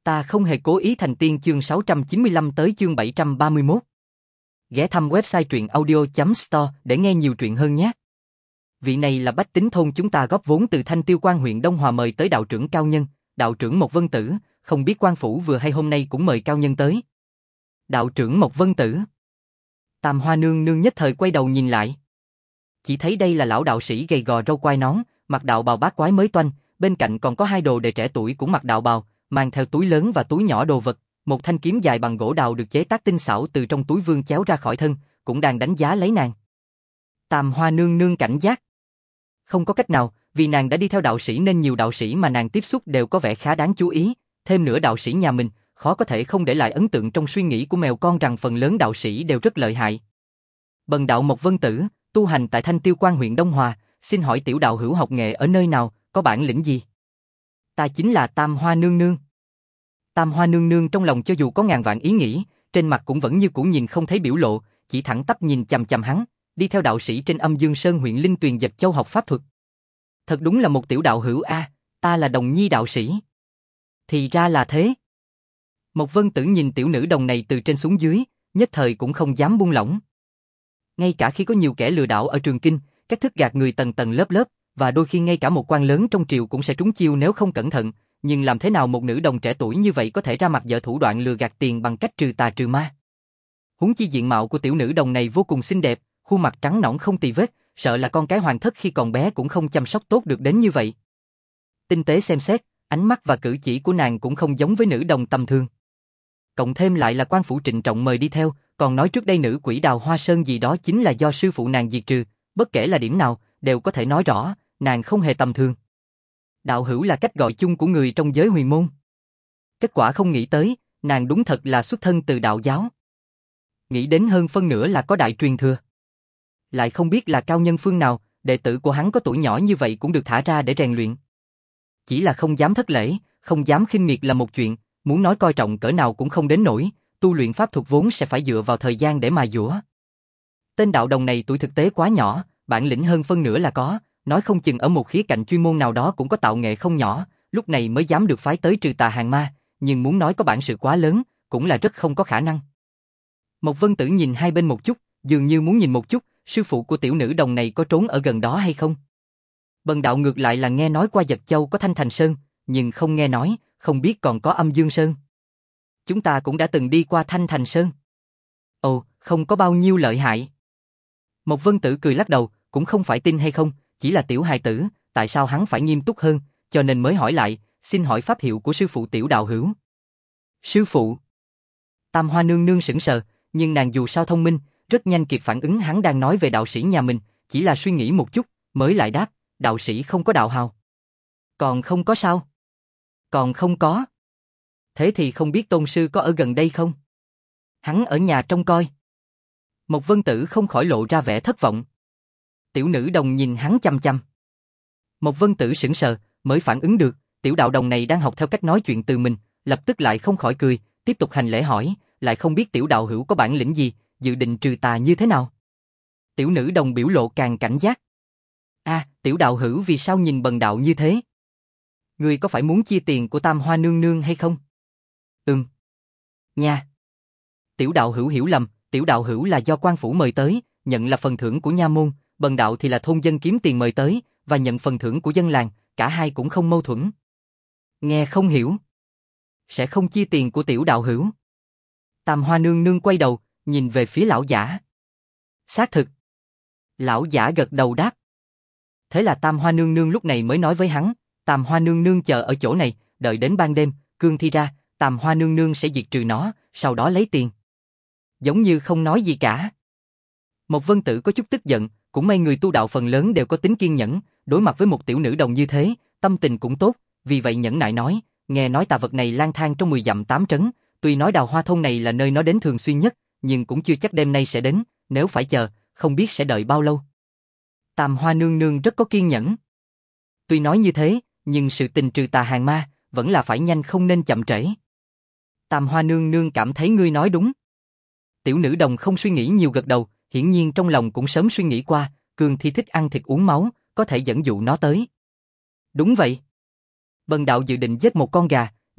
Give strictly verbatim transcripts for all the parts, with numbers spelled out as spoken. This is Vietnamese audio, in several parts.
Ta không hề cố ý thành tiên chương sáu trăm chín mươi lăm tới chương bảy trăm ba mươi mốt. Ghé thăm website truyện audio chấm store để nghe nhiều truyện hơn nhé. Vị này là bách tính thôn chúng ta góp vốn từ Thanh Tiêu Quan huyện Đông Hòa mời tới đạo trưởng Cao Nhân, đạo trưởng Mộc Vân Tử, không biết quan phủ vừa hay hôm nay cũng mời Cao Nhân tới. Đạo trưởng Mộc Vân Tử. Tam Hoa nương nương nhất thời quay đầu nhìn lại. Chỉ thấy đây là lão đạo sĩ gầy gò râu quai nón, mặc đạo bào bát quái mới toanh, bên cạnh còn có hai đồ đệ trẻ tuổi cũng mặc đạo bào, mang theo túi lớn và túi nhỏ đồ vật, một thanh kiếm dài bằng gỗ đào được chế tác tinh xảo từ trong túi vương chéo ra khỏi thân, cũng đang đánh giá lấy nàng. Tam Hoa nương nương cảnh giác. Không có cách nào, vì nàng đã đi theo đạo sĩ nên nhiều đạo sĩ mà nàng tiếp xúc đều có vẻ khá đáng chú ý, thêm nữa đạo sĩ nhà mình, khó có thể không để lại ấn tượng trong suy nghĩ của mèo con rằng phần lớn đạo sĩ đều rất lợi hại. Bần đạo Mộc Vân Tử, tu hành tại Thanh Tiêu Quan huyện Đông Hòa, xin hỏi tiểu đạo hữu học nghệ ở nơi nào, có bản lĩnh gì? Ta chính là Tam Hoa nương nương. Tam Hoa nương nương trong lòng cho dù có ngàn vạn ý nghĩ, trên mặt cũng vẫn như cũ nhìn không thấy biểu lộ, chỉ thẳng tắp nhìn chằm chằm hắn, đi theo đạo sĩ trên Âm Dương Sơn huyện Linh Tuyền Dật Châu học pháp thuật. Thật đúng là một tiểu đạo hữu a, à, ta là Đồng Nhi đạo sĩ. Thì ra là thế. Mộc Vân Tử nhìn tiểu nữ đồng này từ trên xuống dưới, nhất thời cũng không dám buông lỏng. Ngay cả khi có nhiều kẻ lừa đảo ở Trường Kinh, cách thức gạt người tầng tầng lớp lớp, và đôi khi ngay cả một quan lớn trong triều cũng sẽ trúng chiêu nếu không cẩn thận, nhưng làm thế nào một nữ đồng trẻ tuổi như vậy có thể ra mặt dở thủ đoạn lừa gạt tiền bằng cách trừ tà trừ ma? Huống chi diện mạo của tiểu nữ đồng này vô cùng xinh đẹp, khuôn mặt trắng nõn không tì vết, sợ là con cái hoàng thất khi còn bé cũng không chăm sóc tốt được đến như vậy. Tinh tế xem xét, ánh mắt và cử chỉ của nàng cũng không giống với nữ đồng tầm thường. Cộng thêm lại là quan phủ trịnh trọng mời đi theo, còn nói trước đây nữ quỷ Đào Hoa Sơn gì đó chính là do sư phụ nàng diệt trừ, bất kể là điểm nào, đều có thể nói rõ, nàng không hề tầm thường. Đạo hữu là cách gọi chung của người trong giới huyền môn. Kết quả không nghĩ tới, nàng đúng thật là xuất thân từ đạo giáo. Nghĩ đến hơn phân nửa là có đại truyền thừa. Lại không biết là cao nhân phương nào, đệ tử của hắn có tuổi nhỏ như vậy cũng được thả ra để rèn luyện. Chỉ là không dám thất lễ, không dám khinh miệt là một chuyện, muốn nói coi trọng cỡ nào cũng không đến nổi, tu luyện pháp thuật vốn sẽ phải dựa vào thời gian để mài dũa. Tên đạo đồng này tuổi thực tế quá nhỏ, bản lĩnh hơn phân nửa là có, nói không chừng ở một khía cạnh chuyên môn nào đó cũng có tạo nghệ không nhỏ, lúc này mới dám được phái tới trừ tà hàng ma, nhưng muốn nói có bản sự quá lớn, cũng là rất không có khả năng. Mộc Vân Tử nhìn hai bên một chút, dường như muốn nhìn một chút, sư phụ của tiểu nữ đồng này có trốn ở gần đó hay không. Bần đạo ngược lại là nghe nói qua Dật Châu có Thanh Thành Sơn, nhưng không nghe nói, không biết còn có Âm Dương Sơn. Chúng ta cũng đã từng đi qua Thanh Thành Sơn. Ồ, không có bao nhiêu lợi hại. Mộc Vân Tử cười lắc đầu, cũng không phải tin hay không, chỉ là tiểu hài tử, tại sao hắn phải nghiêm túc hơn, cho nên mới hỏi lại, xin hỏi pháp hiệu của sư phụ tiểu đạo hữu. Sư phụ. Tam Hoa nương nương sững sờ, nhưng nàng dù sao thông minh, rất nhanh kịp phản ứng hắn đang nói về đạo sĩ nhà mình, chỉ là suy nghĩ một chút, mới lại đáp, đạo sĩ không có đạo hào. Còn không có sao? Còn không có. Thế thì không biết tôn sư có ở gần đây không? Hắn ở nhà trông coi. Mộc Vân Tử không khỏi lộ ra vẻ thất vọng. Tiểu nữ đồng nhìn hắn chăm chăm. Mộc Vân Tử sững sờ, mới phản ứng được, tiểu đạo đồng này đang học theo cách nói chuyện từ mình, lập tức lại không khỏi cười, tiếp tục hành lễ hỏi, lại không biết tiểu đạo hữu có bản lĩnh gì, dự định trừ tà như thế nào? Tiểu nữ đồng biểu lộ càng cảnh giác. A, à, tiểu đạo hữu vì sao nhìn bần đạo như thế? Ngươi có phải muốn chia tiền của Tam Hoa nương nương hay không? Ừm. Nha. Tiểu đạo hữu hiểu lầm, tiểu đạo hữu là do quan phủ mời tới, nhận là phần thưởng của nha môn, bần đạo thì là thôn dân kiếm tiền mời tới, và nhận phần thưởng của dân làng, cả hai cũng không mâu thuẫn. Nghe không hiểu. Sẽ không chia tiền của tiểu đạo hữu. Tam Hoa nương nương quay đầu, nhìn về phía lão giả. Xác thực. Lão giả gật đầu đáp. Thế là Tam Hoa nương nương lúc này mới nói với hắn, Tam Hoa nương nương chờ ở chỗ này, đợi đến ban đêm, cương thi ra, Tam Hoa nương nương sẽ diệt trừ nó, sau đó lấy tiền. Giống như không nói gì cả. Mộc Vân Tử có chút tức giận, cũng may người tu đạo phần lớn đều có tính kiên nhẫn, đối mặt với một tiểu nữ đồng như thế, tâm tình cũng tốt, vì vậy nhẫn nại nói, nghe nói tà vật này lang thang trong mười dặm tám trấn, tuy nói Đào Hoa thôn này là nơi nó đến thường xuyên nhất, nhưng cũng chưa chắc đêm nay sẽ đến, nếu phải chờ, không biết sẽ đợi bao lâu. Tam Hoa nương nương rất có kiên nhẫn. Tuy nói như thế, nhưng sự tình trừ tà hàng ma, vẫn là phải nhanh không nên chậm trễ. Tam Hoa nương nương cảm thấy ngươi nói đúng. Tiểu nữ đồng không suy nghĩ nhiều gật đầu, hiển nhiên trong lòng cũng sớm suy nghĩ qua, Cường Thi thích ăn thịt uống máu, có thể dẫn dụ nó tới. Đúng vậy. Bần đạo dự định giết một con gà,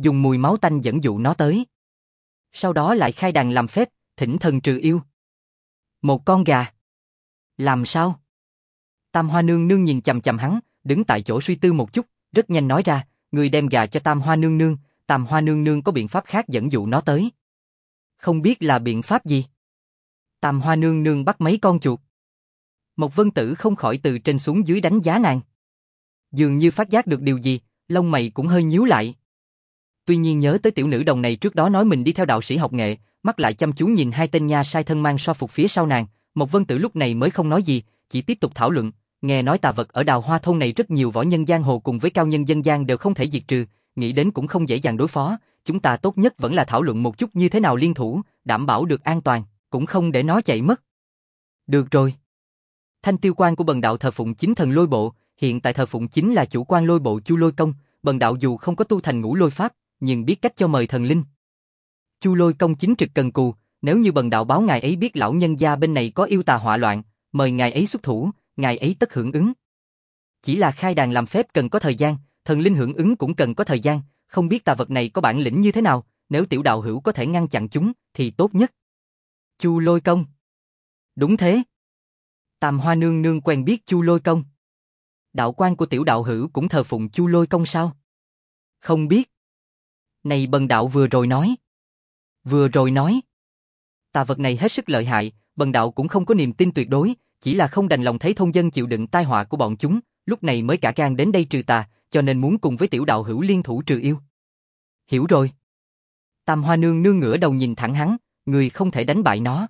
dùng mùi máu tanh dẫn dụ nó tới. Sau đó lại khai đàn làm phép, thỉnh thần trừ yêu. Một con gà. Làm sao? Tam Hoa Nương Nương nhìn chằm chằm hắn, đứng tại chỗ suy tư một chút, rất nhanh nói ra, người đem gà cho Tam Hoa Nương Nương, Tam Hoa Nương Nương có biện pháp khác dẫn dụ nó tới. Không biết là biện pháp gì? Tam Hoa Nương Nương bắt mấy con chuột. Mộc Vân Tử không khỏi từ trên xuống dưới đánh giá nàng. Dường như phát giác được điều gì, lông mày cũng hơi nhíu lại. Tuy nhiên nhớ tới tiểu nữ đồng này trước đó nói mình đi theo đạo sĩ học nghệ, mắt lại chăm chú nhìn hai tên nha sai thân mang xoa phục phía sau nàng, Mộc Vân Tử lúc này mới không nói gì, chỉ tiếp tục thảo luận, nghe nói tà vật ở Đào Hoa thôn này rất nhiều võ nhân giang hồ cùng với cao nhân dân gian đều không thể diệt trừ, nghĩ đến cũng không dễ dàng đối phó, chúng ta tốt nhất vẫn là thảo luận một chút như thế nào liên thủ, đảm bảo được an toàn, cũng không để nó chạy mất. Được rồi. Thanh tiêu quan của bần đạo thờ phụng chính thần lôi bộ, hiện tại thờ phụng chính là chủ quan lôi bộ Chu Lôi Công, bần đạo dù không có tu thành ngũ lôi pháp, nhưng biết cách cho mời thần linh. Chu Lôi Công chính trực cần cù, nếu như bần đạo báo ngài ấy biết lão nhân gia bên này có yêu tà họa loạn, mời ngài ấy xuất thủ, ngài ấy tất hưởng ứng. Chỉ là khai đàn làm phép cần có thời gian, thần linh hưởng ứng cũng cần có thời gian, không biết tà vật này có bản lĩnh như thế nào, nếu tiểu đạo hữu có thể ngăn chặn chúng, thì tốt nhất. Chu Lôi Công. Đúng thế. Tam Hoa Nương Nương quen biết Chu Lôi Công. Đạo quan của tiểu đạo hữu cũng thờ phụng Chu Lôi Công sao? Không biết. Này bần đạo vừa rồi nói. Vừa rồi nói. Tà vật này hết sức lợi hại, bần đạo cũng không có niềm tin tuyệt đối, chỉ là không đành lòng thấy thôn dân chịu đựng tai họa của bọn chúng, lúc này mới cả gan đến đây trừ tà, cho nên muốn cùng với tiểu đạo hữu liên thủ trừ yêu. Hiểu rồi. Tam Hoa Nương Nương ngửa đầu nhìn thẳng hắn, người không thể đánh bại nó.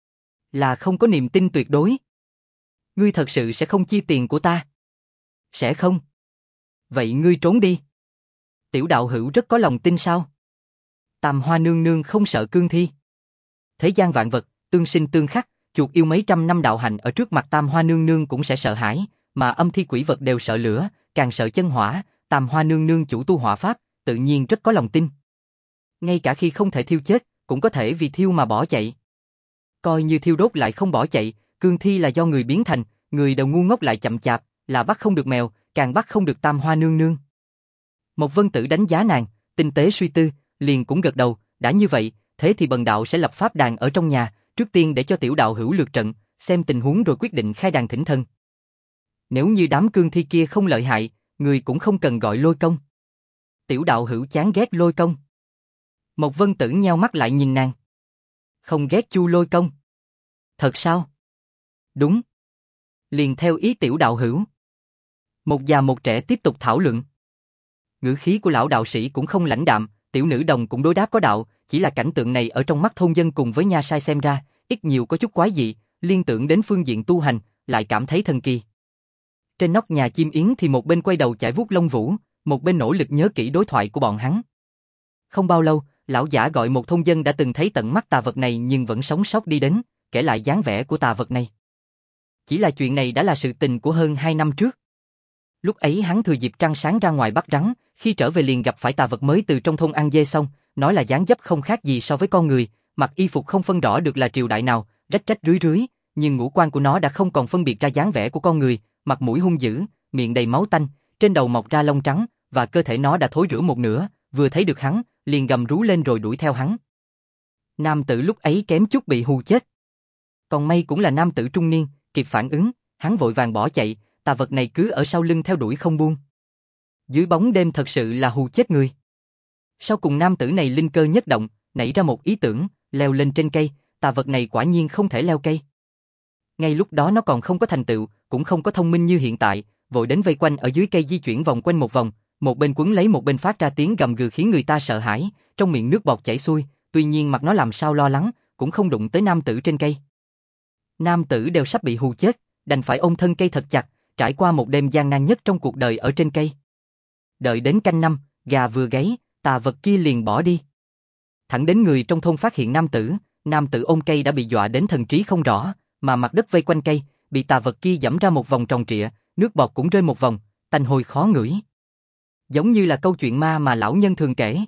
Là không có niềm tin tuyệt đối. Ngươi thật sự sẽ không chia tiền của ta? Sẽ không. Vậy ngươi trốn đi. Tiểu đạo hữu rất có lòng tin sao? Tam Hoa Nương Nương không sợ cương thi. Thế gian vạn vật, tương sinh tương khắc, chuột yêu mấy trăm năm đạo hành ở trước mặt Tam Hoa Nương Nương cũng sẽ sợ hãi, mà âm thi quỷ vật đều sợ lửa, càng sợ chân hỏa, Tam Hoa Nương Nương chủ tu hỏa pháp, tự nhiên rất có lòng tin. Ngay cả khi không thể thiêu chết, cũng có thể vì thiêu mà bỏ chạy. Coi như thiêu đốt lại không bỏ chạy, cương thi là do người biến thành, người đầu ngu ngốc lại chậm chạp, là bắt không được mèo, càng bắt không được Tam Hoa Nương Nương. Mộc Vân Tử đánh giá nàng, tinh tế suy tư, liền cũng gật đầu, đã như vậy, thế thì bần đạo sẽ lập pháp đàn ở trong nhà, trước tiên để cho tiểu đạo hữu lượt trận, xem tình huống rồi quyết định khai đàn thỉnh thần. Nếu như đám cương thi kia không lợi hại, người cũng không cần gọi Lôi Công. Tiểu đạo hữu chán ghét Lôi Công. Mộc Vân Tử nheo mắt lại nhìn nàng. Không ghét Chu Lôi Công. Thật sao? Đúng. Liền theo ý tiểu đạo hữu. Một già một trẻ tiếp tục thảo luận. Ngữ khí của lão đạo sĩ cũng không lãnh đạm, tiểu nữ đồng cũng đối đáp có đạo, chỉ là cảnh tượng này ở trong mắt thôn dân cùng với nha sai xem ra, ít nhiều có chút quái dị, liên tưởng đến phương diện tu hành, lại cảm thấy thần kỳ. Trên nóc nhà chim yến thì một bên quay đầu chải vuốt lông vũ, một bên nỗ lực nhớ kỹ đối thoại của bọn hắn. Không bao lâu, lão giả gọi một thôn dân đã từng thấy tận mắt tà vật này nhưng vẫn sống sót đi đến, kể lại dáng vẻ của tà vật này. Chỉ là chuyện này đã là sự tình của hơn hai năm trước. Lúc ấy hắn thừa dịp trăng sáng ra ngoài bắt rắn, khi trở về liền gặp phải tà vật mới từ trong thôn ăn dê xong, nói là dáng dấp không khác gì so với con người, mặc y phục không phân rõ được là triều đại nào, rách rách rưới rưới, nhưng ngũ quan của nó đã không còn phân biệt ra dáng vẻ của con người, mặt mũi hung dữ, miệng đầy máu tanh, trên đầu mọc ra lông trắng, và cơ thể nó đã thối rữa một nửa, vừa thấy được hắn, liền gầm rú lên rồi đuổi theo hắn. Nam tử lúc ấy kém chút bị hù chết. Còn may cũng là nam tử trung niên, kịp phản ứng, hắn vội vàng bỏ chạy, tà vật này cứ ở sau lưng theo đuổi không buông. Dưới bóng đêm thật sự là hù chết người. Sau cùng nam tử này linh cơ nhất động, nảy ra một ý tưởng, leo lên trên cây, tà vật này quả nhiên không thể leo cây. Ngay lúc đó nó còn không có thành tựu, cũng không có thông minh như hiện tại, vội đến vây quanh ở dưới cây di chuyển vòng quanh một vòng, một bên quấn lấy một bên phát ra tiếng gầm gừ khiến người ta sợ hãi, trong miệng nước bọt chảy xuôi, tuy nhiên mặt nó làm sao lo lắng, cũng không đụng tới nam tử trên cây. Nam tử đều sắp bị hù chết, đành phải ôm thân cây thật chặt, trải qua một đêm gian nan nhất trong cuộc đời ở trên cây. Đợi đến canh năm, gà vừa gáy, tà vật kia liền bỏ đi. Thẳng đến người trong thôn phát hiện nam tử, nam tử ôm cây đã bị dọa đến thần trí không rõ, mà mặt đất vây quanh cây, bị tà vật kia giẫm ra một vòng tròn trịa, nước bọt cũng rơi một vòng, tanh hôi khó ngửi. Giống như là câu chuyện ma mà lão nhân thường kể.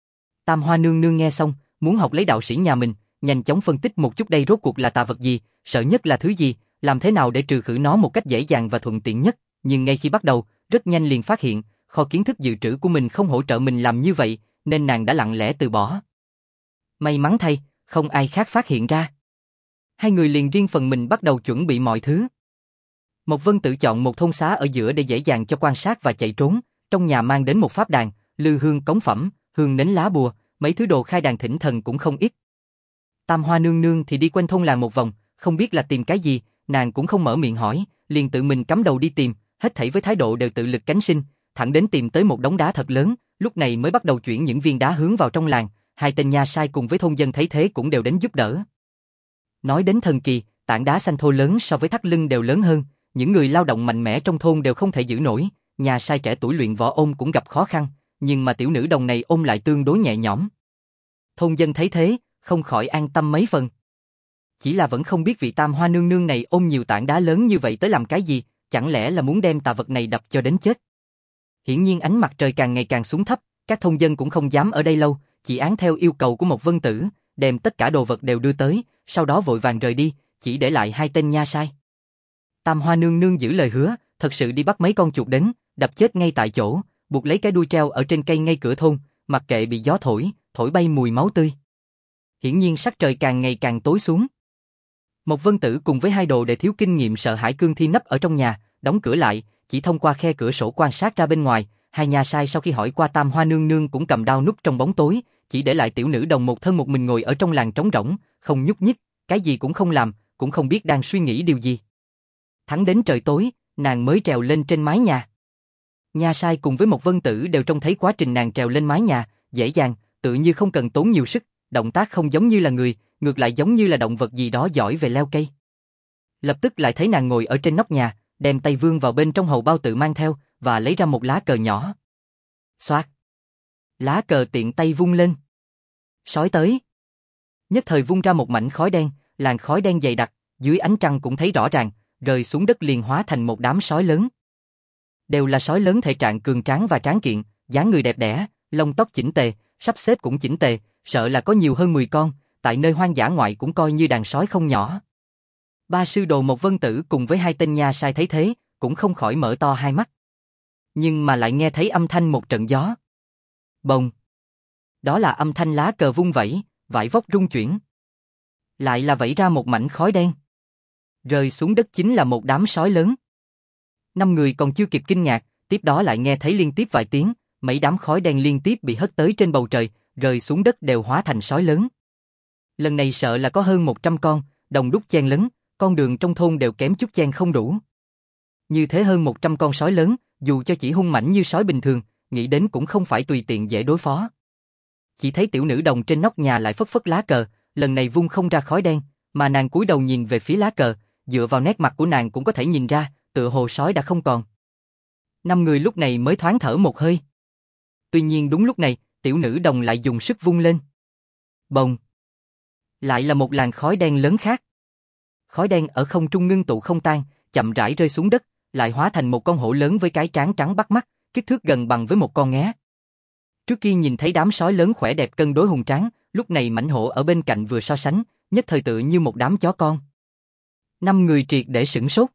Tam Hoa Nương Nương nghe xong, muốn học lấy đạo sĩ nhà mình, nhanh chóng phân tích một chút đây rốt cuộc là tà vật gì, sợ nhất là thứ gì, làm thế nào để trừ khử nó một cách dễ dàng và thuận tiện nhất, nhưng ngay khi bắt đầu, rất nhanh liền phát hiện, kho kiến thức dự trữ của mình không hỗ trợ mình làm như vậy, nên nàng đã lặng lẽ từ bỏ. May mắn thay, không ai khác phát hiện ra. Hai người liền riêng phần mình bắt đầu chuẩn bị mọi thứ. Mộc Vân Tử chọn một thôn xá ở giữa để dễ dàng cho quan sát và chạy trốn, trong nhà mang đến một pháp đàn, lư hương cống phẩm, hương nến lá bùa, mấy thứ đồ khai đàn thỉnh thần cũng không ít. Tam Hoa nương nương thì đi quanh thôn làng một vòng, không biết là tìm cái gì, nàng cũng không mở miệng hỏi, liền tự mình cắm đầu đi tìm, hết thảy với thái độ đều tự lực cánh sinh, thẳng đến tìm tới một đống đá thật lớn, lúc này mới bắt đầu chuyển những viên đá hướng vào trong làng, hai tên nha sai cùng với thôn dân thấy thế cũng đều đến giúp đỡ. Nói đến thần kỳ, tảng đá xanh thô lớn so với thắt lưng đều lớn hơn, những người lao động mạnh mẽ trong thôn đều không thể giữ nổi, nhà sai trẻ tuổi luyện võ ôm cũng gặp khó khăn, nhưng mà tiểu nữ đồng này ôm lại tương đối nhẹ nhõm. Thôn dân thấy thế, không khỏi an tâm mấy phần. Chỉ là vẫn không biết vị Tam Hoa nương nương này ôm nhiều tảng đá lớn như vậy tới làm cái gì, chẳng lẽ là muốn đem tà vật này đập cho đến chết. Hiển nhiên ánh mặt trời càng ngày càng xuống thấp, các thôn dân cũng không dám ở đây lâu, chỉ án theo yêu cầu của Mộc Vân Tử, đem tất cả đồ vật đều đưa tới, sau đó vội vàng rời đi, chỉ để lại hai tên nha sai. Tam Hoa nương nương giữ lời hứa, thật sự đi bắt mấy con chuột đến, đập chết ngay tại chỗ, buộc lấy cái đuôi treo ở trên cây ngay cửa thôn, mặc kệ bị gió thổi, thổi bay mùi máu tươi. Hiển nhiên sắc trời càng ngày càng tối xuống. Mộc Vân Tử cùng với hai đồ đệ thiếu kinh nghiệm sợ hãi cương thi nấp ở trong nhà, đóng cửa lại, chỉ thông qua khe cửa sổ quan sát ra bên ngoài. Hai nhà sai sau khi hỏi qua Tam Hoa nương nương cũng cầm đao núp trong bóng tối, chỉ để lại tiểu nữ đồng một thân một mình ngồi ở trong làng trống rỗng, không nhúc nhích, cái gì cũng không làm, cũng không biết đang suy nghĩ điều gì. Thẳng đến trời tối, nàng mới trèo lên trên mái nhà. Nhà sai cùng với Mộc Vân Tử đều trông thấy quá trình nàng trèo lên mái nhà, dễ dàng, tự như không cần tốn nhiều sức, động tác không giống như là người, ngược lại giống như là động vật gì đó giỏi về leo cây. Lập tức lại thấy nàng ngồi ở trên nóc nhà, đem tay vươn vào bên trong hầu bao tự mang theo và lấy ra một lá cờ nhỏ. Xoát. Lá cờ tiện tay vung lên. Sói tới. Nhất thời vung ra một mảnh khói đen, làn khói đen dày đặc, dưới ánh trăng cũng thấy rõ ràng, rơi xuống đất liền hóa thành một đám sói lớn. Đều là sói lớn thể trạng cường tráng và tráng kiện, dáng người đẹp đẽ, lông tóc chỉnh tề, sắp xếp cũng chỉnh tề, sợ là có nhiều hơn mười con, tại nơi hoang dã ngoại cũng coi như đàn sói không nhỏ. Ba sư đồ Mộc Vân Tử cùng với hai tên nha sai thấy thế, cũng không khỏi mở to hai mắt. Nhưng mà lại nghe thấy âm thanh một trận gió. Bồng. Đó là âm thanh lá cờ vung vẩy, vải vóc rung chuyển. Lại là vẩy ra một mảnh khói đen. Rơi xuống đất chính là một đám sói lớn. Năm người còn chưa kịp kinh ngạc, tiếp đó lại nghe thấy liên tiếp vài tiếng, mấy đám khói đen liên tiếp bị hất tới trên bầu trời, rơi xuống đất đều hóa thành sói lớn. Lần này sợ là có hơn một trăm con, đồng đúc chen lấn, con đường trong thôn đều kém chút chen không đủ. Như thế hơn một trăm con sói lớn, dù cho chỉ hung mãnh như sói bình thường, nghĩ đến cũng không phải tùy tiện dễ đối phó. Chỉ thấy tiểu nữ đồng trên nóc nhà lại phất phất lá cờ, lần này vung không ra khói đen, mà nàng cúi đầu nhìn về phía lá cờ, dựa vào nét mặt của nàng cũng có thể nhìn ra, tựa hồ sói đã không còn. Năm người lúc này mới thoáng thở một hơi. Tuy nhiên đúng lúc này, tiểu nữ đồng lại dùng sức vung lên. Bồng. Lại là một làn khói đen lớn khác. Khói đen ở không trung ngưng tụ không tan, chậm rãi rơi xuống đất, lại hóa thành một con hổ lớn với cái trán trắng bắt mắt, kích thước gần bằng với một con nghé. Trước kia nhìn thấy đám sói lớn khỏe đẹp cân đối hùng tráng, lúc này mảnh hổ ở bên cạnh vừa so sánh, nhất thời tự như một đám chó con. Năm người triệt để sửng sốt.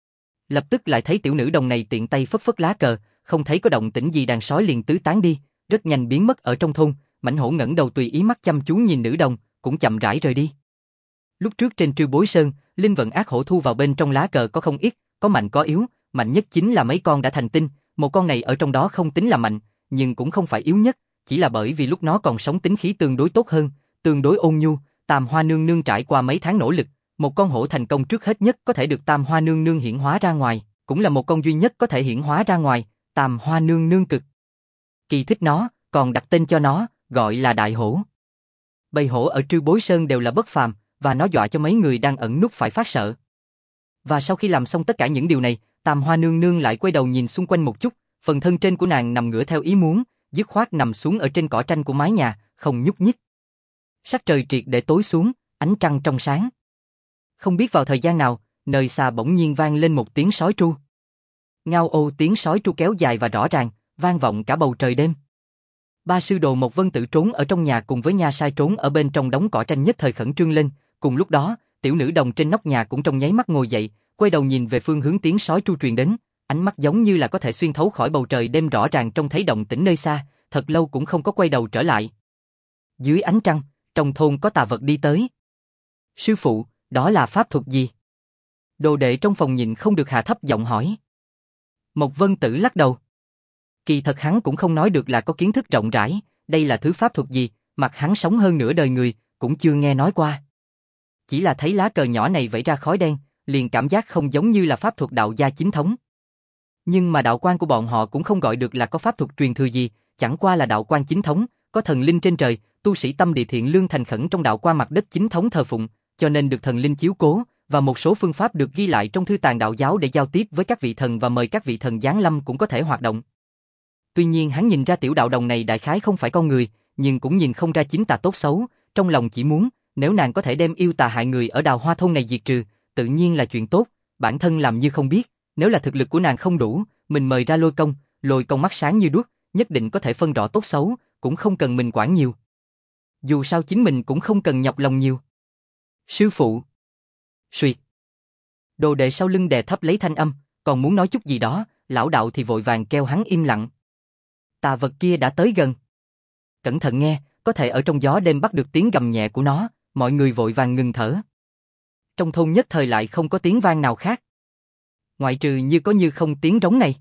Lập tức lại thấy tiểu nữ đồng này tiện tay phất phất lá cờ, không thấy có động tĩnh gì đàn sói liền tứ tán đi, rất nhanh biến mất ở trong thôn. Mảnh hổ ngẩng đầu tùy ý mắt chăm chú nhìn nữ đồng, cũng chậm rãi rời đi. Lúc trước trên Trư Bối Sơn, linh vận ác hổ thu vào bên trong lá cờ có không ít, có mạnh có yếu, mạnh nhất chính là mấy con đã thành tinh, một con này ở trong đó không tính là mạnh, nhưng cũng không phải yếu nhất, chỉ là bởi vì lúc nó còn sống tính khí tương đối tốt hơn, tương đối ôn nhu. Tam Hoa nương nương trải qua mấy tháng nỗ lực, một con hổ thành công trước hết nhất có thể được Tam Hoa nương nương hiển hóa ra ngoài, cũng là một con duy nhất có thể hiển hóa ra ngoài, Tam Hoa nương nương cực kỳ thích nó, còn đặt tên cho nó, gọi là Đại Hổ. Bầy hổ ở Trư Bối Sơn đều là bất phàm, và nó dọa cho mấy người đang ẩn núp phải phát sợ. Và sau khi làm xong tất cả những điều này, Tam Hoa nương nương lại quay đầu nhìn xung quanh một chút, phần thân trên của nàng nằm ngửa theo ý muốn, dứt khoát nằm xuống ở trên cỏ tranh của mái nhà, không nhúc nhích. Sắc trời triệt để tối xuống, ánh trăng trong sáng. Không biết vào thời gian nào, nơi xa bỗng nhiên vang lên một tiếng sói tru. Ngao ô tiếng sói tru kéo dài và rõ ràng, vang vọng cả bầu trời đêm. Ba sư đồ Mộc Vân Tử trốn ở trong nhà cùng với nha sai trốn ở bên trong đống cỏ tranh nhất thời khẩn trương lên. Cùng lúc đó, tiểu nữ đồng trên nóc nhà cũng trong nháy mắt ngồi dậy, quay đầu nhìn về phương hướng tiếng sói tru truyền đến, ánh mắt giống như là có thể xuyên thấu khỏi bầu trời đêm rõ ràng trông thấy động tĩnh nơi xa, thật lâu cũng không có quay đầu trở lại. Dưới ánh trăng, trong thôn có tà vật đi tới. Sư phụ, đó là pháp thuật gì? Đồ đệ trong phòng nhịn không được hạ thấp giọng hỏi. Mộc Vân Tử lắc đầu. Kỳ thật hắn cũng không nói được là có kiến thức rộng rãi, đây là thứ pháp thuật gì, mặc hắn sống hơn nửa đời người, cũng chưa nghe nói qua. Chỉ là thấy lá cờ nhỏ này vẫy ra khói đen, liền cảm giác không giống như là pháp thuật đạo gia chính thống. Nhưng mà đạo quan của bọn họ cũng không gọi được là có pháp thuật truyền thừa gì, chẳng qua là đạo quan chính thống, có thần linh trên trời, tu sĩ tâm địa thiện lương thành khẩn trong đạo quan mặt đất chính thống thờ phụng, cho nên được thần linh chiếu cố, và một số phương pháp được ghi lại trong thư tàng đạo giáo để giao tiếp với các vị thần và mời các vị thần giáng lâm cũng có thể hoạt động. Tuy nhiên hắn nhìn ra tiểu đạo đồng này đại khái không phải con người, nhưng cũng nhìn không ra chính tà tốt xấu, trong lòng chỉ muốn, nếu nàng có thể đem yêu tà hại người ở Đào Hoa thôn này diệt trừ, tự nhiên là chuyện tốt, bản thân làm như không biết, nếu là thực lực của nàng không đủ, mình mời ra Lôi Công, Lôi Công mắt sáng như đuốc, nhất định có thể phân rõ tốt xấu, cũng không cần mình quản nhiều. Dù sao chính mình cũng không cần nhọc lòng nhiều. Sư phụ. Xuyệt. Đồ đệ sau lưng đè thấp lấy thanh âm, còn muốn nói chút gì đó, lão đạo thì vội vàng kêu hắn im lặng. Tà vật kia đã tới gần. Cẩn thận nghe, có thể ở trong gió đêm bắt được tiếng gầm nhẹ của nó, mọi người vội vàng ngừng thở. Trong thôn nhất thời lại không có tiếng vang nào khác. Ngoại trừ như có như không tiếng rống này.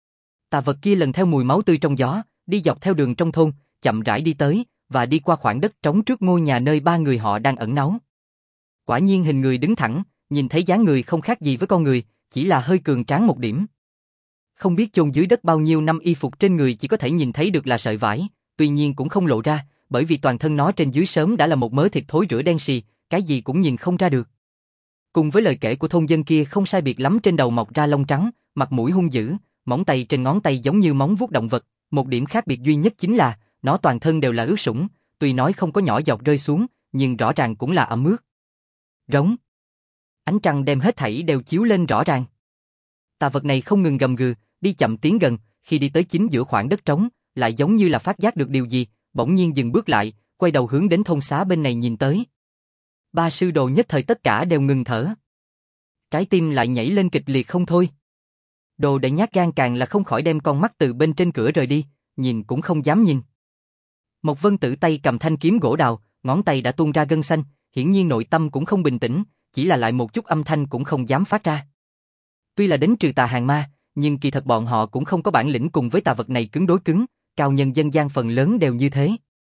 Tà vật kia lần theo mùi máu tươi trong gió, đi dọc theo đường trong thôn, chậm rãi đi tới, và đi qua khoảng đất trống trước ngôi nhà nơi ba người họ đang ẩn náu. Quả nhiên hình người đứng thẳng, nhìn thấy dáng người không khác gì với con người, chỉ là hơi cường tráng một điểm. Không biết chôn dưới đất bao nhiêu năm y phục trên người chỉ có thể nhìn thấy được là sợi vải, tuy nhiên cũng không lộ ra, bởi vì toàn thân nó trên dưới sớm đã là một mớ thịt thối rữa đen xì, cái gì cũng nhìn không ra được. Cùng với lời kể của thôn dân kia không sai biệt lắm, trên đầu mọc ra lông trắng, mặt mũi hung dữ, móng tay trên ngón tay giống như móng vuốt động vật, một điểm khác biệt duy nhất chính là, nó toàn thân đều là ướt sũng, tuy nói không có nhỏ giọt rơi xuống, nhưng rõ ràng cũng là ẩm ướt. Rống. Ánh trăng đem hết thảy đều chiếu lên rõ ràng. Tà vật này không ngừng gầm gừ, đi chậm tiến gần, khi đi tới chính giữa khoảng đất trống, lại giống như là phát giác được điều gì, bỗng nhiên dừng bước lại, quay đầu hướng đến thôn xá bên này nhìn tới. Ba sư đồ nhất thời tất cả đều ngừng thở. Trái tim lại nhảy lên kịch liệt không thôi. Đồ đệ nhát gan càng là không khỏi đem con mắt từ bên trên cửa rời đi, nhìn cũng không dám nhìn. Mộc Vân Tử tay cầm thanh kiếm gỗ đào, ngón tay đã tuôn ra gân xanh, hiển nhiên nội tâm cũng không bình tĩnh, chỉ là lại một chút âm thanh cũng không dám phát ra. Tuy là đến trừ tà hàng ma, nhưng kỳ thật bọn họ cũng không có bản lĩnh cùng với tà vật này cứng đối cứng, cao nhân dân gian phần lớn đều như thế.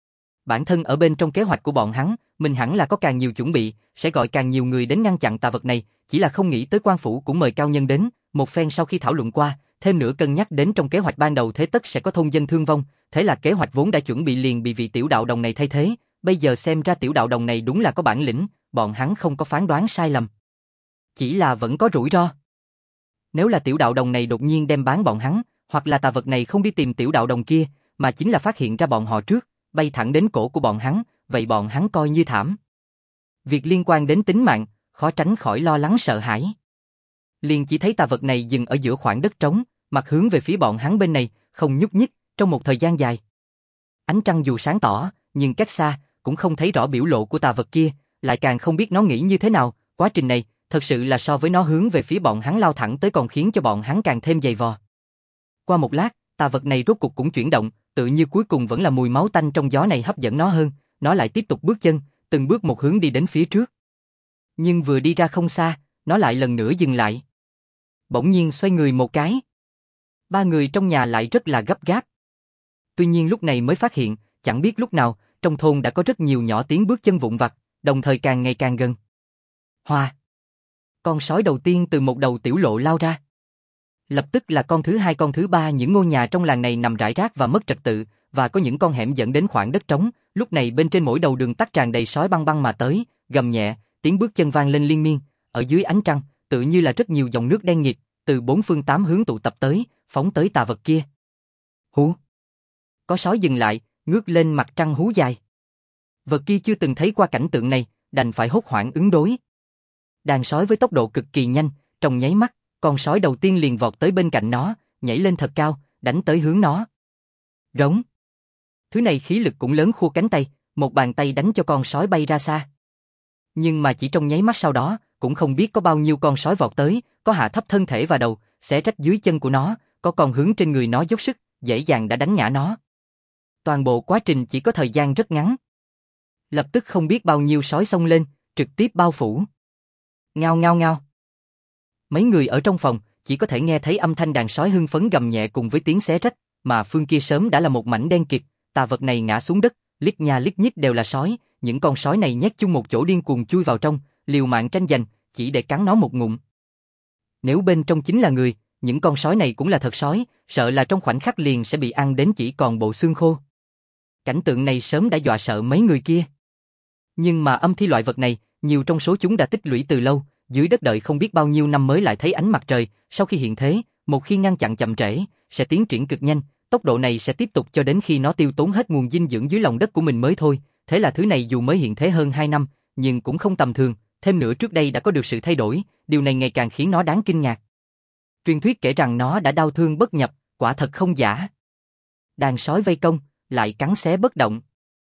Bản thân ở bên trong kế hoạch của bọn hắn, mình hẳn là có càng nhiều chuẩn bị, sẽ gọi càng nhiều người đến ngăn chặn tà vật này, chỉ là không nghĩ tới quan phủ cũng mời cao nhân đến, một phen sau khi thảo luận qua, thêm nữa cân nhắc đến trong kế hoạch ban đầu thế tất sẽ có thôn dân thương vong, thế là kế hoạch vốn đã chuẩn bị liền bị vị tiểu đạo đồng này thay thế, bây giờ xem ra tiểu đạo đồng này đúng là có bản lĩnh, bọn hắn không có phán đoán sai lầm. Chỉ là vẫn có rủi ro. Nếu là tiểu đạo đồng này đột nhiên đem bán bọn hắn, hoặc là tà vật này không đi tìm tiểu đạo đồng kia, mà chính là phát hiện ra bọn họ trước, bay thẳng đến cổ của bọn hắn, vậy bọn hắn coi như thảm. Việc liên quan đến tính mạng, khó tránh khỏi lo lắng sợ hãi. Liền chỉ thấy tà vật này dừng ở giữa khoảng đất trống, mặt hướng về phía bọn hắn bên này, không nhúc nhích, trong một thời gian dài. Ánh trăng dù sáng tỏ, nhưng cách xa, cũng không thấy rõ biểu lộ của tà vật kia, lại càng không biết nó nghĩ như thế nào, quá trình này, thật sự là so với nó hướng về phía bọn hắn lao thẳng tới còn khiến cho bọn hắn càng thêm dày vò. Qua một lát, tà vật này rốt cục cũng chuyển động, tự như cuối cùng vẫn là mùi máu tanh trong gió này hấp dẫn nó hơn, nó lại tiếp tục bước chân, từng bước một hướng đi đến phía trước. Nhưng vừa đi ra không xa, nó lại lần nữa dừng lại. Bỗng nhiên xoay người một cái. Ba người trong nhà lại rất là gấp gáp. Tuy nhiên lúc này mới phát hiện, chẳng biết lúc nào, trong thôn đã có rất nhiều nhỏ tiếng bước chân vụn vặt, đồng thời càng ngày càng gần. Hoa! Con sói đầu tiên từ một đầu tiểu lộ lao ra. Lập tức là con thứ hai, con thứ ba, những ngôi nhà trong làng này nằm rải rác và mất trật tự, và có những con hẻm dẫn đến khoảng đất trống, lúc này bên trên mỗi đầu đường tắt tràn đầy sói băng băng mà tới, gầm nhẹ, tiếng bước chân vang lên liên miên, ở dưới ánh trăng, tự như là rất nhiều dòng nước đen nghịt, từ bốn phương tám hướng tụ tập tới, phóng tới tà vật kia. Hú! Có sói dừng lại, ngước lên mặt trăng hú dài. Vật kia chưa từng thấy qua cảnh tượng này, đành phải hốt hoảng ứng đối. Đàn sói với tốc độ cực kỳ nhanh, trong nháy mắt, con sói đầu tiên liền vọt tới bên cạnh nó, nhảy lên thật cao, đánh tới hướng nó. Rống. Thứ này khí lực cũng lớn khua cánh tay, một bàn tay đánh cho con sói bay ra xa. Nhưng mà chỉ trong nháy mắt sau đó, cũng không biết có bao nhiêu con sói vọt tới, có hạ thấp thân thể và đầu, xé rách dưới chân của nó, có con hướng trên người nó dốc sức, dễ dàng đã đánh ngã nó. Toàn bộ quá trình chỉ có thời gian rất ngắn. Lập tức không biết bao nhiêu sói xông lên, trực tiếp bao phủ. Ngao ngao ngao. Mấy người ở trong phòng chỉ có thể nghe thấy âm thanh đàn sói hưng phấn gầm nhẹ cùng với tiếng xé rách, mà phương kia sớm đã là một mảnh đen kịt, tà vật này ngã xuống đất, liếc nha liếc nhích đều là sói, những con sói này nhét chung một chỗ điên cuồng chui vào trong, liều mạng tranh giành, chỉ để cắn nó một ngụm. Nếu bên trong chính là người, những con sói này cũng là thật sói, sợ là trong khoảnh khắc liền sẽ bị ăn đến chỉ còn bộ xương khô. Cảnh tượng này sớm đã dọa sợ mấy người kia. Nhưng mà âm thi loại vật này, nhiều trong số chúng đã tích lũy từ lâu, dưới đất đợi không biết bao nhiêu năm mới lại thấy ánh mặt trời, sau khi hiện thế, một khi ngăn chặn chậm trễ, sẽ tiến triển cực nhanh, tốc độ này sẽ tiếp tục cho đến khi nó tiêu tốn hết nguồn dinh dưỡng dưới lòng đất của mình mới thôi, thế là thứ này dù mới hiện thế hơn hai năm, nhưng cũng không tầm thường, thêm nữa trước đây đã có được sự thay đổi, điều này ngày càng khiến nó đáng kinh ngạc. Truyền thuyết kể rằng nó đã đau thương bất nhập, quả thật không giả. Đàn sói vây công, lại cắn xé bất động.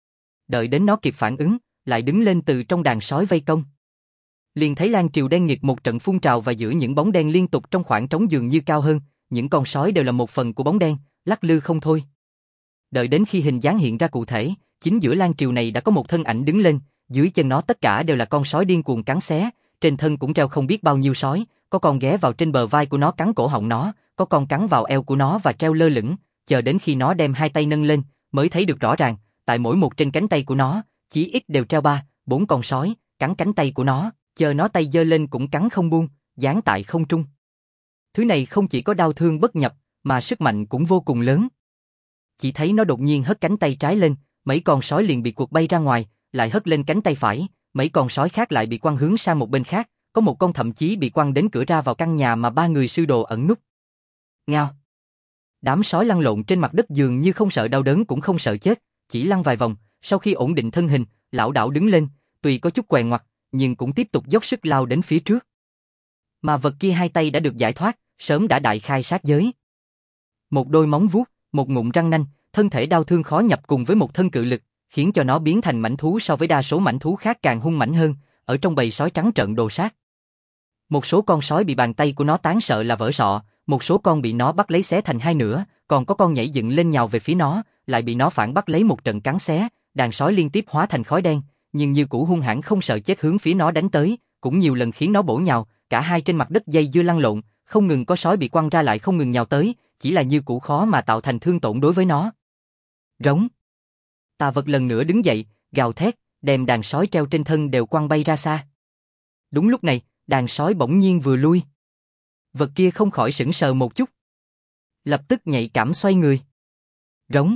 Đợi đến nó kịp phản ứng, lại đứng lên từ trong đàn sói vây công. Liền thấy lan triều đen nghịt một trận phun trào và giữa những bóng đen liên tục trong khoảng trống dường như cao hơn, những con sói đều là một phần của bóng đen, lắc lư không thôi. Đợi đến khi hình dáng hiện ra cụ thể, chính giữa lan triều này đã có một thân ảnh đứng lên, dưới chân nó tất cả đều là con sói điên cuồng cắn xé, trên thân cũng treo không biết bao nhiêu sói, có con ghé vào trên bờ vai của nó cắn cổ họng nó, có con cắn vào eo của nó và treo lơ lửng, chờ đến khi nó đem hai tay nâng lên, mới thấy được rõ ràng, tại mỗi một trên cánh tay của nó, chí ít đều treo ba, bốn con sói, cắn cánh tay của nó, chờ nó tay giơ lên cũng cắn không buông, dán tại không trung. Thứ này không chỉ có đau thương bất nhập, mà sức mạnh cũng vô cùng lớn. Chỉ thấy nó đột nhiên hất cánh tay trái lên, mấy con sói liền bị quật bay ra ngoài, lại hất lên cánh tay phải, mấy con sói khác lại bị quăng hướng sang một bên khác, có một con thậm chí bị quăng đến cửa ra vào căn nhà mà ba người sư đồ ẩn núp. Ngao. Đám sói lăn lộn trên mặt đất dường như không sợ đau đớn cũng không sợ chết, chỉ lăn vài vòng, sau khi ổn định thân hình, lảo đảo đứng lên, tuy có chút què ngoặt, nhưng cũng tiếp tục dốc sức lao đến phía trước. Mà vật kia hai tay đã được giải thoát, sớm đã đại khai sát giới. Một đôi móng vuốt, một ngụm răng nanh, thân thể đau thương khó nhập cùng với một thân cự lực, khiến cho nó biến thành mãnh thú so với đa số mãnh thú khác càng hung mãnh hơn, ở trong bầy sói trắng trợn đồ sát. Một số con sói bị bàn tay của nó tán sợ là vỡ sọ, một số con bị nó bắt lấy xé thành hai nửa, còn có con nhảy dựng lên nhào về phía nó, lại bị nó phản bắt lấy một trận cắn xé, đàn sói liên tiếp hóa thành khói đen, nhưng như cũ hung hãn không sợ chết hướng phía nó đánh tới, cũng nhiều lần khiến nó bổ nhào, cả hai trên mặt đất dây dưa lăn lộn, không ngừng có sói bị quăng ra lại không ngừng nhào tới, chỉ là như cũ khó mà tạo thành thương tổn đối với nó. Rống. Tà vật lần nữa đứng dậy, gào thét, đem đàn sói treo trên thân đều quăng bay ra xa. Đúng lúc này, đàn sói bỗng nhiên vừa lui. Vật kia không khỏi sững sờ một chút. Lập tức nhạy cảm xoay người. Rống.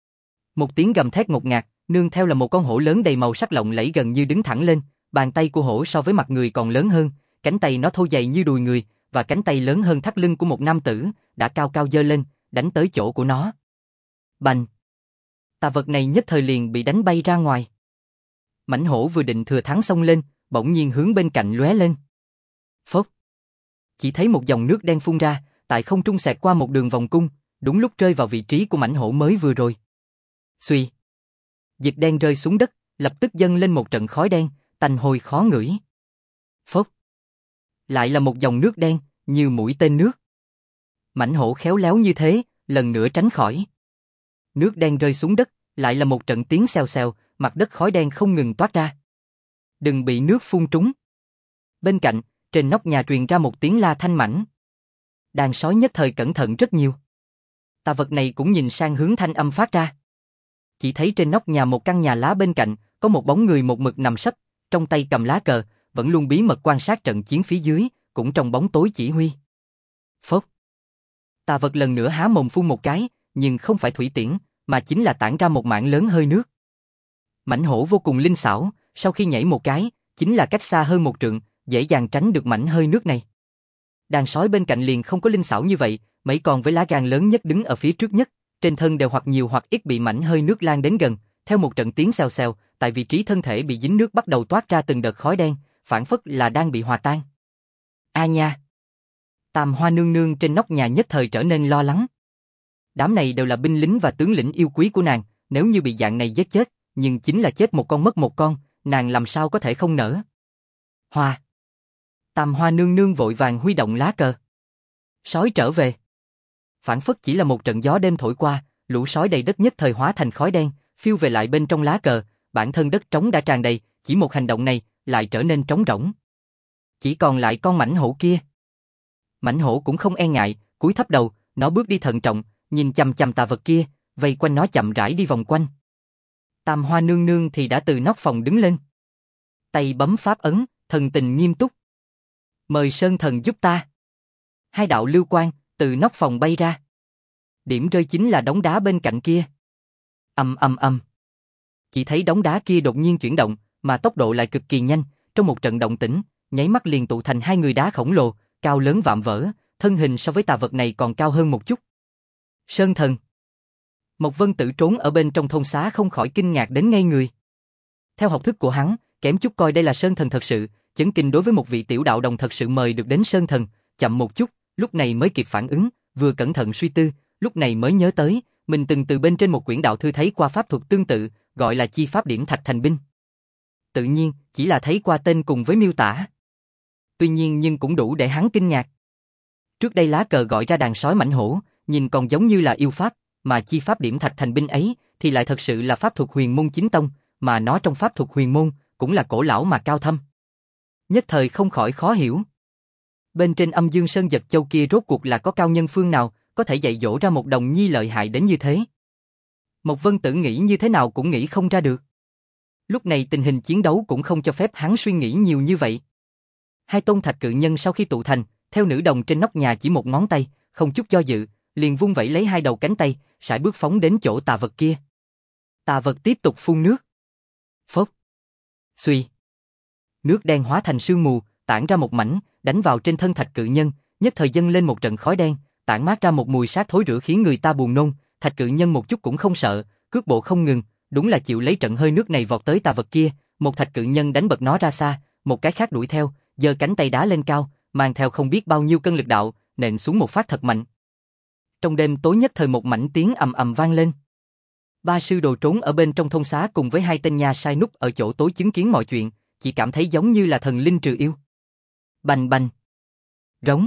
Một tiếng gầm thét ngột ngạt, nương theo là một con hổ lớn đầy màu sắc lộng lẫy gần như đứng thẳng lên, bàn tay của hổ so với mặt người còn lớn hơn, cánh tay nó thô dày như đùi người, và cánh tay lớn hơn thắt lưng của một nam tử, đã cao cao giơ lên, đánh tới chỗ của nó. Bành! Tà vật này nhất thời liền bị đánh bay ra ngoài. Mãnh hổ vừa định thừa thắng xông lên, bỗng nhiên hướng bên cạnh lóe lên. Phốc! Chỉ thấy một dòng nước đen phun ra, tại không trung xẹt qua một đường vòng cung, đúng lúc rơi vào vị trí của mãnh hổ mới vừa rồi. Xuy! Dịch đen rơi xuống đất, lập tức dâng lên một trận khói đen, tanh hôi khó ngửi. Phốc! Lại là một dòng nước đen, như mũi tên nước. Mãnh hổ khéo léo như thế, lần nữa tránh khỏi. Nước đen rơi xuống đất, lại là một trận tiếng xèo xèo, mặt đất khói đen không ngừng toát ra. Đừng bị nước phun trúng. Bên cạnh, trên nóc nhà truyền ra một tiếng la thanh mảnh. Đàn sói nhất thời cẩn thận rất nhiều. Tà vật này cũng nhìn sang hướng thanh âm phát ra. Chỉ thấy trên nóc nhà một căn nhà lá bên cạnh, có một bóng người một mực nằm sấp, trong tay cầm lá cờ, vẫn luôn bí mật quan sát trận chiến phía dưới, cũng trong bóng tối chỉ huy. Phốc! Tà vật lần nữa há mồm phun một cái, nhưng không phải thủy tiễn, mà chính là tản ra một mảng lớn hơi nước. Mãnh hổ vô cùng linh xảo, sau khi nhảy một cái, chính là cách xa hơn một trượng, dễ dàng tránh được mảnh hơi nước này. Đàn sói bên cạnh liền không có linh xảo như vậy, mấy con với lá gan lớn nhất đứng ở phía trước nhất, trên thân đều hoặc nhiều hoặc ít bị mảnh hơi nước lan đến gần, theo một trận tiếng xèo xèo, tại vị trí thân thể bị dính nước bắt đầu toát ra từng đợt khói đen, phản phất là đang bị hòa tan. A nha! Tam Hoa nương nương trên nóc nhà nhất thời trở nên lo lắng. Đám này đều là binh lính và tướng lĩnh yêu quý của nàng, nếu như bị dạng này giết chết, nhưng chính là chết một con mất một con, nàng làm sao có thể không nỡ. Hoa! Tam Hoa nương nương vội vàng huy động lá cờ. Sói trở về. Phản phất chỉ là một trận gió đêm thổi qua, lũ sói đầy đất nhất thời hóa thành khói đen, phiêu về lại bên trong lá cờ, bản thân đất trống đã tràn đầy, chỉ một hành động này lại trở nên trống rỗng. Chỉ còn lại con mãnh hổ kia. Mãnh hổ cũng không e ngại, cúi thấp đầu, nó bước đi thận trọng, nhìn chằm chằm tà vật kia, vây quanh nó chậm rãi đi vòng quanh. Tam Hoa nương nương thì đã từ nóc phòng đứng lên. Tay bấm pháp ấn, thần tình nghiêm túc. Mời Sơn Thần giúp ta. Hai đạo lưu quang từ nóc phòng bay ra. Điểm rơi chính là đống đá bên cạnh kia. Ầm ầm ầm. Chỉ thấy đống đá kia đột nhiên chuyển động, mà tốc độ lại cực kỳ nhanh, trong một trận động tĩnh, nháy mắt liền tụ thành hai người đá khổng lồ, cao lớn vạm vỡ, thân hình so với tà vật này còn cao hơn một chút. Sơn Thần. Mộc Vân Tử trốn ở bên trong thôn xá không khỏi kinh ngạc đến ngây người. Theo học thức của hắn, kém chút coi đây là Sơn Thần thật sự, chấn kinh đối với một vị tiểu đạo đồng thật sự mời được đến Sơn Thần, chậm một chút, lúc này mới kịp phản ứng, vừa cẩn thận suy tư, lúc này mới nhớ tới, mình từng từ bên trên một quyển đạo thư thấy qua pháp thuật tương tự, gọi là chi pháp điểm thạch thành binh. Tự nhiên, chỉ là thấy qua tên cùng với miêu tả. Tuy nhiên nhưng cũng đủ để hắn kinh ngạc. Trước đây lá cờ gọi ra đàn sói mãnh hổ, nhìn còn giống như là yêu pháp, mà chi pháp điểm thạch thành binh ấy thì lại thật sự là pháp thuật huyền môn chính tông, mà nó trong pháp thuật huyền môn cũng là cổ lão mà cao thâm. Nhất thời không khỏi khó hiểu. Bên trên Âm Dương Sơn Giật Châu kia rốt cuộc là có cao nhân phương nào có thể dạy dỗ ra một đồng nhi lợi hại đến như thế. Mộc Vân Tử nghĩ như thế nào cũng nghĩ không ra được. Lúc này tình hình chiến đấu cũng không cho phép hắn suy nghĩ nhiều như vậy. Hai tôn thạch cự nhân sau khi tụ thành, theo nữ đồng trên nóc nhà chỉ một ngón tay, không chút do dự, liền vung vẩy lấy hai đầu cánh tay, sải bước phóng đến chỗ tà vật kia. Tà vật tiếp tục phun nước. Phốc. Xuy. Nước đen hóa thành sương mù, tản ra một mảnh, đánh vào trên thân thạch cự nhân, nhất thời dâng lên một trận khói đen, tản mát ra một mùi xác thối rữa khiến người ta buồn nôn. Thạch cự nhân một chút cũng không sợ, cước bộ không ngừng, đúng là chịu lấy trận hơi nước này vọt tới tà vật kia. Một thạch cự nhân đánh bật nó ra xa, một cái khác đuổi theo, giơ cánh tay đá lên cao, mang theo không biết bao nhiêu cân lực đạo, nện xuống một phát thật mạnh. Trong đêm tối nhất thời một mảnh tiếng ầm ầm vang lên. Ba sư đồ trốn ở bên trong thôn xá cùng với hai tên nha sai núp ở chỗ tối chứng kiến mọi chuyện, chỉ cảm thấy giống như là thần linh trừ yêu. Bành bành. Rống.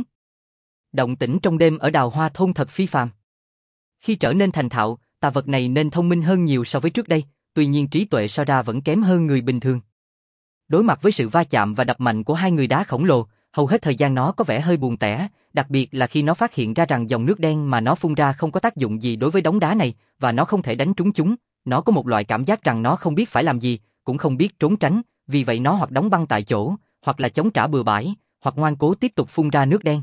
Động tĩnh trong đêm ở Đào Hoa thôn thật phi phàm. Khi trở nên thành thạo, tà vật này nên thông minh hơn nhiều so với trước đây, tuy nhiên trí tuệ so ra vẫn kém hơn người bình thường. Đối mặt với sự va chạm và đập mạnh của hai người đá khổng lồ, hầu hết thời gian nó có vẻ hơi buồn tẻ, đặc biệt là khi nó phát hiện ra rằng dòng nước đen mà nó phun ra không có tác dụng gì đối với đống đá này, và nó không thể đánh trúng chúng. Nó có một loại cảm giác rằng nó không biết phải làm gì, cũng không biết trốn tránh, vì vậy nó hoặc đóng băng tại chỗ, hoặc là chống trả bừa bãi, hoặc ngoan cố tiếp tục phun ra nước đen.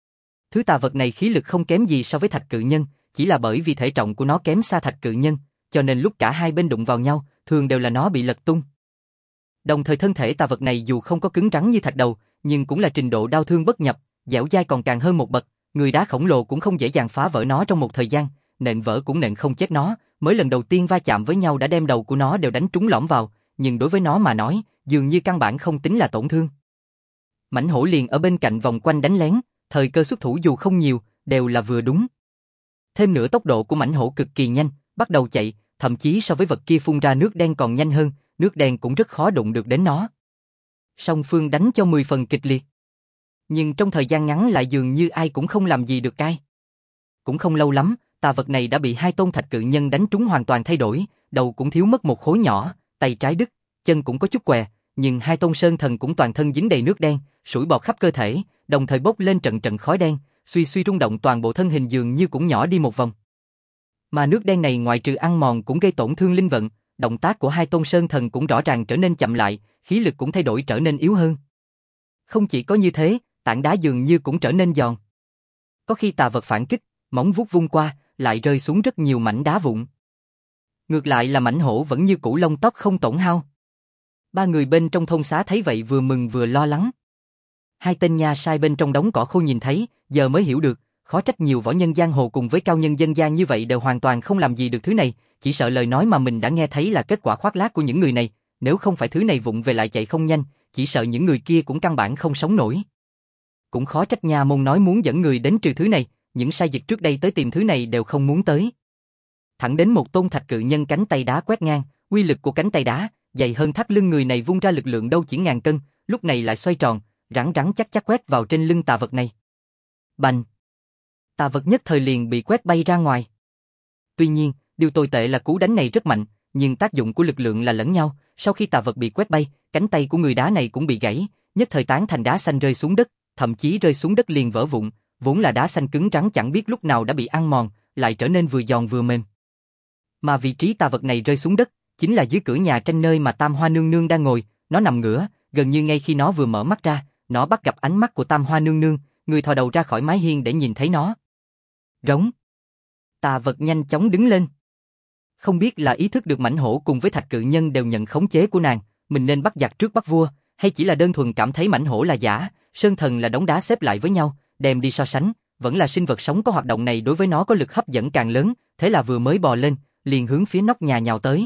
Thứ tà vật này khí lực không kém gì so với thạch cự nhân, chỉ là bởi vì thể trọng của nó kém xa thạch cự nhân, cho nên lúc cả hai bên đụng vào nhau, thường đều là nó bị lật tung. Đồng thời thân thể tà vật này dù không có cứng rắn như thạch đầu, nhưng cũng là trình độ đau thương bất nhập, dẻo dai còn càng hơn một bậc, người đá khổng lồ cũng không dễ dàng phá vỡ nó trong một thời gian, nện vỡ cũng nện không chết nó, mới lần đầu tiên va chạm với nhau đã đem đầu của nó đều đánh trúng lõm vào, nhưng đối với nó mà nói, dường như căn bản không tính là tổn thương. Mãnh hổ liền ở bên cạnh vòng quanh đánh lén, thời cơ xuất thủ dù không nhiều, đều là vừa đúng. Thêm nữa tốc độ của mãnh hổ cực kỳ nhanh, bắt đầu chạy, thậm chí so với vật kia phun ra nước đen còn nhanh hơn, nước đen cũng rất khó đụng được đến nó. Song phương đánh cho mười phần kịch liệt. Nhưng trong thời gian ngắn lại dường như ai cũng không làm gì được ai. Cũng không lâu lắm, tà vật này đã bị hai tôn thạch cự nhân đánh trúng hoàn toàn thay đổi, đầu cũng thiếu mất một khối nhỏ, tay trái đứt, chân cũng có chút què, nhưng hai tôn sơn thần cũng toàn thân dính đầy nước đen, sủi bọt khắp cơ thể, đồng thời bốc lên trận trận khói đen, suy suy rung động toàn bộ thân hình dường như cũng nhỏ đi một vòng. Mà nước đen này ngoại trừ ăn mòn cũng gây tổn thương linh vận, động tác của hai tôn sơn thần cũng rõ ràng trở nên chậm lại, khí lực cũng thay đổi trở nên yếu hơn. Không chỉ có như thế, tảng đá dường như cũng trở nên giòn. Có khi tà vật phản kích, móng vuốt vung qua, lại rơi xuống rất nhiều mảnh đá vụn. Ngược lại là mãnh hổ vẫn như cũ lông tóc không tổn hao. Ba người bên trong thôn xá thấy vậy vừa mừng vừa lo lắng. Hai tên nha sai bên trong đống cỏ khô nhìn thấy, giờ mới hiểu được, khó trách nhiều võ nhân giang hồ cùng với cao nhân dân gian như vậy đều hoàn toàn không làm gì được thứ này, chỉ sợ lời nói mà mình đã nghe thấy là kết quả khoác lác của những người này, nếu không phải thứ này vụng về lại chạy không nhanh, chỉ sợ những người kia cũng căn bản không sống nổi. Cũng khó trách nha môn nói muốn dẫn người đến trừ thứ này, những sai dịch trước đây tới tìm thứ này đều không muốn tới. Thẳng đến một tôn thạch cự nhân cánh tay đá quét ngang, uy lực của cánh tay đá, dày hơn thắt lưng người này vung ra lực lượng đâu chỉ ngàn cân, lúc này lại xoay tròn, rắn rắn chắc chắc quét vào trên lưng tà vật này. Bành! Tà vật nhất thời liền bị quét bay ra ngoài. Tuy nhiên, điều tồi tệ là cú đánh này rất mạnh, nhưng tác dụng của lực lượng là lẫn nhau, sau khi tà vật bị quét bay, cánh tay của người đá này cũng bị gãy, nhất thời tán thành đá xanh rơi xuống đất, thậm chí rơi xuống đất liền vỡ vụn, vốn là đá xanh cứng rắn chẳng biết lúc nào đã bị ăn mòn, lại trở nên vừa giòn vừa mềm. Mà vị trí tà vật này rơi xuống đất, chính là dưới cửa nhà tranh nơi mà Tam Hoa Nương Nương đang ngồi, nó nằm ngửa, gần như ngay khi nó vừa mở mắt ra, nó bắt gặp ánh mắt của Tam Hoa Nương Nương, người thò đầu ra khỏi mái hiên để nhìn thấy nó. Rống. Tà vật nhanh chóng đứng lên. Không biết là ý thức được mãnh hổ cùng với thạch cự nhân đều nhận khống chế của nàng, mình nên bắt giặc trước bắt vua, hay chỉ là đơn thuần cảm thấy mãnh hổ là giả, sơn thần là đống đá xếp lại với nhau, đem đi so sánh, vẫn là sinh vật sống có hoạt động này đối với nó có lực hấp dẫn càng lớn, thế là vừa mới bò lên, liền hướng phía nóc nhà nhào tới.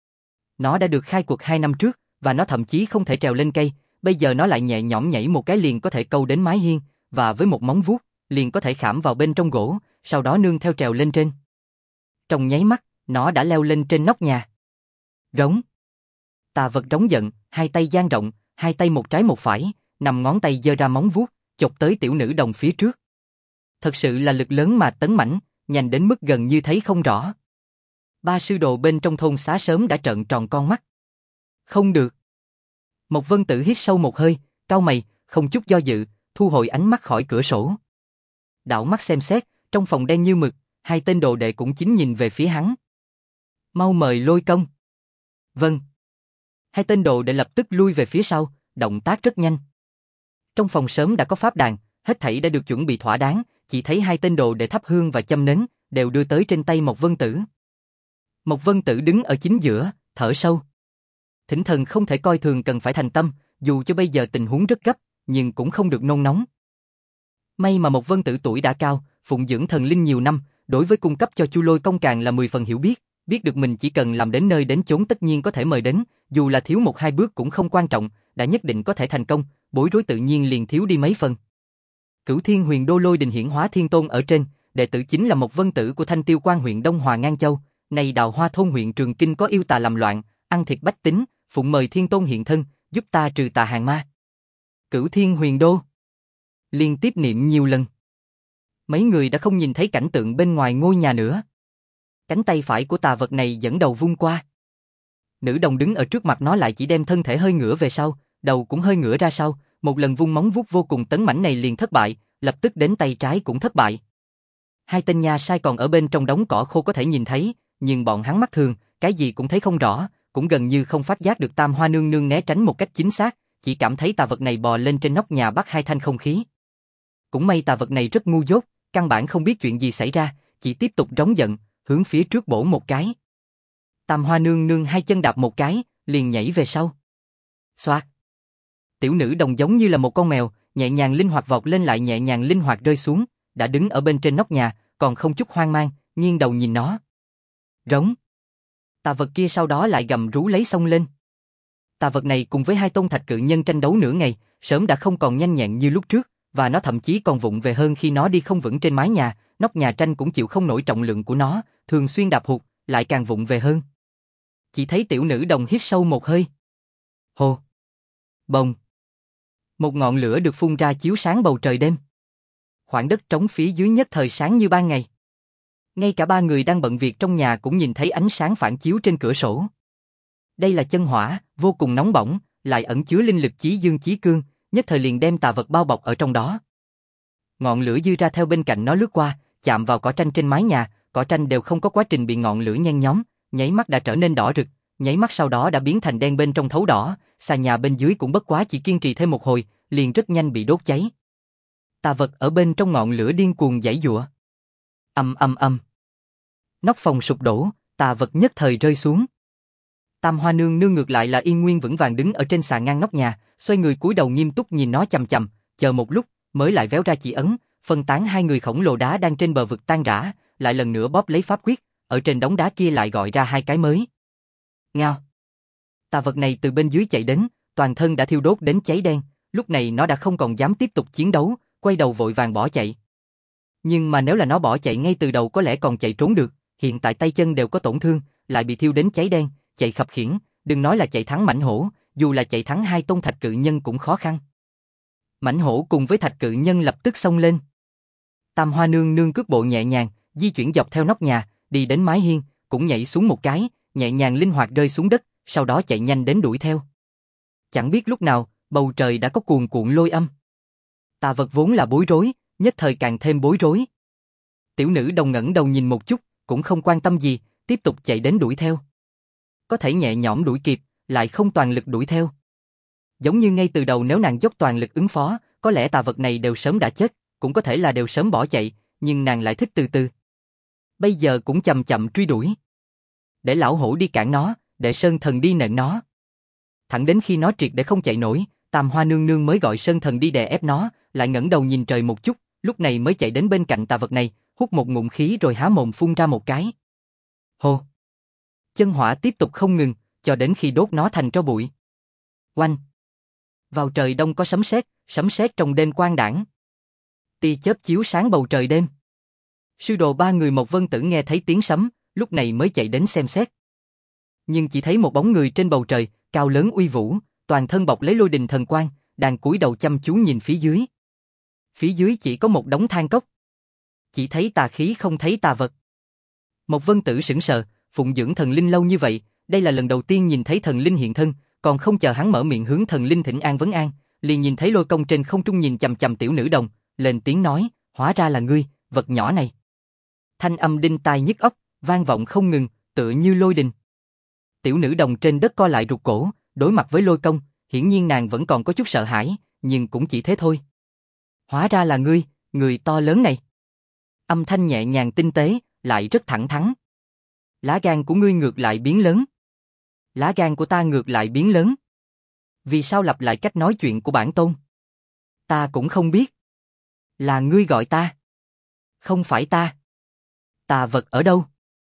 Nó đã được khai cuộc hai năm trước, và nó thậm chí không thể trèo lên cây, bây giờ nó lại nhẹ nhõm nhảy một cái liền có thể câu đến mái hiên, và với một móng vuốt, liền có thể khảm vào bên trong gỗ, sau đó nương theo trèo lên trên. Trong nháy mắt, nó đã leo lên trên nóc nhà. Rống. Tà vật rống giận, hai tay dang rộng, hai tay một trái một phải, nằm ngón tay giơ ra móng vuốt, chộp tới tiểu nữ đồng phía trước. Thật sự là lực lớn mà tấn mãnh, nhanh đến mức gần như thấy không rõ. Ba sư đồ bên trong thôn xá sớm đã trợn tròn con mắt. Không được. Mộc Vân Tử hít sâu một hơi, cau mày, không chút do dự, thu hồi ánh mắt khỏi cửa sổ. Đảo mắt xem xét, trong phòng đen như mực, hai tên đồ đệ cũng chính nhìn về phía hắn. Mau mời Lôi Công. Vâng. Hai tên đồ đệ lập tức lui về phía sau, động tác rất nhanh. Trong phòng sớm đã có pháp đàn, hết thảy đã được chuẩn bị thỏa đáng, chỉ thấy hai tên đồ đệ thắp hương và châm nến, đều đưa tới trên tay Mộc Vân Tử. Mộc Vân Tử đứng ở chính giữa, thở sâu. Thỉnh thần không thể coi thường, cần phải thành tâm, dù cho bây giờ tình huống rất gấp, nhưng cũng không được nôn nóng. May mà Mộc Vân Tử tuổi đã cao, phụng dưỡng thần linh nhiều năm, đối với cung cấp cho Chu Lôi Công càng là mười phần hiểu biết, biết được mình chỉ cần làm đến nơi đến chốn tất nhiên có thể mời đến, dù là thiếu một hai bước cũng không quan trọng, đã nhất định có thể thành công, bối rối tự nhiên liền thiếu đi mấy phần. Cửu Thiên Huyền Đô Lôi Đình hiển hóa thiên tôn ở trên, đệ tử chính là Mộc Vân Tử của Thanh Tiêu Quan huyện Đông Hòa Ngang Châu, này Đào Hoa thôn huyện Trường Kinh có yêu tà làm loạn, ăn thịt bách tính, phụng mời thiên tôn hiện thân, giúp ta trừ tà hàng ma. Cửu Thiên Huyền Đô. Liên tiếp niệm nhiều lần. Mấy người đã không nhìn thấy cảnh tượng bên ngoài ngôi nhà nữa. Cánh tay phải của tà vật này dẫn đầu vung qua. Nữ đồng đứng ở trước mặt nó lại chỉ đem thân thể hơi ngửa về sau, đầu cũng hơi ngửa ra sau, một lần vung móng vuốt vô cùng tấn mãnh này liền thất bại, lập tức đến tay trái cũng thất bại. Hai tên nha sai còn ở bên trong đống cỏ khô có thể nhìn thấy, nhưng bọn hắn mắt thường, cái gì cũng thấy không rõ, cũng gần như không phát giác được Tam Hoa Nương Nương né tránh một cách chính xác, chỉ cảm thấy tà vật này bò lên trên nóc nhà bắt hai thanh không khí. Cũng may tà vật này rất ngu dốt, căn bản không biết chuyện gì xảy ra, chỉ tiếp tục rống giận, hướng phía trước bổ một cái. Tam Hoa Nương Nương hai chân đạp một cái, liền nhảy về sau. Xoạt. Tiểu nữ đồng giống như là một con mèo, nhẹ nhàng linh hoạt vọt lên lại nhẹ nhàng linh hoạt rơi xuống, đã đứng ở bên trên nóc nhà, còn không chút hoang mang, nghiêng đầu nhìn nó. Rống. Tà vật kia sau đó lại gầm rú lấy xông lên. Tà vật này cùng với hai tôn thạch cự nhân tranh đấu nửa ngày, sớm đã không còn nhanh nhẹn như lúc trước, và nó thậm chí còn vụng về hơn khi nó đi không vững trên mái nhà, nóc nhà tranh cũng chịu không nổi trọng lượng của nó, thường xuyên đạp hụt, lại càng vụng về hơn. Chỉ thấy tiểu nữ đồng hít sâu một hơi. Hồ. Bồng. Một ngọn lửa được phun ra chiếu sáng bầu trời đêm. Khoảng đất trống phía dưới nhất thời sáng như ban ngày. Ngay cả ba người đang bận việc trong nhà cũng nhìn thấy ánh sáng phản chiếu trên cửa sổ. Đây là chân hỏa, vô cùng nóng bỏng, lại ẩn chứa linh lực chí dương chí cương, nhất thời liền đem tà vật bao bọc ở trong đó. Ngọn lửa dư ra theo bên cạnh nó lướt qua, chạm vào cỏ tranh trên mái nhà, cỏ tranh đều không có quá trình bị ngọn lửa nhen nhóm, nháy mắt đã trở nên đỏ rực, nháy mắt sau đó đã biến thành đen bên trong thấu đỏ, xà nhà bên dưới cũng bất quá chỉ kiên trì thêm một hồi, liền rất nhanh bị đốt cháy. Tà vật ở bên trong ngọn lửa điên cuồng giãy giụa. Ầm ầm ầm. Nóc phòng sụp đổ, tà vật nhất thời rơi xuống. Tam Hoa Nương Nương ngược lại là yên nguyên vững vàng đứng ở trên xà ngang nóc nhà, xoay người cúi đầu nghiêm túc nhìn nó chằm chằm, chờ một lúc, mới lại véo ra chỉ ấn, phân tán hai người khổng lồ đá đang trên bờ vực tan rã, lại lần nữa bóp lấy pháp quyết, ở trên đống đá kia lại gọi ra hai cái mới. Ngao. Tà vật này từ bên dưới chạy đến, toàn thân đã thiêu đốt đến cháy đen, lúc này nó đã không còn dám tiếp tục chiến đấu, quay đầu vội vàng bỏ chạy. Nhưng mà nếu là nó bỏ chạy ngay từ đầu có lẽ còn chạy trốn được, hiện tại tay chân đều có tổn thương, lại bị thiêu đến cháy đen, chạy khập khiễng, đừng nói là chạy thắng mãnh hổ, dù là chạy thắng hai tôn thạch cự nhân cũng khó khăn. Mãnh hổ cùng với thạch cự nhân lập tức xông lên. Tam Hoa Nương Nương cước bộ nhẹ nhàng, di chuyển dọc theo nóc nhà, đi đến mái hiên, cũng nhảy xuống một cái, nhẹ nhàng linh hoạt rơi xuống đất, sau đó chạy nhanh đến đuổi theo. Chẳng biết lúc nào, bầu trời đã có cuồn cuộn lôi âm. Tà vật vốn là bối rối, nhất thời càng thêm bối rối. Tiểu nữ đồng ngẩng đầu nhìn một chút, cũng không quan tâm gì, tiếp tục chạy đến đuổi theo. Có thể nhẹ nhõm đuổi kịp, lại không toàn lực đuổi theo. Giống như ngay từ đầu nếu nàng dốc toàn lực ứng phó, có lẽ tà vật này đều sớm đã chết, cũng có thể là đều sớm bỏ chạy, nhưng nàng lại thích từ từ. Bây giờ cũng chậm chậm truy đuổi. Để lão hổ đi cản nó, để Sơn Thần đi nện nó. Thẳng đến khi nó triệt để không chạy nổi, Tam Hoa nương nương mới gọi Sơn Thần đi đè ép nó, lại ngẩng đầu nhìn trời một chút, lúc này mới chạy đến bên cạnh tà vật này, hút một ngụm khí rồi há mồm phun ra một cái. Hô! Chân hỏa tiếp tục không ngừng, cho đến khi đốt nó thành tro bụi. Oanh! Vào trời đông có sấm sét, sấm sét trong đêm quang đãng. Tia chớp chiếu sáng bầu trời đêm. Sư đồ ba người Mộc Vân Tử nghe thấy tiếng sấm, lúc này mới chạy đến xem xét. Nhưng chỉ thấy một bóng người trên bầu trời, cao lớn uy vũ, toàn thân bọc lấy lôi đình thần quang, đang cúi đầu chăm chú nhìn phía dưới. Phía dưới chỉ có một đống than cốc. Chỉ thấy tà khí không thấy tà vật. Mộc Vân Tử sững sờ, phụng dưỡng thần linh lâu như vậy, đây là lần đầu tiên nhìn thấy thần linh hiện thân, còn không chờ hắn mở miệng hướng thần linh thỉnh an vấn an, liền nhìn thấy Lôi Công trên không trung nhìn chằm chằm tiểu nữ đồng, lên tiếng nói, hóa ra là ngươi, vật nhỏ này. Thanh âm đinh tai nhức óc, vang vọng không ngừng, tựa như lôi đình. Tiểu nữ đồng trên đất co lại rụt cổ, đối mặt với Lôi Công, hiển nhiên nàng vẫn còn có chút sợ hãi, nhưng cũng chỉ thế thôi. Hóa ra là ngươi, người to lớn này. Âm thanh nhẹ nhàng tinh tế, lại rất thẳng thắn. Lá gan của ngươi ngược lại biến lớn. Lá gan của ta ngược lại biến lớn. Vì sao lặp lại cách nói chuyện của bản tôn? Ta cũng không biết. Là ngươi gọi ta. Không phải ta. Tà vật ở đâu?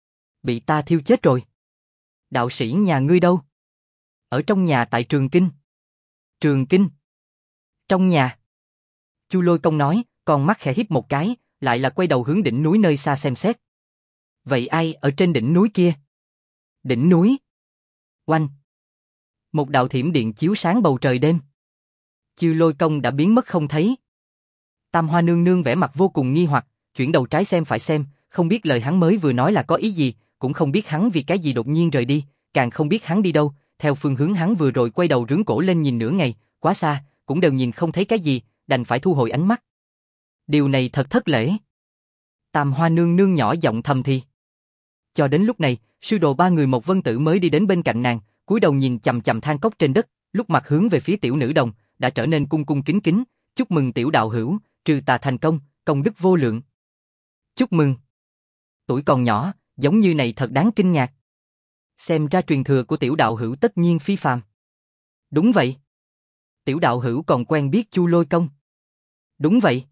Bị ta thiêu chết rồi. Đạo sĩ nhà ngươi đâu? Ở trong nhà tại Trường Kinh. Trường Kinh. Trong nhà. Chu Lôi Công nói, con mắt khẽ híp một cái, lại là quay đầu hướng đỉnh núi nơi xa xem xét. Vậy ai ở trên đỉnh núi kia? Đỉnh núi. Oanh. Một đạo thiểm điện chiếu sáng bầu trời đêm. Chu Lôi Công đã biến mất không thấy. Tam Hoa nương nương vẻ mặt vô cùng nghi hoặc, chuyển đầu trái xem phải xem, không biết lời hắn mới vừa nói là có ý gì, cũng không biết hắn vì cái gì đột nhiên rời đi, càng không biết hắn đi đâu, theo phương hướng hắn vừa rồi quay đầu rướn cổ lên nhìn nửa ngày, quá xa, cũng đều nhìn không thấy cái gì, đành phải thu hồi ánh mắt. Điều này thật thất lễ. Tam Hoa nương nương nhỏ giọng thầm thì. Cho đến lúc này, sư đồ ba người Mộc Vân Tử mới đi đến bên cạnh nàng, cúi đầu nhìn chằm chằm than cốc trên đất, lúc mặt hướng về phía tiểu nữ đồng, đã trở nên cung cung kính kính, chúc mừng tiểu đạo hữu, trừ tà thành công, công đức vô lượng. Chúc mừng. Tuổi còn nhỏ, giống như này thật đáng kinh ngạc. Xem ra truyền thừa của tiểu đạo hữu tất nhiên phi phàm. Đúng vậy. Tiểu đạo hữu còn quen biết Chu Lôi Công. Đúng vậy.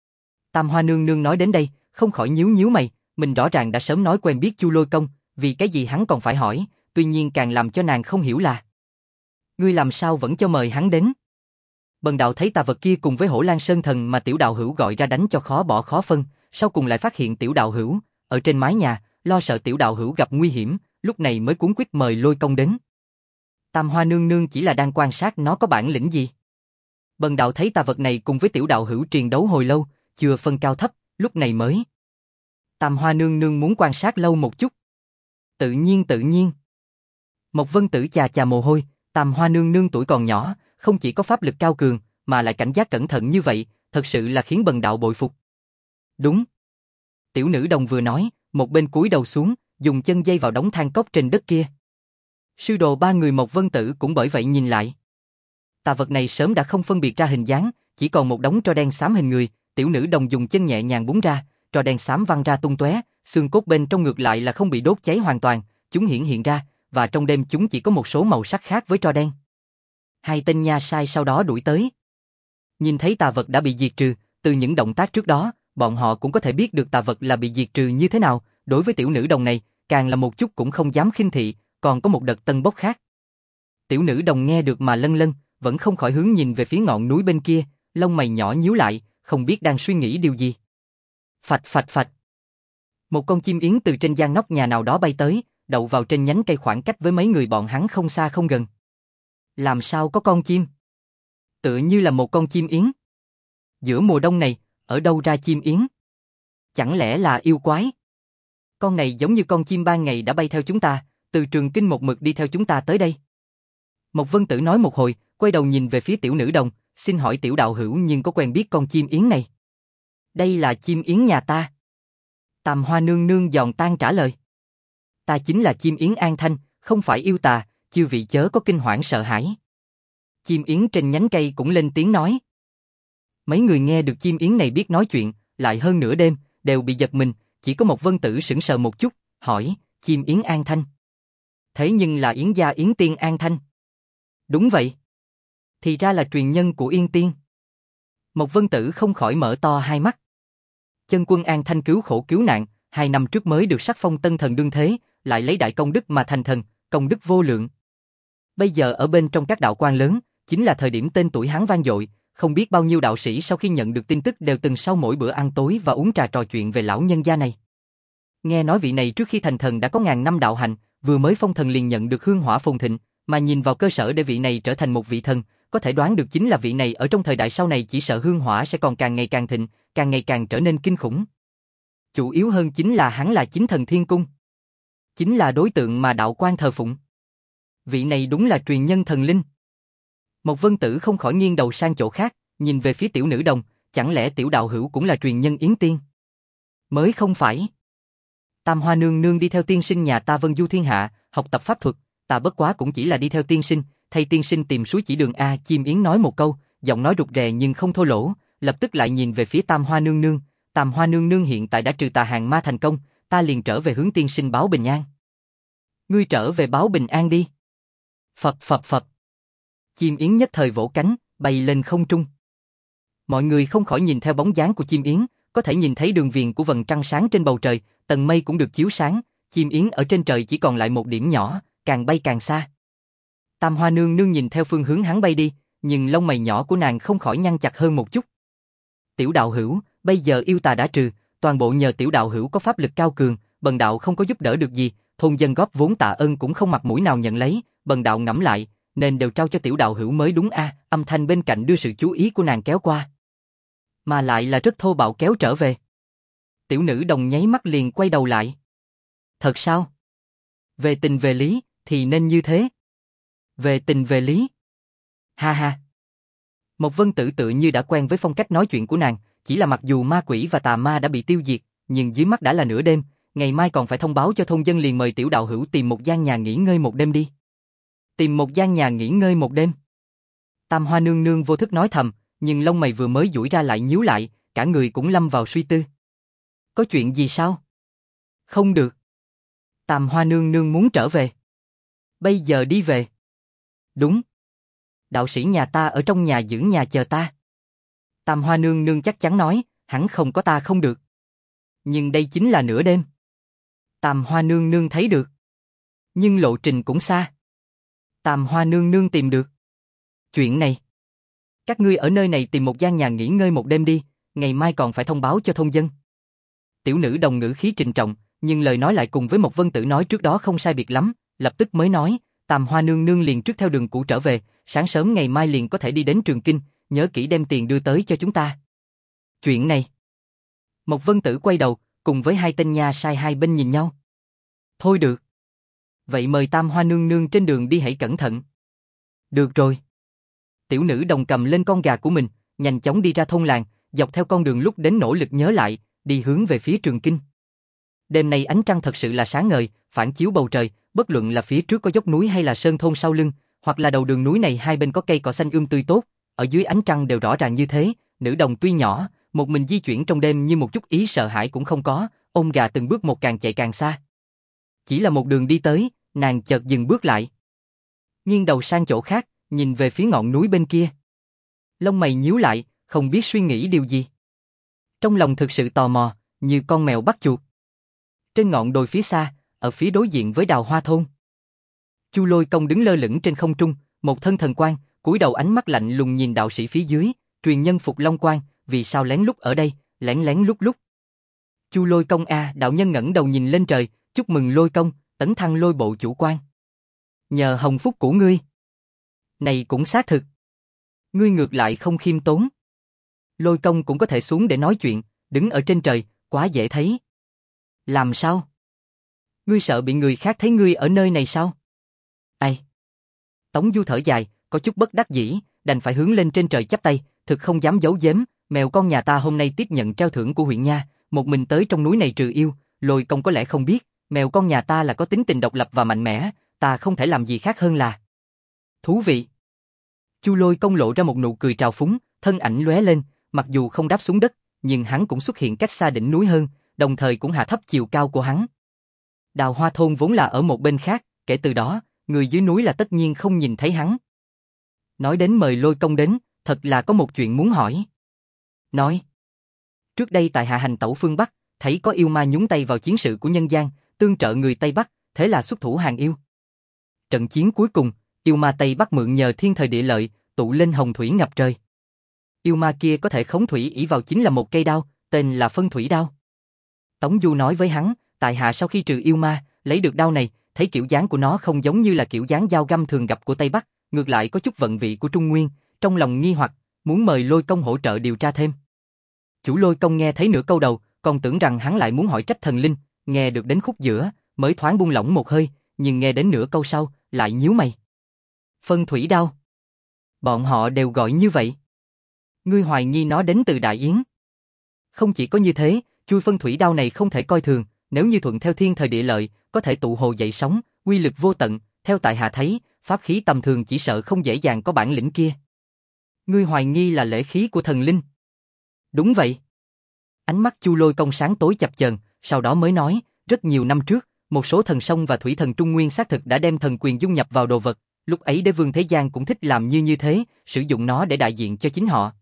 Tam Hoa nương nương nói đến đây, không khỏi nhíu nhíu mày, mình rõ ràng đã sớm nói quen biết Chu Lôi Công, vì cái gì hắn còn phải hỏi, tuy nhiên càng làm cho nàng không hiểu là ngươi làm sao vẫn cho mời hắn đến. Bần đạo thấy tà vật kia cùng với Hổ Lan Sơn Thần mà tiểu đạo hữu gọi ra đánh cho khó bỏ khó phân, sau cùng lại phát hiện tiểu đạo hữu ở trên mái nhà, lo sợ tiểu đạo hữu gặp nguy hiểm, lúc này mới cuống quýt mời Lôi Công đến. Tam Hoa nương nương chỉ là đang quan sát nó có bản lĩnh gì. Bần đạo thấy tà vật này cùng với tiểu đạo hữu triền đấu hồi lâu, chưa phân cao thấp, lúc này mới. Tam Hoa nương nương muốn quan sát lâu một chút. Tự nhiên tự nhiên. Mộc Vân Tử chà chà mồ hôi, Tam Hoa nương nương tuổi còn nhỏ, không chỉ có pháp lực cao cường, mà lại cảnh giác cẩn thận như vậy, thật sự là khiến bần đạo bội phục. Đúng. Tiểu nữ đồng vừa nói, một bên cúi đầu xuống, dùng chân dây vào đống than cốc trên đất kia. Sư đồ ba người Mộc Vân Tử cũng bởi vậy nhìn lại. Tà vật này sớm đã không phân biệt ra hình dáng, chỉ còn một đống tro đen xám hình người, tiểu nữ đồng dùng chân nhẹ nhàng búng ra, tro đen xám văng ra tung tóe, xương cốt bên trong ngược lại là không bị đốt cháy hoàn toàn, chúng hiển hiện ra, và trong đêm chúng chỉ có một số màu sắc khác với tro đen. Hai tên nha sai sau đó đuổi tới. Nhìn thấy tà vật đã bị diệt trừ, từ những động tác trước đó, bọn họ cũng có thể biết được tà vật là bị diệt trừ như thế nào, đối với tiểu nữ đồng này, càng là một chút cũng không dám khinh thị, còn có một đợt tân bốc khác. Tiểu nữ đồng nghe được mà lân lân, vẫn không khỏi hướng nhìn về phía ngọn núi bên kia, lông mày nhỏ nhíu lại, không biết đang suy nghĩ điều gì. Phạch phạch phạch. Một con chim yến từ trên gian nóc nhà nào đó bay tới, đậu vào trên nhánh cây khoảng cách với mấy người bọn hắn không xa không gần. Làm sao có con chim? Tựa như là một con chim yến. Giữa mùa đông này, ở đâu ra chim yến? Chẳng lẽ là yêu quái? Con này giống như con chim ban ngày đã bay theo chúng ta, từ Trường Kinh một mực đi theo chúng ta tới đây. Mộc Vân Tử nói một hồi, quay đầu nhìn về phía tiểu nữ đồng, xin hỏi tiểu đạo hữu nhưng có quen biết con chim yến này? Đây là chim yến nhà ta. Tam Hoa nương nương giòn tan trả lời. Ta chính là chim yến An Thanh, không phải yêu tà, chư vị chớ có kinh hoảng sợ hãi. Chim yến trên nhánh cây cũng lên tiếng nói. Mấy người nghe được chim yến này biết nói chuyện, lại hơn nửa đêm, đều bị giật mình, chỉ có một Vân Tử sững sờ một chút, hỏi, chim yến An Thanh. Thế nhưng là yến gia yến tiên An Thanh. Đúng vậy. Thì ra là truyền nhân của Yên Tiên. Một Vân Tử không khỏi mở to hai mắt. Chân quân An Thanh cứu khổ cứu nạn, hai năm trước mới được sắc phong tân thần đương thế, lại lấy đại công đức mà thành thần, công đức vô lượng. Bây giờ ở bên trong các đạo quan lớn, chính là thời điểm tên tuổi hắn vang dội, không biết bao nhiêu đạo sĩ sau khi nhận được tin tức đều từng sau mỗi bữa ăn tối và uống trà trò chuyện về lão nhân gia này. Nghe nói vị này trước khi thành thần đã có ngàn năm đạo hành, vừa mới phong thần liền nhận được hương hỏa phồn thịnh, mà nhìn vào cơ sở để vị này trở thành một vị thần, có thể đoán được chính là vị này ở trong thời đại sau này chỉ sợ hương hỏa sẽ còn càng ngày càng thịnh, càng ngày càng trở nên kinh khủng. Chủ yếu hơn chính là hắn là chính thần thiên cung, chính là đối tượng mà đạo quan thờ phụng. Vị này đúng là truyền nhân thần linh. Một Vân Tử không khỏi nghiêng đầu sang chỗ khác, nhìn về phía tiểu nữ đồng, chẳng lẽ tiểu đạo hữu cũng là truyền nhân Yến Tiên? Mới không phải. Tam Hoa nương nương đi theo tiên sinh nhà ta Vân Du thiên hạ, học tập pháp thuật, ta bất quá cũng chỉ là đi theo tiên sinh, thay tiên sinh tìm suối chỉ đường a. Chim yến nói một câu, giọng nói rụt rè nhưng không thô lỗ, lập tức lại nhìn về phía Tam Hoa nương nương. Tam Hoa nương nương hiện tại đã trừ tà hàng ma thành công, ta liền trở về hướng tiên sinh báo bình an. Ngươi trở về báo bình an đi. Phập phập phập. Chim yến nhất thời vỗ cánh, bay lên không trung. Mọi người không khỏi nhìn theo bóng dáng của chim yến, có thể nhìn thấy đường viền của vầng trăng sáng trên bầu trời, tầng mây cũng được chiếu sáng, chim yến ở trên trời chỉ còn lại một điểm nhỏ, càng bay càng xa. Tam Hoa nương nương nhìn theo phương hướng hắn bay đi, nhưng lông mày nhỏ của nàng không khỏi nhăn chặt hơn một chút. Tiểu đạo hữu, bây giờ yêu tà đã trừ, toàn bộ nhờ tiểu đạo hữu có pháp lực cao cường, bần đạo không có giúp đỡ được gì, thôn dân góp vốn tạ ơn cũng không mặt mũi nào nhận lấy, bần đạo ngẫm lại, nên đều trao cho tiểu đạo hữu mới đúng a. À, âm thanh bên cạnh đưa sự chú ý của nàng kéo qua, mà lại là rất thô bạo kéo trở về. Tiểu nữ đồng nháy mắt liền quay đầu lại. Thật sao? Về tình về lý thì nên như thế. Về tình về lý. Ha ha. Một Vân Tử tự như đã quen với phong cách nói chuyện của nàng, chỉ là mặc dù ma quỷ và tà ma đã bị tiêu diệt, nhưng dưới mắt đã là nửa đêm, ngày mai còn phải thông báo cho thôn dân, liền mời tiểu đạo hữu tìm một gian nhà nghỉ ngơi một đêm đi. Tìm một gian nhà nghỉ ngơi một đêm. Tam Hoa nương nương vô thức nói thầm, nhưng lông mày vừa mới duỗi ra lại nhíu lại, cả người cũng lâm vào suy tư. Có chuyện gì sao? Không được. Tam Hoa nương nương muốn trở về. Bây giờ đi về. Đúng. Đạo sĩ nhà ta ở trong nhà giữ nhà chờ ta. Tam Hoa nương nương chắc chắn nói, hẳn không có ta không được. Nhưng đây chính là nửa đêm. Tam Hoa nương nương thấy được. Nhưng lộ trình cũng xa. Tam Hoa nương nương tìm được. Chuyện này. Các ngươi ở nơi này tìm một gian nhà nghỉ ngơi một đêm đi, ngày mai còn phải thông báo cho thôn dân. Tiểu nữ đồng ngữ khí trịnh trọng, nhưng lời nói lại cùng với một Vân Tử nói trước đó không sai biệt lắm, lập tức mới nói, Tam Hoa nương nương liền trước theo đường cũ trở về, sáng sớm ngày mai liền có thể đi đến Trường Kinh, nhớ kỹ đem tiền đưa tới cho chúng ta. Chuyện này. Một Vân Tử quay đầu, cùng với hai tên nha sai hai bên nhìn nhau. Thôi được. Vậy mời Tam Hoa nương nương trên đường đi hãy cẩn thận. Được rồi. Tiểu nữ đồng cầm lên con gà của mình, nhanh chóng đi ra thôn làng, dọc theo con đường lúc đến nỗ lực nhớ lại, đi hướng về phía Trường Kinh. Đêm nay ánh trăng thật sự là sáng ngời, phản chiếu bầu trời, bất luận là phía trước có dốc núi hay là sơn thôn sau lưng, hoặc là đầu đường núi này hai bên có cây cỏ xanh um tươi tốt, ở dưới ánh trăng đều rõ ràng như thế. Nữ đồng tuy nhỏ, một mình di chuyển trong đêm nhưng một chút ý sợ hãi cũng không có, ôm gà từng bước một càng chạy càng xa. Chỉ là một đường đi tới, nàng chợt dừng bước lại, nghiêng đầu sang chỗ khác, nhìn về phía ngọn núi bên kia. Lông mày nhíu lại, không biết suy nghĩ điều gì. Trong lòng thực sự tò mò, như con mèo bắt chuột. Trên ngọn đồi phía xa, ở phía đối diện với Đào Hoa thôn, Chu Lôi Công đứng lơ lửng trên không trung, một thân thần quang, cúi đầu ánh mắt lạnh lùng nhìn đạo sĩ phía dưới, truyền nhân Phục Long Quan, vì sao lén lút ở đây, lén lén lút lút. Chu Lôi Công a, đạo nhân ngẩng đầu nhìn lên trời, chúc mừng Lôi Công, tấn thăng Lôi bộ chủ quan. Nhờ hồng phúc của ngươi. Này cũng xác thực. Ngươi ngược lại không khiêm tốn. Lôi Công cũng có thể xuống để nói chuyện, đứng ở trên trời, quá dễ thấy. Làm sao? Ngươi sợ bị người khác thấy ngươi ở nơi này sao? Ai? Tống Du thở dài, có chút bất đắc dĩ, đành phải hướng lên trên trời chắp tay, thực không dám giấu giếm, mèo con nhà ta hôm nay tiếp nhận treo thưởng của huyện nha, một mình tới trong núi này trừ yêu, Lôi Công có lẽ không biết, mèo con nhà ta là có tính tình độc lập và mạnh mẽ, ta không thể làm gì khác hơn là. Thú vị. Chu Lôi Công lộ ra một nụ cười trào phúng, thân ảnh lóe lên, mặc dù không đáp xuống đất, nhưng hắn cũng xuất hiện cách xa đỉnh núi hơn, đồng thời cũng hạ thấp chiều cao của hắn. Đào Hoa thôn vốn là ở một bên khác, kể từ đó, người dưới núi là tất nhiên không nhìn thấy hắn. Nói đến mời Lôi Công đến, thật là có một chuyện muốn hỏi. Nói. Trước đây tại hạ hành tẩu phương Bắc, thấy có yêu ma nhúng tay vào chiến sự của nhân gian, tương trợ người Tây Bắc, thế là xuất thủ hàng yêu. Trận chiến cuối cùng, yêu ma Tây Bắc mượn nhờ thiên thời địa lợi, tụ lên hồng thủy ngập trời. Yêu ma kia có thể khống thủy ỷ vào chính là một cây đao, tên là phân thủy đao. Tống Du nói với hắn, tại hạ sau khi trừ yêu ma, lấy được đao này, thấy kiểu dáng của nó không giống như là kiểu dáng dao găm thường gặp của Tây Bắc, ngược lại có chút vận vị của Trung Nguyên, trong lòng nghi hoặc, muốn mời Lôi Công hỗ trợ điều tra thêm. Chủ Lôi Công nghe thấy nửa câu đầu, còn tưởng rằng hắn lại muốn hỏi trách thần linh, nghe được đến khúc giữa, mới thoáng buông lỏng một hơi, nhưng nghe đến nửa câu sau, lại nhíu mày. Phân thủy đao. Bọn họ đều gọi như vậy. Ngươi hoài nghi nó đến từ Đại Yến. Không chỉ có như thế, chui phân thủy đao này không thể coi thường, nếu như thuận theo thiên thời địa lợi, có thể tụ hồ dậy sóng, uy lực vô tận, theo tại hạ thấy, pháp khí tầm thường chỉ sợ không dễ dàng có bản lĩnh kia. Ngươi hoài nghi là lễ khí của thần linh. Đúng vậy. Ánh mắt Chu Lôi Công sáng tối chập chờn, sau đó mới nói, rất nhiều năm trước, một số thần sông và thủy thần Trung Nguyên xác thực đã đem thần quyền dung nhập vào đồ vật, lúc ấy đế vương thế gian cũng thích làm như như thế, sử dụng nó để đại diện cho chính họ.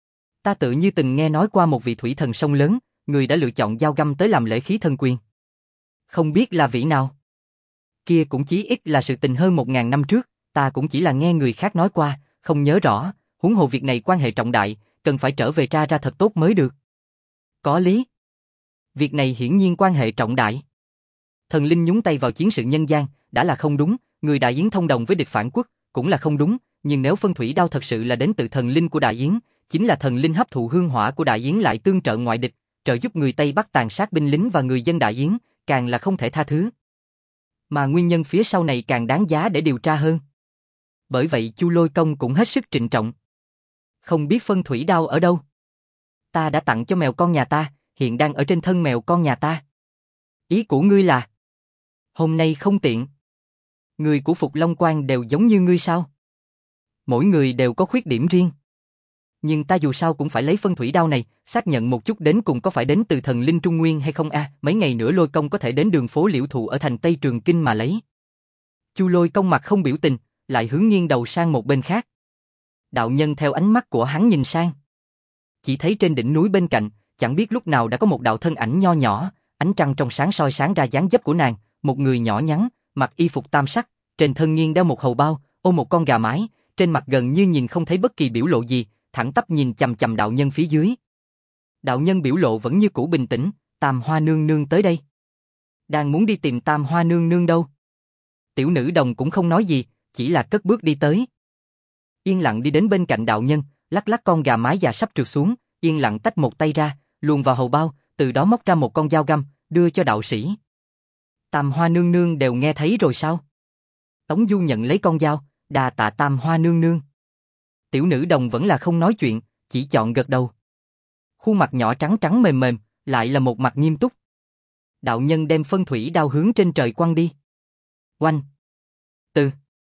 Ta tự như từng nghe nói qua một vị thủy thần sông lớn, người đã lựa chọn dao găm tới làm lễ khí thần quyền. Không biết là vị nào? Kia cũng chí ít là sự tình hơn một ngàn năm trước, ta cũng chỉ là nghe người khác nói qua, không nhớ rõ, huống hồ việc này quan hệ trọng đại, cần phải trở về tra ra thật tốt mới được. Có lý. Việc này hiển nhiên quan hệ trọng đại. Thần linh nhúng tay vào chiến sự nhân gian, đã là không đúng, người Đại Yến thông đồng với địch phản quốc, cũng là không đúng, nhưng nếu phân thủy đao thật sự là đến từ thần linh của Đại Yến, chính là thần linh hấp thụ hương hỏa của Đại Yến lại tương trợ ngoại địch, trợ giúp người Tây Bắc tàn sát binh lính và người dân Đại Yến, càng là không thể tha thứ. Mà nguyên nhân phía sau này càng đáng giá để điều tra hơn. Bởi vậy Chu Lôi Công cũng hết sức trịnh trọng. Không biết phân thủy đao ở đâu? Ta đã tặng cho mèo con nhà ta, hiện đang ở trên thân mèo con nhà ta. Ý của ngươi là? Hôm nay không tiện. Người của Phục Long Quan đều giống như ngươi sao? Mỗi người đều có khuyết điểm riêng. Nhưng ta dù sao cũng phải lấy phân thủy đao này, xác nhận một chút đến cùng có phải đến từ thần linh Trung Nguyên hay không a? À, mấy ngày nữa Lôi Công có thể đến đường phố Liễu Thụ ở thành Tây Trường Kinh mà lấy. Chu Lôi Công mặt không biểu tình, lại hướng nghiêng đầu sang một bên khác. Đạo nhân theo ánh mắt của hắn nhìn sang. Chỉ thấy trên đỉnh núi bên cạnh, chẳng biết lúc nào đã có một đạo thân ảnh nho nhỏ, ánh trăng trong sáng soi sáng ra dáng dấp của nàng, một người nhỏ nhắn, mặc y phục tam sắc, trên thân nghiêng đeo một hầu bao, ôm một con gà mái, trên mặt gần như nhìn không thấy bất kỳ biểu lộ gì, thẳng tắp nhìn chằm chằm đạo nhân phía dưới. Đạo nhân biểu lộ vẫn như cũ bình tĩnh, Tam Hoa nương nương tới đây. Đang muốn đi tìm Tam Hoa nương nương đâu? Tiểu nữ đồng cũng không nói gì, chỉ là cất bước đi tới. Yên lặng đi đến bên cạnh đạo nhân, lắc lắc con gà mái già sắp trượt xuống, yên lặng tách một tay ra, luồn vào hầu bao, từ đó móc ra một con dao găm, đưa cho đạo sĩ. Tam Hoa nương nương đều nghe thấy rồi sao? Tống Du nhận lấy con dao, đà tạ Tam Hoa nương nương. Tiểu nữ đồng vẫn là không nói chuyện, chỉ chọn gật đầu. Khuôn mặt nhỏ trắng trắng mềm mềm, lại là một mặt nghiêm túc. Đạo nhân đem phân thủy đao hướng trên trời quăng đi. Oanh! Từ!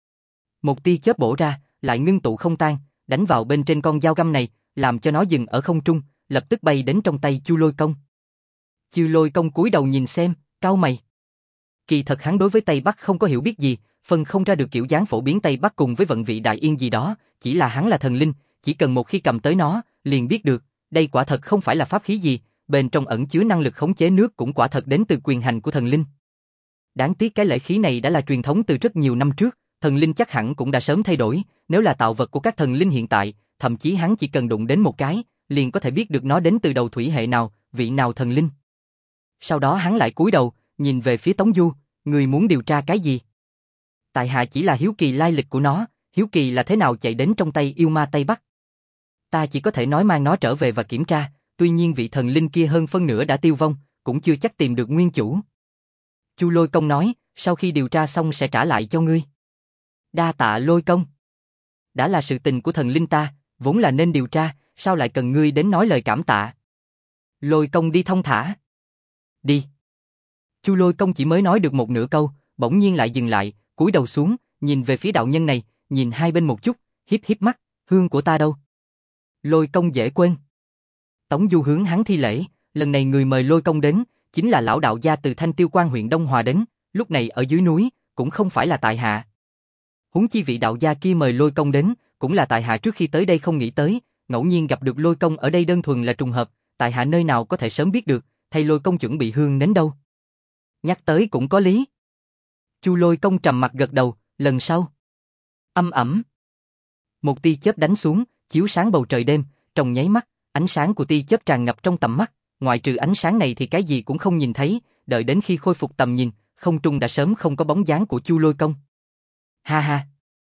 Một tia chớp bổ ra, lại ngưng tụ không tan, đánh vào bên trên con dao găm này, làm cho nó dừng ở không trung, lập tức bay đến trong tay Chu Lôi Công. Chu Lôi Công cúi đầu nhìn xem, cau mày. Kỳ thật hắn đối với Tây Bắc không có hiểu biết gì, phân không ra được kiểu dáng phổ biến Tây Bắc cùng với vận vị Đại Yên gì đó, chỉ là hắn là thần linh, chỉ cần một khi cầm tới nó, liền biết được, đây quả thật không phải là pháp khí gì, bên trong ẩn chứa năng lực khống chế nước cũng quả thật đến từ quyền hành của thần linh. Đáng tiếc cái lễ khí này đã là truyền thống từ rất nhiều năm trước, thần linh chắc hẳn cũng đã sớm thay đổi, nếu là tạo vật của các thần linh hiện tại, thậm chí hắn chỉ cần đụng đến một cái, liền có thể biết được nó đến từ đầu thủy hệ nào, vị nào thần linh. Sau đó hắn lại cúi đầu, nhìn về phía Tống Du, người muốn điều tra cái gì? Tại hạ chỉ là hiếu kỳ lai lịch của nó, hiếu kỳ là thế nào chạy đến trong tay yêu ma Tây Bắc. Ta chỉ có thể nói mang nó trở về và kiểm tra, tuy nhiên vị thần linh kia hơn phân nửa đã tiêu vong, cũng chưa chắc tìm được nguyên chủ. Chu Lôi Công nói, sau khi điều tra xong sẽ trả lại cho ngươi. Đa tạ Lôi Công. Đã là sự tình của thần linh ta, vốn là nên điều tra, sao lại cần ngươi đến nói lời cảm tạ. Lôi Công đi thong thả. Đi. Chu Lôi Công chỉ mới nói được một nửa câu, bỗng nhiên lại dừng lại, cúi đầu xuống, nhìn về phía đạo nhân này, nhìn hai bên một chút, híp híp mắt, hương của ta đâu? Lôi Công dễ quên. Tống Du hướng hắn thi lễ, lần này người mời Lôi Công đến, chính là lão đạo gia từ Thanh Tiêu Quan huyện Đông Hòa đến, lúc này ở dưới núi, cũng không phải là tại hạ. Huống chi vị đạo gia kia mời Lôi Công đến, cũng là tại hạ trước khi tới đây không nghĩ tới, ngẫu nhiên gặp được Lôi Công ở đây đơn thuần là trùng hợp, tại hạ nơi nào có thể sớm biết được, thay Lôi Công chuẩn bị hương nến đâu. Nhắc tới cũng có lý. Chu Lôi Công trầm mặt gật đầu, lần sau. Âm ẩm. Một tia chớp đánh xuống, chiếu sáng bầu trời đêm, trong nháy mắt, ánh sáng của tia chớp tràn ngập trong tầm mắt, ngoại trừ ánh sáng này thì cái gì cũng không nhìn thấy, đợi đến khi khôi phục tầm nhìn, không trung đã sớm không có bóng dáng của Chu Lôi Công. Ha ha.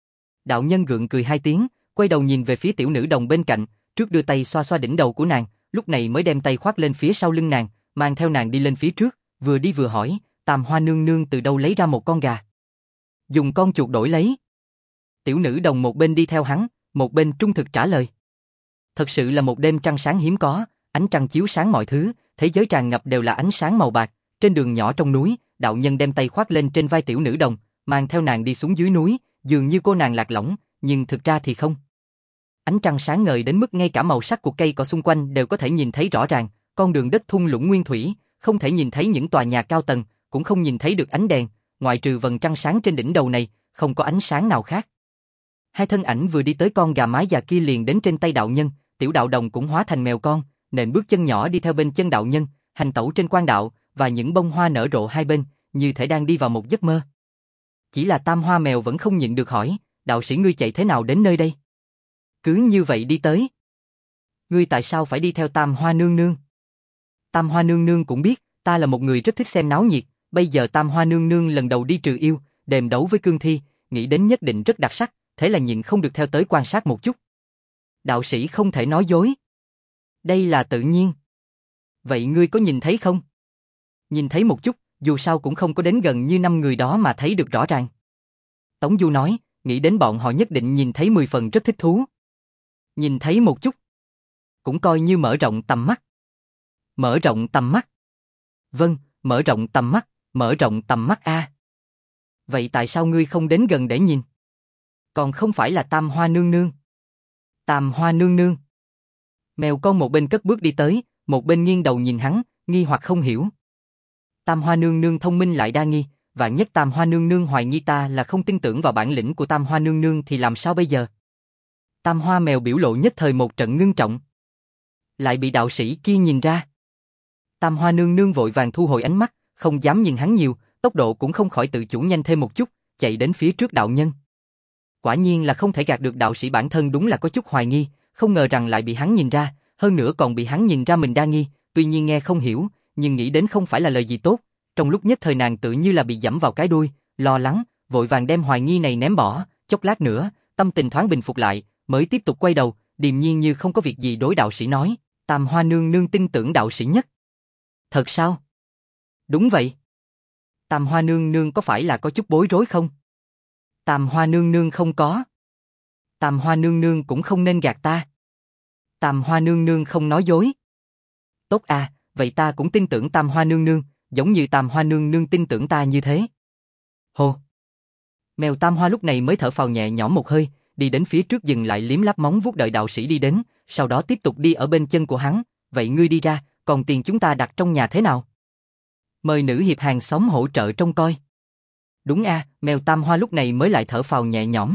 Đạo nhân gượng cười hai tiếng, quay đầu nhìn về phía tiểu nữ đồng bên cạnh, trước đưa tay xoa xoa đỉnh đầu của nàng, lúc này mới đem tay khoác lên phía sau lưng nàng, mang theo nàng đi lên phía trước, vừa đi vừa hỏi, Tam Hoa nương nương từ đâu lấy ra một con gà? Dùng con chuột đổi lấy. Tiểu nữ đồng một bên đi theo hắn, một bên trung thực trả lời. Thật sự là một đêm trăng sáng hiếm có, ánh trăng chiếu sáng mọi thứ, thế giới tràn ngập đều là ánh sáng màu bạc, trên đường nhỏ trong núi, đạo nhân đem tay khoác lên trên vai tiểu nữ đồng, mang theo nàng đi xuống dưới núi, dường như cô nàng lạc lõng, nhưng thực ra thì không. Ánh trăng sáng ngời đến mức ngay cả màu sắc của cây cỏ xung quanh đều có thể nhìn thấy rõ ràng, con đường đất thung lũng nguyên thủy, không thể nhìn thấy những tòa nhà cao tầng, cũng không nhìn thấy được ánh đèn, ngoại trừ vầng trăng sáng trên đỉnh đầu này, không có ánh sáng nào khác. Hai thân ảnh vừa đi tới con gà mái già kia liền đến trên tay đạo nhân, tiểu đạo đồng cũng hóa thành mèo con, nện bước chân nhỏ đi theo bên chân đạo nhân, hành tẩu trên quan đạo, và những bông hoa nở rộ hai bên, như thể đang đi vào một giấc mơ. Chỉ là Tam Hoa mèo vẫn không nhịn được hỏi, đạo sĩ ngươi chạy thế nào đến nơi đây? Cứ như vậy đi tới. Ngươi tại sao phải đi theo Tam Hoa nương nương? Tam Hoa nương nương cũng biết, ta là một người rất thích xem náo nhiệt, bây giờ Tam Hoa nương nương lần đầu đi trừ yêu, đềm đấu với cương thi, nghĩ đến nhất định rất đặc sắc, thế là nhịn không được theo tới quan sát một chút. Đạo sĩ không thể nói dối. Đây là tự nhiên. Vậy ngươi có nhìn thấy không? Nhìn thấy một chút, dù sao cũng không có đến gần như năm người đó mà thấy được rõ ràng. Tống Du nói, nghĩ đến bọn họ nhất định nhìn thấy mười phần rất thích thú. Nhìn thấy một chút, cũng coi như mở rộng tầm mắt. Mở rộng tầm mắt. Vâng, mở rộng tầm mắt, mở rộng tầm mắt a. Vậy tại sao ngươi không đến gần để nhìn? Còn không phải là Tam Hoa nương nương. Tam Hoa nương nương. Mèo con một bên cất bước đi tới, một bên nghiêng đầu nhìn hắn, nghi hoặc không hiểu. Tam Hoa nương nương thông minh lại đa nghi, vạn nhất Tam Hoa nương nương hoài nghi ta là không tin tưởng vào bản lĩnh của Tam Hoa nương nương thì làm sao bây giờ? Tam Hoa mèo biểu lộ nhất thời một trận ngưng trọng. Lại bị đạo sĩ kia nhìn ra. Tam Hoa nương nương vội vàng thu hồi ánh mắt, không dám nhìn hắn nhiều, tốc độ cũng không khỏi tự chủ nhanh thêm một chút, chạy đến phía trước đạo nhân. Quả nhiên là không thể gạt được đạo sĩ, bản thân đúng là có chút hoài nghi, không ngờ rằng lại bị hắn nhìn ra, hơn nữa còn bị hắn nhìn ra mình đa nghi, tuy nhiên nghe không hiểu, nhưng nghĩ đến không phải là lời gì tốt, trong lúc nhất thời nàng tự như là bị giẫm vào cái đuôi, lo lắng, vội vàng đem hoài nghi này ném bỏ, chốc lát nữa, tâm tình thoáng bình phục lại, mới tiếp tục quay đầu, điềm nhiên như không có việc gì đối đạo sĩ nói, Tam Hoa nương nương tin tưởng đạo sĩ nhất. Thật sao? Đúng vậy. Tam Hoa nương nương có phải là có chút bối rối không? Tam Hoa nương nương không có. Tam Hoa nương nương cũng không nên gạt ta. Tam Hoa nương nương không nói dối. Tốt à, vậy ta cũng tin tưởng Tam Hoa nương nương, giống như Tam Hoa nương nương tin tưởng ta như thế. Hồ. Mèo Tam Hoa lúc này mới thở phào nhẹ nhõm một hơi, đi đến phía trước dừng lại liếm láp móng vuốt đợi đạo sĩ đi đến, sau đó tiếp tục đi ở bên chân của hắn, vậy ngươi đi ra, còn tiền chúng ta đặt trong nhà thế nào? Mời nữ hiệp hàng xóm hỗ trợ trông coi. Đúng a, à, mèo Tam Hoa lúc này mới lại thở phào nhẹ nhõm.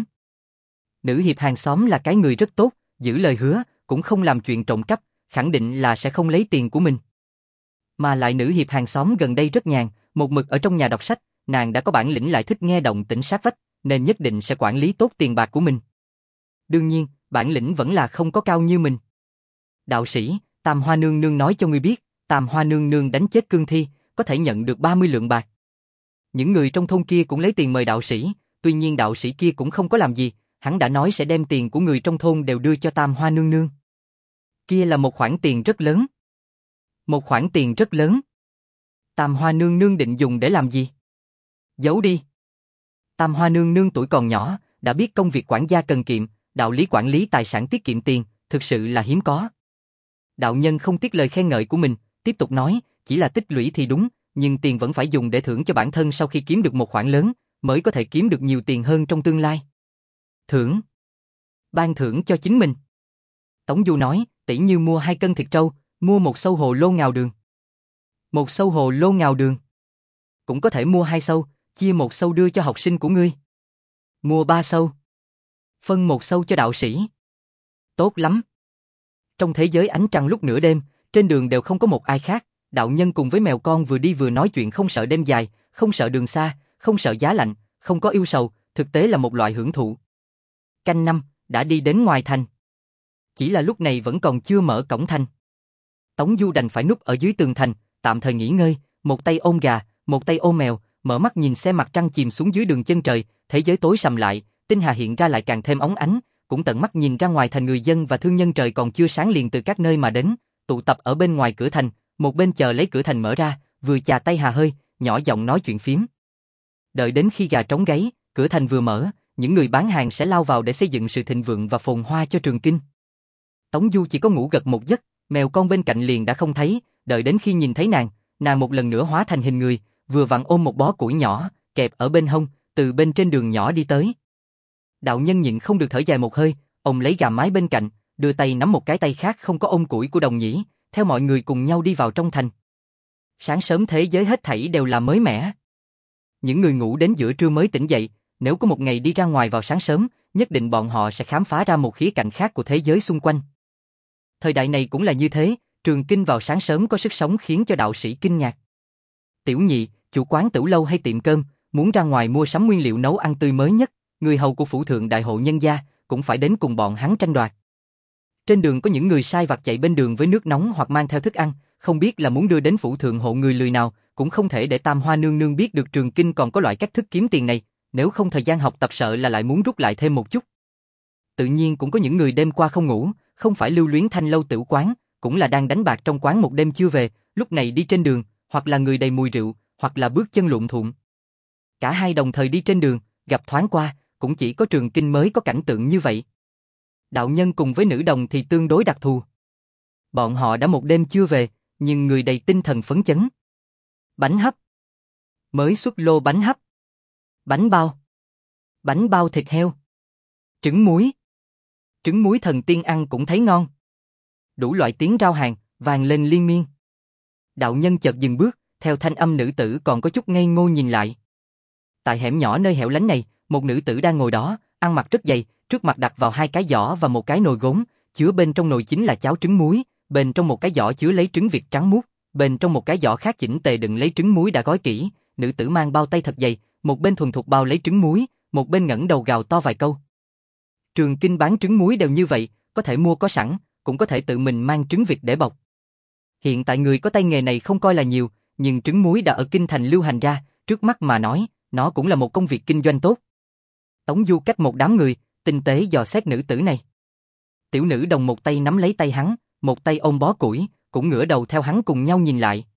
Nữ hiệp hàng xóm là cái người rất tốt, giữ lời hứa, cũng không làm chuyện trộm cắp, khẳng định là sẽ không lấy tiền của mình. Mà lại nữ hiệp hàng xóm gần đây rất nhàn, một mực ở trong nhà đọc sách, nàng đã có bản lĩnh lại thích nghe động tĩnh sát vách, nên nhất định sẽ quản lý tốt tiền bạc của mình. Đương nhiên, bản lĩnh vẫn là không có cao như mình. Đạo sĩ, Tam Hoa nương nương nói cho ngươi biết, Tam Hoa nương nương đánh chết cương thi, có thể nhận được ba mươi lượng bạc. Những người trong thôn kia cũng lấy tiền mời đạo sĩ, tuy nhiên đạo sĩ kia cũng không có làm gì, hắn đã nói sẽ đem tiền của người trong thôn đều đưa cho Tam Hoa nương nương. Kia là một khoản tiền rất lớn. Một khoản tiền rất lớn. Tam Hoa nương nương định dùng để làm gì? Giấu đi. Tam Hoa nương nương tuổi còn nhỏ, đã biết công việc quản gia cần kiệm, đạo lý quản lý tài sản tiết kiệm tiền, thực sự là hiếm có. Đạo nhân không tiếc lời khen ngợi của mình, tiếp tục nói, chỉ là tích lũy thì đúng, nhưng tiền vẫn phải dùng để thưởng cho bản thân sau khi kiếm được một khoản lớn, mới có thể kiếm được nhiều tiền hơn trong tương lai. Thưởng? Ban thưởng cho chính mình. Tống Du nói, tỷ như mua hai cân thịt trâu, mua một sâu hồ lô ngào đường. Một sâu hồ lô ngào đường. Cũng có thể mua hai sâu, chia một sâu đưa cho học sinh của ngươi. Mua ba sâu. Phân một sâu cho đạo sĩ. Tốt lắm. Trong thế giới ánh trăng lúc nửa đêm, trên đường đều không có một ai khác, đạo nhân cùng với mèo con vừa đi vừa nói chuyện không sợ đêm dài, không sợ đường xa, không sợ giá lạnh, không có yêu sầu, thực tế là một loại hưởng thụ. Canh năm, đã đi đến ngoài thành. Chỉ là lúc này vẫn còn chưa mở cổng thành. Tống Du đành phải núp ở dưới tường thành, tạm thời nghỉ ngơi, một tay ôm gà, một tay ôm mèo, mở mắt nhìn xem mặt trăng chìm xuống dưới đường chân trời, thế giới tối sầm lại, tinh hà hiện ra lại càng thêm óng ánh, cũng tận mắt nhìn ra ngoài thành người dân và thương nhân trời còn chưa sáng liền từ các nơi mà đến, tụ tập ở bên ngoài cửa thành, một bên chờ lấy cửa thành mở ra, vừa chà tay hà hơi, nhỏ giọng nói chuyện phiếm. Đợi đến khi gà trống gáy, cửa thành vừa mở, những người bán hàng sẽ lao vào để xây dựng sự thịnh vượng và phồn hoa cho Trường Kinh. Tống Du chỉ có ngủ gật một giấc, mèo con bên cạnh liền đã không thấy, đợi đến khi nhìn thấy nàng, nàng một lần nữa hóa thành hình người, vừa vặn ôm một bó củi nhỏ, kẹp ở bên hông, từ bên trên đường nhỏ đi tới. Đạo nhân nhịn không được thở dài một hơi, ông lấy gà mái bên cạnh, đưa tay nắm một cái tay khác không có ôm củi của Đồng Nhĩ, theo mọi người cùng nhau đi vào trong thành. Sáng sớm thế giới hết thảy đều là mới mẻ. Những người ngủ đến giữa trưa mới tỉnh dậy, nếu có một ngày đi ra ngoài vào sáng sớm, nhất định bọn họ sẽ khám phá ra một khía cạnh khác của thế giới xung quanh. Thời đại này cũng là như thế, Trường Kinh vào sáng sớm có sức sống khiến cho đạo sĩ kinh ngạc. Tiểu Nhị, chủ quán tửu lâu hay tiệm cơm, muốn ra ngoài mua sắm nguyên liệu nấu ăn tươi mới nhất, người hầu của phủ thượng đại hộ nhân gia cũng phải đến cùng bọn hắn tranh đoạt. Trên đường có những người sai vặt chạy bên đường với nước nóng hoặc mang theo thức ăn, không biết là muốn đưa đến phủ thượng hộ người lười nào, cũng không thể để Tam Hoa nương nương biết được Trường Kinh còn có loại cách thức kiếm tiền này, nếu không thời gian học tập sợ là lại muốn rút lại thêm một chút. Tự nhiên cũng có những người đêm qua không ngủ, không phải lưu luyến thanh lâu tửu quán, cũng là đang đánh bạc trong quán một đêm chưa về, lúc này đi trên đường, hoặc là người đầy mùi rượu, hoặc là bước chân lộn thuộn. Cả hai đồng thời đi trên đường, gặp thoáng qua, cũng chỉ có Trường Kinh mới có cảnh tượng như vậy. Đạo nhân cùng với nữ đồng thì tương đối đặc thù. Bọn họ đã một đêm chưa về, nhưng người đầy tinh thần phấn chấn. Bánh hấp. Mới xuất lô bánh hấp. Bánh bao. Bánh bao thịt heo. Trứng muối. Trứng muối thần tiên ăn cũng thấy ngon. Đủ loại tiếng rao hàng, vang lên liên miên. Đạo nhân chợt dừng bước, theo thanh âm nữ tử còn có chút ngây ngô nhìn lại. Tại hẻm nhỏ nơi hẻo lánh này, một nữ tử đang ngồi đó, ăn mặc rất dày, trước mặt đặt vào hai cái giỏ và một cái nồi gốm, chứa bên trong nồi chính là cháo trứng muối, bên trong một cái giỏ chứa lấy trứng vịt trắng muốt, bên trong một cái giỏ khác chỉnh tề đựng lấy trứng muối đã gói kỹ. Nữ tử mang bao tay thật dày, một bên thuần thục bao lấy trứng muối, một bên ngẩng đầu gào to vài câu. Trường Kinh bán trứng muối đều như vậy, có thể mua có sẵn, cũng có thể tự mình mang trứng vịt để bọc. Hiện tại người có tay nghề này không coi là nhiều, nhưng trứng muối đã ở kinh thành lưu hành ra, trước mắt mà nói, nó cũng là một công việc kinh doanh tốt. Tống Du cách một đám người, tinh tế dò xét nữ tử này. Tiểu nữ đồng một tay nắm lấy tay hắn, một tay ôm bó củi, cũng ngửa đầu theo hắn cùng nhau nhìn lại.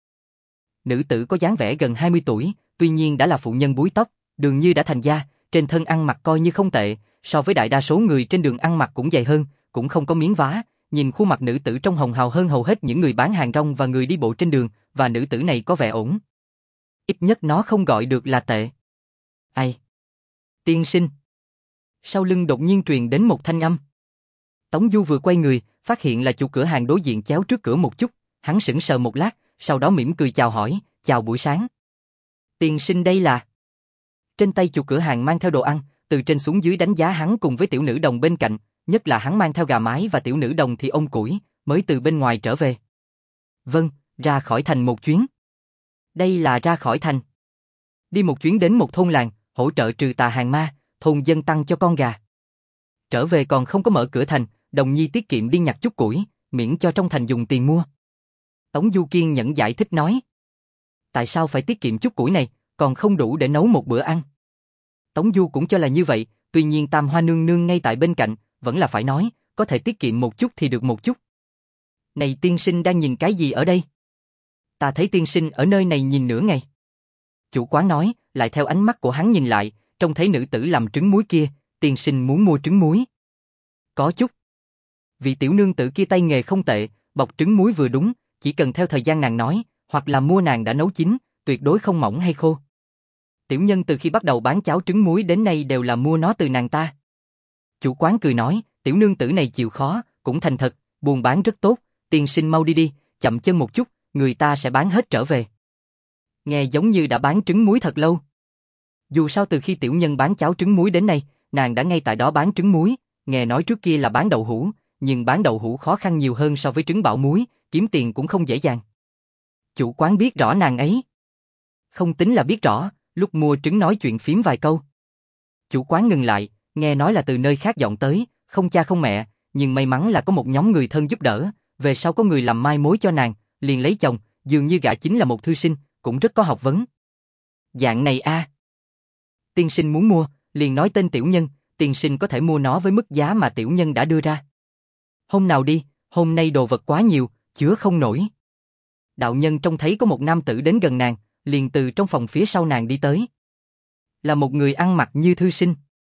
Nữ tử có dáng vẻ gần hai mươi tuổi, tuy nhiên đã là phụ nhân búi tóc, dường như đã thành gia, trên thân ăn mặc coi như không tệ, so với đại đa số người trên đường ăn mặc cũng dày hơn, cũng không có miếng vá, nhìn khuôn mặt nữ tử trong hồng hào hơn hầu hết những người bán hàng rong và người đi bộ trên đường, và nữ tử này có vẻ ổn. Ít nhất nó không gọi được là tệ. Ai? Tiên sinh. Sau lưng đột nhiên truyền đến một thanh âm. Tống Du vừa quay người, phát hiện là chủ cửa hàng đối diện chéo trước cửa một chút, hắn sững sờ một lát, sau đó mỉm cười chào hỏi, chào buổi sáng. Tiên sinh đây là... Trên tay chủ cửa hàng mang theo đồ ăn, từ trên xuống dưới đánh giá hắn cùng với tiểu nữ đồng bên cạnh, nhất là hắn mang theo gà mái và tiểu nữ đồng thì ôm củi, mới từ bên ngoài trở về. Vâng, ra khỏi thành một chuyến. Đây là ra khỏi thành. Đi một chuyến đến một thôn làng, hỗ trợ trừ tà hàng ma, thôn dân tăng cho con gà. Trở về còn không có mở cửa thành, Đồng Nhi tiết kiệm đi nhặt chút củi, miễn cho trong thành dùng tiền mua. Tống Du kiên nhẫn giải thích nói. Tại sao phải tiết kiệm chút củi này, còn không đủ để nấu một bữa ăn. Tống Du cũng cho là như vậy, tuy nhiên Tam Hoa nương nương ngay tại bên cạnh, vẫn là phải nói, có thể tiết kiệm một chút thì được một chút. Này tiên sinh đang nhìn cái gì ở đây? Ta thấy tiên sinh ở nơi này nhìn nửa ngày. Chủ quán nói, lại theo ánh mắt của hắn nhìn lại, trông thấy nữ tử làm trứng muối kia, tiên sinh muốn mua trứng muối. Có chút. Vị tiểu nương tử kia tay nghề không tệ, bọc trứng muối vừa đúng, chỉ cần theo thời gian nàng nói, hoặc là mua nàng đã nấu chín, tuyệt đối không mỏng hay khô. Tiểu nhân từ khi bắt đầu bán cháo trứng muối đến nay đều là mua nó từ nàng ta. Chủ quán cười nói, tiểu nương tử này chịu khó, cũng thành thật, buôn bán rất tốt, tiên sinh mau đi đi, chậm chân một chút, người ta sẽ bán hết trở về. Nghe giống như đã bán trứng muối thật lâu. Dù sao từ khi tiểu nhân bán cháo trứng muối đến nay, nàng đã ngay tại đó bán trứng muối, nghe nói trước kia là bán đậu hũ, nhưng bán đậu hũ khó khăn nhiều hơn so với trứng bảo muối, kiếm tiền cũng không dễ dàng. Chủ quán biết rõ nàng ấy. Không tính là biết rõ, lúc mua trứng nói chuyện phím vài câu. Chủ quán ngừng lại, nghe nói là từ nơi khác dọn tới, không cha không mẹ, nhưng may mắn là có một nhóm người thân giúp đỡ, về sau có người làm mai mối cho nàng, liền lấy chồng, dường như gã chính là một thư sinh, cũng rất có học vấn. Dạng này a. À. Tiên sinh muốn mua, liền nói tên tiểu nhân, tiên sinh có thể mua nó với mức giá mà tiểu nhân đã đưa ra. Hôm nào đi, hôm nay đồ vật quá nhiều, chứa không nổi. Đạo nhân trông thấy có một nam tử đến gần nàng, liền từ trong phòng phía sau nàng đi tới. Là một người ăn mặc như thư sinh.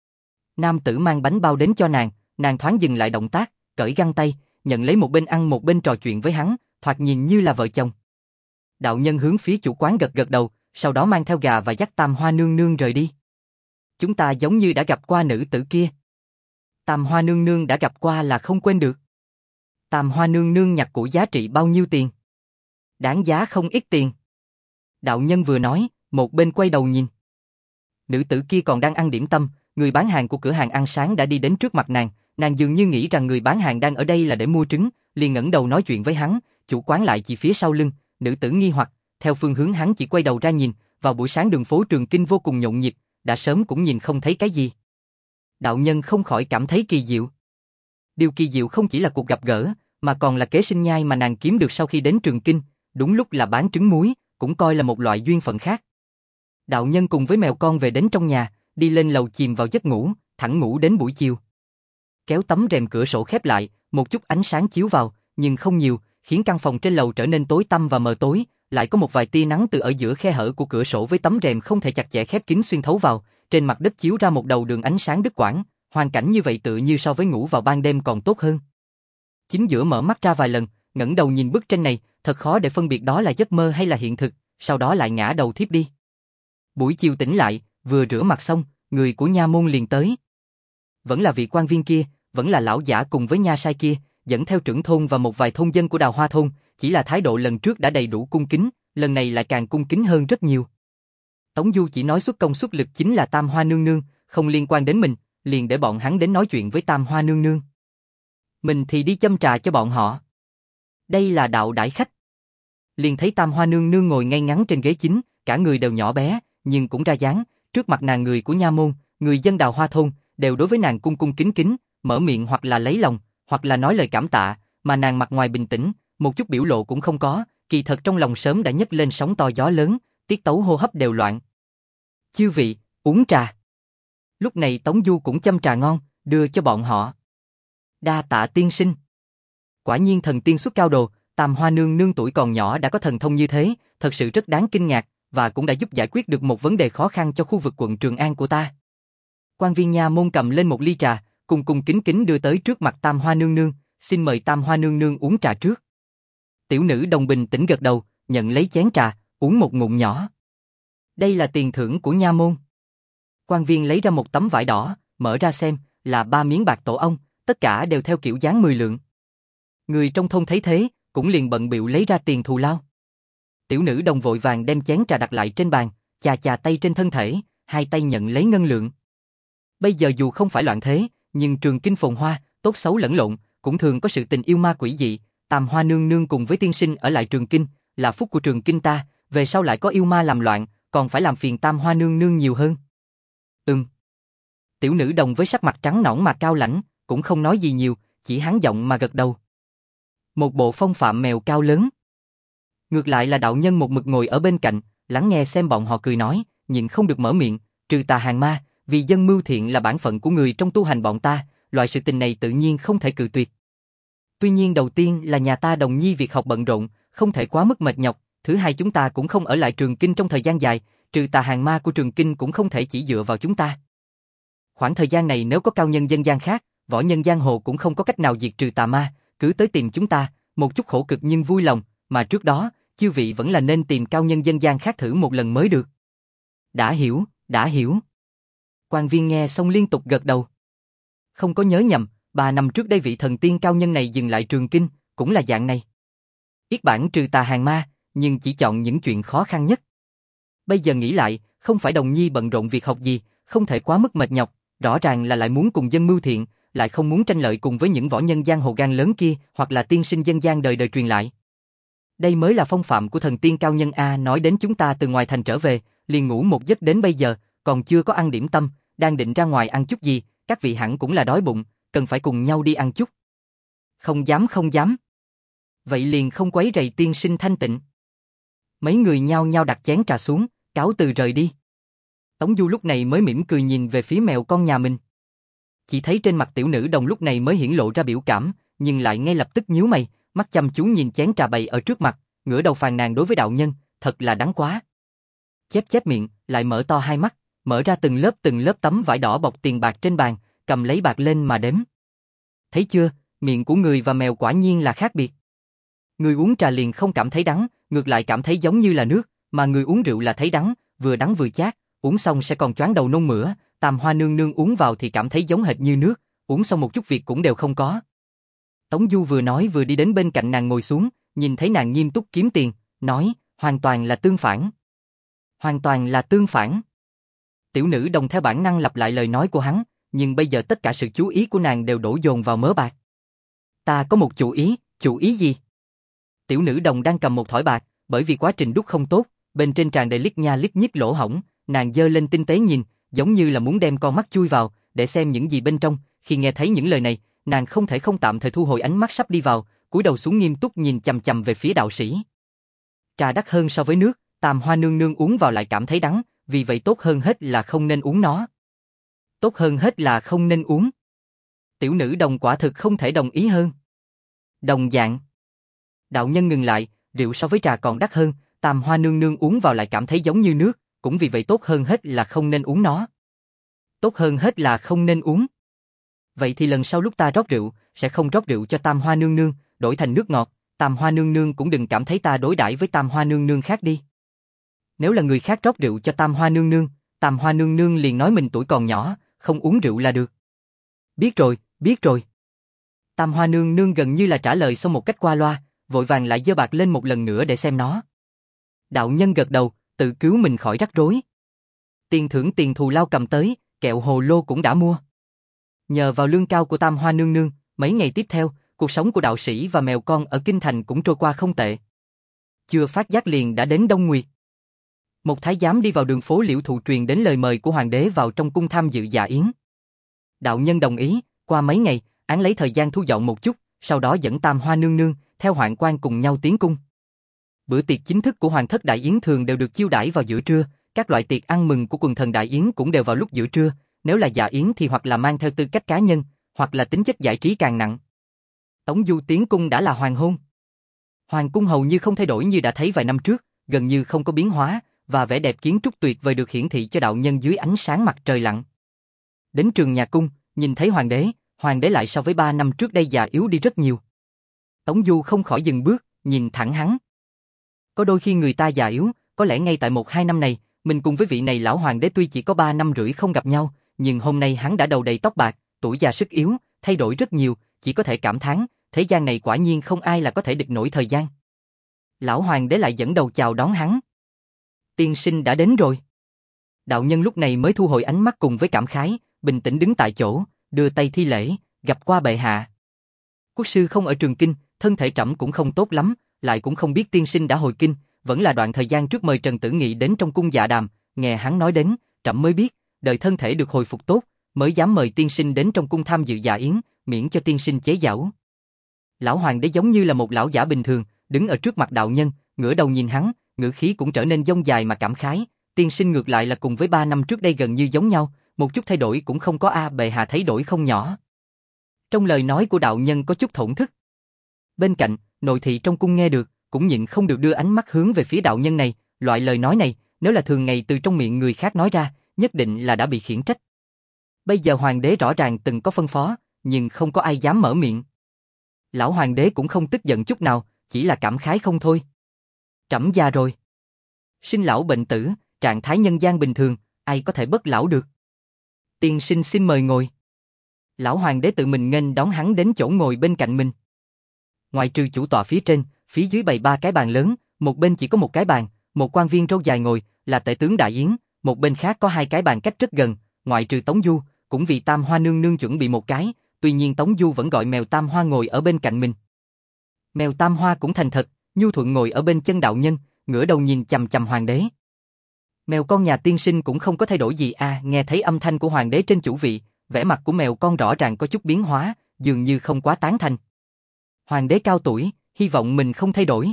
Nam tử mang bánh bao đến cho nàng, nàng thoáng dừng lại động tác, cởi găng tay, nhận lấy một bên ăn một bên trò chuyện với hắn, thoạt nhìn như là vợ chồng. Đạo nhân hướng phía chủ quán gật gật đầu, sau đó mang theo gà và dắt Tam Hoa nương nương rời đi. Chúng ta giống như đã gặp qua nữ tử kia. Tam Hoa nương nương đã gặp qua là không quên được. Tam Hoa nương nương nhặt của giá trị bao nhiêu tiền? Đáng giá không ít tiền. Đạo nhân vừa nói, một bên quay đầu nhìn. Nữ tử kia còn đang ăn điểm tâm, người bán hàng của cửa hàng ăn sáng đã đi đến trước mặt nàng, nàng dường như nghĩ rằng người bán hàng đang ở đây là để mua trứng, liền ngẩng đầu nói chuyện với hắn, chủ quán lại chỉ phía sau lưng, nữ tử nghi hoặc, theo phương hướng hắn chỉ quay đầu ra nhìn, vào buổi sáng đường phố Trường Kinh vô cùng nhộn nhịp, đã sớm cũng nhìn không thấy cái gì. Đạo nhân không khỏi cảm thấy kỳ diệu. Điều kỳ diệu không chỉ là cuộc gặp gỡ, mà còn là kế sinh nhai mà nàng kiếm được sau khi đến Trường Kinh, đúng lúc là bán trứng muối, cũng coi là một loại duyên phận khác. Đạo nhân cùng với mèo con về đến trong nhà, đi lên lầu chìm vào giấc ngủ, thẳng ngủ đến buổi chiều. Kéo tấm rèm cửa sổ khép lại, một chút ánh sáng chiếu vào, nhưng không nhiều, khiến căn phòng trên lầu trở nên tối tăm và mờ tối, lại có một vài tia nắng từ ở giữa khe hở của cửa sổ với tấm rèm không thể chặt chẽ khép kín xuyên thấu vào, trên mặt đất chiếu ra một đầu đường ánh sáng đứt quãng, hoàn cảnh như vậy tựa như so với ngủ vào ban đêm còn tốt hơn. Chính giữa mở mắt ra vài lần, ngẩng đầu nhìn bức tranh này, thật khó để phân biệt đó là giấc mơ hay là hiện thực, sau đó lại ngã đầu thiếp đi. Buổi chiều tỉnh lại, vừa rửa mặt xong, người của nha môn liền tới. Vẫn là vị quan viên kia, vẫn là lão giả cùng với nha sai kia, dẫn theo trưởng thôn và một vài thôn dân của Đào Hoa thôn, chỉ là thái độ lần trước đã đầy đủ cung kính, lần này lại càng cung kính hơn rất nhiều. Tống Du chỉ nói xuất công xuất lực chính là Tam Hoa nương nương, không liên quan đến mình, liền để bọn hắn đến nói chuyện với Tam Hoa nương nương. Mình thì đi châm trà cho bọn họ. Đây là đạo đãi khách. Liền thấy Tam Hoa nương nương ngồi ngay ngắn trên ghế chính, cả người đều nhỏ bé, nhưng cũng ra dáng, trước mặt nàng người của nha môn, người dân Đào Hoa thôn, đều đối với nàng cung cung kính kính, mở miệng hoặc là lấy lòng, hoặc là nói lời cảm tạ, mà nàng mặt ngoài bình tĩnh, một chút biểu lộ cũng không có, kỳ thật trong lòng sớm đã nhấc lên sóng to gió lớn, tiết tấu hô hấp đều loạn. Chư vị, uống trà. Lúc này Tống Du cũng châm trà ngon, đưa cho bọn họ. Đa tạ tiên sinh. Quả nhiên thần tiên xuất cao đồ, Tam Hoa nương nương tuổi còn nhỏ đã có thần thông như thế, thật sự rất đáng kinh ngạc, và cũng đã giúp giải quyết được một vấn đề khó khăn cho khu vực quận Trường An của ta. Quan viên nha môn cầm lên một ly trà, cùng cùng kính kính đưa tới trước mặt Tam Hoa nương nương, xin mời Tam Hoa nương nương uống trà trước. Tiểu nữ đồng bình tĩnh gật đầu, nhận lấy chén trà, uống một ngụm nhỏ. Đây là tiền thưởng của nha môn. Quan viên lấy ra một tấm vải đỏ, mở ra xem, là ba miếng bạc tổ ong, tất cả đều theo kiểu dáng mười lượng. Người trong thôn thấy thế, cũng liền bận bịu lấy ra tiền thù lao. Tiểu nữ đồng vội vàng đem chén trà đặt lại trên bàn, chà chà tay trên thân thể, hai tay nhận lấy ngân lượng. Bây giờ dù không phải loạn thế, nhưng Trường Kinh phồn hoa, tốt xấu lẫn lộn, cũng thường có sự tình yêu ma quỷ dị. Tam Hoa nương nương cùng với tiên sinh ở lại Trường Kinh, là phúc của Trường Kinh ta, về sau lại có yêu ma làm loạn, còn phải làm phiền Tam Hoa nương nương nhiều hơn. Ừm. Tiểu nữ đồng với sắc mặt trắng nõn mà cao lãnh, cũng không nói gì nhiều, chỉ hắn giọng mà gật đầu. Một bộ phong phạm mèo cao lớn. Ngược lại là đạo nhân một mực ngồi ở bên cạnh, lắng nghe xem bọn họ cười nói, nhịn không được mở miệng, trừ tà hàng ma, vì dân mưu thiện là bản phận của người trong tu hành bọn ta, loại sự tình này tự nhiên không thể cự tuyệt. Tuy nhiên đầu tiên là nhà ta đồng nhi việc học bận rộn, không thể quá mức mệt nhọc, thứ hai chúng ta cũng không ở lại Trường Kinh trong thời gian dài, trừ tà hàng ma của Trường Kinh cũng không thể chỉ dựa vào chúng ta. Khoảng thời gian này nếu có cao nhân dân gian khác, võ nhân giang hồ cũng không có cách nào diệt trừ tà ma, cứ tới tìm chúng ta, một chút khổ cực nhưng vui lòng, mà trước đó, chư vị vẫn là nên tìm cao nhân dân gian khác thử một lần mới được. Đã hiểu, đã hiểu. Quan viên nghe xong liên tục gật đầu. Không có nhớ nhầm, ba năm trước đây vị thần tiên cao nhân này dừng lại Trường Kinh, cũng là dạng này. Yết bản trừ tà hàng ma, nhưng chỉ chọn những chuyện khó khăn nhất. Bây giờ nghĩ lại, không phải Đồng Nhi bận rộn việc học gì, không thể quá mức mệt nhọc, rõ ràng là lại muốn cùng dân mưu thiện, lại không muốn tranh lợi cùng với những võ nhân giang hồ gan lớn kia, hoặc là tiên sinh dân gian đời đời truyền lại. Đây mới là phong phạm của thần tiên cao nhân A. Nói đến chúng ta từ ngoài thành trở về, liền ngủ một giấc đến bây giờ, còn chưa có ăn điểm tâm, đang định ra ngoài ăn chút gì, các vị hẳn cũng là đói bụng, cần phải cùng nhau đi ăn chút. Không dám không dám. Vậy liền không quấy rầy tiên sinh thanh tịnh. Mấy người nhao nhao đặt chén trà xuống, cáo từ rời đi. Tống Du lúc này mới mỉm cười nhìn về phía mèo con nhà mình. Chỉ thấy trên mặt tiểu nữ đồng lúc này mới hiển lộ ra biểu cảm, nhưng lại ngay lập tức nhíu mày, mắt chăm chú nhìn chén trà bày ở trước mặt, ngửa đầu phàn nàn đối với đạo nhân, thật là đáng quá. Chép chép miệng, lại mở to hai mắt, mở ra từng lớp từng lớp tấm vải đỏ bọc tiền bạc trên bàn, cầm lấy bạc lên mà đếm. Thấy chưa, miệng của người và mèo quả nhiên là khác biệt. Người uống trà liền không cảm thấy đắng, ngược lại cảm thấy giống như là nước, mà người uống rượu là thấy đắng, vừa đắng vừa chát, uống xong sẽ còn choáng đầu nôn mửa, Tam Hoa nương nương uống vào thì cảm thấy giống hệt như nước, uống xong một chút việc cũng đều không có. Tống Du vừa nói vừa đi đến bên cạnh nàng ngồi xuống, nhìn thấy nàng nghiêm túc kiếm tiền, nói, hoàn toàn là tương phản. Hoàn toàn là tương phản. Tiểu nữ đồng theo bản năng lặp lại lời nói của hắn, nhưng bây giờ tất cả sự chú ý của nàng đều đổ dồn vào mớ bạc. Ta có một chủ ý, chủ ý gì? Tiểu nữ đồng đang cầm một thỏi bạc, bởi vì quá trình đúc không tốt, bên trên tràn đầy lít nha lít nhít lỗ hổng, nàng giơ lên tinh tế nhìn, giống như là muốn đem con mắt chui vào, để xem những gì bên trong. Khi nghe thấy những lời này, nàng không thể không tạm thời thu hồi ánh mắt sắp đi vào, cúi đầu xuống nghiêm túc nhìn chằm chằm về phía đạo sĩ. Trà đắt hơn so với nước, Tam Hoa nương nương uống vào lại cảm thấy đắng, vì vậy tốt hơn hết là không nên uống nó. Tốt hơn hết là không nên uống. Tiểu nữ đồng quả thực không thể đồng ý hơn. Đồng dạng. Đạo nhân ngừng lại, rượu so với trà còn đắt hơn, Tam Hoa nương nương uống vào lại cảm thấy giống như nước, cũng vì vậy tốt hơn hết là không nên uống nó. Tốt hơn hết là không nên uống. Vậy thì lần sau lúc ta rót rượu, sẽ không rót rượu cho Tam Hoa nương nương, đổi thành nước ngọt, Tam Hoa nương nương cũng đừng cảm thấy ta đối đãi với Tam Hoa nương nương khác đi. Nếu là người khác rót rượu cho Tam Hoa nương nương, Tam Hoa nương nương liền nói mình tuổi còn nhỏ, không uống rượu là được. Biết rồi, biết rồi. Tam Hoa nương nương gần như là trả lời xong một cách qua loa, vội vàng lại giơ bạc lên một lần nữa để xem nó. Đạo nhân gật đầu, tự cứu mình khỏi rắc rối. Tiền thưởng tiền thù lao cầm tới, kẹo hồ lô cũng đã mua. Nhờ vào lương cao của Tam Hoa nương nương, mấy ngày tiếp theo, cuộc sống của đạo sĩ và mèo con ở kinh thành cũng trôi qua không tệ. Chưa phát giác liền đã đến Đông Nguyệt. Một thái giám đi vào đường phố Liễu Thụ truyền đến lời mời của hoàng đế vào trong cung tham dự dạ yến. Đạo nhân đồng ý, qua mấy ngày, án lấy thời gian thu dọn một chút, sau đó dẫn Tam Hoa nương nương theo hoạn quan cùng nhau tiến cung. Bữa tiệc chính thức của hoàng thất đại yến thường đều được chiêu đãi vào giữa trưa, các loại tiệc ăn mừng của quần thần đại yến cũng đều vào lúc giữa trưa, nếu là dạ yến thì hoặc là mang theo tư cách cá nhân, hoặc là tính chất giải trí càng nặng. Tống Du tiến cung đã là hoàng hôn. Hoàng cung hầu như không thay đổi như đã thấy vài năm trước, gần như không có biến hóa, và vẻ đẹp kiến trúc tuyệt vời được hiển thị cho đạo nhân dưới ánh sáng mặt trời lặn. Đến trường nhà cung, nhìn thấy hoàng đế, hoàng đế lại so với ba năm trước đây già yếu đi rất nhiều. Tống Du không khỏi dừng bước, nhìn thẳng hắn. Có đôi khi người ta già yếu, có lẽ ngay tại một hai năm này, mình cùng với vị này lão hoàng đế tuy chỉ có ba năm rưỡi không gặp nhau, nhưng hôm nay hắn đã đầu đầy tóc bạc, tuổi già sức yếu, thay đổi rất nhiều, chỉ có thể cảm thán, thế gian này quả nhiên không ai là có thể địch nổi thời gian. Lão hoàng đế lại dẫn đầu chào đón hắn. Tiên sinh đã đến rồi. Đạo nhân lúc này mới thu hồi ánh mắt cùng với cảm khái, bình tĩnh đứng tại chỗ, đưa tay thi lễ, gặp qua bệ hạ. Quốc sư không ở Trường Kinh, thân thể trẫm cũng không tốt lắm, lại cũng không biết tiên sinh đã hồi kinh, vẫn là đoạn thời gian trước mời Trần Tử Nghị đến trong cung dạ đàm, nghe hắn nói đến, trẫm mới biết, đợi thân thể được hồi phục tốt, mới dám mời tiên sinh đến trong cung tham dự dạ yến, miễn cho tiên sinh chế giễu. Lão hoàng đế giống như là một lão giả bình thường, đứng ở trước mặt đạo nhân, ngửa đầu nhìn hắn, ngữ khí cũng trở nên dông dài mà cảm khái, tiên sinh ngược lại là cùng với ba năm trước đây gần như giống nhau, một chút thay đổi cũng không có a, bệ hạ thấy đổi không nhỏ. Trong lời nói của đạo nhân có chút thổn thức. Bên cạnh, nội thị trong cung nghe được, cũng nhịn không được đưa ánh mắt hướng về phía đạo nhân này, loại lời nói này, nếu là thường ngày từ trong miệng người khác nói ra, nhất định là đã bị khiển trách. Bây giờ hoàng đế rõ ràng từng có phân phó, nhưng không có ai dám mở miệng. Lão hoàng đế cũng không tức giận chút nào, chỉ là cảm khái không thôi. Trẫm già rồi. Sinh lão bệnh tử, trạng thái nhân gian bình thường, ai có thể bất lão được. Tiên sinh xin mời ngồi. Lão hoàng đế tự mình nghênh đón hắn đến chỗ ngồi bên cạnh mình. Ngoài trừ chủ tọa phía trên, phía dưới bày ba cái bàn lớn, một bên chỉ có một cái bàn, một quan viên râu dài ngồi, là tể tướng Đại Yến, một bên khác có hai cái bàn cách rất gần, ngoại trừ Tống Du, cũng vì Tam Hoa nương nương chuẩn bị một cái, tuy nhiên Tống Du vẫn gọi mèo Tam Hoa ngồi ở bên cạnh mình. Mèo Tam Hoa cũng thành thật, nhu thuận ngồi ở bên chân đạo nhân, ngửa đầu nhìn chằm chằm hoàng đế. Mèo con nhà tiên sinh cũng không có thay đổi gì à, nghe thấy âm thanh của hoàng đế trên chủ vị, vẻ mặt của mèo con rõ ràng có chút biến hóa, dường như không quá tán thành. Hoàng đế cao tuổi, hy vọng mình không thay đổi.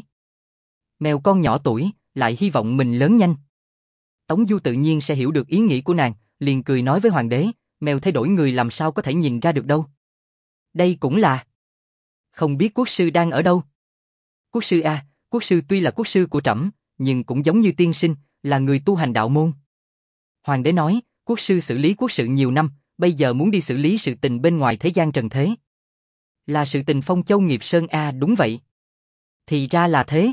Mèo con nhỏ tuổi, lại hy vọng mình lớn nhanh. Tống Du tự nhiên sẽ hiểu được ý nghĩ của nàng, liền cười nói với hoàng đế, mèo thay đổi người làm sao có thể nhìn ra được đâu. Đây cũng là. Không biết quốc sư đang ở đâu? Quốc sư à, quốc sư tuy là quốc sư của trẫm, nhưng cũng giống như tiên sinh, là người tu hành đạo môn. Hoàng đế nói, quốc sư xử lý quốc sự nhiều năm, bây giờ muốn đi xử lý sự tình bên ngoài thế gian trần thế. Là sự tình Phong Châu Nghiệp Sơn a, đúng vậy. Thì ra là thế.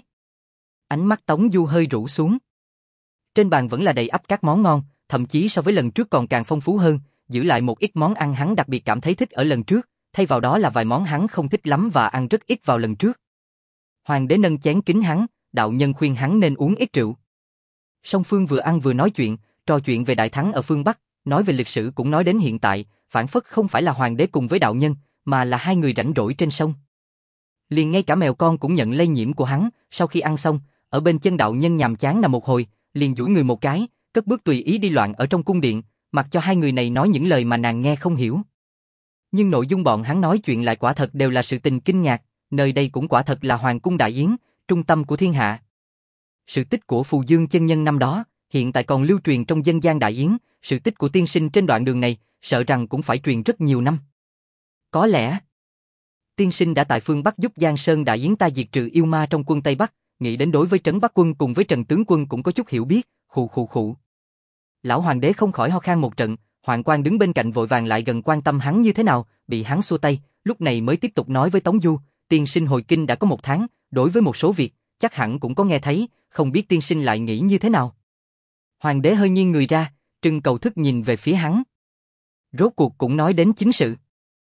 Ánh mắt Tống Du hơi rũ xuống. Trên bàn vẫn là đầy ắp các món ngon, thậm chí so với lần trước còn càng phong phú hơn, giữ lại một ít món ăn hắn đặc biệt cảm thấy thích ở lần trước, thay vào đó là vài món hắn không thích lắm và ăn rất ít vào lần trước. Hoàng đế nâng chén kính hắn, đạo nhân khuyên hắn nên uống ít rượu. Song phương vừa ăn vừa nói chuyện, trò chuyện về đại thắng ở phương Bắc, nói về lịch sử cũng nói đến hiện tại, phản phất không phải là hoàng đế cùng với đạo nhân, mà là hai người rảnh rỗi trên sông. Liền ngay cả mèo con cũng nhận lây nhiễm của hắn, sau khi ăn xong, ở bên chân đạo nhân nhàm chán nằm một hồi, liền duỗi người một cái, cất bước tùy ý đi loạn ở trong cung điện, mặc cho hai người này nói những lời mà nàng nghe không hiểu. Nhưng nội dung bọn hắn nói chuyện lại quả thật đều là sự tình kinh ngạc, nơi đây cũng quả thật là Hoàng cung Đại Yến, trung tâm của thiên hạ. Sự tích của Phù Dương chân nhân năm đó, hiện tại còn lưu truyền trong dân gian Đại Yến, sự tích của tiên sinh trên đoạn đường này, sợ rằng cũng phải truyền rất nhiều năm. Có lẽ, tiên sinh đã tại phương Bắc giúp Giang Sơn Đại Yến ta diệt trừ yêu ma trong quân Tây Bắc, nghĩ đến đối với Trấn Bắc quân cùng với Trần tướng quân cũng có chút hiểu biết, khụ khụ khụ. Lão hoàng đế không khỏi ho khan một trận, Hoạn Quan đứng bên cạnh vội vàng lại gần quan tâm hắn như thế nào, bị hắn xua tay, lúc này mới tiếp tục nói với Tống Du, tiên sinh hồi kinh đã có một tháng, đối với một số việc, chắc hẳn cũng có nghe thấy, không biết tiên sinh lại nghĩ như thế nào. Hoàng đế hơi nghiêng người ra, trưng cầu thức nhìn về phía hắn. Rốt cuộc cũng nói đến chính sự.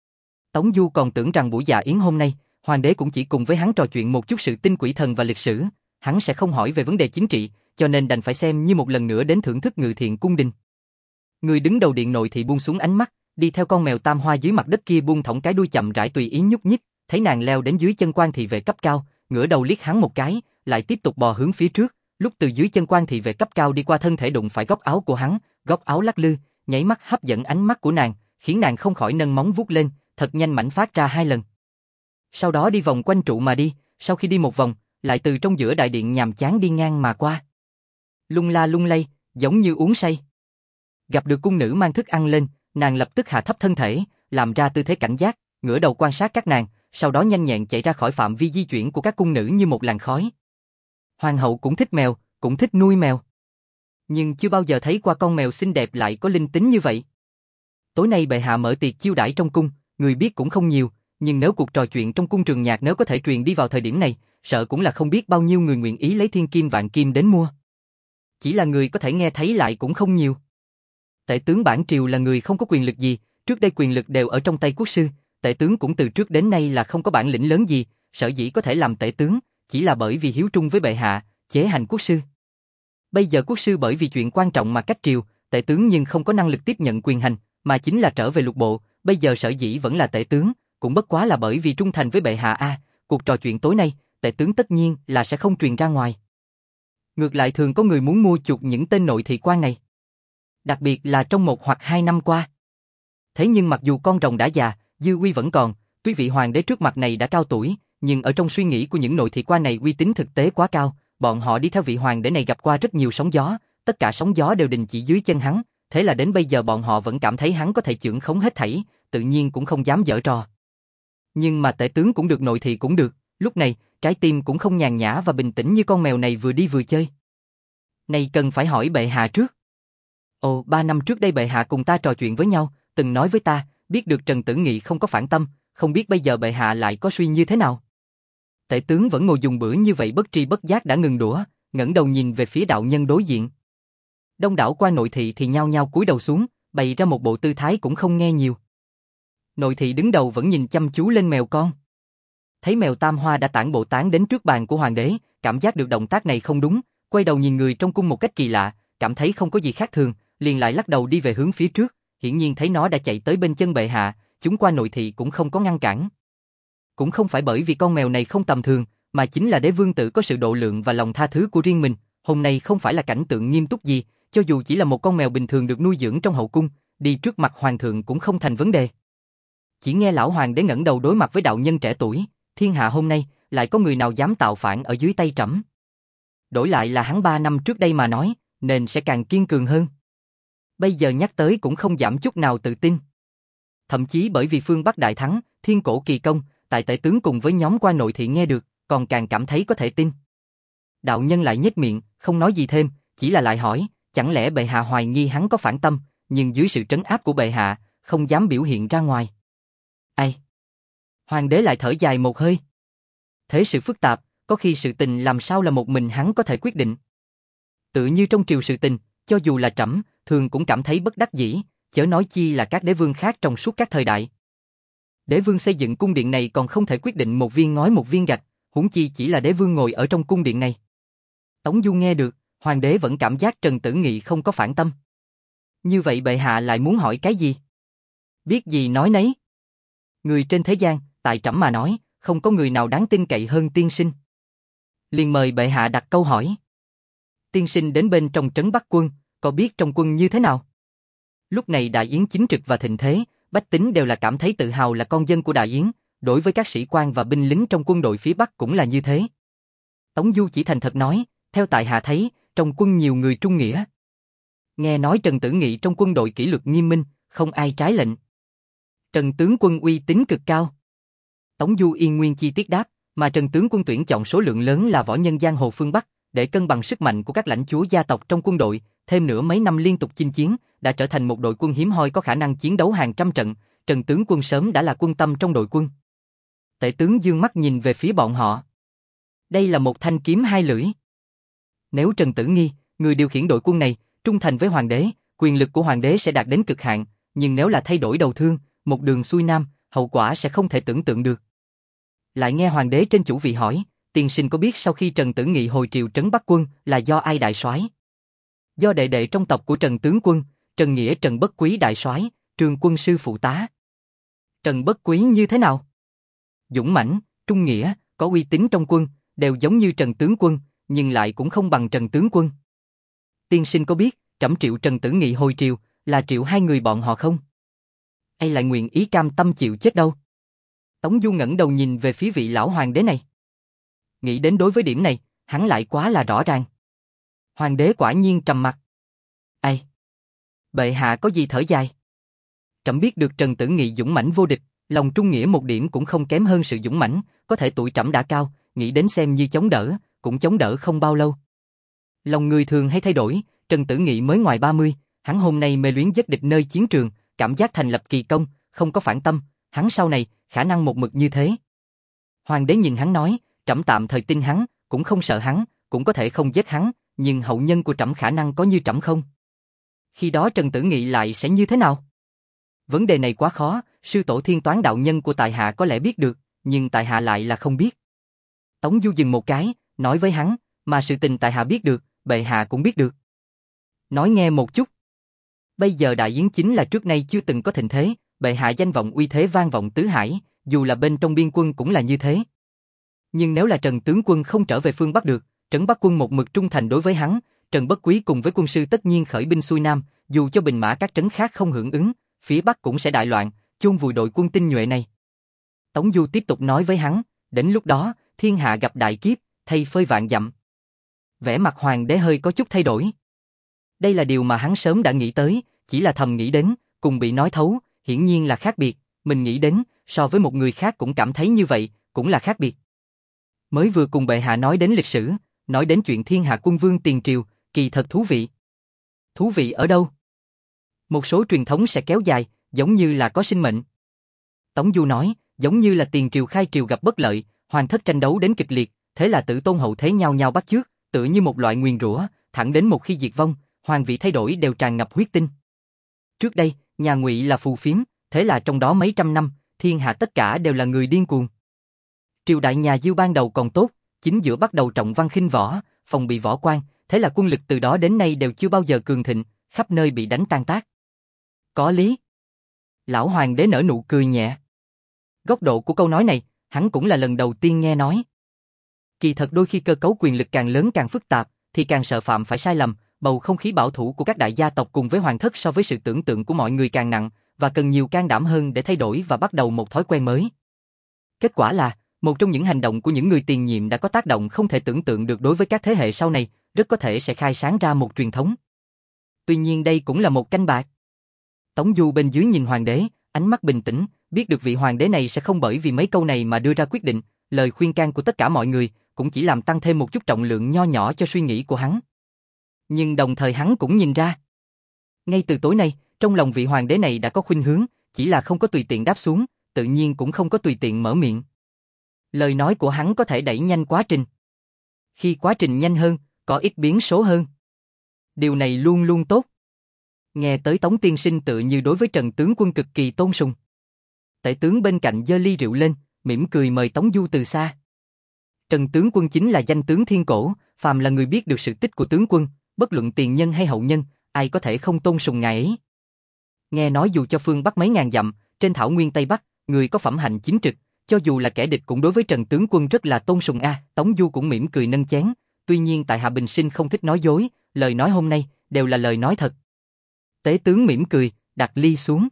Tống Du còn tưởng rằng buổi dạ yến hôm nay, hoàng đế cũng chỉ cùng với hắn trò chuyện một chút sự tinh quỷ thần và lịch sử, hắn sẽ không hỏi về vấn đề chính trị, cho nên đành phải xem như một lần nữa đến thưởng thức Ngự Thiện cung đình. Người đứng đầu điện nội thị buông xuống ánh mắt, đi theo con mèo Tam Hoa dưới mặt đất kia buông thõng cái đuôi chậm rãi tùy ý nhúc nhích, thấy nàng leo đến dưới chân quan thị vệ cấp cao, ngửa đầu liếc hắn một cái, lại tiếp tục bò hướng phía trước, lúc từ dưới chân quan thị vệ cấp cao đi qua thân thể đụng phải góc áo của hắn, góc áo lắc lư, nháy mắt hấp dẫn ánh mắt của nàng, khiến nàng không khỏi nâng móng vuốt lên, thật nhanh mảnh phát ra hai lần. Sau đó đi vòng quanh trụ mà đi, sau khi đi một vòng, lại từ trong giữa đại điện nhàm chán đi ngang mà qua. Lung la lung lay, giống như uống say. Gặp được cung nữ mang thức ăn lên, nàng lập tức hạ thấp thân thể, làm ra tư thế cảnh giác, ngửa đầu quan sát các nàng, sau đó nhanh nhẹn chạy ra khỏi phạm vi di chuyển của các cung nữ như một làn khói. Hoàng hậu cũng thích mèo, cũng thích nuôi mèo. Nhưng chưa bao giờ thấy qua con mèo xinh đẹp lại có linh tính như vậy. Tối nay bệ hạ mở tiệc chiêu đãi trong cung, người biết cũng không nhiều, nhưng nếu cuộc trò chuyện trong cung trường nhạc nếu có thể truyền đi vào thời điểm này, sợ cũng là không biết bao nhiêu người nguyện ý lấy thiên kim vạn kim đến mua. Chỉ là người có thể nghe thấy lại cũng không nhiều. Tể tướng bản triều là người không có quyền lực gì, trước đây quyền lực đều ở trong tay quốc sư, tể tướng cũng từ trước đến nay là không có bản lĩnh lớn gì, sở dĩ có thể làm tể tướng, chỉ là bởi vì hiếu trung với bệ hạ, chế hành quốc sư. Bây giờ quốc sư bởi vì chuyện quan trọng mà cách triều, tể tướng nhưng không có năng lực tiếp nhận quyền hành, mà chính là trở về lục bộ, bây giờ sở dĩ vẫn là tể tướng, cũng bất quá là bởi vì trung thành với bệ hạ a. À, cuộc trò chuyện tối nay, tể tướng tất nhiên là sẽ không truyền ra ngoài. Ngược lại thường có người muốn mua chuộc những tên nội thị quan này. Đặc biệt là trong một hoặc hai năm qua. Thế nhưng mặc dù con rồng đã già, dư uy vẫn còn, tuy vị hoàng đế trước mặt này đã cao tuổi, nhưng ở trong suy nghĩ của những nội thị quan này uy tín thực tế quá cao, bọn họ đi theo vị hoàng đế này gặp qua rất nhiều sóng gió, tất cả sóng gió đều đình chỉ dưới chân hắn, thế là đến bây giờ bọn họ vẫn cảm thấy hắn có thể chưởng khống hết thảy, tự nhiên cũng không dám giở trò. Nhưng mà tể tướng cũng được nội thị cũng được, lúc này, trái tim cũng không nhàn nhã và bình tĩnh như con mèo này vừa đi vừa chơi. Này cần phải hỏi bệ hạ trước. Ồ, ba năm trước đây bệ hạ cùng ta trò chuyện với nhau, từng nói với ta, biết được Trần Tử Nghị không có phản tâm, không biết bây giờ bệ hạ lại có suy như thế nào. Tể tướng vẫn ngồi dùng bữa như vậy bất tri bất giác đã ngừng đũa, ngẩng đầu nhìn về phía đạo nhân đối diện. Đông đảo quan nội thị thì nhao nhao cúi đầu xuống, bày ra một bộ tư thái cũng không nghe nhiều. Nội thị đứng đầu vẫn nhìn chăm chú lên mèo con. Thấy mèo Tam Hoa đã tản bộ tán đến trước bàn của hoàng đế, cảm giác được động tác này không đúng, quay đầu nhìn người trong cung một cách kỳ lạ, cảm thấy không có gì khác thường, liền lại lắc đầu đi về hướng phía trước, hiển nhiên thấy nó đã chạy tới bên chân bệ hạ, chúng qua nội thị cũng không có ngăn cản. Cũng không phải bởi vì con mèo này không tầm thường, mà chính là đế vương tử có sự độ lượng và lòng tha thứ của riêng mình, hôm nay không phải là cảnh tượng nghiêm túc gì, cho dù chỉ là một con mèo bình thường được nuôi dưỡng trong hậu cung, đi trước mặt hoàng thượng cũng không thành vấn đề. Chỉ nghe lão hoàng đế ngẩng đầu đối mặt với đạo nhân trẻ tuổi, thiên hạ hôm nay, lại có người nào dám tạo phản ở dưới tay trẫm. Đổi lại là hắn ba năm trước đây mà nói, nên sẽ càng kiên cường hơn. Bây giờ nhắc tới cũng không giảm chút nào tự tin. Thậm chí bởi vì phương Bắc đại thắng, thiên cổ kỳ công, tại tể tướng cùng với nhóm quan nội thị nghe được, còn càng cảm thấy có thể tin. Đạo nhân lại nhếch miệng, không nói gì thêm, chỉ là lại hỏi, chẳng lẽ bệ hạ hoài nghi hắn có phản tâm, nhưng dưới sự trấn áp của bệ hạ, không dám biểu hiện ra ngoài. Ai? Hoàng đế lại thở dài một hơi. Thế sự phức tạp, có khi sự tình làm sao là một mình hắn có thể quyết định. Tự như trong triều sự tình, cho dù là trẫm, thường cũng cảm thấy bất đắc dĩ, chớ nói chi là các đế vương khác trong suốt các thời đại. Đế vương xây dựng cung điện này còn không thể quyết định một viên ngói một viên gạch, huống chi chỉ là đế vương ngồi ở trong cung điện này. Tống Du nghe được, hoàng đế vẫn cảm giác Trần Tử Nghị không có phản tâm. Như vậy bệ hạ lại muốn hỏi cái gì? Biết gì nói nấy. Người trên thế gian, tại trẫm mà nói, không có người nào đáng tin cậy hơn tiên sinh. Liền mời bệ hạ đặt câu hỏi. Tiên sinh đến bên trong trấn Bắc quân, có biết trong quân như thế nào? Lúc này Đại Yến chính trực và thịnh thế, bách tính đều là cảm thấy tự hào là con dân của Đại Yến, đối với các sĩ quan và binh lính trong quân đội phía Bắc cũng là như thế. Tống Du chỉ thành thật nói, theo tại hạ thấy, trong quân nhiều người trung nghĩa. Nghe nói Trần Tử Nghị trong quân đội kỷ luật nghiêm minh, không ai trái lệnh. Trần tướng quân uy tín cực cao. Tống Du yên nguyên chi tiết đáp, mà Trần tướng quân tuyển chọn số lượng lớn là võ nhân giang hồ phương Bắc, để cân bằng sức mạnh của các lãnh chúa gia tộc trong quân đội, thêm nữa mấy năm liên tục chinh chiến, đã trở thành một đội quân hiếm hoi có khả năng chiến đấu hàng trăm trận, Trần tướng quân sớm đã là quân tâm trong đội quân. Tể tướng dương mắt nhìn về phía bọn họ. Đây là một thanh kiếm hai lưỡi. Nếu Trần Tử Nghi, người điều khiển đội quân này, trung thành với hoàng đế, quyền lực của hoàng đế sẽ đạt đến cực hạn, nhưng nếu là thay đổi đầu thương, một đường xuôi nam, hậu quả sẽ không thể tưởng tượng được. Lại nghe hoàng đế trên chủ vị hỏi, tiên sinh có biết sau khi Trần Tử Nghị hồi triều trấn Bắc quân là do ai đại soái? Do đệ đệ trong tộc của Trần tướng quân, Trần Nghĩa Trần Bất Quý đại soái, Trương quân sư phụ tá. Trần Bất Quý như thế nào? Dũng mãnh, trung nghĩa, có uy tín trong quân, đều giống như Trần tướng quân, nhưng lại cũng không bằng Trần tướng quân. Tiên sinh có biết, trẫm triệu Trần Tử Nghị hồi triều, là triệu hai người bọn họ không? Hay lại nguyện ý cam tâm chịu chết đâu? Tống Du ngẩng đầu nhìn về phía vị lão hoàng đế này. Nghĩ đến đối với điểm này, hắn lại quá là rõ ràng. Hoàng đế quả nhiên trầm mặc. Ai? Bệ hạ có gì thở dài? Trẫm biết được Trần Tử Nghị dũng mãnh vô địch, lòng trung nghĩa một điểm cũng không kém hơn sự dũng mãnh, có thể tuổi trẫm đã cao, nghĩ đến xem như chống đỡ, cũng chống đỡ không bao lâu. Lòng người thường hay thay đổi, Trần Tử Nghị mới ngoài ba mươi, hắn hôm nay mê luyến giết địch nơi chiến trường, cảm giác thành lập kỳ công, không có phản tâm, hắn sau này khả năng một mực như thế. Hoàng đế nhìn hắn nói, trẫm tạm thời tin hắn, cũng không sợ hắn, cũng có thể không giết hắn, nhưng hậu nhân của trẫm khả năng có như trẫm không? Khi đó Trần Tử Nghị lại sẽ như thế nào? Vấn đề này quá khó, sư tổ thiên toán đạo nhân của tại hạ có lẽ biết được, nhưng tại hạ lại là không biết. Tống Du dừng một cái, nói với hắn, mà sự tình tại hạ biết được, bệ hạ cũng biết được. Nói nghe một chút. Bây giờ Đại Yến chính là trước nay chưa từng có thịnh thế, bệ hạ danh vọng uy thế vang vọng tứ hải, dù là bên trong biên quân cũng là như thế. Nhưng nếu là Trần tướng quân không trở về phương Bắc được, trấn Bắc quân một mực trung thành đối với hắn, Trần Bất Quý cùng với quân sư tất nhiên khởi binh xuôi nam, dù cho binh mã các trấn khác không hưởng ứng, phía Bắc cũng sẽ đại loạn, chôn vùi đội quân tinh nhuệ này. Tống Du tiếp tục nói với hắn, đến lúc đó, thiên hạ gặp đại kiếp, thay phơi vạn dặm. Vẻ mặt hoàng đế hơi có chút thay đổi. Đây là điều mà hắn sớm đã nghĩ tới, chỉ là thầm nghĩ đến, cùng bị nói thấu, hiển nhiên là khác biệt, mình nghĩ đến, so với một người khác cũng cảm thấy như vậy, cũng là khác biệt. Mới vừa cùng bệ hạ nói đến lịch sử, nói đến chuyện thiên hạ quân vương tiền triều, Kỳ thật thú vị. Thú vị ở đâu? Một số truyền thống sẽ kéo dài, giống như là có sinh mệnh. Tống Du nói, giống như là tiền triều khai triều gặp bất lợi, hoàng thất tranh đấu đến kịch liệt, thế là tử tôn hậu thế nhau nhau bắt chước, tựa như một loại nguyền rủa, thẳng đến một khi diệt vong, hoàng vị thay đổi đều tràn ngập huyết tinh. Trước đây, nhà Ngụy là phù phiếm, thế là trong đó mấy trăm năm, thiên hạ tất cả đều là người điên cuồng. Triều đại nhà Diêu ban đầu còn tốt, chính giữa bắt đầu trọng văn khinh võ, phòng bị võ quan, thế là quân lực từ đó đến nay đều chưa bao giờ cường thịnh, khắp nơi bị đánh tan tác. Có lý. Lão hoàng đế nở nụ cười nhẹ. Góc độ của câu nói này, hắn cũng là lần đầu tiên nghe nói. Kỳ thật đôi khi cơ cấu quyền lực càng lớn càng phức tạp, thì càng sợ phạm phải sai lầm, bầu không khí bảo thủ của các đại gia tộc cùng với hoàng thất so với sự tưởng tượng của mọi người càng nặng, và cần nhiều can đảm hơn để thay đổi và bắt đầu một thói quen mới. Kết quả là, một trong những hành động của những người tiền nhiệm đã có tác động không thể tưởng tượng được đối với các thế hệ sau này, rất có thể sẽ khai sáng ra một truyền thống. Tuy nhiên đây cũng là một canh bạc. Tống Du bên dưới nhìn hoàng đế, ánh mắt bình tĩnh, biết được vị hoàng đế này sẽ không bởi vì mấy câu này mà đưa ra quyết định, lời khuyên can của tất cả mọi người cũng chỉ làm tăng thêm một chút trọng lượng nho nhỏ cho suy nghĩ của hắn. Nhưng đồng thời hắn cũng nhìn ra, ngay từ tối nay, trong lòng vị hoàng đế này đã có khuynh hướng, chỉ là không có tùy tiện đáp xuống, tự nhiên cũng không có tùy tiện mở miệng. Lời nói của hắn có thể đẩy nhanh quá trình. Khi quá trình nhanh hơn, có ít biến số hơn. Điều này luôn luôn tốt. Nghe tới Tống tiên sinh tự như đối với Trần tướng quân cực kỳ tôn sùng. Tể tướng bên cạnh giơ ly rượu lên, mỉm cười mời Tống Du từ xa. Trần tướng quân chính là danh tướng thiên cổ, phàm là người biết được sự tích của tướng quân, bất luận tiền nhân hay hậu nhân, ai có thể không tôn sùng ngài ấy. Nghe nói dù cho phương Bắc mấy ngàn dặm, trên thảo nguyên Tây Bắc, người có phẩm hạnh chính trực, cho dù là kẻ địch cũng đối với Trần tướng quân rất là tôn sùng a. À, Tống Du cũng mỉm cười nâng chén, tuy nhiên tại hạ bình sinh không thích nói dối, lời nói hôm nay đều là lời nói thật. Tế tướng mỉm cười, đặt ly xuống.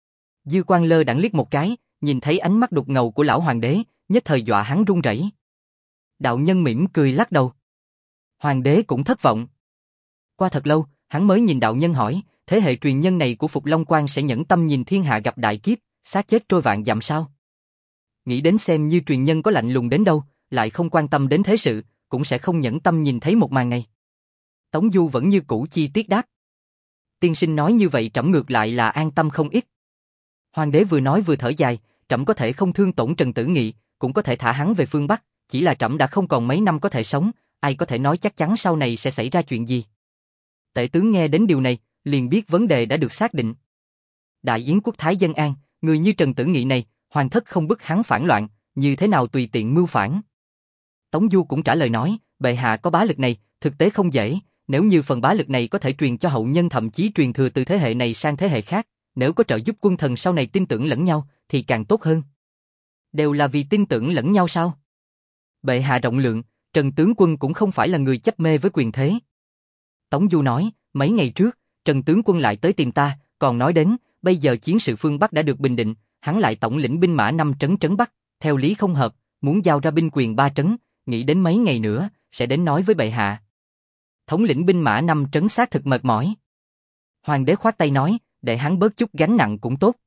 Dư Quan lơ đãng liếc một cái, nhìn thấy ánh mắt đục ngầu của lão hoàng đế, nhất thời dọa hắn run rẩy. Đạo nhân mỉm cười lắc đầu. Hoàng đế cũng thất vọng. Qua thật lâu, hắn mới nhìn đạo nhân hỏi, thế hệ truyền nhân này của Phục Long Quan sẽ nhẫn tâm nhìn thiên hạ gặp đại kiếp, xác chết trôi vạn dặm sao? Nghĩ đến xem như truyền nhân có lạnh lùng đến đâu, lại không quan tâm đến thế sự, cũng sẽ không nhẫn tâm nhìn thấy một màn này. Tống Du vẫn như cũ chi tiết đáp. Tiên sinh nói như vậy trẫm ngược lại là an tâm không ít. Hoàng đế vừa nói vừa thở dài, trẫm có thể không thương tổn Trần Tử Nghị, cũng có thể thả hắn về phương Bắc, chỉ là trẫm đã không còn mấy năm có thể sống, ai có thể nói chắc chắn sau này sẽ xảy ra chuyện gì. Tể tướng nghe đến điều này, liền biết vấn đề đã được xác định. Đại Yến quốc thái dân an, người như Trần Tử Nghị này, hoàng thất không bức hắn phản loạn, như thế nào tùy tiện mưu phản. Tống Du cũng trả lời nói, bệ hạ có bá lực này, thực tế không dễ, nếu như phần bá lực này có thể truyền cho hậu nhân thậm chí truyền thừa từ thế hệ này sang thế hệ khác, nếu có trợ giúp quân thần sau này tin tưởng lẫn nhau, thì càng tốt hơn. Đều là vì tin tưởng lẫn nhau sao? Bệ hạ rộng lượng, Trần tướng quân cũng không phải là người chấp mê với quyền thế. Tống Du nói, mấy ngày trước, Trần tướng quân lại tới tìm ta, còn nói đến, bây giờ chiến sự phương Bắc đã được bình định, hắn lại tổng lĩnh binh mã năm trấn trấn Bắc, theo lý không hợp, muốn giao ra binh quyền ba trấn, nghĩ đến mấy ngày nữa, sẽ đến nói với bệ hạ. Thống lĩnh binh mã năm trấn xác thực mệt mỏi. Hoàng đế khoát tay nói, để hắn bớt chút gánh nặng cũng tốt.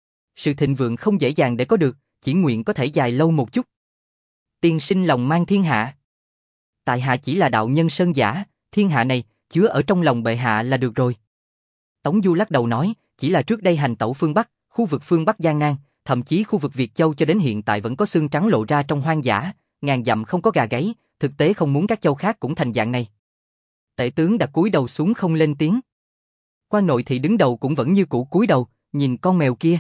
Sự thịnh vượng không dễ dàng để có được, chỉ nguyện có thể dài lâu một chút. Tiên sinh lòng mang thiên hạ. Tại hạ chỉ là đạo nhân sơn giả, thiên hạ này, chứa ở trong lòng bệ hạ là được rồi. Tống Du lắc đầu nói, chỉ là trước đây hành tẩu phương Bắc, khu vực phương Bắc gian nan, thậm chí khu vực Việt Châu cho đến hiện tại vẫn có xương trắng lộ ra trong hoang dã, ngàn dặm không có gà gáy, thực tế không muốn các châu khác cũng thành dạng này. Tể tướng đã cúi đầu xuống không lên tiếng. Quan nội thị đứng đầu cũng vẫn như cũ cúi đầu, nhìn con mèo kia.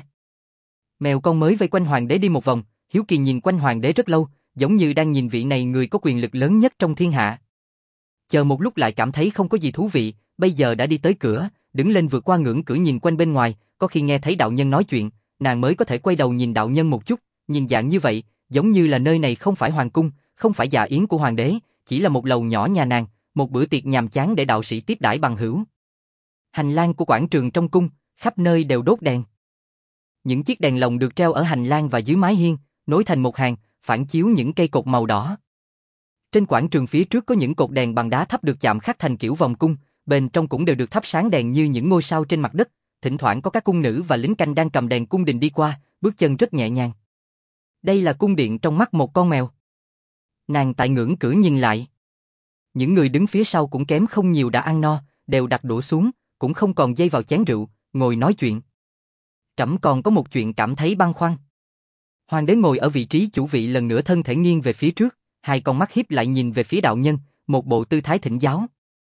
Mèo con mới vây quanh hoàng đế đi một vòng, hiếu kỳ nhìn quanh hoàng đế rất lâu, giống như đang nhìn vị này người có quyền lực lớn nhất trong thiên hạ. Chờ một lúc lại cảm thấy không có gì thú vị, bây giờ đã đi tới cửa, đứng lên vượt qua ngưỡng cửa nhìn quanh bên ngoài, có khi nghe thấy đạo nhân nói chuyện, nàng mới có thể quay đầu nhìn đạo nhân một chút, nhìn dạng như vậy, giống như là nơi này không phải hoàng cung, không phải dạ yến của hoàng đế, chỉ là một lầu nhỏ nhà nàng, một bữa tiệc nhàm chán để đạo sĩ tiếp đãi bằng hữu. Hành lang của quảng trường trong cung, khắp nơi đều đốt đèn. Những chiếc đèn lồng được treo ở hành lang và dưới mái hiên, nối thành một hàng, phản chiếu những cây cột màu đỏ. Trên quảng trường phía trước có những cột đèn bằng đá thấp được chạm khắc thành kiểu vòng cung, bên trong cũng đều được thắp sáng đèn như những ngôi sao trên mặt đất, thỉnh thoảng có các cung nữ và lính canh đang cầm đèn cung đình đi qua, bước chân rất nhẹ nhàng. Đây là cung điện trong mắt một con mèo. Nàng tại ngưỡng cửa nhìn lại. Những người đứng phía sau cũng kém không nhiều đã ăn no, đều đặt đũa xuống, cũng không còn dây vào chén rượu, ngồi nói chuyện. Trẫm còn có một chuyện cảm thấy băn khoăn. Hoàng đế ngồi ở vị trí chủ vị lần nữa thân thể nghiêng về phía trước, hai con mắt híp lại nhìn về phía đạo nhân, một bộ tư thái thỉnh giáo.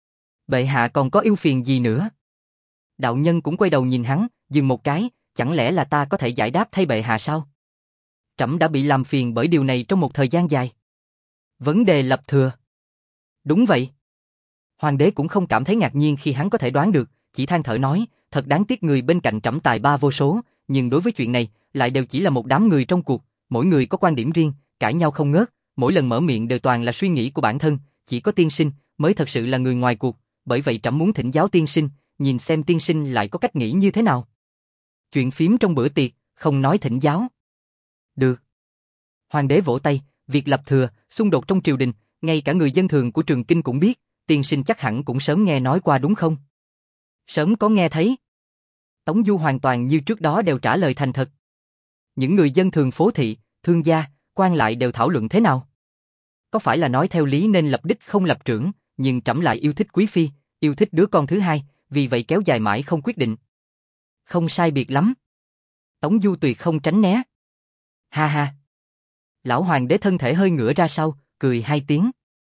Bệ hạ còn có ưu phiền gì nữa? Đạo nhân cũng quay đầu nhìn hắn, dừng một cái, chẳng lẽ là ta có thể giải đáp thay bệ hạ sao? Trẫm đã bị làm phiền bởi điều này trong một thời gian dài. Vấn đề lập thừa. Đúng vậy. Hoàng đế cũng không cảm thấy ngạc nhiên khi hắn có thể đoán được, chỉ than thở nói, thật đáng tiếc người bên cạnh trẫm tài ba vô số, nhưng đối với chuyện này, lại đều chỉ là một đám người trong cuộc, mỗi người có quan điểm riêng, cãi nhau không ngớt, mỗi lần mở miệng đều toàn là suy nghĩ của bản thân, chỉ có tiên sinh mới thật sự là người ngoài cuộc, bởi vậy trẫm muốn thỉnh giáo tiên sinh, nhìn xem tiên sinh lại có cách nghĩ như thế nào. Chuyện phím trong bữa tiệc, không nói thỉnh giáo. Được. Hoàng đế vỗ tay, việc lập thừa, xung đột trong triều đình, ngay cả người dân thường của Trường Kinh cũng biết, tiên sinh chắc hẳn cũng sớm nghe nói qua đúng không? Sớm có nghe thấy. Tống Du hoàn toàn như trước đó đều trả lời thành thật. Những người dân thường phố thị, thương gia, quan lại đều thảo luận thế nào? Có phải là nói theo lý nên lập đích không lập trưởng, nhưng trẫm lại yêu thích quý phi, yêu thích đứa con thứ hai, vì vậy kéo dài mãi không quyết định. Không sai biệt lắm. Tống Du tuyệt không tránh né. Ha ha. Lão hoàng đế thân thể hơi ngửa ra sau, cười hai tiếng.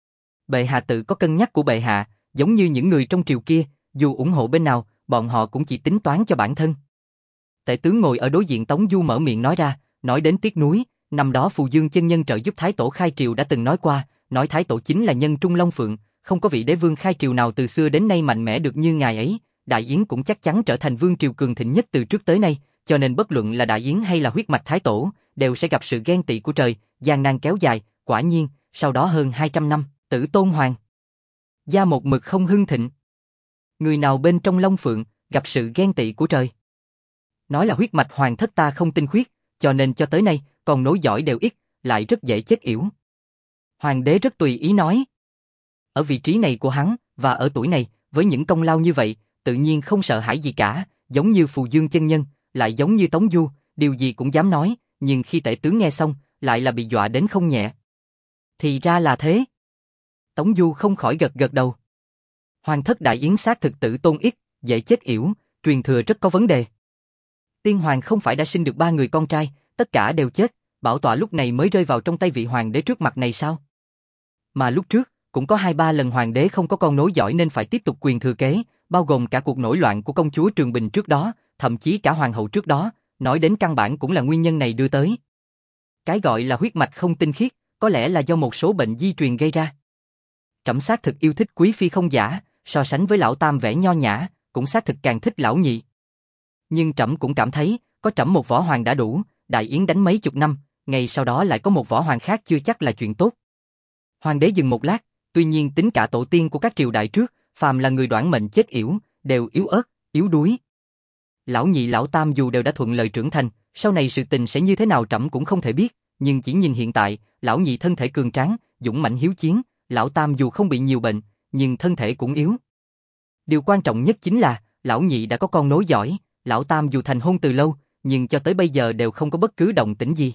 Bệ hạ tự có cân nhắc của bệ hạ, giống như những người trong triều kia, dù ủng hộ bên nào, bọn họ cũng chỉ tính toán cho bản thân. Tể tướng ngồi ở đối diện Tống Du mở miệng nói ra, nói đến tiếc nuối, năm đó Phù Dương chân nhân trợ giúp Thái Tổ khai triều đã từng nói qua, nói Thái Tổ chính là nhân trung long phượng, không có vị đế vương khai triều nào từ xưa đến nay mạnh mẽ được như ngài ấy, Đại Yến cũng chắc chắn trở thành vương triều cường thịnh nhất từ trước tới nay, cho nên bất luận là Đại Yến hay là huyết mạch Thái Tổ, đều sẽ gặp sự ghen tị của trời, gian nan kéo dài, quả nhiên, sau đó hơn hai trăm năm, Tử Tôn Hoàng gia một mực không hưng thịnh. Người nào bên trong Long Phượng, gặp sự ghen tị của trời. Nói là huyết mạch hoàng thất ta không tinh khuyết, cho nên cho tới nay, còn nối dõi đều ít, lại rất dễ chết yểu. Hoàng đế rất tùy ý nói. Ở vị trí này của hắn, và ở tuổi này, với những công lao như vậy, tự nhiên không sợ hãi gì cả, giống như Phù Dương chân nhân, lại giống như Tống Du, điều gì cũng dám nói, nhưng khi tể tướng nghe xong, lại là bị dọa đến không nhẹ. Thì ra là thế. Tống Du không khỏi gật gật đầu. Hoàng thất Đại Yến xác thực Tử Tôn ít, dễ chết yểu, truyền thừa rất có vấn đề. Tiên hoàng không phải đã sinh được ba người con trai, tất cả đều chết, bảo tọa lúc này mới rơi vào trong tay vị hoàng đế trước mặt này sao? Mà lúc trước, cũng có hai ba lần hoàng đế không có con nối dõi nên phải tiếp tục quyền thừa kế, bao gồm cả cuộc nổi loạn của công chúa Trường Bình trước đó, thậm chí cả hoàng hậu trước đó, nói đến căn bản cũng là nguyên nhân này đưa tới. Cái gọi là huyết mạch không tinh khiết, có lẽ là do một số bệnh di truyền gây ra. Trẫm xác thực yêu thích quý phi không giả, so sánh với lão tam vẻ nho nhã, cũng xác thực càng thích lão nhị. Nhưng trẫm cũng cảm thấy, có trẫm một võ hoàng đã đủ, Đại Yến đánh mấy chục năm, ngày sau đó lại có một võ hoàng khác chưa chắc là chuyện tốt. Hoàng đế dừng một lát, tuy nhiên tính cả tổ tiên của các triều đại trước, phàm là người đoản mệnh chết yểu, đều yếu ớt, yếu đuối. Lão nhị lão tam dù đều đã thuận lợi trưởng thành, sau này sự tình sẽ như thế nào trẫm cũng không thể biết, nhưng chỉ nhìn hiện tại, lão nhị thân thể cường tráng, dũng mãnh hiếu chiến, lão tam dù không bị nhiều bệnh, nhưng thân thể cũng yếu. Điều quan trọng nhất chính là, lão nhị đã có con nối dõi, lão tam dù thành hôn từ lâu, nhưng cho tới bây giờ đều không có bất cứ động tĩnh gì.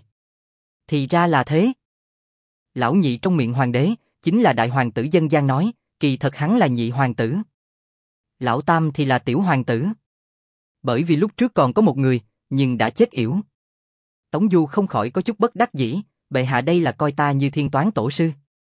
Thì ra là thế. Lão nhị trong miệng hoàng đế, chính là đại hoàng tử dân gian nói, kỳ thật hắn là nhị hoàng tử. Lão tam thì là tiểu hoàng tử. Bởi vì lúc trước còn có một người, nhưng đã chết yểu. Tống Du không khỏi có chút bất đắc dĩ, bệ hạ đây là coi ta như thiên toán tổ sư.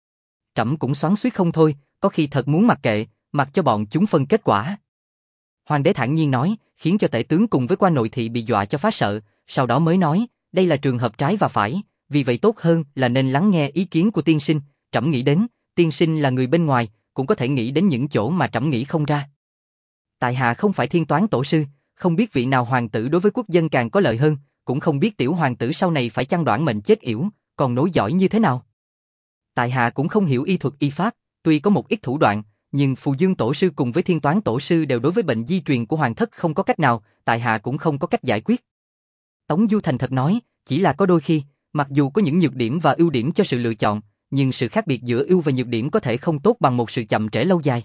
Trẫm cũng xoắn xuýt không thôi, có khi thật muốn mặc kệ, mặc cho bọn chúng phân kết quả. Hoàng đế thản nhiên nói, khiến cho tể tướng cùng với quan nội thị bị dọa cho phát sợ, sau đó mới nói, đây là trường hợp trái và phải, vì vậy tốt hơn là nên lắng nghe ý kiến của tiên sinh, trẫm nghĩ đến, tiên sinh là người bên ngoài, cũng có thể nghĩ đến những chỗ mà trẫm nghĩ không ra. Tại hạ không phải thiên toán tổ sư, không biết vị nào hoàng tử đối với quốc dân càng có lợi hơn, cũng không biết tiểu hoàng tử sau này phải chăng đoản mệnh chết yểu, còn nối dõi như thế nào. Tại hạ cũng không hiểu y thuật y pháp, tuy có một ít thủ đoạn, nhưng Phù Dương tổ sư cùng với Thiên Toán tổ sư đều đối với bệnh di truyền của hoàng thất không có cách nào, tại hạ cũng không có cách giải quyết. Tống Du thành thật nói, chỉ là có đôi khi, mặc dù có những nhược điểm và ưu điểm cho sự lựa chọn, nhưng sự khác biệt giữa ưu và nhược điểm có thể không tốt bằng một sự chậm trễ lâu dài.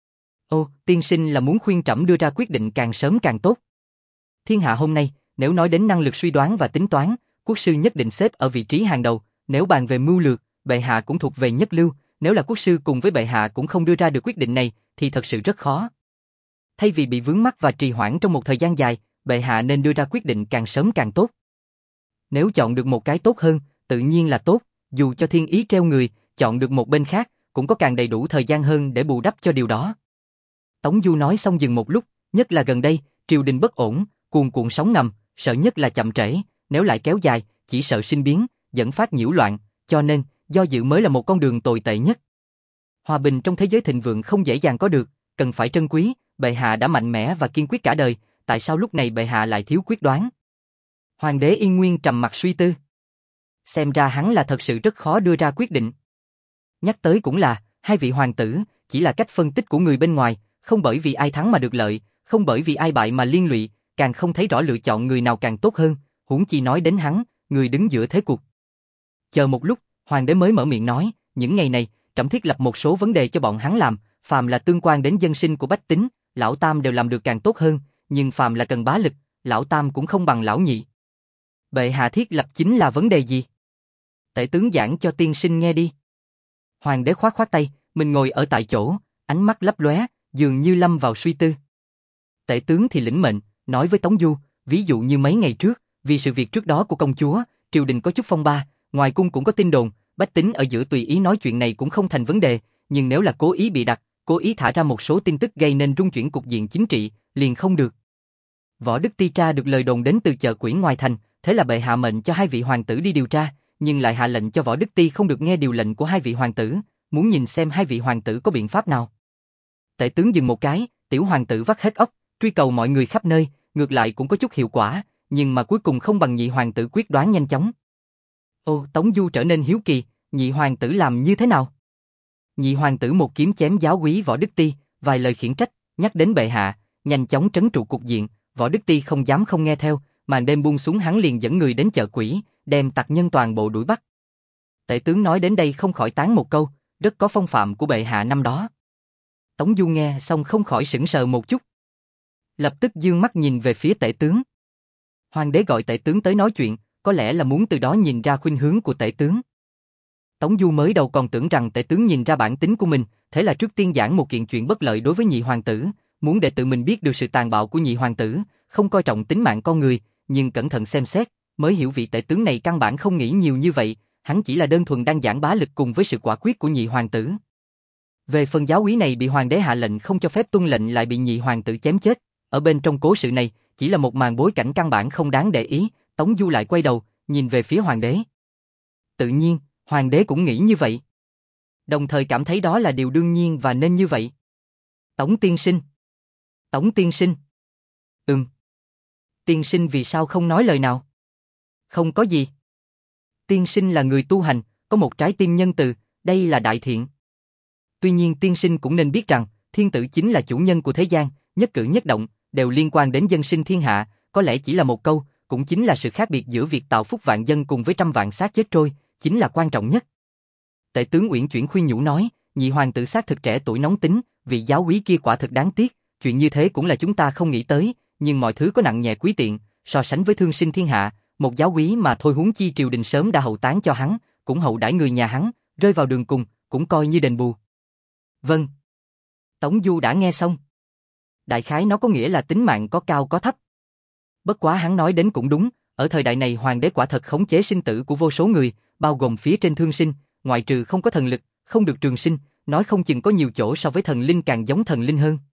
Ô, tiên sinh là muốn khuyên trẫm đưa ra quyết định càng sớm càng tốt. Thiên hạ hôm nay, nếu nói đến năng lực suy đoán và tính toán, quốc sư nhất định xếp ở vị trí hàng đầu, nếu bàn về mưu lược, bệ hạ cũng thuộc về nhất lưu, nếu là quốc sư cùng với bệ hạ cũng không đưa ra được quyết định này, thì thật sự rất khó. Thay vì bị vướng mắc và trì hoãn trong một thời gian dài, bệ hạ nên đưa ra quyết định càng sớm càng tốt. Nếu chọn được một cái tốt hơn, tự nhiên là tốt, dù cho thiên ý treo người, chọn được một bên khác, cũng có càng đầy đủ thời gian hơn để bù đắp cho điều đó. Tống Du nói xong dừng một lúc, nhất là gần đây, triều đình bất ổn, cuồn cuộn sóng ngầm, sợ nhất là chậm trễ, nếu lại kéo dài, chỉ sợ sinh biến, dẫn phát nhiễu loạn, cho nên, do dự mới là một con đường tồi tệ nhất. Hòa bình trong thế giới thịnh vượng không dễ dàng có được, cần phải trân quý, bệ hạ đã mạnh mẽ và kiên quyết cả đời, tại sao lúc này bệ hạ lại thiếu quyết đoán? Hoàng đế Yên Nguyên trầm mặt suy tư. Xem ra hắn là thật sự rất khó đưa ra quyết định. Nhắc tới cũng là, hai vị hoàng tử, chỉ là cách phân tích của người bên ngoài, không bởi vì ai thắng mà được lợi, không bởi vì ai bại mà liên lụy, càng không thấy rõ lựa chọn người nào càng tốt hơn, huống chi nói đến hắn, người đứng giữa thế cuộc. Chờ một lúc, hoàng đế mới mở miệng nói, những ngày này, trẫm thiết lập một số vấn đề cho bọn hắn làm, phàm là tương quan đến dân sinh của bách tính, lão tam đều làm được càng tốt hơn, nhưng phàm là cần bá lực, lão tam cũng không bằng lão nhị. Bệ hạ thiết lập chính là vấn đề gì? Tể tướng giảng cho tiên sinh nghe đi. Hoàng đế khoát khoát tay, mình ngồi ở tại chỗ, ánh mắt lấp lóe, dường như lâm vào suy tư. Tể tướng thì lĩnh mệnh, nói với Tống Du, ví dụ như mấy ngày trước, vì sự việc trước đó của công chúa, triều đình có chút phong ba, ngoài cung cũng có tin đồn, bách tính ở giữa tùy ý nói chuyện này cũng không thành vấn đề, nhưng nếu là cố ý bị đặt, cố ý thả ra một số tin tức gây nên rung chuyển cục diện chính trị, liền không được. Võ Đức Ti tra được lời đồn đến từ chợ quỷ ngoài thành, thế là bệ hạ mệnh cho hai vị hoàng tử đi điều tra, nhưng lại hạ lệnh cho Võ Đức Ti không được nghe điều lệnh của hai vị hoàng tử, muốn nhìn xem hai vị hoàng tử có biện pháp nào. Tể tướng dừng một cái, tiểu hoàng tử vắt hết óc, truy cầu mọi người khắp nơi, ngược lại cũng có chút hiệu quả, nhưng mà cuối cùng không bằng nhị hoàng tử quyết đoán nhanh chóng. Ô, Tống Du trở nên hiếu kỳ, nhị hoàng tử làm như thế nào? Nhị hoàng tử một kiếm chém giáo úy Võ Đức Ti, vài lời khiển trách, nhắc đến bệ hạ, nhanh chóng trấn trụ cục diện, Võ Đức Ti không dám không nghe theo, màn đêm buông xuống hắn liền dẫn người đến chợ quỷ, đem tặc nhân toàn bộ đuổi bắt. Tể tướng nói đến đây không khỏi tán một câu, rất có phong phạm của bệ hạ năm đó. Tống Du nghe xong không khỏi sững sờ một chút. Lập tức dương mắt nhìn về phía tể tướng. Hoàng đế gọi tể tướng tới nói chuyện, có lẽ là muốn từ đó nhìn ra khuynh hướng của tể tướng. Tống Du mới đầu còn tưởng rằng tể tướng nhìn ra bản tính của mình, thế là trước tiên giảng một kiện chuyện bất lợi đối với nhị hoàng tử, muốn để tự mình biết được sự tàn bạo của nhị hoàng tử, không coi trọng tính mạng con người, nhưng cẩn thận xem xét, mới hiểu vị tể tướng này căn bản không nghĩ nhiều như vậy, hắn chỉ là đơn thuần đang giảng bá lực cùng với sự quả quyết của nhị hoàng tử. Về phần giáo úy này bị hoàng đế hạ lệnh không cho phép tuân lệnh lại bị nhị hoàng tử chém chết, ở bên trong cố sự này, chỉ là một màn bối cảnh căn bản không đáng để ý, Tống Du lại quay đầu, nhìn về phía hoàng đế. Tự nhiên, hoàng đế cũng nghĩ như vậy. Đồng thời cảm thấy đó là điều đương nhiên và nên như vậy. Tống tiên sinh. Tống tiên sinh. Ừm. Tiên sinh vì sao không nói lời nào? Không có gì. Tiên sinh là người tu hành, có một trái tim nhân từ, đây là đại thiện. Tuy nhiên tiên sinh cũng nên biết rằng, thiên tử chính là chủ nhân của thế gian, nhất cử nhất động, đều liên quan đến dân sinh thiên hạ, có lẽ chỉ là một câu, cũng chính là sự khác biệt giữa việc tạo phúc vạn dân cùng với trăm vạn xác chết trôi, chính là quan trọng nhất. Tể tướng uyển chuyển khuyên nhủ nói, nhị hoàng tử xác thực trẻ tuổi nóng tính, vị giáo úy kia quả thực đáng tiếc, chuyện như thế cũng là chúng ta không nghĩ tới, nhưng mọi thứ có nặng nhẹ quý tiện, so sánh với thương sinh thiên hạ, một giáo úy mà thôi huống chi triều đình sớm đã hậu táng cho hắn, cũng hậu đãi người nhà hắn, rơi vào đường cùng, cũng coi như đền bù. Vâng. Tống Du đã nghe xong. Đại khái nó có nghĩa là tính mạng có cao có thấp. Bất quá hắn nói đến cũng đúng, ở thời đại này hoàng đế quả thật khống chế sinh tử của vô số người, bao gồm phía trên thương sinh, ngoại trừ không có thần lực, không được trường sinh, nói không chừng có nhiều chỗ so với thần linh càng giống thần linh hơn.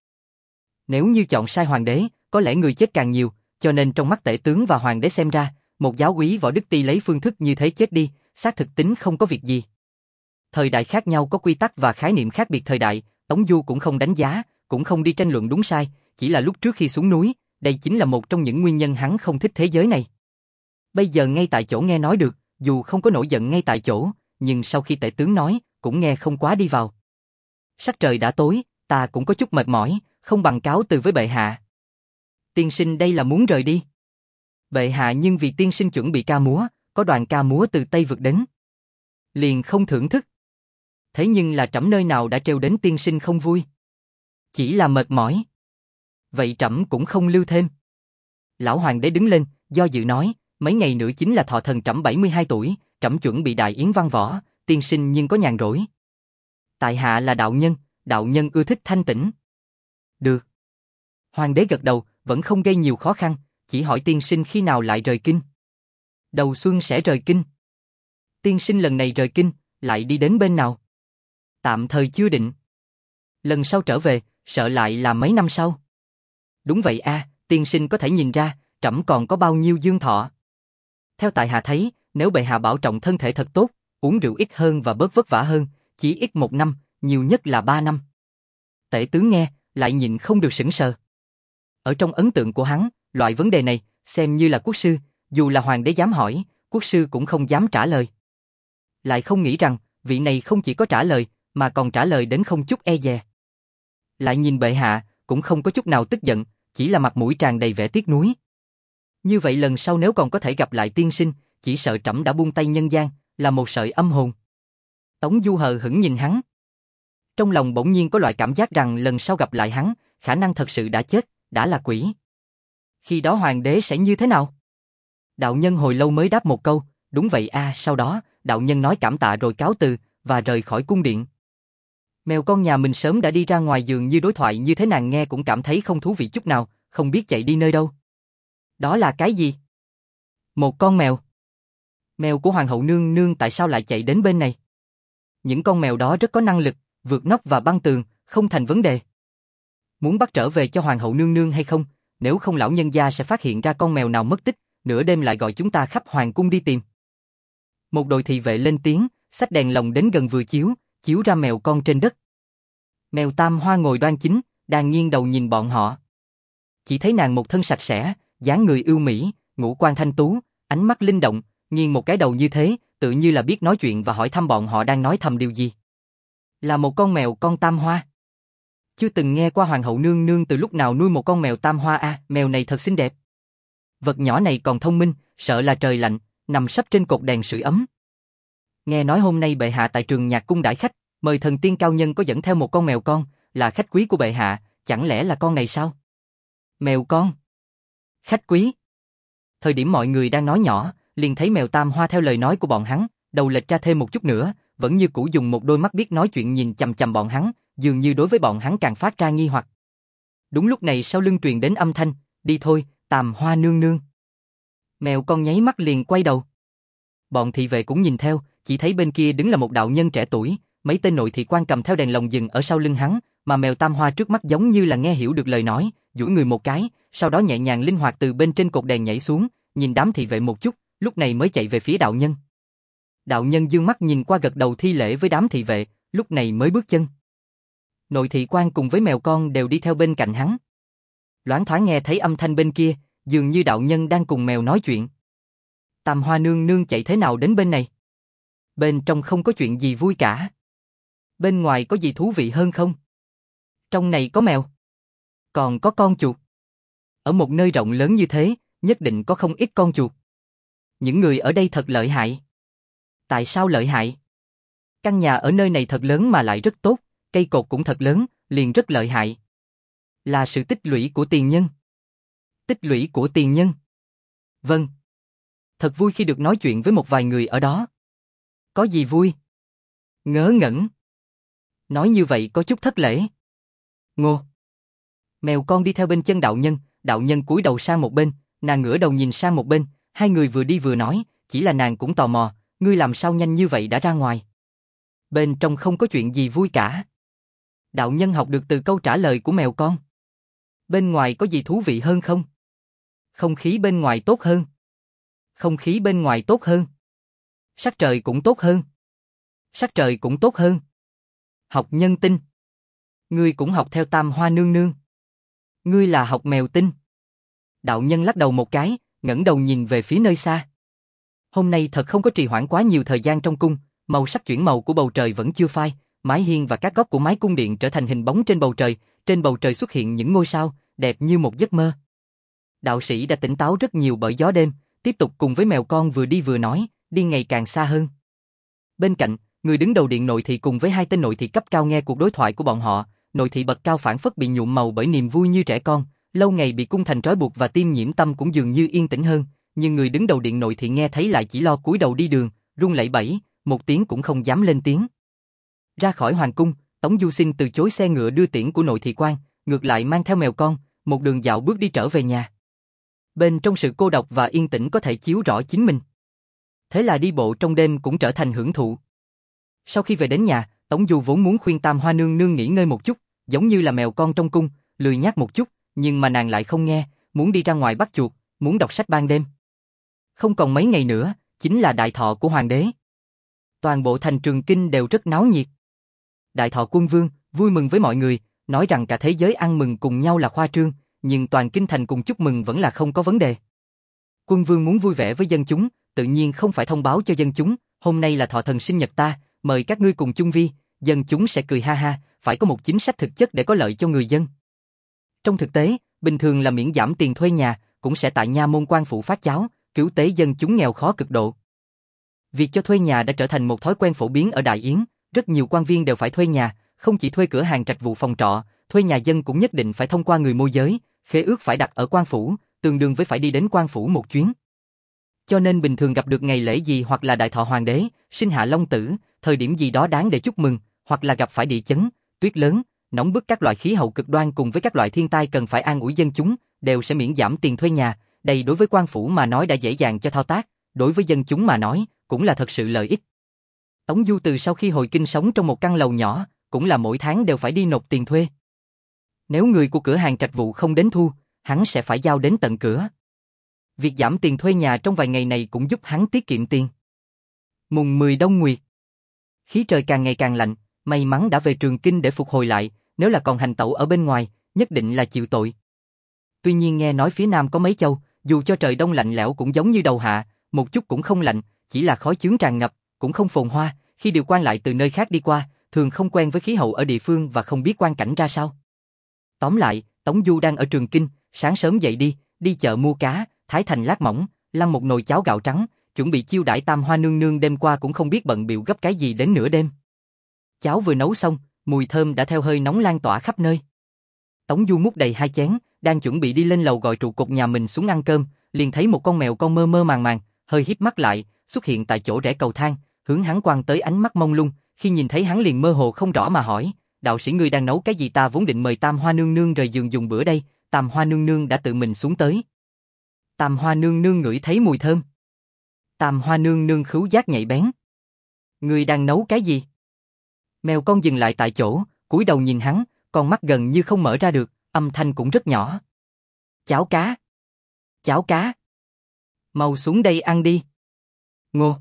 Nếu như chọn sai hoàng đế, có lẽ người chết càng nhiều, cho nên trong mắt tể tướng và hoàng đế xem ra, một giáo úy Võ Đức Ti lấy phương thức như thế chết đi, xác thực tính không có việc gì. Thời đại khác nhau có quy tắc và khái niệm khác biệt thời đại, Tống Du cũng không đánh giá, cũng không đi tranh luận đúng sai, chỉ là lúc trước khi xuống núi, đây chính là một trong những nguyên nhân hắn không thích thế giới này. Bây giờ ngay tại chỗ nghe nói được, dù không có nổi giận ngay tại chỗ, nhưng sau khi tể tướng nói, cũng nghe không quá đi vào. Sắc trời đã tối, ta cũng có chút mệt mỏi, không bằng cáo từ với bệ hạ. Tiên sinh đây là muốn rời đi. Bệ hạ nhưng vì tiên sinh chuẩn bị ca múa, có đoàn ca múa từ Tây vượt đến. Liền không thưởng thức. Thế nhưng là trẫm nơi nào đã trêu đến tiên sinh không vui. Chỉ là mệt mỏi. Vậy trẫm cũng không lưu thêm. Lão hoàng đế đứng lên, do dự nói, mấy ngày nữa chính là thọ thần trẫm bảy mươi hai tuổi, trẫm chuẩn bị đại yến văn võ, tiên sinh nhưng có nhàn rỗi. Tại hạ là đạo nhân, đạo nhân ưa thích thanh tĩnh. Được. Hoàng đế gật đầu, vẫn không gây nhiều khó khăn, chỉ hỏi tiên sinh khi nào lại rời kinh. Đầu xuân sẽ rời kinh. Tiên sinh lần này rời kinh, lại đi đến bên nào? Tạm thời chưa định. Lần sau trở về, sợ lại là mấy năm sau. Đúng vậy a, à, tiên sinh có thể nhìn ra, trẫm còn có bao nhiêu dương thọ. Theo tại hạ thấy, nếu bệ hạ bảo trọng thân thể thật tốt, uống rượu ít hơn và bớt vất vả hơn, chỉ ít một năm, nhiều nhất là ba năm. Tể tướng nghe, lại nhịn không được sững sờ. Ở trong ấn tượng của hắn, loại vấn đề này, xem như là quốc sư, dù là hoàng đế dám hỏi, quốc sư cũng không dám trả lời. Lại không nghĩ rằng, vị này không chỉ có trả lời, mà còn trả lời đến không chút e dè. Lại nhìn bệ hạ, cũng không có chút nào tức giận, chỉ là mặt mũi tràn đầy vẻ tiếc nuối. Như vậy lần sau nếu còn có thể gặp lại tiên sinh, chỉ sợ trẫm đã buông tay nhân gian, là một sợi âm hồn. Tống Du hờ hững nhìn hắn. Trong lòng bỗng nhiên có loại cảm giác rằng lần sau gặp lại hắn, khả năng thật sự đã chết, đã là quỷ. Khi đó hoàng đế sẽ như thế nào? Đạo nhân hồi lâu mới đáp một câu, đúng vậy a, à, sau đó, đạo nhân nói cảm tạ rồi cáo từ, và rời khỏi cung điện. Mèo con nhà mình sớm đã đi ra ngoài giường, như đối thoại như thế nàng nghe cũng cảm thấy không thú vị chút nào, không biết chạy đi nơi đâu. Đó là cái gì? Một con mèo. Mèo của hoàng hậu nương nương tại sao lại chạy đến bên này? Những con mèo đó rất có năng lực, vượt nóc và băng tường, không thành vấn đề. Muốn bắt trở về cho hoàng hậu nương nương hay không? Nếu không lão nhân gia sẽ phát hiện ra con mèo nào mất tích, nửa đêm lại gọi chúng ta khắp hoàng cung đi tìm. Một đội thị vệ lên tiếng, xách đèn lồng đến gần vừa chiếu, chiếu ra mèo con trên đất. Mèo Tam Hoa ngồi đoan chính, đang nghiêng đầu nhìn bọn họ. Chỉ thấy nàng một thân sạch sẽ, dáng người ưu mỹ, ngũ quan thanh tú, ánh mắt linh động, nghiêng một cái đầu như thế, tự như là biết nói chuyện và hỏi thăm bọn họ đang nói thầm điều gì. Là một con mèo con Tam Hoa. Chưa từng nghe qua hoàng hậu nương nương từ lúc nào nuôi một con mèo Tam Hoa a, à, mèo này thật xinh đẹp. Vật nhỏ này còn thông minh, sợ là trời lạnh, nằm sấp trên cột đèn sưởi ấm. Nghe nói hôm nay bệ hạ tại trường nhạc cung đãi khách, mời thần tiên cao nhân có dẫn theo một con mèo con, là khách quý của bệ hạ, chẳng lẽ là con này sao? Mèo con? Khách quý? Thời điểm mọi người đang nói nhỏ, liền thấy mèo Tam Hoa theo lời nói của bọn hắn, đầu lệch ra thêm một chút nữa, vẫn như cũ dùng một đôi mắt biết nói chuyện nhìn chằm chằm bọn hắn, dường như đối với bọn hắn càng phát ra nghi hoặc. Đúng lúc này sau lưng truyền đến âm thanh, đi thôi, Tam Hoa nương nương. Mèo con nháy mắt liền quay đầu. Bọn thị vệ cũng nhìn theo, chỉ thấy bên kia đứng là một đạo nhân trẻ tuổi, mấy tên nội thị quan cầm theo đèn lồng dừng ở sau lưng hắn, mà mèo Tam Hoa trước mắt giống như là nghe hiểu được lời nói, duỗi người một cái, sau đó nhẹ nhàng linh hoạt từ bên trên cột đèn nhảy xuống, nhìn đám thị vệ một chút, lúc này mới chạy về phía đạo nhân. Đạo nhân dương mắt nhìn qua gật đầu thi lễ với đám thị vệ, lúc này mới bước chân. Nội thị quan cùng với mèo con đều đi theo bên cạnh hắn. Loáng thoáng nghe thấy âm thanh bên kia, dường như đạo nhân đang cùng mèo nói chuyện. Tam Hoa nương nương chạy thế nào đến bên này? Bên trong không có chuyện gì vui cả. Bên ngoài có gì thú vị hơn không? Trong này có mèo. Còn có con chuột. Ở một nơi rộng lớn như thế, nhất định có không ít con chuột. Những người ở đây thật lợi hại. Tại sao lợi hại? Căn nhà ở nơi này thật lớn mà lại rất tốt, cây cột cũng thật lớn, liền rất lợi hại. Là sự tích lũy của tiền nhân. Tích lũy của tiền nhân. Vâng. Thật vui khi được nói chuyện với một vài người ở đó. Có gì vui? Ngớ ngẩn. Nói như vậy có chút thất lễ. Ngô. Mèo con đi theo bên chân đạo nhân, đạo nhân cúi đầu sang một bên, nàng ngửa đầu nhìn sang một bên, hai người vừa đi vừa nói, chỉ là nàng cũng tò mò, ngươi làm sao nhanh như vậy đã ra ngoài? Bên trong không có chuyện gì vui cả. Đạo nhân học được từ câu trả lời của mèo con. Bên ngoài có gì thú vị hơn không? Không khí bên ngoài tốt hơn. Không khí bên ngoài tốt hơn. Sắc trời cũng tốt hơn. Sắc trời cũng tốt hơn. Học nhân tinh. Ngươi cũng học theo Tam Hoa nương nương. Ngươi là học mèo tinh. Đạo nhân lắc đầu một cái, ngẩng đầu nhìn về phía nơi xa. Hôm nay thật không có trì hoãn quá nhiều thời gian trong cung, màu sắc chuyển màu của bầu trời vẫn chưa phai, mái hiên và các góc của mái cung điện trở thành hình bóng trên bầu trời, trên bầu trời xuất hiện những ngôi sao, đẹp như một giấc mơ. Đạo sĩ đã tỉnh táo rất nhiều bởi gió đêm, tiếp tục cùng với mèo con vừa đi vừa nói, đi ngày càng xa hơn. Bên cạnh, người đứng đầu điện nội thị cùng với hai tên nội thị cấp cao nghe cuộc đối thoại của bọn họ, nội thị bậc cao phản phất bị nhuộm màu bởi niềm vui như trẻ con, lâu ngày bị cung thành trói buộc và tim nhiễm tâm cũng dường như yên tĩnh hơn, nhưng người đứng đầu điện nội thị nghe thấy lại chỉ lo cúi đầu đi đường, run lẩy bẩy, một tiếng cũng không dám lên tiếng. Ra khỏi hoàng cung, Tống Du xin từ chối xe ngựa đưa tiễn của nội thị quan, ngược lại mang theo mèo con, một đường dạo bước đi trở về nhà. Bên trong sự cô độc và yên tĩnh có thể chiếu rõ chính mình. Thế là đi bộ trong đêm cũng trở thành hưởng thụ. Sau khi về đến nhà, Tống Du vốn muốn khuyên Tam Hoa nương nương nghỉ ngơi một chút, giống như là mèo con trong cung, lười nhác một chút, nhưng mà nàng lại không nghe, muốn đi ra ngoài bắt chuột, muốn đọc sách ban đêm. Không còn mấy ngày nữa, chính là đại thọ của hoàng đế. Toàn bộ thành Trường Kinh đều rất náo nhiệt. Đại thọ quân vương vui mừng với mọi người, nói rằng cả thế giới ăn mừng cùng nhau là khoa trương, nhưng toàn kinh thành cùng chúc mừng vẫn là không có vấn đề. Quân vương muốn vui vẻ với dân chúng, tự nhiên không phải thông báo cho dân chúng, hôm nay là thọ thần sinh nhật ta, mời các ngươi cùng chung vi, dân chúng sẽ cười ha ha, phải có một chính sách thực chất để có lợi cho người dân. Trong thực tế, bình thường là miễn giảm tiền thuê nhà, cũng sẽ tại nha môn quan phủ phát cháo, cứu tế dân chúng nghèo khó cực độ. Việc cho thuê nhà đã trở thành một thói quen phổ biến ở Đại Yến, rất nhiều quan viên đều phải thuê nhà, không chỉ thuê cửa hàng trạch vụ phòng trọ, thuê nhà dân cũng nhất định phải thông qua người môi giới, khế ước phải đặt ở quan phủ, tương đương với phải đi đến quan phủ một chuyến. Cho nên bình thường gặp được ngày lễ gì hoặc là đại thọ hoàng đế, sinh hạ long tử, thời điểm gì đó đáng để chúc mừng, hoặc là gặp phải địa chấn, tuyết lớn, nóng bức các loại khí hậu cực đoan cùng với các loại thiên tai cần phải an ủi dân chúng, đều sẽ miễn giảm tiền thuê nhà, đây đối với quan phủ mà nói đã dễ dàng cho thao tác, đối với dân chúng mà nói, cũng là thật sự lợi ích. Tống Du từ sau khi hồi kinh sống trong một căn lầu nhỏ, cũng là mỗi tháng đều phải đi nộp tiền thuê. Nếu người của cửa hàng trạch vụ không đến thu, hắn sẽ phải giao đến tận cửa. Việc giảm tiền thuê nhà trong vài ngày này cũng giúp hắn tiết kiệm tiền. Mùng mười Đông Nguyệt. Khí trời càng ngày càng lạnh, may mắn đã về Trường Kinh để phục hồi lại, nếu là còn hành tẩu ở bên ngoài, nhất định là chịu tội. Tuy nhiên nghe nói phía Nam có mấy châu, dù cho trời đông lạnh lẽo cũng giống như đầu hạ, một chút cũng không lạnh, chỉ là khói chướng tràn ngập, cũng không phồn hoa, khi điều quan lại từ nơi khác đi qua, thường không quen với khí hậu ở địa phương và không biết quan cảnh ra sao. Tóm lại, Tống Du đang ở Trường Kinh, sáng sớm dậy đi, đi chợ mua cá, thái thành lát mỏng, lăn một nồi cháo gạo trắng, chuẩn bị chiêu đãi Tam Hoa nương nương đêm qua cũng không biết bận bịu gấp cái gì đến nửa đêm. Cháo vừa nấu xong, mùi thơm đã theo hơi nóng lan tỏa khắp nơi. Tống Du múc đầy hai chén, đang chuẩn bị đi lên lầu gọi trụ cột nhà mình xuống ăn cơm, liền thấy một con mèo con mơ mơ màng màng, hơi híp mắt lại, xuất hiện tại chỗ rẽ cầu thang, hướng hắn quăng tới ánh mắt mông lung, khi nhìn thấy hắn liền mơ hồ không rõ mà hỏi, đạo sĩ ngươi đang nấu cái gì, ta vốn định mời Tam Hoa nương nương rời giường dùng bữa đây, Tam Hoa nương nương đã tự mình xuống tới. Tam Hoa nương nương ngửi thấy mùi thơm. Tam Hoa nương nương khứu giác nhạy bén. Ngươi đang nấu cái gì? Mèo con dừng lại tại chỗ, cúi đầu nhìn hắn, con mắt gần như không mở ra được, âm thanh cũng rất nhỏ. Cháo cá. Cháo cá. Mau xuống đây ăn đi. Ngô.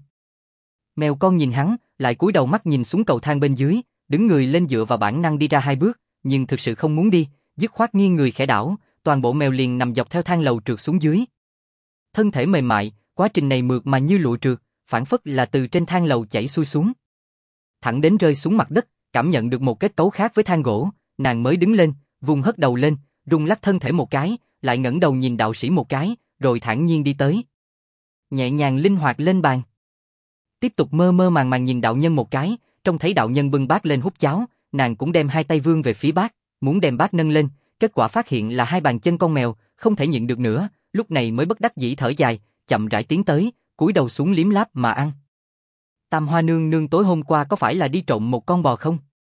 Mèo con nhìn hắn, lại cúi đầu mắt nhìn xuống cầu thang bên dưới, đứng người lên dựa vào bản năng đi ra hai bước, nhưng thực sự không muốn đi, dứt khoát nghiêng người khẽ đảo, toàn bộ mèo liền nằm dọc theo thang lầu trượt xuống dưới. Thân thể mềm mại, quá trình này mượt mà như lụa trượt, phảng phất là từ trên thang lầu chảy xuôi xuống. Thẳng đến rơi xuống mặt đất, cảm nhận được một kết cấu khác với thang gỗ, nàng mới đứng lên, vùng hất đầu lên, rung lắc thân thể một cái, lại ngẩng đầu nhìn đạo sĩ một cái, rồi thản nhiên đi tới. Nhẹ nhàng linh hoạt lên bàn. Tiếp tục mơ mơ màng màng nhìn đạo nhân một cái, trông thấy đạo nhân bưng bát lên hút cháo, nàng cũng đem hai tay vươn về phía bát, muốn đem bát nâng lên, kết quả phát hiện là hai bàn chân con mèo, không thể nhịn được nữa, lúc này mới bất đắc dĩ thở dài, chậm rãi tiến tới, cúi đầu xuống liếm láp mà ăn. Tam Hoa nương nương tối hôm qua có phải là đi trộm một con bò không?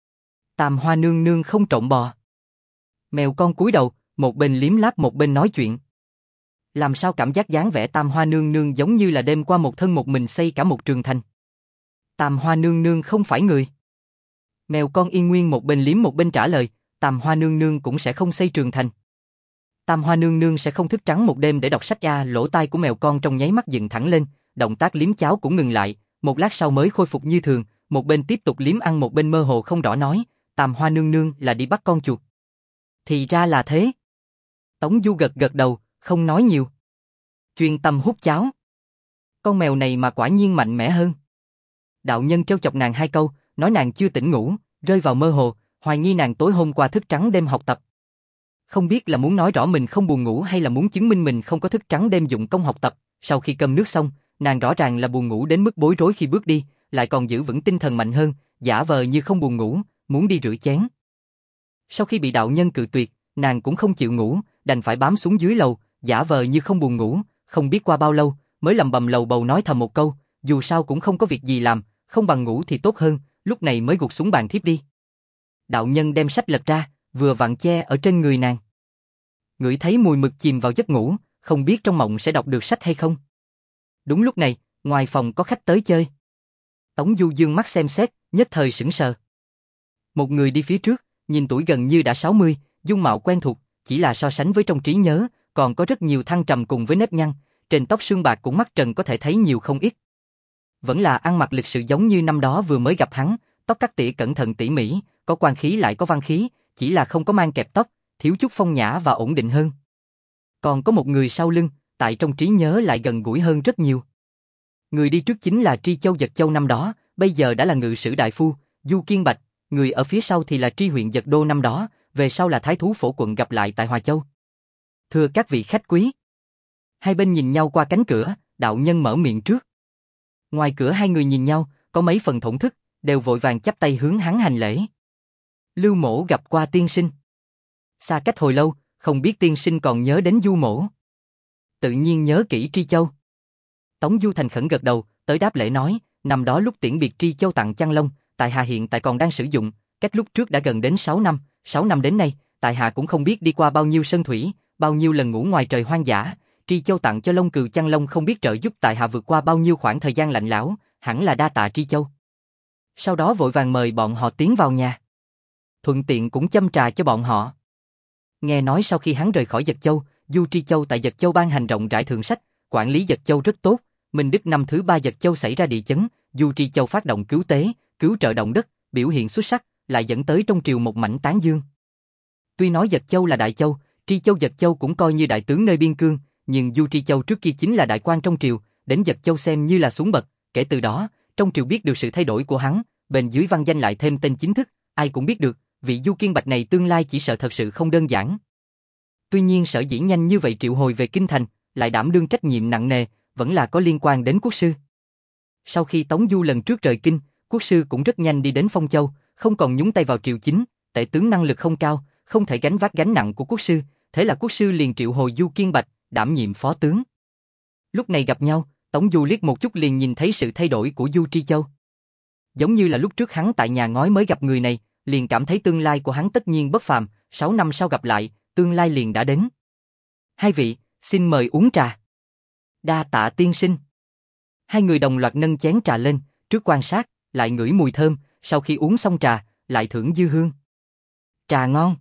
Tam Hoa nương nương không trộm bò. Mèo con cúi đầu, một bên liếm láp một bên nói chuyện. Làm sao cảm giác dáng vẻ Tam Hoa nương nương giống như là đêm qua một thân một mình xây cả một trường thành. Tam Hoa nương nương không phải người. Mèo con yên nguyên một bên liếm một bên trả lời, Tam Hoa nương nương cũng sẽ không xây trường thành. Tam Hoa nương nương sẽ không thức trắng một đêm để đọc sách a, lỗ tai của mèo con trong nháy mắt dựng thẳng lên, động tác liếm cháo cũng ngừng lại, một lát sau mới khôi phục như thường, một bên tiếp tục liếm ăn một bên mơ hồ không rõ nói, Tam Hoa nương nương là đi bắt con chuột. Thì ra là thế. Tống Du gật gật đầu, không nói nhiều. Chuyên tâm hút cháo. Con mèo này mà quả nhiên mạnh mẽ hơn. Đạo nhân trêu chọc nàng hai câu, nói nàng chưa tỉnh ngủ, rơi vào mơ hồ, hoài nghi nàng tối hôm qua thức trắng đêm học tập. Không biết là muốn nói rõ mình không buồn ngủ hay là muốn chứng minh mình không có thức trắng đêm dụng công học tập. Sau khi cơm nước xong, nàng rõ ràng là buồn ngủ đến mức bối rối khi bước đi, lại còn giữ vững tinh thần mạnh hơn, giả vờ như không buồn ngủ, muốn đi rửa chén. Sau khi bị đạo nhân cự tuyệt, nàng cũng không chịu ngủ, đành phải bám xuống dưới lầu, giả vờ như không buồn ngủ, không biết qua bao lâu, mới lầm bầm lầu bầu nói thầm một câu, dù sao cũng không có việc gì làm, không bằng ngủ thì tốt hơn, lúc này mới gục xuống bàn thiếp đi. Đạo nhân đem sách lật ra, vừa vặn che ở trên người nàng. Ngửi thấy mùi mực chìm vào giấc ngủ, không biết trong mộng sẽ đọc được sách hay không. Đúng lúc này, ngoài phòng có khách tới chơi. Tống Du dương mắt xem xét, nhất thời sững sờ. Một người đi phía trước, nhìn tuổi gần như đã sáu mươi, dung mạo quen thuộc, chỉ là so sánh với trong trí nhớ, còn có rất nhiều thăng trầm cùng với nếp nhăn, trên tóc sương bạc cũng mắt trần có thể thấy nhiều không ít. Vẫn là ăn mặc lịch sự giống như năm đó vừa mới gặp hắn, tóc cắt tỉa cẩn thận tỉ mỉ, có quan khí lại có văn khí, chỉ là không có mang kẹp tóc, thiếu chút phong nhã và ổn định hơn. Còn có một người sau lưng, tại trong trí nhớ lại gần gũi hơn rất nhiều. Người đi trước chính là Tri Châu Dật Châu năm đó, bây giờ đã là ngự sử đại phu, Du Kiên Bạch, người ở phía sau thì là tri huyện Dật Đô năm đó, về sau là thái thú phổ quận gặp lại tại Hòa Châu. Thưa các vị khách quý. Hai bên nhìn nhau qua cánh cửa, đạo nhân mở miệng trước. Ngoài cửa hai người nhìn nhau, có mấy phần thổn thức, đều vội vàng chắp tay hướng hắn hành lễ. Lưu Mỗ gặp qua tiên sinh. Xa cách hồi lâu, không biết tiên sinh còn nhớ đến Du Mỗ. Tự nhiên nhớ kỹ Tri Châu. Tống Du thành khẩn gật đầu, tới đáp lễ nói, năm đó lúc tiễn biệt Tri Châu tặng chăn lông, tại hạ hiện tại còn đang sử dụng, cách lúc trước đã gần đến sáu năm, sáu năm đến nay, tại hạ cũng không biết đi qua bao nhiêu sơn thủy, bao nhiêu lần ngủ ngoài trời hoang dã, Tri Châu tặng cho Long Cừu chăn lông không biết trợ giúp tại hạ vượt qua bao nhiêu khoảng thời gian lạnh lẽo, hẳn là đa tạ Tri Châu. Sau đó vội vàng mời bọn họ tiến vào nhà. Thuận tiện cũng châm trà cho bọn họ. Nghe nói sau khi hắn rời khỏi Dật Châu, Du Tri Châu tại Dật Châu ban hành rộng rãi thượng sách, quản lý Dật Châu rất tốt, Minh Đức năm thứ ba Dật Châu xảy ra địa chấn, Du Tri Châu phát động cứu tế, cứu trợ động đất, biểu hiện xuất sắc, lại dẫn tới trong triều một mảnh tán dương. Tuy nói Dật Châu là đại châu, Tri Châu Dật Châu cũng coi như đại tướng nơi biên cương, nhưng Du Tri Châu trước kia chính là đại quan trong triều, đến Dật Châu xem như là xuống bậc, kể từ đó, trong triều biết được sự thay đổi của hắn, bên dưới văn danh lại thêm tên chính thức, ai cũng biết được, vị Du Kiên Bạch này tương lai chỉ sợ thật sự không đơn giản. Tuy nhiên sở dĩ nhanh như vậy triệu hồi về kinh thành, lại đảm đương trách nhiệm nặng nề, vẫn là có liên quan đến quốc sư. Sau khi Tống Du lần trước rời kinh, quốc sư cũng rất nhanh đi đến Phong Châu, không còn nhúng tay vào triều chính, tể tướng năng lực không cao, không thể gánh vác gánh nặng của quốc sư, thế là quốc sư liền triệu hồi Du Kiên Bạch, đảm nhiệm phó tướng. Lúc này gặp nhau, Tống Du liếc một chút liền nhìn thấy sự thay đổi của Du Tri Châu. Giống như là lúc trước hắn tại nhà ngói mới gặp người này, liền cảm thấy tương lai của hắn tất nhiên bất phàm, sáu năm sau gặp lại, tương lai liền đã đến. Hai vị, xin mời uống trà. Đa tạ tiên sinh. Hai người đồng loạt nâng chén trà lên, trước quan sát, lại ngửi mùi thơm, sau khi uống xong trà, lại thưởng dư hương. Trà ngon.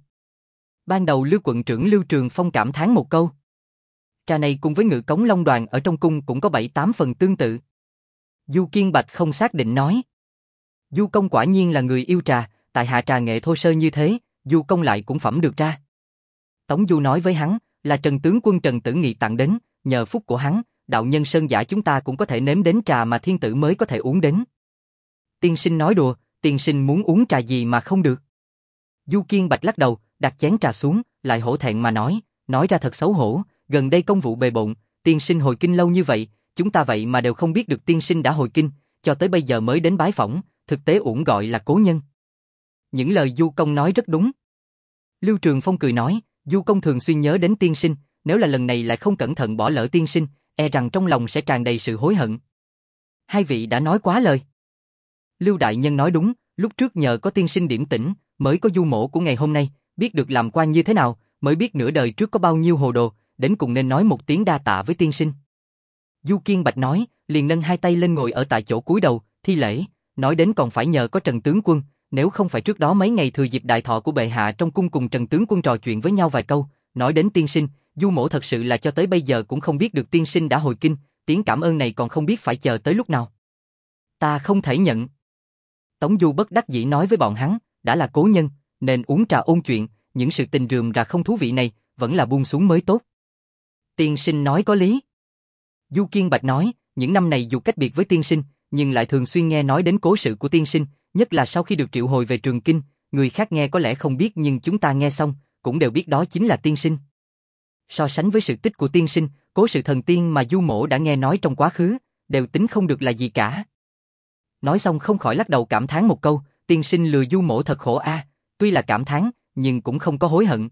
Ban đầu Lưu quận trưởng Lưu Trường Phong cảm thán một câu. Trà này cùng với Ngự Cống Long Đoàn ở trong cung cũng có bảy tám phần tương tự. Du Kiên Bạch không xác định nói. Du công quả nhiên là người yêu trà, tại hạ trà nghệ thô sơ như thế, Du công lại cũng phẩm được ra. Tống Du nói với hắn, là Trần tướng quân Trần Tử Nghị tặng đến, nhờ phúc của hắn, đạo nhân Sơn Giả chúng ta cũng có thể nếm đến trà mà thiên tử mới có thể uống đến. Tiên sinh nói đùa, tiên sinh muốn uống trà gì mà không được. Du Kiên Bạch lắc đầu, đặt chén trà xuống, lại hổ thẹn mà nói, nói ra thật xấu hổ, gần đây công vụ bề bộn, tiên sinh hồi kinh lâu như vậy, chúng ta vậy mà đều không biết được tiên sinh đã hồi kinh, cho tới bây giờ mới đến bái phỏng, thực tế uổng gọi là cố nhân. Những lời Du công nói rất đúng. Lưu Trường Phong cười nói, Du công thường xuyên nhớ đến tiên sinh, nếu là lần này lại không cẩn thận bỏ lỡ tiên sinh, e rằng trong lòng sẽ tràn đầy sự hối hận. Hai vị đã nói quá lời. Lưu đại nhân nói đúng, lúc trước nhờ có tiên sinh điểm tỉnh, mới có Du mỗ của ngày hôm nay, biết được làm quan như thế nào, mới biết nửa đời trước có bao nhiêu hồ đồ, đến cùng nên nói một tiếng đa tạ với tiên sinh. Du Kiên Bạch nói, liền nâng hai tay lên ngồi ở tại chỗ cúi đầu, thi lễ, nói đến còn phải nhờ có Trần tướng quân, nếu không phải trước đó mấy ngày thừa dịp đại thọ của bệ hạ trong cung cùng Trần tướng quân trò chuyện với nhau vài câu, nói đến tiên sinh, Du mỗ thật sự là cho tới bây giờ cũng không biết được tiên sinh đã hồi kinh, tiếng cảm ơn này còn không biết phải chờ tới lúc nào. Ta không thể nhận. Tống Du bất đắc dĩ nói với bọn hắn, đã là cố nhân, nên uống trà ôn chuyện, những sự tình rườm rà không thú vị này, vẫn là buông xuống mới tốt. Tiên sinh nói có lý. Du Kiên Bạch nói, những năm này dù cách biệt với tiên sinh, nhưng lại thường xuyên nghe nói đến cố sự của tiên sinh, nhất là sau khi được triệu hồi về Trường Kinh, người khác nghe có lẽ không biết nhưng chúng ta nghe xong, cũng đều biết đó chính là tiên sinh. So sánh với sự tích của tiên sinh, cố sự thần tiên mà Du mỗ đã nghe nói trong quá khứ, đều tính không được là gì cả. Nói xong không khỏi lắc đầu cảm thán một câu, tiên sinh lừa Du mỗ thật khổ a, à, tuy là cảm thán, nhưng cũng không có hối hận.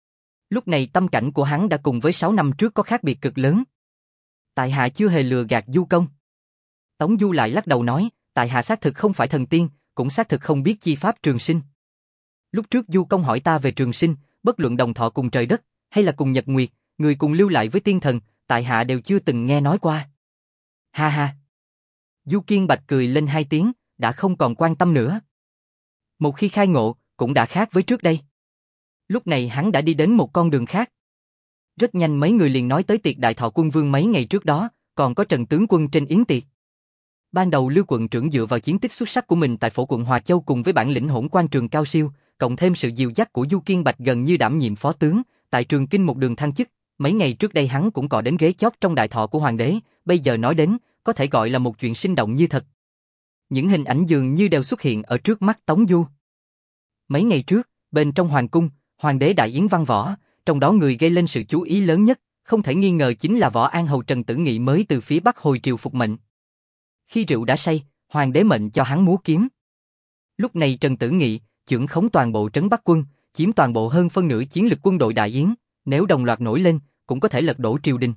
Lúc này tâm cảnh của hắn đã cùng với sáu năm trước có khác biệt cực lớn. Tại hạ chưa hề lừa gạt Du công. Tống Du lại lắc đầu nói, tại hạ xác thực không phải thần tiên, cũng xác thực không biết chi pháp trường sinh. Lúc trước Du Công hỏi ta về trường sinh, bất luận đồng thọ cùng trời đất, hay là cùng nhật nguyệt, người cùng lưu lại với tiên thần, tại hạ đều chưa từng nghe nói qua. Ha ha. Du Kiên Bạch cười lên hai tiếng, đã không còn quan tâm nữa. Một khi khai ngộ, cũng đã khác với trước đây. Lúc này hắn đã đi đến một con đường khác. Rất nhanh mấy người liền nói tới tiệc đại thọ quân vương mấy ngày trước đó, còn có Trần tướng quân trên yến tiệc. Ban đầu Lưu quận trưởng dựa vào chiến tích xuất sắc của mình tại phổ quận Hòa Châu cùng với bản lĩnh hỗn quan trường cao siêu, cộng thêm sự dìu dắt của Du Kiên Bạch gần như đảm nhiệm phó tướng, tại Trường Kinh một đường thăng chức. Mấy ngày trước đây hắn cũng cọ đến ghế chót trong đại thọ của hoàng đế, bây giờ nói đến, có thể gọi là một chuyện sinh động như thật. Những hình ảnh dường như đều xuất hiện ở trước mắt Tống Du. Mấy ngày trước, bên trong hoàng cung, hoàng đế đại yến văn võ, trong đó người gây lên sự chú ý lớn nhất, không thể nghi ngờ chính là Võ An Hầu Trần Tử Nghị mới từ phía Bắc hồi triều phục mệnh. Khi rượu đã say, hoàng đế mệnh cho hắn múa kiếm. Lúc này Trần Tử Nghị chưởng khống toàn bộ trấn Bắc quân, chiếm toàn bộ hơn phân nửa chiến lực quân đội đại yến, nếu đồng loạt nổi lên, cũng có thể lật đổ triều đình.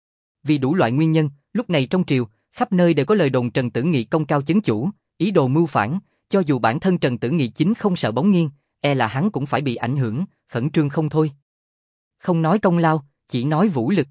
Vì đủ loại nguyên nhân, lúc này trong triều, khắp nơi đều có lời đồn Trần Tử Nghị công cao chấn chủ, ý đồ mưu phản, cho dù bản thân Trần Tử Nghị chính không sợ bóng nghiêng, e là hắn cũng phải bị ảnh hưởng, khẩn trương không thôi. Không nói công lao, chỉ nói vũ lực.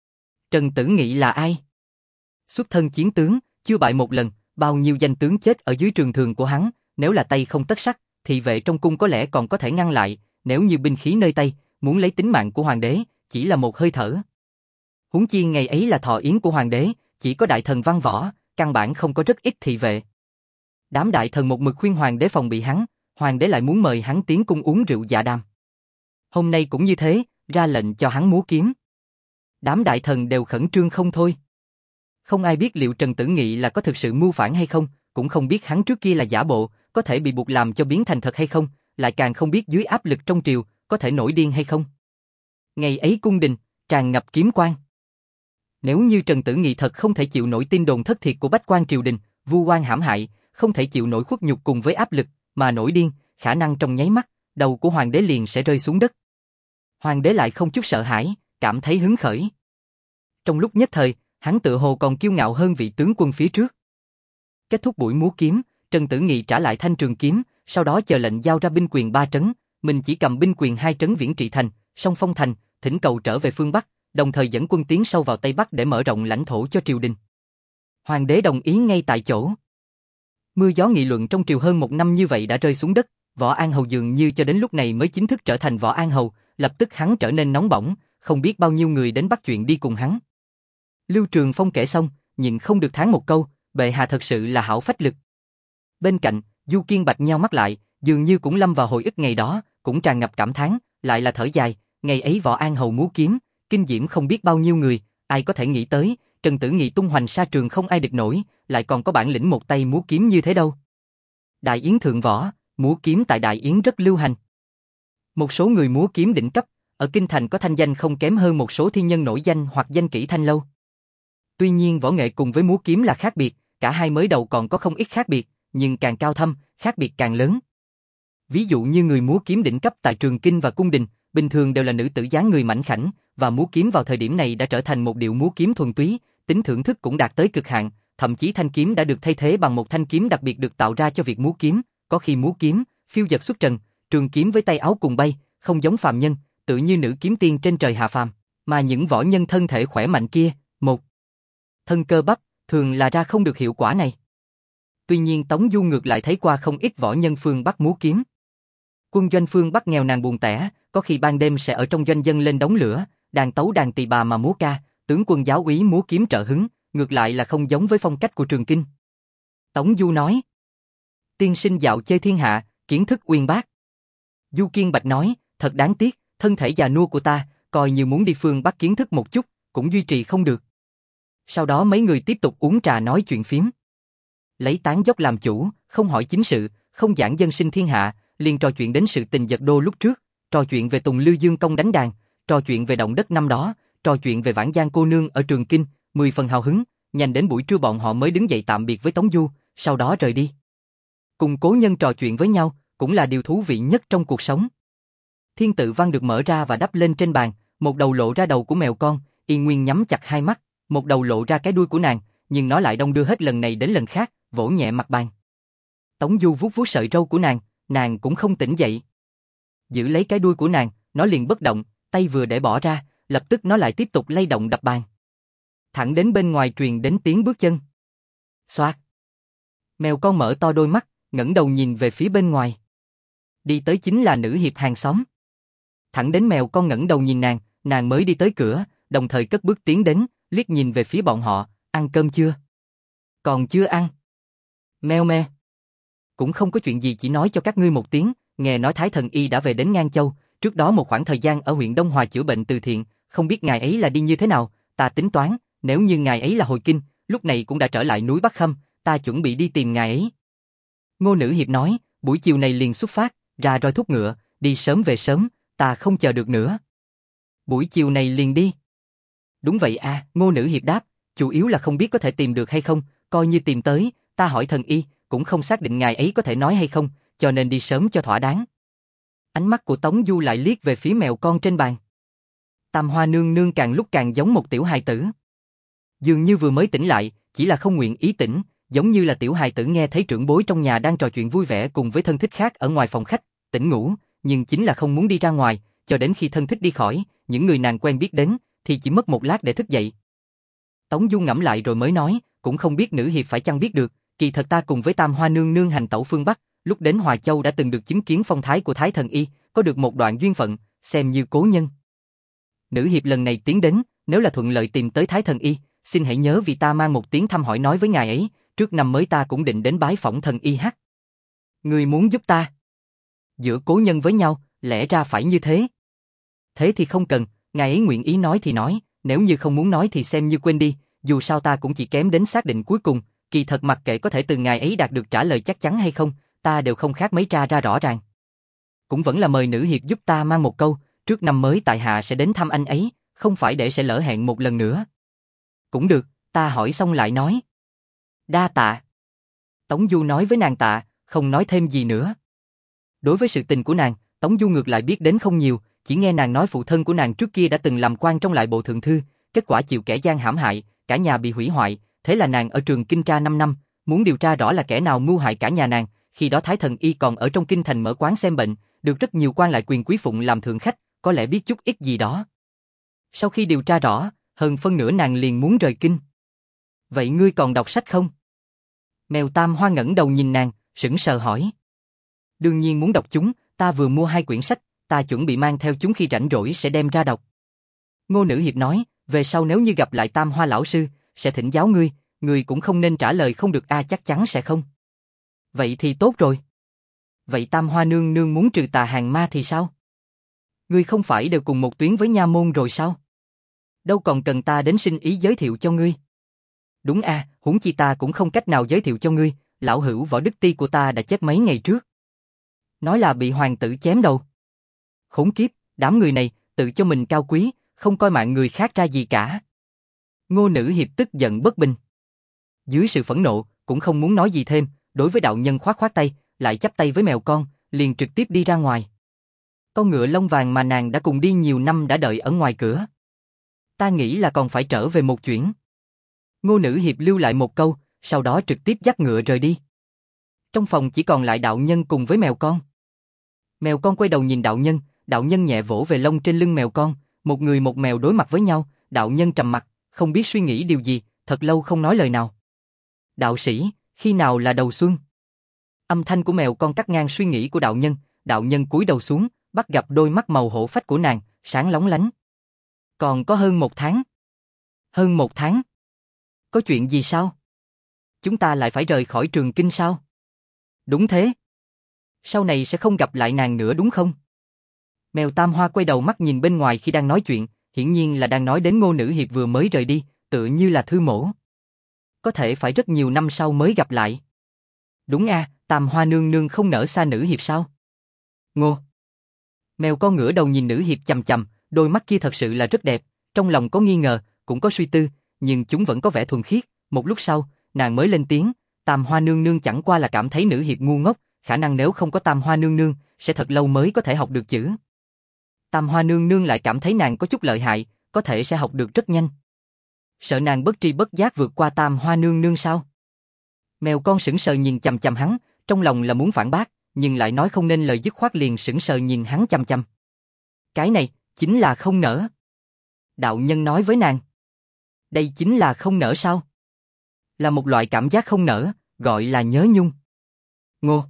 Trần Tử Nghị là ai? Xuất thân chiến tướng, chưa bại một lần, bao nhiêu danh tướng chết ở dưới trường thường của hắn, nếu là tay không tất sắt, thì vệ trong cung có lẽ còn có thể ngăn lại, nếu như binh khí nơi tay, muốn lấy tính mạng của hoàng đế, chỉ là một hơi thở. Huống chi ngày ấy là thọ yến của hoàng đế, chỉ có đại thần văn võ, căn bản không có rất ít thị vệ. Đám đại thần một mực khuyên hoàng đế phòng bị hắn, hoàng đế lại muốn mời hắn tiến cung uống rượu dạ đàm. Hôm nay cũng như thế, ra lệnh cho hắn múa kiếm. Đám đại thần đều khẩn trương không thôi. Không ai biết liệu Trần Tử Nghị là có thực sự mưu phản hay không, cũng không biết hắn trước kia là giả bộ, có thể bị buộc làm cho biến thành thật hay không, lại càng không biết dưới áp lực trong triều, có thể nổi điên hay không. Ngày ấy cung đình, tràn ngập kiếm quan. Nếu như Trần Tử Nghị thật không thể chịu nổi tin đồn thất thiệt của bách quan triều đình, vu oan hãm hại, không thể chịu nổi khuất nhục cùng với áp lực, mà nổi điên, khả năng trong nháy mắt, đầu của hoàng đế liền sẽ rơi xuống đất. Hoàng đế lại không chút sợ hãi, cảm thấy hứng khởi. Trong lúc nhất thời, hắn tự hồ còn kiêu ngạo hơn vị tướng quân phía trước. Kết thúc buổi múa kiếm, Trần Tử Nghị trả lại thanh trường kiếm, sau đó chờ lệnh giao ra binh quyền ba trấn, mình chỉ cầm binh quyền hai trấn Viễn Trị Thành, Song Phong Thành, thỉnh cầu trở về phương Bắc, đồng thời dẫn quân tiến sâu vào Tây Bắc để mở rộng lãnh thổ cho triều đình. Hoàng đế đồng ý ngay tại chỗ. Mưa gió nghị luận trong triều hơn một năm như vậy đã rơi xuống đất, Võ An Hầu dường như cho đến lúc này mới chính thức trở thành Võ An Hầu, lập tức hắn trở nên nóng bỏng, không biết bao nhiêu người đến bắt chuyện đi cùng hắn. Lưu Trường Phong kể xong, nhịn không được thán một câu, bệ hạ thật sự là hảo phách lực. Bên cạnh, Du Kiên Bạch nheo mắt lại, dường như cũng lâm vào hồi ức ngày đó, cũng tràn ngập cảm thán, lại là thở dài, ngày ấy Võ An Hầu múa kiếm, kinh diễm không biết bao nhiêu người, ai có thể nghĩ tới, Trần Tử Nghị tung hoành sa trường không ai địch nổi, lại còn có bản lĩnh một tay múa kiếm như thế đâu. Đại Yến thượng võ, múa kiếm tại Đại Yến rất lưu hành. Một số người múa kiếm đỉnh cấp, ở kinh thành có thanh danh không kém hơn một số thiên nhân nổi danh hoặc danh kỹ thanh lâu. Tuy nhiên võ nghệ cùng với múa kiếm là khác biệt, cả hai mới đầu còn có không ít khác biệt, nhưng càng cao thâm, khác biệt càng lớn. Ví dụ như người múa kiếm đỉnh cấp tại Trường Kinh và cung đình, bình thường đều là nữ tử dáng người mảnh khảnh, và múa kiếm vào thời điểm này đã trở thành một điệu múa kiếm thuần túy, tính thưởng thức cũng đạt tới cực hạn, thậm chí thanh kiếm đã được thay thế bằng một thanh kiếm đặc biệt được tạo ra cho việc múa kiếm, có khi múa kiếm, phiêu dật xuất trần, trường kiếm với tay áo cùng bay, không giống phàm nhân, tự như nữ kiếm tiên trên trời hạ phàm, mà những võ nhân thân thể khỏe mạnh kia, một thân cơ bắp, thường là ra không được hiệu quả này. Tuy nhiên Tống Du ngược lại thấy qua không ít võ nhân phương Bắc múa kiếm. Quân doanh phương Bắc nghèo nàn buồn tẻ, có khi ban đêm sẽ ở trong doanh dân lên đống lửa, đàn tấu đàn tỳ bà mà múa ca, tướng quân giáo úy múa kiếm trợ hứng, ngược lại là không giống với phong cách của Trường Kinh. Tống Du nói, tiên sinh dạo chơi thiên hạ, kiến thức uyên bác. Du Kiên Bạch nói, thật đáng tiếc, thân thể già nua của ta, coi như muốn đi phương Bắc kiến thức một chút, cũng duy trì không được. Sau đó mấy người tiếp tục uống trà nói chuyện phiếm. Lấy tán dốc làm chủ, không hỏi chính sự, không giảng dân sinh thiên hạ, liền trò chuyện đến sự tình giật đô lúc trước, trò chuyện về Tùng Lưu Dương công đánh đàn, trò chuyện về động đất năm đó, trò chuyện về Vãn Giang cô nương ở Trường Kinh, mười phần hào hứng, nhanh đến buổi trưa bọn họ mới đứng dậy tạm biệt với Tống Du, sau đó rời đi. Cùng cố nhân trò chuyện với nhau, cũng là điều thú vị nhất trong cuộc sống. Thiên tự văn được mở ra và đắp lên trên bàn, một đầu lộ ra đầu của mèo con, Yên Nguyên nhắm chặt hai mắt, một đầu lộ ra cái đuôi của nàng, nhưng nó lại đong đưa hết lần này đến lần khác, vỗ nhẹ mặt bàn. Tống Du vuốt vuốt sợi râu của nàng, nàng cũng không tỉnh dậy. Giữ lấy cái đuôi của nàng, nó liền bất động, tay vừa để bỏ ra, lập tức nó lại tiếp tục lay động đập bàn. Thẳng đến bên ngoài truyền đến tiếng bước chân. Xoạt. Mèo con mở to đôi mắt, ngẩng đầu nhìn về phía bên ngoài. Đi tới chính là nữ hiệp hàng xóm. Thẳng đến mèo con ngẩng đầu nhìn nàng, nàng mới đi tới cửa, đồng thời cất bước tiến đến, liếc nhìn về phía bọn họ, ăn cơm chưa? Còn chưa ăn. Meo me. Cũng không có chuyện gì, chỉ nói cho các ngươi một tiếng, nghe nói Thái Thần Y đã về đến Ngang Châu, trước đó một khoảng thời gian ở huyện Đông Hòa chữa bệnh từ thiện, không biết ngài ấy là đi như thế nào, ta tính toán, nếu như ngài ấy là hồi kinh, lúc này cũng đã trở lại núi Bắc Khâm, ta chuẩn bị đi tìm ngài ấy. Ngô Nữ Hiệp nói, buổi chiều này liền xuất phát, ra roi thúc ngựa, đi sớm về sớm, ta không chờ được nữa. Buổi chiều này liền đi. Đúng vậy à, Ngô Nữ Hiệp đáp, chủ yếu là không biết có thể tìm được hay không, coi như tìm tới, ta hỏi thần y, cũng không xác định ngài ấy có thể nói hay không, cho nên đi sớm cho thỏa đáng. Ánh mắt của Tống Du lại liếc về phía mèo con trên bàn. Tam Hoa nương nương càng lúc càng giống một tiểu hài tử. Dường như vừa mới tỉnh lại, chỉ là không nguyện ý tỉnh, giống như là tiểu hài tử nghe thấy trưởng bối trong nhà đang trò chuyện vui vẻ cùng với thân thích khác ở ngoài phòng khách, tỉnh ngủ, nhưng chính là không muốn đi ra ngoài, cho đến khi thân thích đi khỏi, những người nàng quen biết đến, thì chỉ mất một lát để thức dậy. Tống Du ngẫm lại rồi mới nói, cũng không biết Nữ Hiệp phải chăng biết được, kỳ thật ta cùng với Tam Hoa nương nương hành tẩu phương Bắc, lúc đến Hòa Châu đã từng được chứng kiến phong thái của Thái Thần Y, có được một đoạn duyên phận, xem như cố nhân. Nữ Hiệp lần này tiến đến, nếu là thuận lợi tìm tới Thái Thần Y, xin hãy nhớ vì ta mang một tiếng thăm hỏi nói với ngài ấy, trước năm mới ta cũng định đến bái phỏng thần Y hắc. Ngươi muốn giúp ta? Giữa cố nhân với nhau, lẽ ra phải như thế. Thế thì không cần, ngài ấy nguyện ý nói thì nói, nếu như không muốn nói thì xem như quên đi, dù sao ta cũng chỉ kém đến xác định cuối cùng, kỳ thật mặc kệ có thể từ ngài ấy đạt được trả lời chắc chắn hay không, ta đều không khác mấy tra ra rõ ràng. Cũng vẫn là mời Nữ Hiệp giúp ta mang một câu, trước năm mới tại hạ sẽ đến thăm anh ấy, không phải để sẽ lỡ hẹn một lần nữa. Cũng được, ta hỏi xong lại nói. Đa tạ. Tống Du nói với nàng tạ, không nói thêm gì nữa. Đối với sự tình của nàng, Tống Du ngược lại biết đến không nhiều, chỉ nghe nàng nói phụ thân của nàng trước kia đã từng làm quan trong lại bộ thượng thư, kết quả chịu kẻ gian hãm hại, cả nhà bị hủy hoại, thế là nàng ở trường kinh tra năm năm, muốn điều tra rõ là kẻ nào mưu hại cả nhà nàng, khi đó Thái Thần Y còn ở trong kinh thành mở quán xem bệnh, được rất nhiều quan lại quyền quý phụng làm thượng khách, có lẽ biết chút ít gì đó. Sau khi điều tra rõ, hơn phân nửa nàng liền muốn rời kinh. Vậy ngươi còn đọc sách không? Mèo Tam Hoa ngẩng đầu nhìn nàng, sững sờ hỏi. Đương nhiên muốn đọc chúng, ta vừa mua hai quyển sách, ta chuẩn bị mang theo chúng khi rảnh rỗi sẽ đem ra đọc. Ngô Nữ Hiệp nói, về sau nếu như gặp lại Tam Hoa lão sư, sẽ thỉnh giáo ngươi, ngươi cũng không nên trả lời không được a, chắc chắn sẽ không. Vậy thì tốt rồi. Vậy Tam Hoa nương nương muốn trừ tà hàng ma thì sao? Ngươi không phải đều cùng một tuyến với nha môn rồi sao? Đâu còn cần ta đến xin ý giới thiệu cho ngươi. Đúng a, à, huống chi ta cũng không cách nào giới thiệu cho ngươi, lão hữu Võ Đức Ti của ta đã chết mấy ngày trước. Nói là bị hoàng tử chém đầu. Khốn kiếp, đám người này, tự cho mình cao quý, không coi mạng người khác ra gì cả. Ngô Nữ Hiệp tức giận bất bình. Dưới sự phẫn nộ, cũng không muốn nói gì thêm, đối với đạo nhân khoát khoát tay, lại chắp tay với mèo con, liền trực tiếp đi ra ngoài. Con ngựa lông vàng mà nàng đã cùng đi nhiều năm đã đợi ở ngoài cửa. Ta nghĩ là còn phải trở về một chuyến. Ngô Nữ Hiệp lưu lại một câu, sau đó trực tiếp dắt ngựa rời đi. Trong phòng chỉ còn lại đạo nhân cùng với mèo con. Mèo con quay đầu nhìn đạo nhân, đạo nhân nhẹ vỗ về lông trên lưng mèo con, một người một mèo đối mặt với nhau, đạo nhân trầm mặt, không biết suy nghĩ điều gì, thật lâu không nói lời nào. Đạo sĩ, khi nào là đầu xuân? Âm thanh của mèo con cắt ngang suy nghĩ của đạo nhân, đạo nhân cúi đầu xuống, bắt gặp đôi mắt màu hổ phách của nàng, sáng lóng lánh. Còn có hơn một tháng. Hơn một tháng? Có chuyện gì sao? Chúng ta lại phải rời khỏi Trường Kinh sao? Đúng thế. Sau này sẽ không gặp lại nàng nữa đúng không? Mèo Tam Hoa quay đầu mắt nhìn bên ngoài khi đang nói chuyện, hiển nhiên là đang nói đến Ngô Nữ Hiệp vừa mới rời đi, tựa như là thư mổ. Có thể phải rất nhiều năm sau mới gặp lại. Đúng a, à, Tam Hoa nương nương không nỡ xa Nữ Hiệp sao? Ngô. Mèo con ngửa đầu nhìn Nữ Hiệp chằm chằm, đôi mắt kia thật sự là rất đẹp, trong lòng có nghi ngờ, cũng có suy tư, nhưng chúng vẫn có vẻ thuần khiết. Một lúc sau, nàng mới lên tiếng, Tam Hoa nương nương chẳng qua là cảm thấy Nữ Hiệp ngu ngốc, khả năng nếu không có Tam Hoa nương nương, sẽ thật lâu mới có thể học được chữ. Tam Hoa nương nương lại cảm thấy nàng có chút lợi hại, có thể sẽ học được rất nhanh. Sợ nàng bất tri bất giác vượt qua Tam Hoa nương nương sao? Mèo con sững sờ nhìn chằm chằm hắn, trong lòng là muốn phản bác, nhưng lại nói không nên lời dứt khoát liền sững sờ nhìn hắn chăm chăm. Cái này, chính là không nỡ. Đạo nhân nói với nàng. Đây chính là không nỡ sao? Là một loại cảm giác không nỡ, gọi là nhớ nhung. Ngô.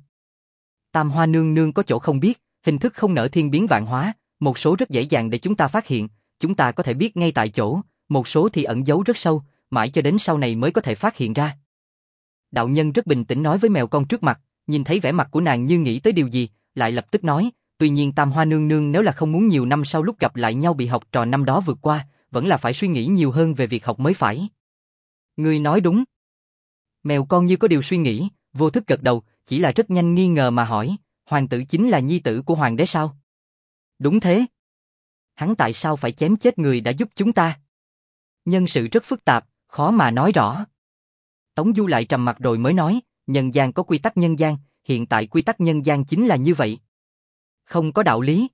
Tam Hoa nương nương có chỗ không biết, hình thức không nỡ thiên biến vạn hóa, một số rất dễ dàng để chúng ta phát hiện, chúng ta có thể biết ngay tại chỗ, một số thì ẩn giấu rất sâu, mãi cho đến sau này mới có thể phát hiện ra. Đạo nhân rất bình tĩnh nói với mèo con trước mặt, nhìn thấy vẻ mặt của nàng như nghĩ tới điều gì, lại lập tức nói, tuy nhiên Tam Hoa nương nương nếu là không muốn nhiều năm sau lúc gặp lại nhau bị học trò năm đó vượt qua, vẫn là phải suy nghĩ nhiều hơn về việc học mới phải. Ngươi nói đúng. Mèo con như có điều suy nghĩ, vô thức gật đầu, chỉ là rất nhanh nghi ngờ mà hỏi, hoàng tử chính là nhi tử của hoàng đế sao? Đúng thế. Hắn tại sao phải chém chết người đã giúp chúng ta? Nhân sự rất phức tạp, khó mà nói rõ. Tống Du lại trầm mặt rồi mới nói, nhân gian có quy tắc nhân gian, hiện tại quy tắc nhân gian chính là như vậy. Không có đạo lý.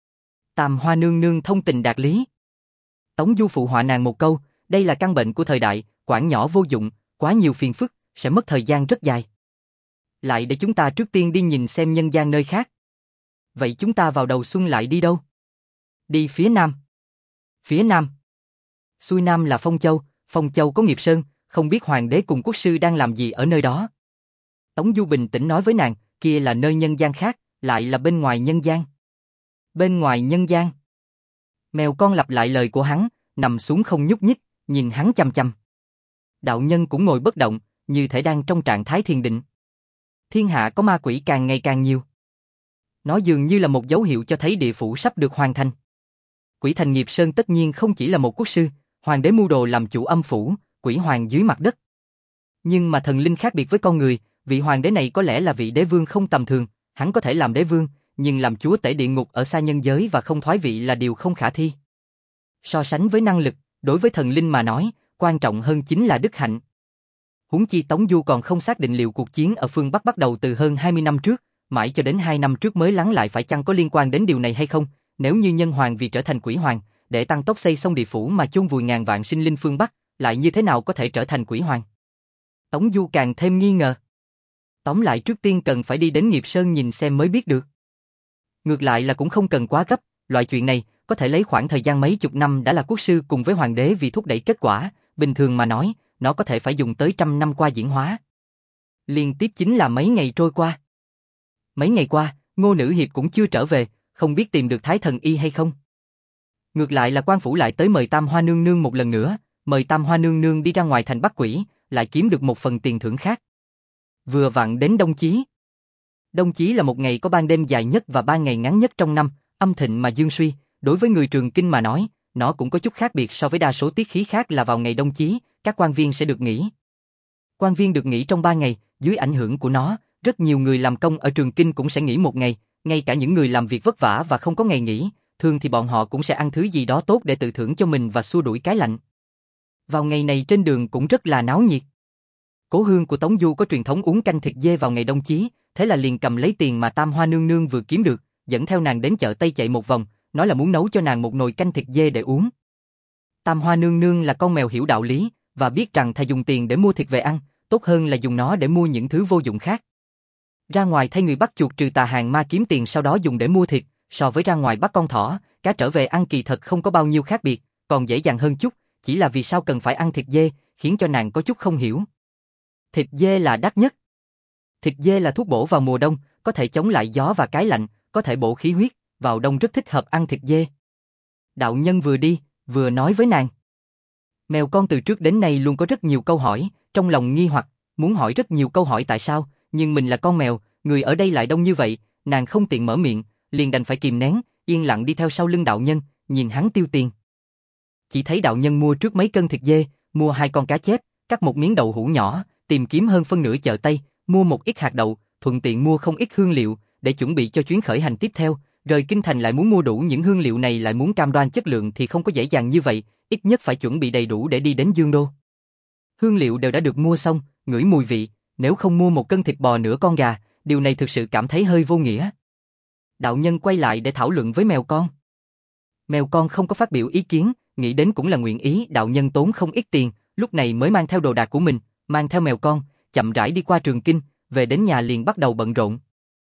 Tam Hoa nương nương thông tình đạt lý. Tống Du phụ họa nàng một câu, đây là căn bệnh của thời đại, quản nhỏ vô dụng, quá nhiều phiền phức, sẽ mất thời gian rất dài. Lại để chúng ta trước tiên đi nhìn xem nhân gian nơi khác. Vậy chúng ta vào đầu xuân lại đi đâu? Đi phía nam. Phía nam. Xuôi nam là Phong Châu, Phong Châu có Nghiệp Sơn, không biết hoàng đế cùng quốc sư đang làm gì ở nơi đó. Tống Du bình tĩnh nói với nàng, kia là nơi nhân gian khác, lại là bên ngoài nhân gian. Bên ngoài nhân gian. Mèo con lặp lại lời của hắn, nằm xuống không nhúc nhích, nhìn hắn chăm chăm. Đạo nhân cũng ngồi bất động, như thể đang trong trạng thái thiền định. Thiên hạ có ma quỷ càng ngày càng nhiều. Nó dường như là một dấu hiệu cho thấy địa phủ sắp được hoàn thành. Quỷ thành Nghiệp Sơn tất nhiên không chỉ là một quốc sư, hoàng đế mưu đồ làm chủ âm phủ, quỷ hoàng dưới mặt đất. Nhưng mà thần linh khác biệt với con người, vị hoàng đế này có lẽ là vị đế vương không tầm thường, hắn có thể làm đế vương, nhưng làm chúa tể địa ngục ở xa nhân giới và không thoái vị là điều không khả thi. So sánh với năng lực, đối với thần linh mà nói, quan trọng hơn chính là đức hạnh. Huống chi Tống Du còn không xác định liệu cuộc chiến ở phương Bắc bắt đầu từ hơn hai mươi năm trước, mãi cho đến hai năm trước mới lắng lại phải chăng có liên quan đến điều này hay không, nếu như nhân hoàng vì trở thành quỷ hoàng, để tăng tốc xây xong địa phủ mà chôn vùi ngàn vạn sinh linh phương Bắc, lại như thế nào có thể trở thành quỷ hoàng? Tống Du càng thêm nghi ngờ. Tóm lại trước tiên cần phải đi đến Nghiệp Sơn nhìn xem mới biết được. Ngược lại là cũng không cần quá gấp, loại chuyện này có thể lấy khoảng thời gian mấy chục năm đã là quốc sư cùng với hoàng đế vì thúc đẩy kết quả, bình thường mà nói, nó có thể phải dùng tới trăm năm qua diễn hóa. Liên tiếp chính là mấy ngày trôi qua. Mấy ngày qua, Ngô Nữ Hiệp cũng chưa trở về, không biết tìm được Thái Thần Y hay không. Ngược lại là quan phủ lại tới mời Tam Hoa nương nương một lần nữa, mời Tam Hoa nương nương đi ra ngoài thành bắt quỷ, lại kiếm được một phần tiền thưởng khác. Vừa vặn đến Đông Chí. Đông Chí là một ngày có ban đêm dài nhất và ba ngày ngắn nhất trong năm, âm thịnh mà dương suy, đối với người Trường Kinh mà nói, nó cũng có chút khác biệt so với đa số tiết khí khác là vào ngày Đông Chí, các quan viên sẽ được nghỉ. Quan viên được nghỉ trong ba ngày, dưới ảnh hưởng của nó, rất nhiều người làm công ở Trường Kinh cũng sẽ nghỉ một ngày, ngay cả những người làm việc vất vả và không có ngày nghỉ, thường thì bọn họ cũng sẽ ăn thứ gì đó tốt để tự thưởng cho mình và xua đuổi cái lạnh. Vào ngày này trên đường cũng rất là náo nhiệt. Cố hương của Tống Du có truyền thống uống canh thịt dê vào ngày Đông Chí, thế là liền cầm lấy tiền mà Tam Hoa nương nương vừa kiếm được, dẫn theo nàng đến chợ Tây chạy một vòng, nói là muốn nấu cho nàng một nồi canh thịt dê để uống. Tam Hoa nương nương là con mèo hiểu đạo lý, và biết rằng thà dùng tiền để mua thịt về ăn, tốt hơn là dùng nó để mua những thứ vô dụng khác. Ra ngoài thay người bắt chuột trừ tà hàng ma kiếm tiền sau đó dùng để mua thịt, so với ra ngoài bắt con thỏ, cá trở về ăn kỳ thật không có bao nhiêu khác biệt, còn dễ dàng hơn chút, chỉ là vì sao cần phải ăn thịt dê, khiến cho nàng có chút không hiểu. Thịt dê là đắt nhất. Thịt dê là thuốc bổ vào mùa đông, có thể chống lại gió và cái lạnh, có thể bổ khí huyết, vào đông rất thích hợp ăn thịt dê. Đạo nhân vừa đi, vừa nói với nàng. Mèo con từ trước đến nay luôn có rất nhiều câu hỏi, trong lòng nghi hoặc, muốn hỏi rất nhiều câu hỏi tại sao, nhưng mình là con mèo, người ở đây lại đông như vậy, nàng không tiện mở miệng, liền đành phải kìm nén, yên lặng đi theo sau lưng đạo nhân, nhìn hắn tiêu tiền. Chỉ thấy đạo nhân mua trước mấy cân thịt dê, mua hai con cá chép, cắt một miếng đậu hũ nhỏ, tìm kiếm hơn phân nửa chợ Tây, mua một ít hạt đậu, thuận tiện mua không ít hương liệu, để chuẩn bị cho chuyến khởi hành tiếp theo. Rời kinh thành lại muốn mua đủ những hương liệu này lại muốn cam đoan chất lượng thì không có dễ dàng như vậy, ít nhất phải chuẩn bị đầy đủ để đi đến Dương Đô. Hương liệu đều đã được mua xong, ngửi mùi vị, nếu không mua một cân thịt bò nửa con gà, điều này thực sự cảm thấy hơi vô nghĩa. Đạo nhân quay lại để thảo luận với mèo con. Mèo con không có phát biểu ý kiến, nghĩ đến cũng là nguyện ý, đạo nhân tốn không ít tiền, lúc này mới mang theo đồ đạc của mình, mang theo mèo con, chậm rãi đi qua Trường Kinh, về đến nhà liền bắt đầu bận rộn.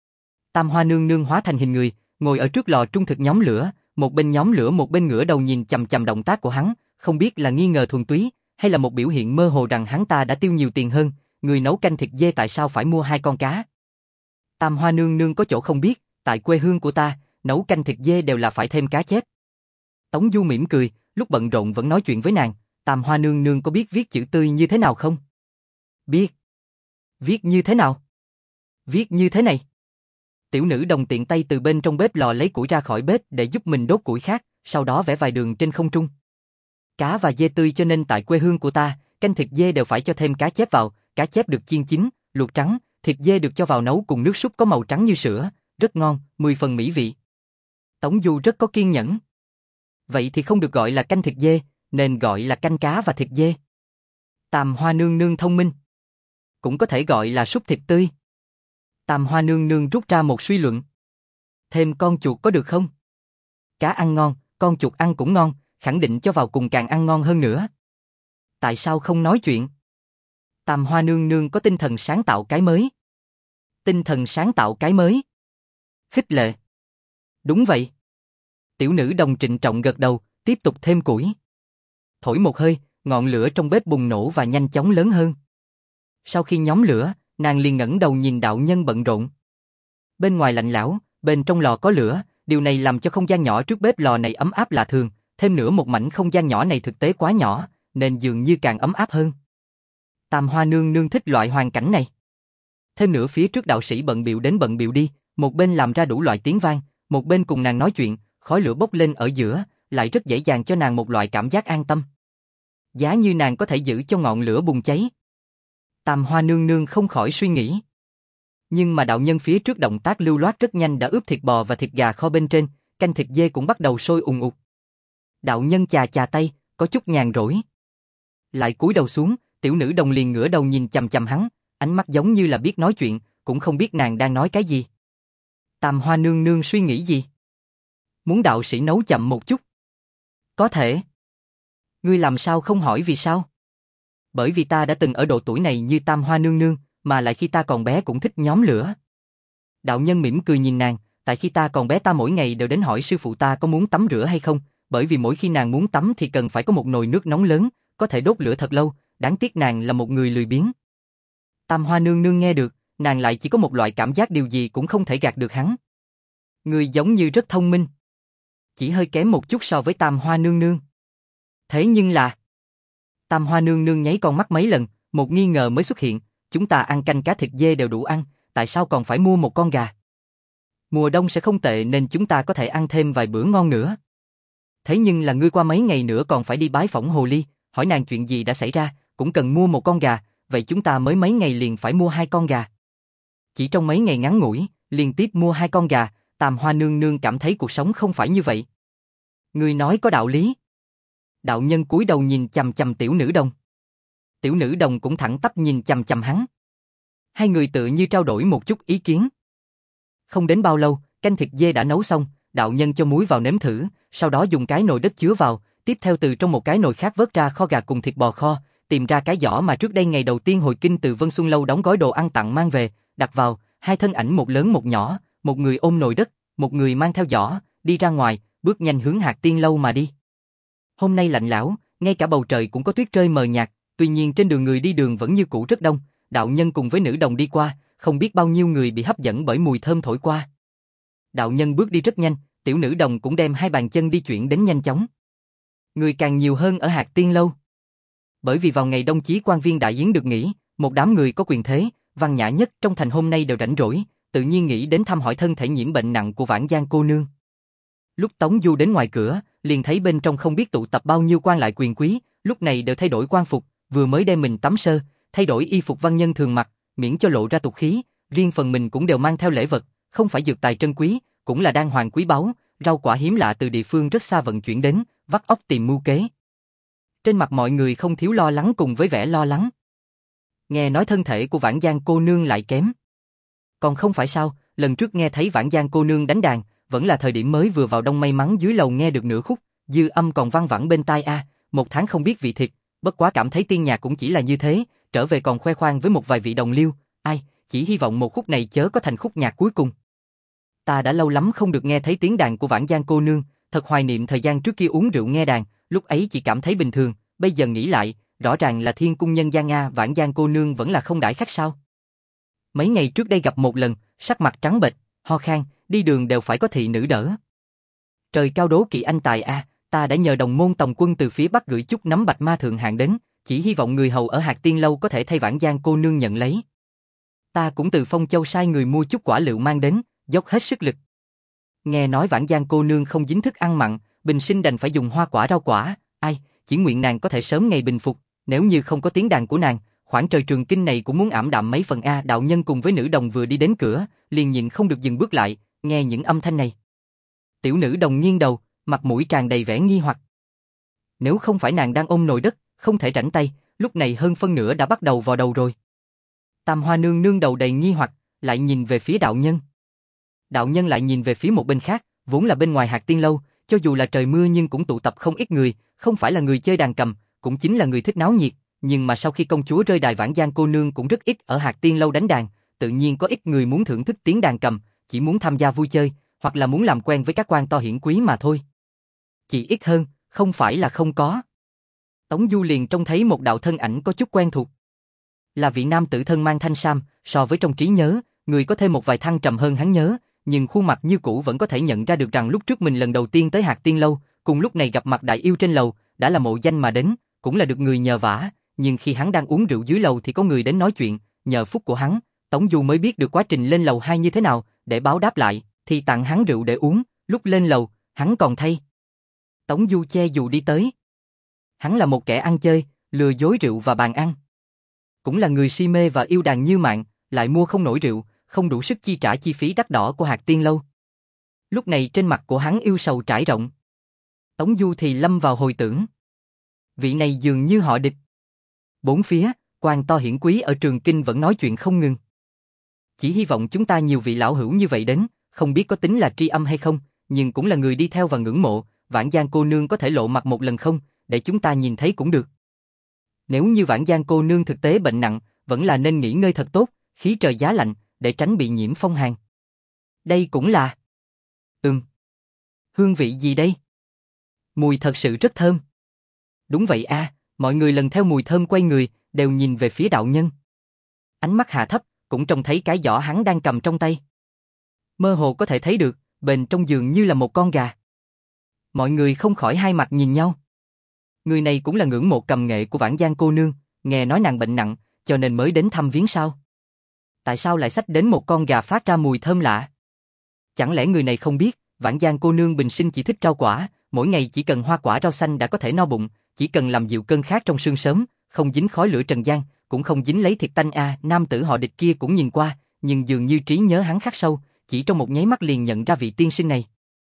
Tam Hoa nương nương hóa thành hình người, ngồi ở trước lò trung thực nhóm lửa, một bên nhóm lửa một bên ngửa đầu nhìn chằm chằm động tác của hắn, không biết là nghi ngờ thuần túy, hay là một biểu hiện mơ hồ rằng hắn ta đã tiêu nhiều tiền hơn, người nấu canh thịt dê tại sao phải mua hai con cá. Tam Hoa nương nương có chỗ không biết, tại quê hương của ta, nấu canh thịt dê đều là phải thêm cá chép. Tống Du mỉm cười, lúc bận rộn vẫn nói chuyện với nàng, Tam Hoa nương nương có biết viết chữ tươi như thế nào không? Biết. Viết như thế nào? Viết như thế này. Tiểu nữ đồng tiện tay từ bên trong bếp lò lấy củi ra khỏi bếp để giúp mình đốt củi khác, sau đó vẽ vài đường trên không trung. Cá và dê tươi cho nên tại quê hương của ta, canh thịt dê đều phải cho thêm cá chép vào, cá chép được chiên chín, luộc trắng, thịt dê được cho vào nấu cùng nước súp có màu trắng như sữa, rất ngon, mười phần mỹ vị. Tống Du rất có kiên nhẫn. Vậy thì không được gọi là canh thịt dê, nên gọi là canh cá và thịt dê. Tam Hoa nương nương thông minh. Cũng có thể gọi là súp thịt tươi. Tam Hoa nương nương rút ra một suy luận. Thêm con chuột có được không? Cá ăn ngon, con chuột ăn cũng ngon, khẳng định cho vào cùng càng ăn ngon hơn nữa. Tại sao không nói chuyện? Tam Hoa nương nương có tinh thần sáng tạo cái mới. Tinh thần sáng tạo cái mới. Khích lệ. Đúng vậy. Tiểu nữ đồng trịnh trọng gật đầu, tiếp tục thêm củi. Thổi một hơi, ngọn lửa trong bếp bùng nổ và nhanh chóng lớn hơn. Sau khi nhóm lửa, nàng liền ngẩng đầu nhìn đạo nhân bận rộn. Bên ngoài lạnh lẽo, bên trong lò có lửa, điều này làm cho không gian nhỏ trước bếp lò này ấm áp lạ thường, thêm nữa một mảnh không gian nhỏ này thực tế quá nhỏ, nên dường như càng ấm áp hơn. Tam Hoa nương nương thích loại hoàn cảnh này. Thêm nữa phía trước đạo sĩ bận bịu đến bận bịu đi, một bên làm ra đủ loại tiếng vang, một bên cùng nàng nói chuyện, khói lửa bốc lên ở giữa, lại rất dễ dàng cho nàng một loại cảm giác an tâm. Giá như nàng có thể giữ cho ngọn lửa bùng cháy. Tam Hoa nương nương không khỏi suy nghĩ. Nhưng mà đạo nhân phía trước động tác lưu loát rất nhanh đã ướp thịt bò và thịt gà kho bên trên, canh thịt dê cũng bắt đầu sôi ùn ùn. Đạo nhân chà chà tay, có chút nhàn rỗi. Lại cúi đầu xuống, tiểu nữ đồng liền ngửa đầu nhìn chằm chằm hắn, ánh mắt giống như là biết nói chuyện, cũng không biết nàng đang nói cái gì. Tam Hoa nương nương suy nghĩ gì? Muốn đạo sĩ nấu chậm một chút? Có thể. Ngươi làm sao không hỏi vì sao? Bởi vì ta đã từng ở độ tuổi này như Tam Hoa nương nương, mà lại khi ta còn bé cũng thích nhóm lửa. Đạo nhân mỉm cười nhìn nàng, tại khi ta còn bé ta mỗi ngày đều đến hỏi sư phụ ta có muốn tắm rửa hay không, bởi vì mỗi khi nàng muốn tắm thì cần phải có một nồi nước nóng lớn, có thể đốt lửa thật lâu, đáng tiếc nàng là một người lười biếng. Tam Hoa nương nương nghe được, nàng lại chỉ có một loại cảm giác điều gì cũng không thể gạt được hắn. Người giống như rất thông minh. Chỉ hơi kém một chút so với Tam Hoa nương nương. Thế nhưng là... Tam Hoa nương nương nháy con mắt mấy lần, một nghi ngờ mới xuất hiện, chúng ta ăn canh cá thịt dê đều đủ ăn, tại sao còn phải mua một con gà? Mùa đông sẽ không tệ nên chúng ta có thể ăn thêm vài bữa ngon nữa. Thế nhưng là ngươi qua mấy ngày nữa còn phải đi bái phỏng hồ ly, hỏi nàng chuyện gì đã xảy ra, cũng cần mua một con gà, vậy chúng ta mới mấy ngày liền phải mua hai con gà. Chỉ trong mấy ngày ngắn ngủi, liên tiếp mua hai con gà, Tam Hoa nương nương cảm thấy cuộc sống không phải như vậy. Ngươi nói có đạo lý. Đạo nhân cúi đầu nhìn chằm chằm tiểu nữ đồng. Tiểu nữ đồng cũng thẳng tắp nhìn chằm chằm hắn. Hai người tự như trao đổi một chút ý kiến. Không đến bao lâu, canh thịt dê đã nấu xong, đạo nhân cho muối vào nếm thử, sau đó dùng cái nồi đất chứa vào, tiếp theo từ trong một cái nồi khác vớt ra kho gà cùng thịt bò kho, tìm ra cái giỏ mà trước đây ngày đầu tiên hồi kinh từ Vân Xuân Lâu đóng gói đồ ăn tặng mang về, đặt vào, hai thân ảnh một lớn một nhỏ, một người ôm nồi đất, một người mang theo giỏ, đi ra ngoài, bước nhanh hướng Hạc Tiên Lâu mà đi. Hôm nay lạnh lẽo, ngay cả bầu trời cũng có tuyết rơi mờ nhạt, tuy nhiên trên đường người đi đường vẫn như cũ rất đông, đạo nhân cùng với nữ đồng đi qua, không biết bao nhiêu người bị hấp dẫn bởi mùi thơm thổi qua. Đạo nhân bước đi rất nhanh, tiểu nữ đồng cũng đem hai bàn chân đi chuyển đến nhanh chóng. Người càng nhiều hơn ở Hạc Tiên Lâu. Bởi vì vào ngày Đông Chí Quan Viên đại yến được nghỉ, một đám người có quyền thế, văn nhã nhất trong thành hôm nay đều rảnh rỗi, tự nhiên nghĩ đến thăm hỏi thân thể nhiễm bệnh nặng của Vãn Giang cô nương. Lúc Tống Du đến ngoài cửa, liền thấy bên trong không biết tụ tập bao nhiêu quan lại quyền quý, lúc này đều thay đổi quan phục, vừa mới đem mình tắm sơ, thay đổi y phục văn nhân thường mặc, miễn cho lộ ra tục khí, riêng phần mình cũng đều mang theo lễ vật, không phải dược tài trân quý, cũng là đan hoàng quý báu, rau quả hiếm lạ từ địa phương rất xa vận chuyển đến, vắt óc tìm mưu kế. Trên mặt mọi người không thiếu lo lắng cùng với vẻ lo lắng. Nghe nói thân thể của Vãn Giang cô nương lại kém. Còn không phải sao, lần trước nghe thấy Vãn Giang cô nương đánh đàn, vẫn là thời điểm mới vừa vào đông may mắn dưới lầu nghe được nửa khúc, dư âm còn vang vẳng bên tai a, à, một tháng không biết vị thịt, bất quá cảm thấy tiên nhạc cũng chỉ là như thế, trở về còn khoe khoang với một vài vị đồng liêu, ai, chỉ hy vọng một khúc này chớ có thành khúc nhạc cuối cùng. Ta đã lâu lắm không được nghe thấy tiếng đàn của Vãn Giang cô nương, thật hoài niệm thời gian trước kia uống rượu nghe đàn, lúc ấy chỉ cảm thấy bình thường, bây giờ nghĩ lại, rõ ràng là thiên cung nhân gian Nga, Vãn Giang cô nương vẫn là không đãi khách sao. Mấy ngày trước đây gặp một lần, sắc mặt trắng bệch, ho khan, đi đường đều phải có thị nữ đỡ. Trời cao đố kỵ anh tài a, ta đã nhờ đồng môn tòng quân từ phía Bắc gửi chút nấm bạch ma thượng hạng đến, chỉ hy vọng người hầu ở Hạc Tiên lâu có thể thay Vãn Giang cô nương nhận lấy. Ta cũng từ Phong Châu sai người mua chút quả lựu mang đến, dốc hết sức lực. Nghe nói Vãn Giang cô nương không dính thức ăn mặn, bình sinh đành phải dùng hoa quả rau quả, ai, chỉ nguyện nàng có thể sớm ngày bình phục, nếu như không có tiếng đàn của nàng, khoảng trời trường kinh này cũng muốn ảm đạm mấy phần a. Đạo nhân cùng với nữ đồng vừa đi đến cửa, liền nhịn không được dừng bước lại, nghe những âm thanh này. Tiểu nữ đồng nghiêng đầu, mặt mũi tràn đầy vẻ nghi hoặc. Nếu không phải nàng đang ôm nồi đất, không thể rảnh tay, lúc này hơn phân nửa đã bắt đầu vào đầu rồi. Tam Hoa nương nương đầu đầy nghi hoặc, lại nhìn về phía đạo nhân. Đạo nhân lại nhìn về phía một bên khác, vốn là bên ngoài Hạc Tiên lâu, cho dù là trời mưa nhưng cũng tụ tập không ít người, không phải là người chơi đàn cầm, cũng chính là người thích náo nhiệt, nhưng mà sau khi công chúa rơi đài, Vãn Giang cô nương cũng rất ít ở Hạc Tiên lâu đánh đàn, tự nhiên có ít người muốn thưởng thức tiếng đàn cầm, chỉ muốn tham gia vui chơi, hoặc là muốn làm quen với các quan to hiển quý mà thôi. Chỉ ít hơn, không phải là không có. Tống Du liền trông thấy một đạo thân ảnh có chút quen thuộc. Là vị nam tử thân mang thanh sam, so với trong trí nhớ, người có thêm một vài thăng trầm hơn hắn nhớ, nhưng khuôn mặt như cũ vẫn có thể nhận ra được rằng lúc trước mình lần đầu tiên tới Hạc Tiên lâu, cùng lúc này gặp mặt đại yêu trên lầu, đã là mộ danh mà đến, cũng là được người nhờ vả, nhưng khi hắn đang uống rượu dưới lầu thì có người đến nói chuyện, nhờ phúc của hắn, Tống Du mới biết được quá trình lên lầu hai như thế nào, để báo đáp lại, thì tặng hắn rượu để uống, lúc lên lầu, hắn còn thay. Tống Du che dù đi tới. Hắn là một kẻ ăn chơi, lừa dối rượu và bàn ăn. Cũng là người si mê và yêu đàn như mạng, lại mua không nổi rượu, không đủ sức chi trả chi phí đắt đỏ của Hạc Tiên lâu. Lúc này trên mặt của hắn yêu sầu trải rộng. Tống Du thì lâm vào hồi tưởng. Vị này dường như họ Địch. Bốn phía, quan to hiển quý ở Trường Kinh vẫn nói chuyện không ngừng. Chỉ hy vọng chúng ta nhiều vị lão hữu như vậy đến, không biết có tính là tri âm hay không, nhưng cũng là người đi theo và ngưỡng mộ, Vãn Giang cô nương có thể lộ mặt một lần không, để chúng ta nhìn thấy cũng được. Nếu như Vãn Giang cô nương thực tế bệnh nặng, vẫn là nên nghỉ ngơi thật tốt, khí trời giá lạnh, để tránh bị nhiễm phong hàn. Đây cũng là... Ừm. Hương vị gì đây? Mùi thật sự rất thơm. Đúng vậy a, mọi người lần theo mùi thơm quay người, đều nhìn về phía đạo nhân. Ánh mắt hạ thấp, cũng trông thấy cái giỏ hắn đang cầm trong tay. Mơ hồ có thể thấy được, bên trong giường như là một con gà. Mọi người không khỏi hai mặt nhìn nhau. Người này cũng là ngưỡng mộ cầm nghệ của Vãn Giang cô nương, nghe nói nàng bệnh nặng, cho nên mới đến thăm viếng sao? Tại sao lại xách đến một con gà phát ra mùi thơm lạ? Chẳng lẽ người này không biết, Vãn Giang cô nương bình sinh chỉ thích rau quả, mỗi ngày chỉ cần hoa quả rau xanh đã có thể no bụng, chỉ cần làm dịu cơn khát trong sương sớm, không dính khói lửa trần gian, cũng không dính lấy thịt tanh a. À, nam tử họ Địch kia cũng nhìn qua, nhưng dường như trí nhớ hắn khắc sâu, chỉ trong một nháy mắt liền nhận ra vị tiên sinh này.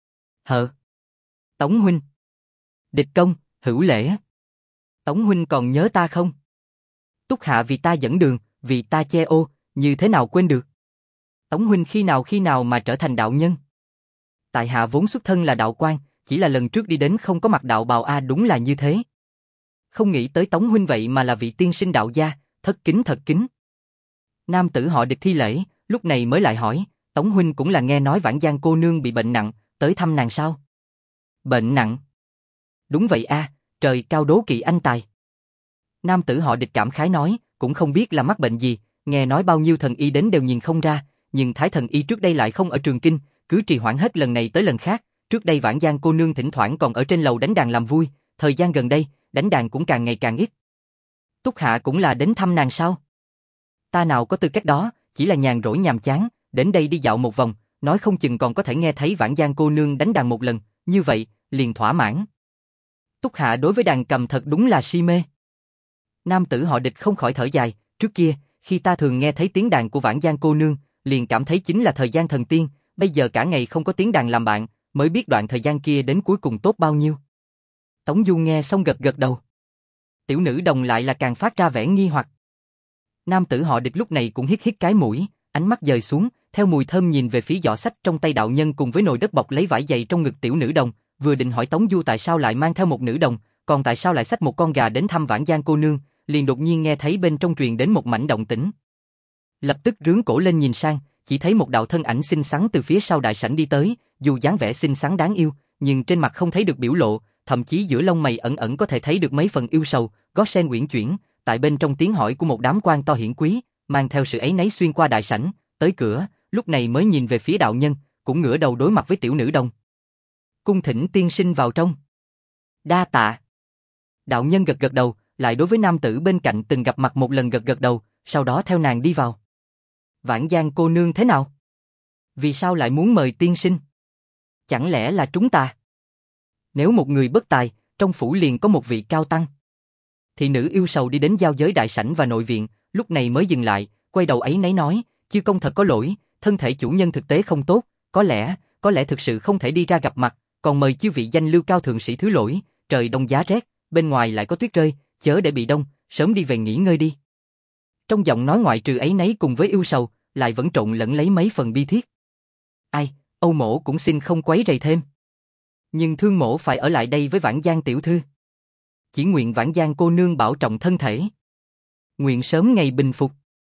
Hờ? Tống huynh. Địch công, Hữu Lễ. Tống huynh còn nhớ ta không? Túc hạ vì ta dẫn đường, vì ta che ô, như thế nào quên được? Tống huynh khi nào khi nào mà trở thành đạo nhân? Tại hạ vốn xuất thân là đạo quan, chỉ là lần trước đi đến không có mặc đạo bào a. À, đúng là như thế. Không nghĩ tới Tống huynh vậy mà là vị tiên sinh đạo gia, thất kính thật kính. Nam tử họ Địch thi lễ, lúc này mới lại hỏi, Tống huynh cũng là nghe nói Vãn Giang cô nương bị bệnh nặng, tới thăm nàng sao? Bệnh nặng? Đúng vậy a, à, trời cao đố kỵ anh tài. Nam tử họ Địch cảm khái nói, cũng không biết là mắc bệnh gì, nghe nói bao nhiêu thần y đến đều nhìn không ra, nhưng Thái thần y trước đây lại không ở Trường Kinh, cứ trì hoãn hết lần này tới lần khác. Trước đây Vãn Giang cô nương thỉnh thoảng còn ở trên lầu đánh đàn làm vui, thời gian gần đây, đánh đàn cũng càng ngày càng ít. Túc hạ cũng là đến thăm nàng sao? Ta nào có tư cách đó, chỉ là nhàn rỗi nhàm chán, đến đây đi dạo một vòng, nói không chừng còn có thể nghe thấy Vãn Giang cô nương đánh đàn một lần, như vậy, liền thỏa mãn. Túc hạ đối với đàn cầm thật đúng là si mê. Nam tử họ Địch không khỏi thở dài, trước kia, khi ta thường nghe thấy tiếng đàn của Vãn Giang cô nương, liền cảm thấy chính là thời gian thần tiên, bây giờ cả ngày không có tiếng đàn làm bạn, mới biết đoạn thời gian kia đến cuối cùng tốt bao nhiêu. Tống Du nghe xong gật gật đầu. Tiểu nữ đồng lại là càng phát ra vẻ nghi hoặc. Nam tử họ Địch lúc này cũng hít hít cái mũi, ánh mắt dời xuống, theo mùi thơm nhìn về phía giỏ sách trong tay đạo nhân cùng với nồi đất bọc lấy vải dày trong ngực tiểu nữ đồng, vừa định hỏi Tống Du tại sao lại mang theo một nữ đồng, còn tại sao lại xách một con gà đến thăm Vãn Giang cô nương, liền đột nhiên nghe thấy bên trong truyền đến một mảnh động tĩnh. Lập tức rướn cổ lên nhìn sang, chỉ thấy một đạo thân ảnh xinh xắn từ phía sau đại sảnh đi tới, dù dáng vẻ xinh xắn đáng yêu, nhưng trên mặt không thấy được biểu lộ, thậm chí giữa lông mày ẩn ẩn có thể thấy được mấy phần yêu sầu, gót sen uyển chuyển, tại bên trong tiếng hỏi của một đám quan to hiển quý, mang theo sự áy náy xuyên qua đại sảnh, tới cửa, lúc này mới nhìn về phía đạo nhân, cũng ngửa đầu đối mặt với tiểu nữ đồng. Cung thỉnh tiên sinh vào trong. Đa tạ. Đạo nhân gật gật đầu, lại đối với nam tử bên cạnh từng gặp mặt một lần gật gật đầu, sau đó theo nàng đi vào. Vãn Giang cô nương thế nào? Vì sao lại muốn mời tiên sinh? Chẳng lẽ là chúng ta? Nếu một người bất tài, trong phủ liền có một vị cao tăng. Thị nữ yêu sầu đi đến giao giới đại sảnh và nội viện, lúc này mới dừng lại, quay đầu ấy nấy nói, chư công thật có lỗi, thân thể chủ nhân thực tế không tốt, có lẽ, có lẽ thực sự không thể đi ra gặp mặt, còn mời chư vị danh lưu cao thượng sĩ thứ lỗi, trời đông giá rét, bên ngoài lại có tuyết rơi, chớ để bị đông, sớm đi về nghỉ ngơi đi. Trong giọng nói ngoại trừ ấy nấy cùng với yêu sầu, lại vẫn trộn lẫn lấy mấy phần bi thiết. Ai, Âu mỗ cũng xin không quấy rầy thêm. Nhưng thương mỗ phải ở lại đây với Vãn Giang tiểu thư. Chỉ nguyện Vãn Giang cô nương bảo trọng thân thể. Nguyện sớm ngày bình phục.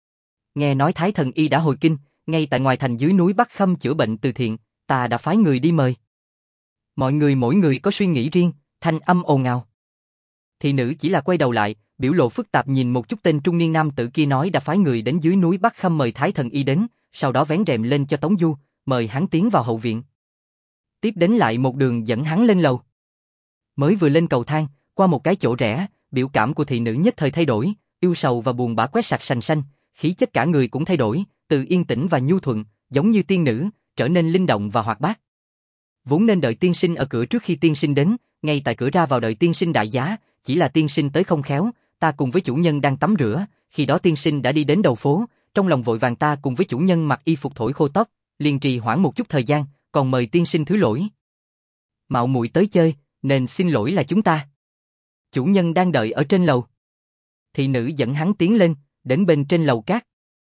Nghe nói Thái Thần Y đã hồi kinh, ngay tại ngoài thành dưới núi Bắc Khâm chữa bệnh từ thiện, ta đã phái người đi mời. Mọi người mỗi người có suy nghĩ riêng, thanh âm ồn ào. Thị nữ chỉ là quay đầu lại, biểu lộ phức tạp nhìn một chút tên trung niên nam tử kia nói đã phái người đến dưới núi Bắc Khâm mời Thái Thần Y đến, sau đó vén rèm lên cho Tống Du, mời hắn tiến vào hậu viện. Tiếp đến lại một đường dẫn hắn lên lầu. Mới vừa lên cầu thang, qua một cái chỗ rẽ, biểu cảm của thị nữ nhất thời thay đổi, yêu sầu và buồn bã quét sạch sành xanh, khí chất cả người cũng thay đổi, từ yên tĩnh và nhu thuận, giống như tiên nữ, trở nên linh động và hoạt bát. Vốn nên đợi tiên sinh ở cửa trước khi tiên sinh đến, ngay tại cửa ra vào đợi tiên sinh đại giá, chỉ là tiên sinh tới không khéo, ta cùng với chủ nhân đang tắm rửa, khi đó tiên sinh đã đi đến đầu phố, trong lòng vội vàng ta cùng với chủ nhân mặc y phục thổi khô tóc, liền trì hoãn một chút thời gian, còn mời tiên sinh thứ lỗi. Mạo muội tới chơi, nên xin lỗi là chúng ta. Chủ nhân đang đợi ở trên lầu. Thị nữ dẫn hắn tiến lên, đến bên trên lầu cát.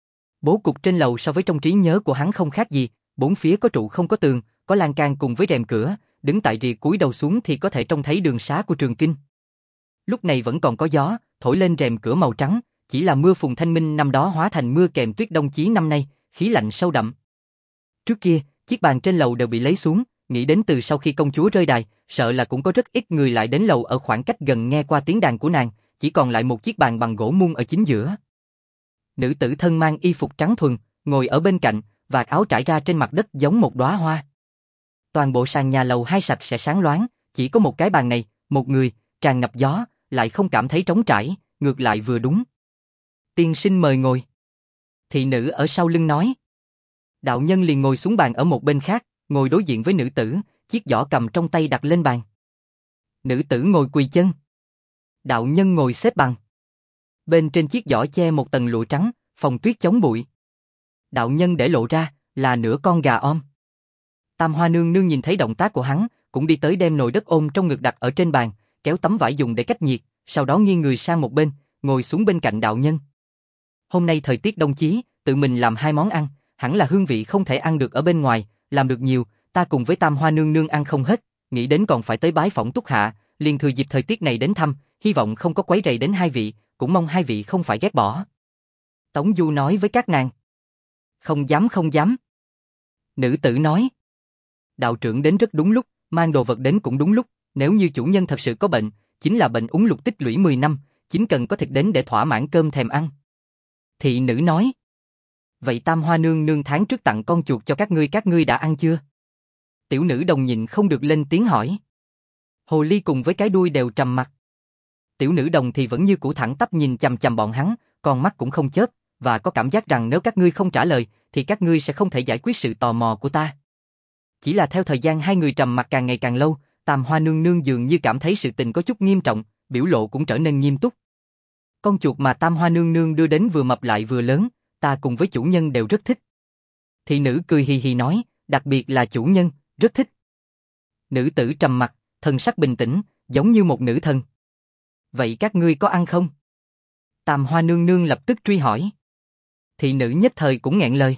Bố cục trên lầu so với trong trí nhớ của hắn không khác gì, bốn phía có trụ không có tường, có lan can cùng với rèm cửa, đứng tại rìa cúi đầu xuống thì có thể trông thấy đường xá của Trường Kinh. Lúc này vẫn còn có gió, thổi lên rèm cửa màu trắng, chỉ là mưa phùn thanh minh năm đó hóa thành mưa kèm tuyết đông chí năm nay, khí lạnh sâu đậm. Trước kia, chiếc bàn trên lầu đều bị lấy xuống, nghĩ đến từ sau khi công chúa rơi đài, sợ là cũng có rất ít người lại đến lầu ở khoảng cách gần nghe qua tiếng đàn của nàng, chỉ còn lại một chiếc bàn bằng gỗ muôn ở chính giữa. Nữ tử thân mang y phục trắng thuần, ngồi ở bên cạnh, vạt áo trải ra trên mặt đất giống một đóa hoa. Toàn bộ sàn nhà lầu hai sạch sẽ sáng loáng, chỉ có một cái bàn này, một người, tràn ngập gió, lại không cảm thấy trống trải, ngược lại vừa đúng. Tiên sinh mời ngồi. Thị nữ ở sau lưng nói. Đạo nhân liền ngồi xuống bàn ở một bên khác, ngồi đối diện với nữ tử, chiếc giỏ cầm trong tay đặt lên bàn. Nữ tử ngồi quỳ chân. Đạo nhân ngồi xếp bằng. Bên trên chiếc giỏ che một tầng lụa trắng, phòng tuyết chống bụi. Đạo nhân để lộ ra, là nửa con gà om. Tam Hoa nương nương nhìn thấy động tác của hắn, cũng đi tới đem nồi đất ôm trong ngực đặt ở trên bàn, kéo tấm vải dùng để cách nhiệt, sau đó nghiêng người sang một bên, ngồi xuống bên cạnh đạo nhân. Hôm nay thời tiết đông chí, tự mình làm hai món ăn, hẳn là hương vị không thể ăn được ở bên ngoài, làm được nhiều, ta cùng với Tam Hoa nương nương ăn không hết, nghĩ đến còn phải tới bái phỏng Túc Hạ, liền thừa dịp thời tiết này đến thăm, hy vọng không có quấy rầy đến hai vị, cũng mong hai vị không phải ghét bỏ. Tống Du nói với các nàng. Không dám không dám. Nữ tử nói. Đạo trưởng đến rất đúng lúc, mang đồ vật đến cũng đúng lúc, nếu như chủ nhân thật sự có bệnh, chính là bệnh úng lục tích lũy mười năm, chính cần có thịt đến để thỏa mãn cơm thèm ăn. Thị nữ nói. Vậy Tam Hoa nương nương tháng trước tặng con chuột cho các ngươi các ngươi đã ăn chưa? Tiểu nữ đồng nhịn không được lên tiếng hỏi. Hồ ly cùng với cái đuôi đều trầm mặt. Tiểu nữ đồng thì vẫn như cũ thẳng tắp nhìn chằm chằm bọn hắn, con mắt cũng không chớp, và có cảm giác rằng nếu các ngươi không trả lời, thì các ngươi sẽ không thể giải quyết sự tò mò của ta. Chỉ là theo thời gian hai người trầm mặc càng ngày càng lâu, Tam Hoa nương nương dường như cảm thấy sự tình có chút nghiêm trọng, biểu lộ cũng trở nên nghiêm túc. Con chuột mà Tam Hoa nương nương đưa đến vừa mập lại vừa lớn, ta cùng với chủ nhân đều rất thích. Thị nữ cười hì hì nói, đặc biệt là chủ nhân, rất thích. Nữ tử trầm mặc, thần sắc bình tĩnh, giống như một nữ thần. Vậy các ngươi có ăn không? Tam Hoa nương nương lập tức truy hỏi. Thị nữ nhất thời cũng nghẹn lời.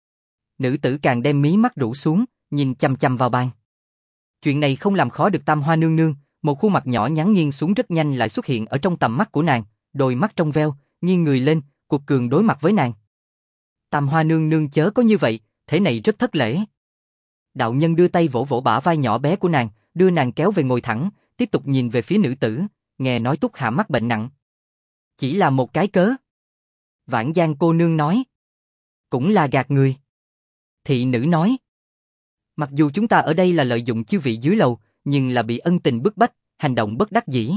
Nữ tử càng đem mí mắt rũ xuống, nhìn chằm chằm vào bàn. Chuyện này không làm khó được Tam Hoa nương nương, một khuôn mặt nhỏ nhắn nghiêng xuống rất nhanh lại xuất hiện ở trong tầm mắt của nàng, đôi mắt trong veo, nghiêng người lên, cuột cường đối mặt với nàng. Tam Hoa nương nương chớ có như vậy, thế này rất thất lễ. Đạo nhân đưa tay vỗ vỗ bả vai nhỏ bé của nàng, đưa nàng kéo về ngồi thẳng, tiếp tục nhìn về phía nữ tử, nghe nói Túc Hạ mắc bệnh nặng. Chỉ là một cái cớ. Vãn Giang cô nương nói. Cũng là gạt người. Thị nữ nói. Mặc dù chúng ta ở đây là lợi dụng chư vị dưới lầu, nhưng là bị ân tình bức bách, hành động bất đắc dĩ.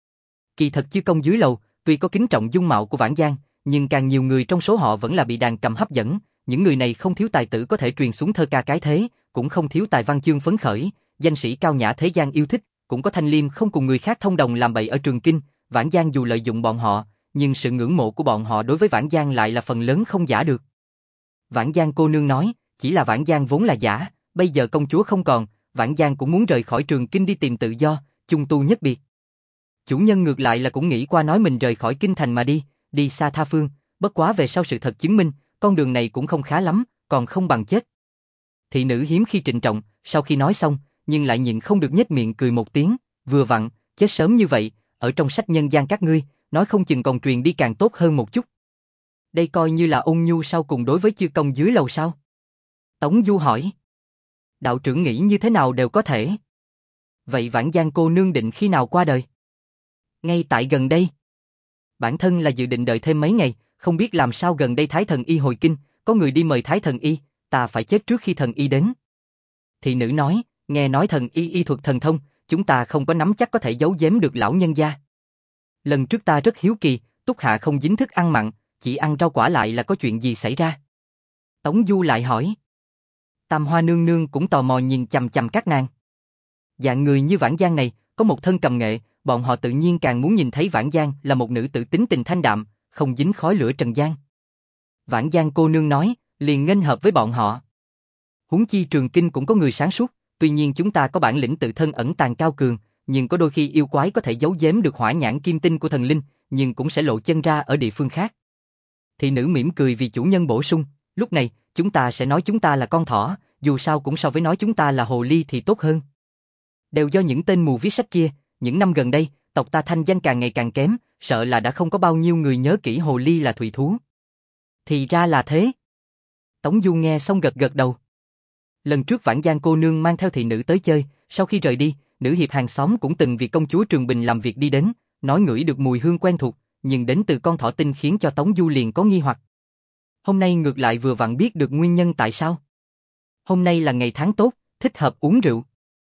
Kỳ thật chư công dưới lầu, tuy có kính trọng dung mạo của Vãn Giang, nhưng càng nhiều người trong số họ vẫn là bị đàn cầm hấp dẫn. Những người này không thiếu tài tử có thể truyền xuống thơ ca cái thế, cũng không thiếu tài văn chương phấn khởi, danh sĩ cao nhã thế gian yêu thích, cũng có thanh liêm không cùng người khác thông đồng làm bậy ở trường kinh. Vãn Giang dù lợi dụng bọn họ, nhưng sự ngưỡng mộ của bọn họ đối với Vãn Giang lại là phần lớn không giả được. Vãn Giang cô nương nói, chỉ là Vãn Giang vốn là giả, bây giờ công chúa không còn, Vãn Giang cũng muốn rời khỏi trường kinh đi tìm tự do, chung tu nhất biệt. Chủ nhân ngược lại là cũng nghĩ qua nói mình rời khỏi kinh thành mà đi, đi xa tha phương, bất quá về sau sự thật chứng minh, con đường này cũng không khá lắm, còn không bằng chết. Thị nữ hiếm khi trịnh trọng, sau khi nói xong, nhưng lại nhịn không được nhếch miệng cười một tiếng, vừa vặn, chết sớm như vậy, ở trong sách nhân gian các ngươi, nói không chừng còn truyền đi càng tốt hơn một chút. Đây coi như là ôn nhu sau cùng đối với chư công dưới lầu sao? Tống Du hỏi. Đạo trưởng nghĩ như thế nào đều có thể. Vậy Vãn Giang cô nương định khi nào qua đời? Ngay tại gần đây. Bản thân là dự định đợi thêm mấy ngày, không biết làm sao gần đây Thái Thần Y hồi kinh, có người đi mời Thái Thần Y, ta phải chết trước khi Thần Y đến. Thị nữ nói, nghe nói Thần Y y thuật thần thông, chúng ta không có nắm chắc có thể giấu giếm được lão nhân gia. Lần trước ta rất hiếu kỳ, Túc Hạ không dính thức ăn mặn, chỉ ăn rau quả lại là có chuyện gì xảy ra? Tống Du lại hỏi. Tam Hoa nương nương cũng tò mò nhìn chằm chằm các nàng. Dạng người như Vãn Giang này, có một thân cầm nghệ, bọn họ tự nhiên càng muốn nhìn thấy Vãn Giang là một nữ tử tính tình thanh đạm, không dính khói lửa trần gian. Vãn Giang cô nương nói, liền nghênh hợp với bọn họ. Huống chi trường kinh cũng có người sáng suốt, tuy nhiên chúng ta có bản lĩnh tự thân ẩn tàng cao cường, nhưng có đôi khi yêu quái có thể giấu giếm được hỏa nhãn kim tinh của thần linh, nhưng cũng sẽ lộ chân ra ở địa phương khác. Thị nữ mỉm cười vì chủ nhân bổ sung, lúc này, chúng ta sẽ nói chúng ta là con thỏ, dù sao cũng so với nói chúng ta là hồ ly thì tốt hơn. Đều do những tên mù viết sách kia, những năm gần đây, tộc ta thanh danh càng ngày càng kém, sợ là đã không có bao nhiêu người nhớ kỹ hồ ly là thủy thú. Thì ra là thế. Tống Du nghe xong gật gật đầu. Lần trước Vãn Giang cô nương mang theo thị nữ tới chơi, sau khi rời đi, nữ hiệp hàng xóm cũng từng vì công chúa Trường Bình làm việc đi đến, nói ngửi được mùi hương quen thuộc, nhưng đến từ con thỏ tinh khiến cho Tống Du liền có nghi hoặc. Hôm nay ngược lại vừa vặn biết được nguyên nhân tại sao. Hôm nay là ngày tháng tốt, thích hợp uống rượu.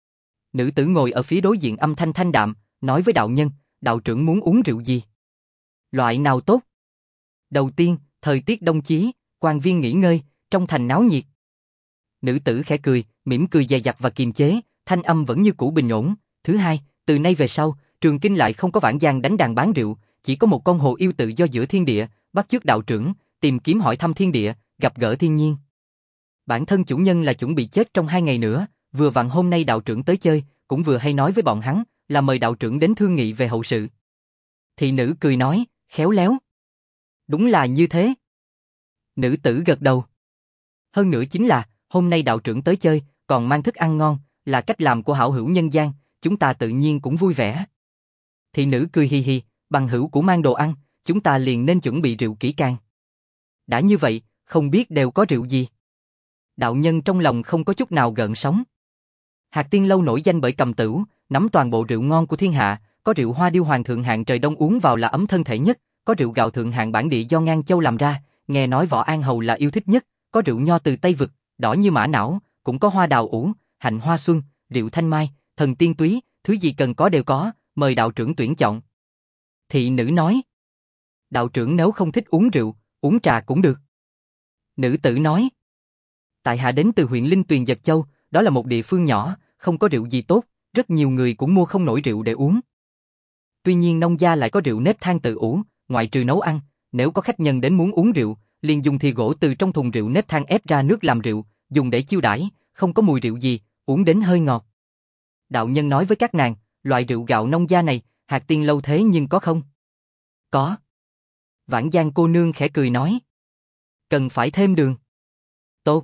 Nữ tử ngồi ở phía đối diện âm thanh thanh đạm, nói với đạo nhân, đạo trưởng muốn uống rượu gì? Loại nào tốt? Đầu tiên, thời tiết đông chí, quan viên nghỉ ngơi, trong thành náo nhiệt. Nữ tử khẽ cười, mỉm cười dè dặt và kiềm chế, thanh âm vẫn như cũ bình ổn. Thứ hai, từ nay về sau, trường kinh lại không có Vãn Giang đánh đàn bán rượu, chỉ có một con hồ yêu tự do giữa thiên địa, bắt chước đạo trưởng, tìm kiếm hỏi thăm thiên địa, gặp gỡ thiên nhiên. Bản thân chủ nhân là chuẩn bị chết trong hai ngày nữa, vừa vặn hôm nay đạo trưởng tới chơi, cũng vừa hay nói với bọn hắn, là mời đạo trưởng đến thương nghị về hậu sự. Thị nữ cười nói, khéo léo. Đúng là như thế. Nữ tử gật đầu. Hơn nữa chính là, hôm nay đạo trưởng tới chơi, còn mang thức ăn ngon, là cách làm của hảo hữu nhân gian, chúng ta tự nhiên cũng vui vẻ. Thị nữ cười hì hì, bằng hữu của mang đồ ăn, chúng ta liền nên chuẩn bị rượu kỹ càng. Đã như vậy, không biết đều có rượu gì? Đạo nhân trong lòng không có chút nào gợn sóng. Hạc Tiên Lâu nổi danh bởi cầm tửu, nắm toàn bộ rượu ngon của thiên hạ, có rượu hoa điêu hoàng thượng hạng trời đông uống vào là ấm thân thể nhất, có rượu gạo thượng hạng bản địa do Ngang Châu làm ra, nghe nói Võ An Hầu là yêu thích nhất, có rượu nho từ Tây Vực, đỏ như mã não, cũng có hoa đào ủ, hạnh hoa xuân, rượu thanh mai, thần tiên túy, thứ gì cần có đều có, mời đạo trưởng tuyển chọn. Thị nữ nói. Đạo trưởng nếu không thích uống rượu, uống trà cũng được. Nữ tử nói. Tại hạ đến từ huyện Linh Tuyền Giật Châu, đó là một địa phương nhỏ, không có rượu gì tốt, rất nhiều người cũng mua không nổi rượu để uống. Tuy nhiên nông gia lại có rượu nếp than tự ủ, ngoại trừ nấu ăn, nếu có khách nhân đến muốn uống rượu, liền dùng thìa gỗ từ trong thùng rượu nếp than ép ra nước làm rượu, dùng để chiêu đãi, không có mùi rượu gì, uống đến hơi ngọt. Đạo nhân nói với các nàng, loại rượu gạo nông gia này, Hạc Tiên Lâu thế nhưng có không? Có. Vãn Giang cô nương khẽ cười nói. Cần phải thêm đường. Tốt.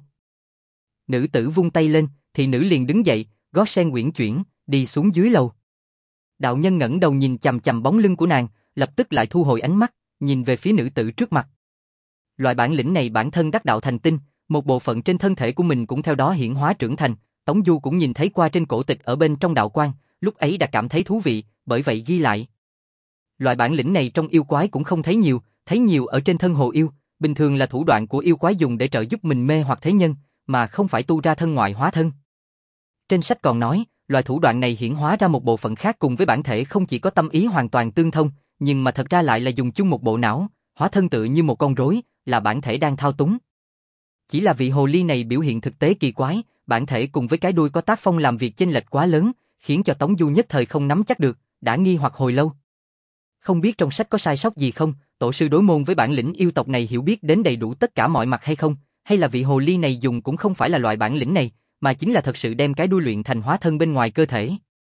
Nữ tử vung tay lên, thì nữ liền đứng dậy, gót sen uyển chuyển, đi xuống dưới lầu. Đạo nhân ngẩng đầu nhìn chằm chằm bóng lưng của nàng, lập tức lại thu hồi ánh mắt, nhìn về phía nữ tử trước mặt. Loại bản lĩnh này bản thân đắc đạo thành tinh, một bộ phận trên thân thể của mình cũng theo đó hiển hóa trưởng thành, Tống Du cũng nhìn thấy qua trên cổ tịch ở bên trong đạo quan, lúc ấy đã cảm thấy thú vị, bởi vậy ghi lại. Loại bản lĩnh này trong yêu quái cũng không thấy nhiều, thấy nhiều ở trên thân hồ yêu, bình thường là thủ đoạn của yêu quái dùng để trợ giúp mình mê hoặc thế nhân, mà không phải tu ra thân ngoại hóa thân. Trên sách còn nói, loại thủ đoạn này hiển hóa ra một bộ phận khác cùng với bản thể không chỉ có tâm ý hoàn toàn tương thông, nhưng mà thật ra lại là dùng chung một bộ não, hóa thân tự như một con rối, là bản thể đang thao túng. Chỉ là vị hồ ly này biểu hiện thực tế kỳ quái, bản thể cùng với cái đuôi có tác phong làm việc chênh lệch quá lớn, khiến cho Tống Du nhất thời không nắm chắc được, đã nghi hoặc hồi lâu. Không biết trong sách có sai sót gì không, tổ sư đối môn với bản lĩnh yêu tộc này hiểu biết đến đầy đủ tất cả mọi mặt hay không, hay là vị hồ ly này dùng cũng không phải là loại bản lĩnh này, mà chính là thật sự đem cái đuôi luyện thành hóa thân bên ngoài cơ thể.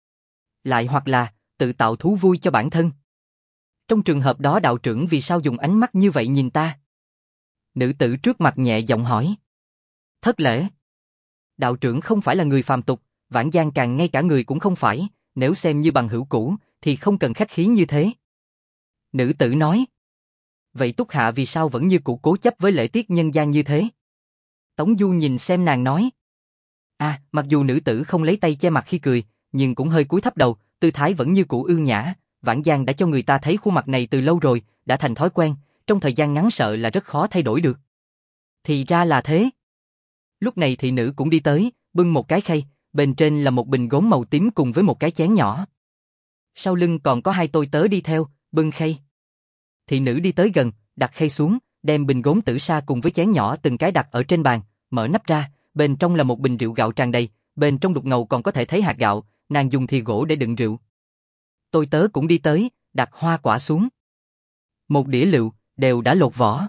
Lại hoặc là, tự tạo thú vui cho bản thân. Trong trường hợp đó đạo trưởng vì sao dùng ánh mắt như vậy nhìn ta? Nữ tử trước mặt nhẹ giọng hỏi. Thất lễ. Đạo trưởng không phải là người phàm tục, Vãn Giang càng ngay cả người cũng không phải, nếu xem như bằng hữu cũ, thì không cần khách khí như thế. Nữ tử nói. Vậy Túc Hạ vì sao vẫn như cũ cố chấp với lễ tiết nhân gian như thế? Tống Du nhìn xem nàng nói. À, mặc dù nữ tử không lấy tay che mặt khi cười, nhưng cũng hơi cúi thấp đầu, tư thái vẫn như cũ ưu nhã. Vãn Giang đã cho người ta thấy khuôn mặt này từ lâu rồi, đã thành thói quen, trong thời gian ngắn sợ là rất khó thay đổi được. Thì ra là thế. Lúc này thị nữ cũng đi tới, bưng một cái khay, bên trên là một bình gốm màu tím cùng với một cái chén nhỏ. Sau lưng còn có hai tôi tớ đi theo, bưng khay. Thị nữ đi tới gần, đặt khay xuống, đem bình gốm tử sa cùng với chén nhỏ từng cái đặt ở trên bàn, mở nắp ra, bên trong là một bình rượu gạo tràn đầy, bên trong đục ngầu còn có thể thấy hạt gạo, nàng dùng thìa gỗ để đựng rượu. Tôi tớ cũng đi tới, đặt hoa quả xuống. Một đĩa lựu, đều đã lột vỏ.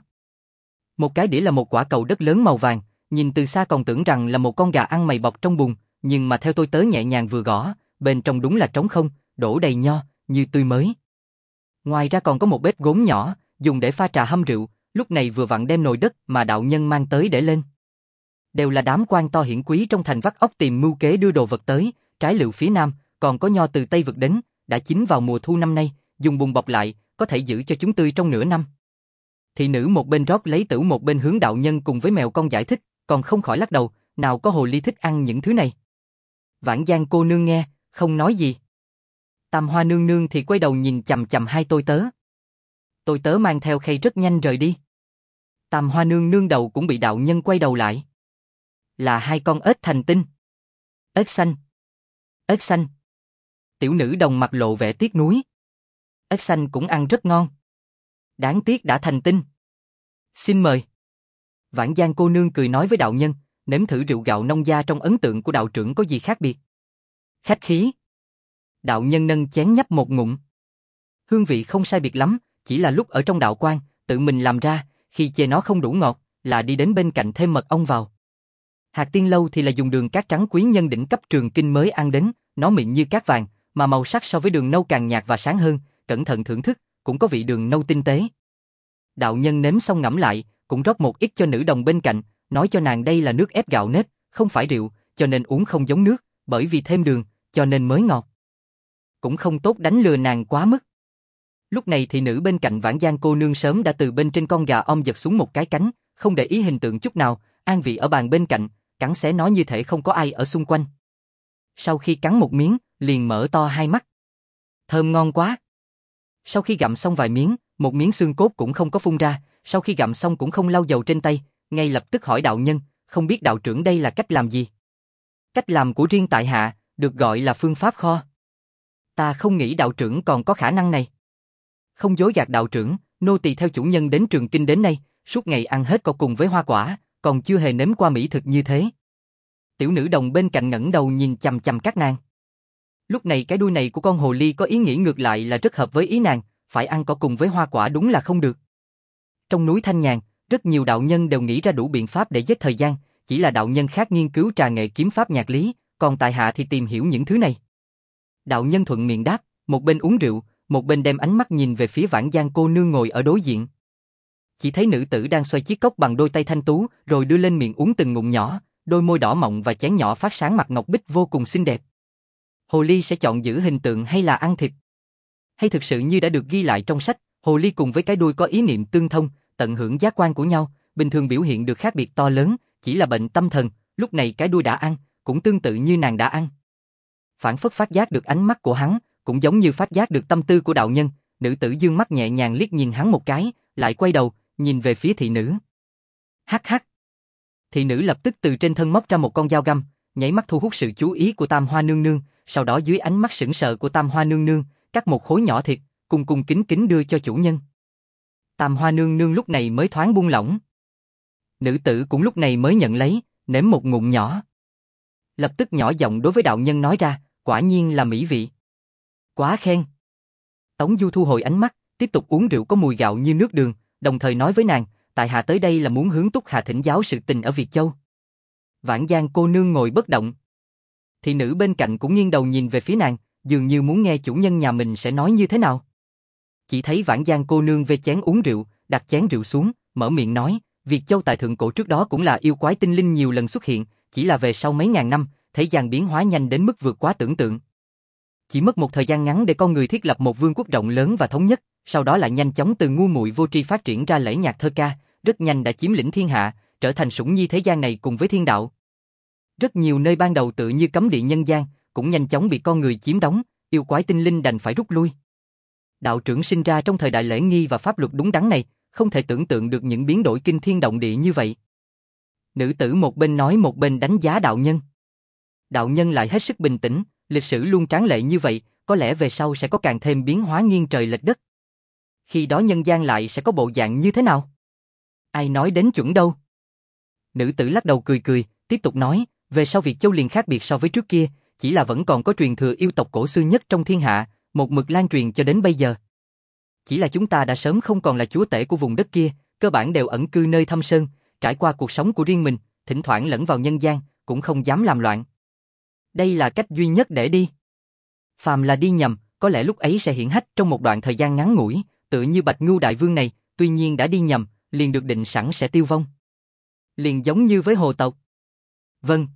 Một cái đĩa là một quả cầu đất lớn màu vàng, nhìn từ xa còn tưởng rằng là một con gà ăn mày bọc trong bùn, nhưng mà theo tôi tớ nhẹ nhàng vừa gõ, bên trong đúng là trống không, đổ đầy nho, như tươi mới. Ngoài ra còn có một bếp gốm nhỏ, dùng để pha trà hâm rượu, lúc này vừa vặn đem nồi đất mà đạo nhân mang tới để lên. Đều là đám quan to hiển quý trong thành vắt óc tìm mưu kế đưa đồ vật tới, trái lựu phía nam, còn có nho từ Tây vực đến, đã chín vào mùa thu năm nay, dùng bùn bọc lại, có thể giữ cho chúng tươi trong nửa năm. Thị nữ một bên rót lấy tửu một bên hướng đạo nhân cùng với mèo con giải thích, còn không khỏi lắc đầu, nào có hồ ly thích ăn những thứ này. Vãn Giang cô nương nghe, không nói gì. Tam Hoa nương nương thì quay đầu nhìn chằm chằm hai tôi tớ. Tôi tớ mang theo khay rất nhanh rời đi. Tam Hoa nương nương đầu cũng bị đạo nhân quay đầu lại. Là hai con ếch thành tinh. Ếch xanh. Ếch xanh. Tiểu nữ đồng mặt lộ vẻ tiếc nuối. Ếch xanh cũng ăn rất ngon. Đáng tiếc đã thành tinh. Xin mời. Vãn Giang cô nương cười nói với đạo nhân, nếm thử rượu gạo nông gia trong ấn tượng của đạo trưởng có gì khác biệt. Khách khí. Đạo nhân nâng chén nhấp một ngụm. Hương vị không sai biệt lắm, chỉ là lúc ở trong đạo quan, tự mình làm ra, khi chê nó không đủ ngọt, là đi đến bên cạnh thêm mật ong vào. Hạt tiên lâu thì là dùng đường cát trắng quý nhân đỉnh cấp Trường Kinh mới ăn đến, nó mịn như cát vàng, mà màu sắc so với đường nâu càng nhạt và sáng hơn, cẩn thận thưởng thức, cũng có vị đường nâu tinh tế. Đạo nhân nếm xong ngẫm lại, cũng rót một ít cho nữ đồng bên cạnh, nói cho nàng đây là nước ép gạo nếp, không phải rượu, cho nên uống không giống nước, bởi vì thêm đường, cho nên mới ngọt. Cũng không tốt đánh lừa nàng quá mức. Lúc này thị nữ bên cạnh Vãn Giang cô nương sớm đã từ bên trên con gà om giật xuống một cái cánh, không để ý hình tượng chút nào, an vị ở bàn bên cạnh, cắn xé nó như thể không có ai ở xung quanh. Sau khi cắn một miếng, liền mở to hai mắt. Thơm ngon quá. Sau khi gặm xong vài miếng, một miếng xương cốt cũng không có phun ra, sau khi gặm xong cũng không lau dầu trên tay, ngay lập tức hỏi đạo nhân, không biết đạo trưởng đây là cách làm gì? Cách làm của riêng tại hạ, được gọi là phương pháp kho. Ta không nghĩ đạo trưởng còn có khả năng này. Không dối gạt đạo trưởng, nô tỳ theo chủ nhân đến Trường Kinh đến nay, suốt ngày ăn hết cỏ cùng với hoa quả, còn chưa hề nếm qua mỹ thực như thế. Tiểu nữ đồng bên cạnh ngẩng đầu nhìn chằm chằm các nàng. Lúc này cái đuôi này của con hồ ly có ý nghĩ ngược lại là rất hợp với ý nàng, phải ăn cỏ cùng với hoa quả đúng là không được. Trong núi Thanh Nhàn, rất nhiều đạo nhân đều nghĩ ra đủ biện pháp để giết thời gian, chỉ là đạo nhân khác nghiên cứu trà nghệ kiếm pháp nhạc lý, còn tại hạ thì tìm hiểu những thứ này. Đạo nhân thuận miệng đáp, một bên uống rượu, một bên đem ánh mắt nhìn về phía Vãn Giang cô nương ngồi ở đối diện. Chỉ thấy nữ tử đang xoay chiếc cốc bằng đôi tay thanh tú, rồi đưa lên miệng uống từng ngụm nhỏ, đôi môi đỏ mọng và chén nhỏ phát sáng mặt ngọc bích vô cùng xinh đẹp. Hồ ly sẽ chọn giữ hình tượng hay là ăn thịt? Hay thực sự như đã được ghi lại trong sách, hồ ly cùng với cái đuôi có ý niệm tương thông, tận hưởng giác quan của nhau, bình thường biểu hiện được khác biệt to lớn, chỉ là bệnh tâm thần, lúc này cái đuôi đã ăn, cũng tương tự như nàng đã ăn. Phản phất phát giác được ánh mắt của hắn, cũng giống như phát giác được tâm tư của đạo nhân, nữ tử dương mắt nhẹ nhàng liếc nhìn hắn một cái, lại quay đầu, nhìn về phía thị nữ. Hắc hắc. Thị nữ lập tức từ trên thân móc ra một con dao găm, nháy mắt thu hút sự chú ý của Tam Hoa nương nương, sau đó dưới ánh mắt sững sờ của Tam Hoa nương nương, cắt một khối nhỏ thịt, cung cung kính kính đưa cho chủ nhân. Tam Hoa nương nương lúc này mới thoáng buông lỏng. Nữ tử cũng lúc này mới nhận lấy, nếm một ngụm nhỏ. Lập tức nhỏ giọng đối với đạo nhân nói ra, quả nhiên là mỹ vị. Quá khen. Tống Du thu hồi ánh mắt, tiếp tục uống rượu có mùi gạo như nước đường, đồng thời nói với nàng, tại hạ tới đây là muốn hướng Túc Hà thỉnh giáo sự tình ở Việt Châu. Vãn Giang cô nương ngồi bất động. Thị nữ bên cạnh cũng nghiêng đầu nhìn về phía nàng, dường như muốn nghe chủ nhân nhà mình sẽ nói như thế nào. Chỉ thấy Vãn Giang cô nương về chén uống rượu, đặt chén rượu xuống, mở miệng nói, Việt Châu tại thượng cổ trước đó cũng là yêu quái tinh linh nhiều lần xuất hiện, chỉ là về sau mấy ngàn năm, thế gian biến hóa nhanh đến mức vượt quá tưởng tượng. Chỉ mất một thời gian ngắn để con người thiết lập một vương quốc rộng lớn và thống nhất, sau đó lại nhanh chóng từ ngu muội vô tri phát triển ra lễ nhạc thơ ca, rất nhanh đã chiếm lĩnh thiên hạ, trở thành sủng nhi thế gian này cùng với thiên đạo. Rất nhiều nơi ban đầu tự như cấm địa nhân gian, cũng nhanh chóng bị con người chiếm đóng, yêu quái tinh linh đành phải rút lui. Đạo trưởng sinh ra trong thời đại lễ nghi và pháp luật đúng đắn này, không thể tưởng tượng được những biến đổi kinh thiên động địa như vậy. Nữ tử một bên nói một bên đánh giá đạo nhân. Đạo nhân lại hết sức bình tĩnh, lịch sử luôn tráng lệ như vậy, có lẽ về sau sẽ có càng thêm biến hóa nghiêng trời lệch đất. Khi đó nhân gian lại sẽ có bộ dạng như thế nào? Ai nói đến chuẩn đâu? Nữ tử lắc đầu cười cười, tiếp tục nói, về sau Việt Châu liền khác biệt so với trước kia, chỉ là vẫn còn có truyền thừa yêu tộc cổ xưa nhất trong thiên hạ, một mực lan truyền cho đến bây giờ. Chỉ là chúng ta đã sớm không còn là chúa tể của vùng đất kia, cơ bản đều ẩn cư nơi thâm sơn, trải qua cuộc sống của riêng mình, thỉnh thoảng lẫn vào nhân gian, cũng không dám làm loạn. Đây là cách duy nhất để đi. Phàm là đi nhầm, có lẽ lúc ấy sẽ hiển hách trong một đoạn thời gian ngắn ngủi, tựa như Bạch Ngưu đại vương này, tuy nhiên đã đi nhầm, liền được định sẵn sẽ tiêu vong. Liền giống như với hồ tộc. Vâng.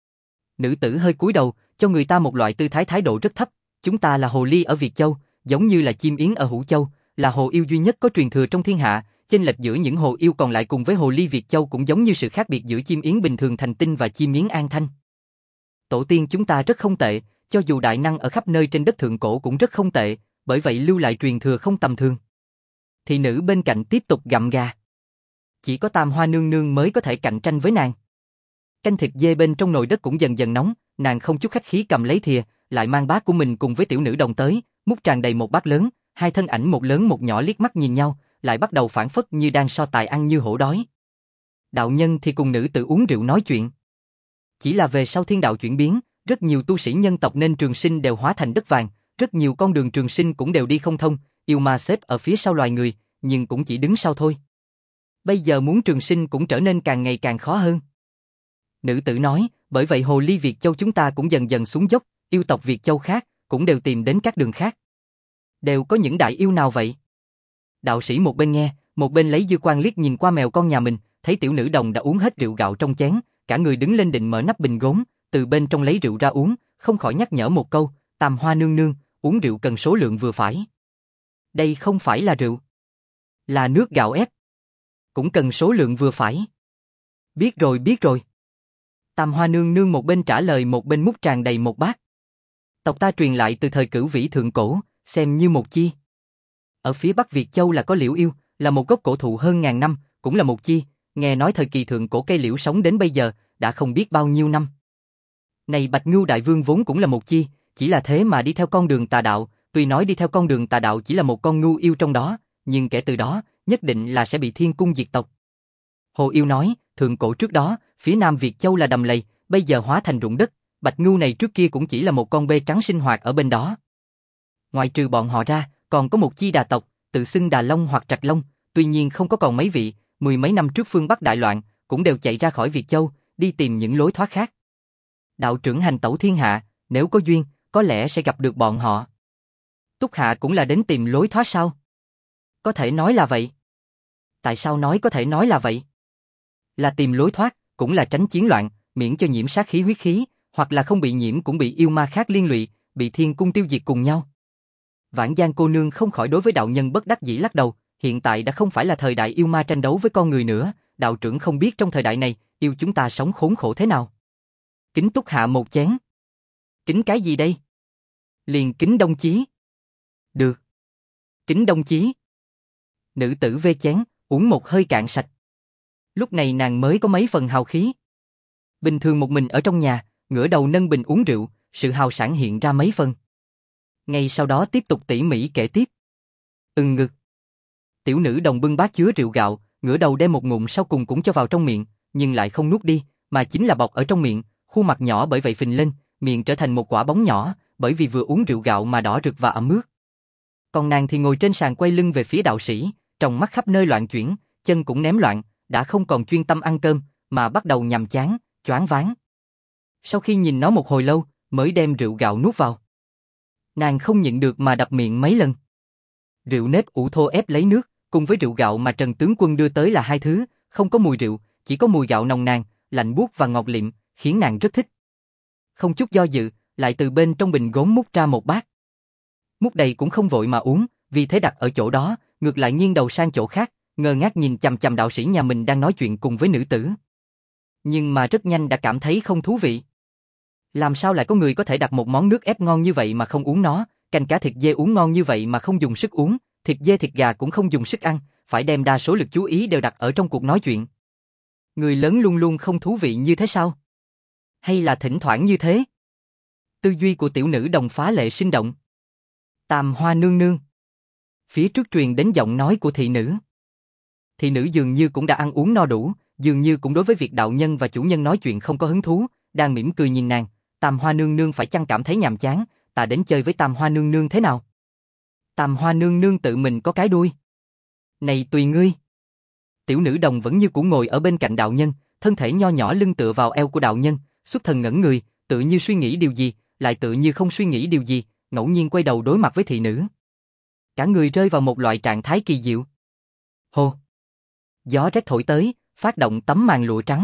Nữ tử hơi cúi đầu, cho người ta một loại tư thái thái độ rất thấp, chúng ta là hồ ly ở Việt Châu, giống như là chim yến ở Hữu Châu, là hồ yêu duy nhất có truyền thừa trong thiên hạ, chênh lệch giữa những hồ yêu còn lại cùng với hồ ly Việt Châu cũng giống như sự khác biệt giữa chim yến bình thường thành tinh và chim yến an thanh. Tổ tiên chúng ta rất không tệ, cho dù đại năng ở khắp nơi trên đất thượng cổ cũng rất không tệ, bởi vậy lưu lại truyền thừa không tầm thường. Thị nữ bên cạnh tiếp tục gặm gà. Chỉ có Tam Hoa nương nương mới có thể cạnh tranh với nàng. Canh thịt dê bên trong nồi đất cũng dần dần nóng, nàng không chút khách khí cầm lấy thìa, lại mang bát của mình cùng với tiểu nữ đồng tới, múc tràn đầy một bát lớn, hai thân ảnh một lớn một nhỏ liếc mắt nhìn nhau, lại bắt đầu phản phất như đang so tài ăn như hổ đói. Đạo nhân thì cùng nữ tự uống rượu nói chuyện. Chỉ là về sau thiên đạo chuyển biến, rất nhiều tu sĩ nhân tộc nên trường sinh đều hóa thành đất vàng, rất nhiều con đường trường sinh cũng đều đi không thông, yêu ma xếp ở phía sau loài người, nhưng cũng chỉ đứng sau thôi. Bây giờ muốn trường sinh cũng trở nên càng ngày càng khó hơn. Nữ tử nói, bởi vậy hồ ly Việt Châu chúng ta cũng dần dần xuống dốc, yêu tộc Việt Châu khác cũng đều tìm đến các đường khác. Đều có những đại yêu nào vậy? Đạo sĩ một bên nghe, một bên lấy dư quan liếc nhìn qua mèo con nhà mình, thấy tiểu nữ đồng đã uống hết rượu gạo trong chén, cả người đứng lên định mở nắp bình gốm, từ bên trong lấy rượu ra uống, không khỏi nhắc nhở một câu, Tam Hoa nương nương, uống rượu cần số lượng vừa phải. Đây không phải là rượu, là nước gạo ép. Cũng cần số lượng vừa phải. Biết rồi biết rồi. Tam Hoa nương nương một bên trả lời một bên múc tràn đầy một bát. Tộc ta truyền lại từ thời Cửu Vĩ thượng cổ, xem như một chi. Ở phía Bắc Việt Châu là có liễu yêu, là một gốc cổ thụ hơn ngàn năm, cũng là một chi, nghe nói thời kỳ thượng cổ cây liễu sống đến bây giờ, đã không biết bao nhiêu năm. Này Bạch Ngưu đại vương vốn cũng là một chi, chỉ là thế mà đi theo con đường tà đạo, tuy nói đi theo con đường tà đạo chỉ là một con ngưu yêu trong đó, nhưng kể từ đó, nhất định là sẽ bị thiên cung diệt tộc. Hồ yêu nói, thượng cổ trước đó, phía Nam Việt Châu là đầm lầy, bây giờ hóa thành ruộng đất, Bạch Ngưu này trước kia cũng chỉ là một con bê trắng sinh hoạt ở bên đó. Ngoài trừ bọn họ ra, còn có một chi đà tộc, tự xưng Đà Long hoặc Trạch Long, tuy nhiên không có còn mấy vị, mười mấy năm trước phương Bắc đại loạn, cũng đều chạy ra khỏi Việt Châu, đi tìm những lối thoát khác. Đạo trưởng hành tẩu thiên hạ, nếu có duyên, có lẽ sẽ gặp được bọn họ. Túc Hạ cũng là đến tìm lối thoát sao? Có thể nói là vậy. Tại sao nói có thể nói là vậy? Là tìm lối thoát, cũng là tránh chiến loạn, miễn cho nhiễm sát khí huyết khí, hoặc là không bị nhiễm cũng bị yêu ma khác liên lụy, bị thiên cung tiêu diệt cùng nhau. Vãn Giang cô nương không khỏi đối với đạo nhân bất đắc dĩ lắc đầu, hiện tại đã không phải là thời đại yêu ma tranh đấu với con người nữa, đạo trưởng không biết trong thời đại này, yêu chúng ta sống khốn khổ thế nào. Kính Túc Hạ một chén. Kính cái gì đây? Liền kính Đông Chí. Được. Kính Đông Chí. Nữ tử vê chén, uống một hơi cạn sạch. Lúc này nàng mới có mấy phần hào khí. Bình thường một mình ở trong nhà, ngửa đầu nâng bình uống rượu, sự hào sảng hiện ra mấy phần. Ngay sau đó tiếp tục tỉ mỉ kể tiếp. Ừm ngực. Tiểu nữ đồng bưng bát chứa rượu gạo, ngửa đầu đem một ngụm sau cùng cũng cho vào trong miệng, nhưng lại không nuốt đi, mà chính là bọc ở trong miệng, khuôn mặt nhỏ bởi vậy phình lên, miệng trở thành một quả bóng nhỏ, bởi vì vừa uống rượu gạo mà đỏ rực và ẩm ướt. Còn nàng thì ngồi trên sàn quay lưng về phía đạo sĩ, trong mắt khắp nơi loạn chuyển, chân cũng ném loạn, đã không còn chuyên tâm ăn cơm, mà bắt đầu nhàm chán, choáng váng. Sau khi nhìn nó một hồi lâu, mới đem rượu gạo nuốt vào. Nàng không nhịn được mà đập miệng mấy lần. Rượu nếp ủ thô ép lấy nước, cùng với rượu gạo mà Trần tướng quân đưa tới là hai thứ, không có mùi rượu, chỉ có mùi gạo nồng nàn, lạnh buốt và ngọt lịm, khiến nàng rất thích. Không chút do dự, lại từ bên trong bình gốm múc ra một bát. Múc đầy cũng không vội mà uống, vì thế đặt ở chỗ đó, ngược lại nghiêng đầu sang chỗ khác, ngơ ngác nhìn chằm chằm đạo sĩ nhà mình đang nói chuyện cùng với nữ tử. Nhưng mà rất nhanh đã cảm thấy không thú vị. Làm sao lại có người có thể đặt một món nước ép ngon như vậy mà không uống nó, canh cá thịt dê uống ngon như vậy mà không dùng sức uống, thịt dê thịt gà cũng không dùng sức ăn, phải đem đa số lực chú ý đều đặt ở trong cuộc nói chuyện. Người lớn luôn luôn không thú vị như thế sao? Hay là thỉnh thoảng như thế? Tư duy của tiểu nữ đồng phá lệ sinh động. Tam Hoa nương nương. Phía trước truyền đến giọng nói của thị nữ. Thị nữ dường như cũng đã ăn uống no đủ, dường như cũng đối với việc đạo nhân và chủ nhân nói chuyện không có hứng thú, đang mỉm cười nhìn nàng. Tam Hoa nương nương phải chăng cảm thấy nhàm chán, ta đến chơi với Tam Hoa nương nương thế nào? Tam Hoa nương nương tự mình có cái đuôi. Này tùy ngươi. Tiểu nữ đồng vẫn như cũ ngồi ở bên cạnh đạo nhân, thân thể nho nhỏ lưng tựa vào eo của đạo nhân, xuất thần ngẩn người, tự như suy nghĩ điều gì, lại tự như không suy nghĩ điều gì, ngẫu nhiên quay đầu đối mặt với thị nữ. Cả người rơi vào một loại trạng thái kỳ diệu. Hô! Gió rét thổi tới, phát động tấm màn lụa trắng.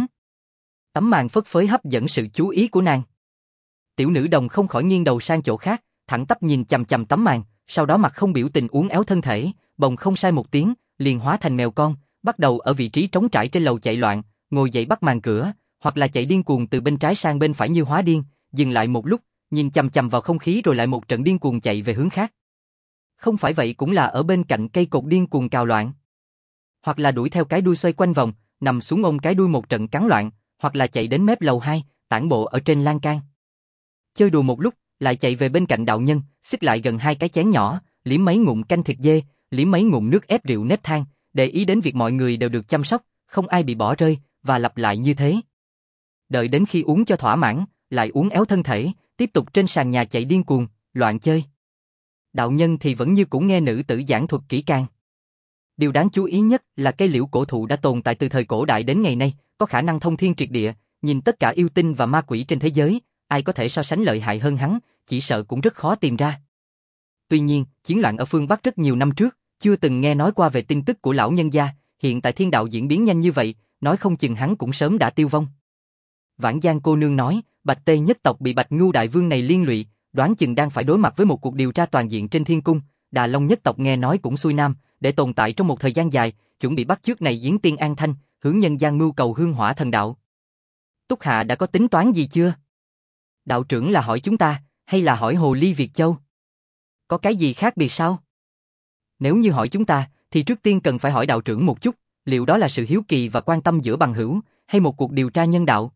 Tấm màn phất phới hấp dẫn sự chú ý của nàng. Tiểu nữ đồng không khỏi nghiêng đầu sang chỗ khác, thẳng tắp nhìn chằm chằm tấm màn, sau đó mặt không biểu tình uốn éo thân thể, bồng không sai một tiếng, liền hóa thành mèo con, bắt đầu ở vị trí trống trải trên lầu chạy loạn, ngồi dậy bắt màn cửa, hoặc là chạy điên cuồng từ bên trái sang bên phải như hóa điên, dừng lại một lúc, nhìn chằm chằm vào không khí rồi lại một trận điên cuồng chạy về hướng khác. Không phải vậy cũng là ở bên cạnh cây cột điên cuồng cào loạn, hoặc là đuổi theo cái đuôi xoay quanh vòng, nằm xuống ôm cái đuôi một trận cắn loạn, hoặc là chạy đến mép lầu hai, tản bộ ở trên lan can. Chơi đùa một lúc, lại chạy về bên cạnh đạo nhân, xích lại gần hai cái chén nhỏ, liếm mấy ngụm canh thịt dê, liếm mấy ngụm nước ép rượu nếp than, để ý đến việc mọi người đều được chăm sóc, không ai bị bỏ rơi, và lặp lại như thế. Đợi đến khi uống cho thỏa mãn, lại uốn éo thân thể, tiếp tục trên sàn nhà chạy điên cuồng, loạn chơi. Đạo nhân thì vẫn như cũ nghe nữ tử giảng thuật kỹ càng. Điều đáng chú ý nhất là cây liễu cổ thụ đã tồn tại từ thời cổ đại đến ngày nay, có khả năng thông thiên triệt địa, nhìn tất cả yêu tinh và ma quỷ trên thế giới, ai có thể so sánh lợi hại hơn hắn, chỉ sợ cũng rất khó tìm ra. Tuy nhiên, chiến loạn ở phương Bắc rất nhiều năm trước, chưa từng nghe nói qua về tin tức của lão nhân gia, hiện tại thiên đạo diễn biến nhanh như vậy, nói không chừng hắn cũng sớm đã tiêu vong. Vãn Giang cô nương nói, Bạch Tê nhất tộc bị Bạch Ngưu đại vương này liên lụy, đoán chừng đang phải đối mặt với một cuộc điều tra toàn diện trên thiên cung. Đà Long nhất tộc nghe nói cũng xuôi nam, để tồn tại trong một thời gian dài, chuẩn bị bắt chước này Yến Tiên An Thanh, hướng nhân gian mưu cầu hương hỏa thần đạo. Túc Hạ đã có tính toán gì chưa? Đạo trưởng là hỏi chúng ta, hay là hỏi Hồ Ly Việt Châu? Có cái gì khác biệt sao? Nếu như hỏi chúng ta, thì trước tiên cần phải hỏi đạo trưởng một chút, liệu đó là sự hiếu kỳ và quan tâm giữa bằng hữu, hay một cuộc điều tra nhân đạo?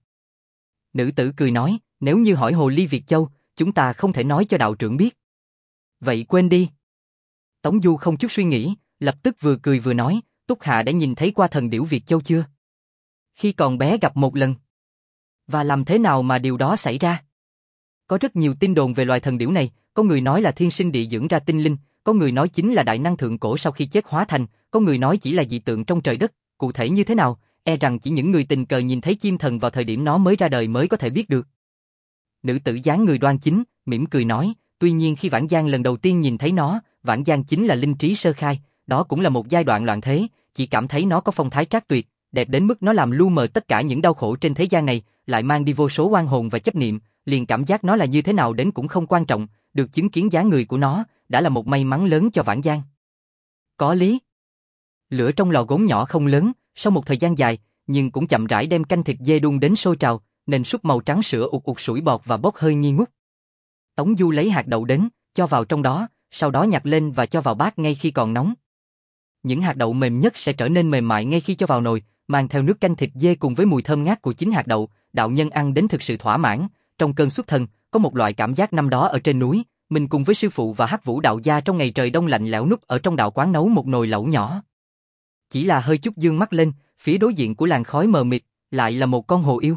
Nữ tử cười nói, nếu như hỏi Hồ Ly Việt Châu, chúng ta không thể nói cho đạo trưởng biết. Vậy quên đi. Tống Du không chút suy nghĩ, lập tức vừa cười vừa nói, Túc Hạ đã nhìn thấy qua thần điểu Việt Châu chưa? Khi còn bé gặp một lần. Và làm thế nào mà điều đó xảy ra? Có rất nhiều tin đồn về loài thần điểu này, có người nói là thiên sinh địa dưỡng ra tinh linh, có người nói chính là đại năng thượng cổ sau khi chết hóa thành, có người nói chỉ là dị tượng trong trời đất, cụ thể như thế nào, e rằng chỉ những người tình cờ nhìn thấy chim thần vào thời điểm nó mới ra đời mới có thể biết được. Nữ tử dáng người đoan chính, mỉm cười nói, tuy nhiên khi Vãn Giang lần đầu tiên nhìn thấy nó, Vãn Giang chính là linh trí sơ khai, đó cũng là một giai đoạn loạn thế, chỉ cảm thấy nó có phong thái trác tuyệt, đẹp đến mức nó làm lu mờ tất cả những đau khổ trên thế gian này, lại mang đi vô số oan hồn và chấp niệm, liền cảm giác nó là như thế nào đến cũng không quan trọng, được chứng kiến dáng người của nó, đã là một may mắn lớn cho Vãn Giang. Có lý. Lửa trong lò gốm nhỏ không lớn, sau một thời gian dài, nhưng cũng chậm rãi đem canh thịt dê đun đến sôi trào, nền súp màu trắng sữa ụt ụt sủi bọt và bốc hơi nghi ngút. Tống Du lấy hạt đậu đến, cho vào trong đó, sau đó nhặt lên và cho vào bát ngay khi còn nóng. Những hạt đậu mềm nhất sẽ trở nên mềm mại ngay khi cho vào nồi, mang theo nước canh thịt dê cùng với mùi thơm ngát của chính hạt đậu. Đạo Nhân ăn đến thực sự thỏa mãn, trong cơn xuất thần, có một loại cảm giác năm đó ở trên núi, mình cùng với sư phụ và Hắc Vũ đạo gia trong ngày trời đông lạnh lẽo núp ở trong đạo quán nấu một nồi lẩu nhỏ. Chỉ là hơi chút dương mắt lên, phía đối diện của làn khói mờ mịt, lại là một con hồ yêu.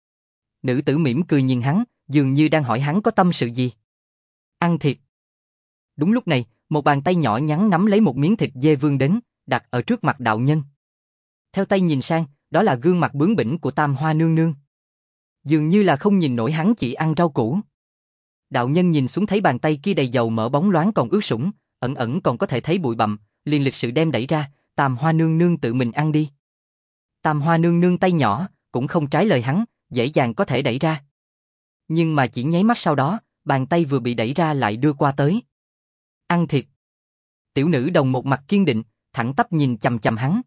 Nữ tử mỉm cười nhìn hắn, dường như đang hỏi hắn có tâm sự gì. Ăn thịt. Đúng lúc này, một bàn tay nhỏ nhắn nắm lấy một miếng thịt dê vươn đến, đặt ở trước mặt Đạo Nhân. Theo tay nhìn sang, đó là gương mặt bướng bỉnh của Tam Hoa nương nương. Dường như là không nhìn nổi hắn chỉ ăn rau củ. Đạo Nhân nhìn xuống thấy bàn tay kia đầy dầu mỡ bóng loáng còn ướt sũng, ẩn ẩn còn có thể thấy bụi bặm, liền lịch sự đem đẩy ra, Tam Hoa nương nương tự mình ăn đi. Tam Hoa nương nương tay nhỏ, cũng không trái lời hắn, dễ dàng có thể đẩy ra. Nhưng mà chỉ nháy mắt sau đó, bàn tay vừa bị đẩy ra lại đưa qua tới. Ăn thịt. Tiểu nữ đồng một mặt kiên định, thẳng tắp nhìn chằm chằm hắn.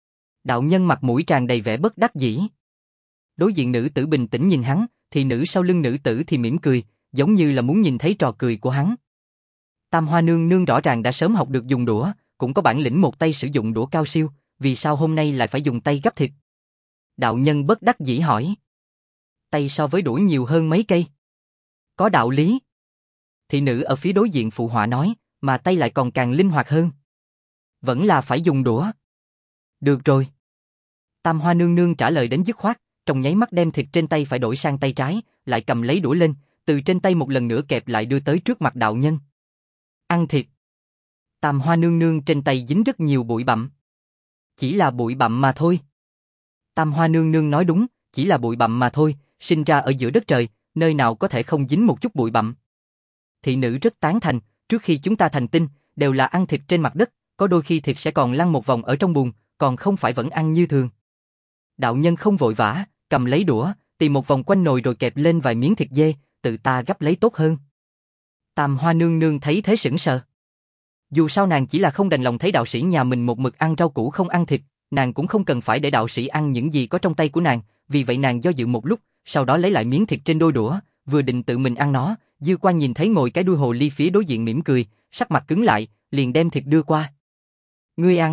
Đạo Nhân mặt mũi tràn đầy vẻ bất đắc dĩ. Đối diện nữ tử bình tĩnh nhìn hắn, thì nữ sau lưng nữ tử thì mỉm cười, giống như là muốn nhìn thấy trò cười của hắn. Tam Hoa nương nương rõ ràng đã sớm học được dùng đũa, cũng có bản lĩnh một tay sử dụng đũa cao siêu, vì sao hôm nay lại phải dùng tay gắp thịt? Đạo Nhân bất đắc dĩ hỏi. Tay so với đũa nhiều hơn mấy cây. Có đạo lý. Thị nữ ở phía đối diện phụ họa nói, mà tay lại còn càng linh hoạt hơn. Vẫn là phải dùng đũa. Được rồi. Tam Hoa nương nương trả lời đến dứt khoát, trong nháy mắt đem thịt trên tay phải đổi sang tay trái, lại cầm lấy đũa lên, từ trên tay một lần nữa kẹp lại đưa tới trước mặt Đạo Nhân. Ăn thịt. Tam Hoa nương nương trên tay dính rất nhiều bụi bặm. Chỉ là bụi bặm mà thôi. Tam Hoa nương nương nói đúng, chỉ là bụi bặm mà thôi, sinh ra ở giữa đất trời, nơi nào có thể không dính một chút bụi bặm. Thị nữ rất tán thành, trước khi chúng ta thành tinh, đều là ăn thịt trên mặt đất, có đôi khi thịt sẽ còn lăn một vòng ở trong bùn, còn không phải vẫn ăn như thường. Đạo Nhân không vội vã, cầm lấy đũa, tìm một vòng quanh nồi rồi kẹp lên vài miếng thịt dê, tự ta gắp lấy tốt hơn. Tam Hoa nương nương thấy thế sững sờ. Dù sao nàng chỉ là không đành lòng thấy đạo sĩ nhà mình một mực ăn rau củ không ăn thịt, nàng cũng không cần phải để đạo sĩ ăn những gì có trong tay của nàng, vì vậy nàng do dự một lúc, sau đó lấy lại miếng thịt trên đôi đũa, vừa định tự mình ăn nó, dư quan nhìn thấy ngồi cái đuôi hồ ly phía đối diện mỉm cười, sắc mặt cứng lại, liền đem thịt đưa qua. Ngươi ăn.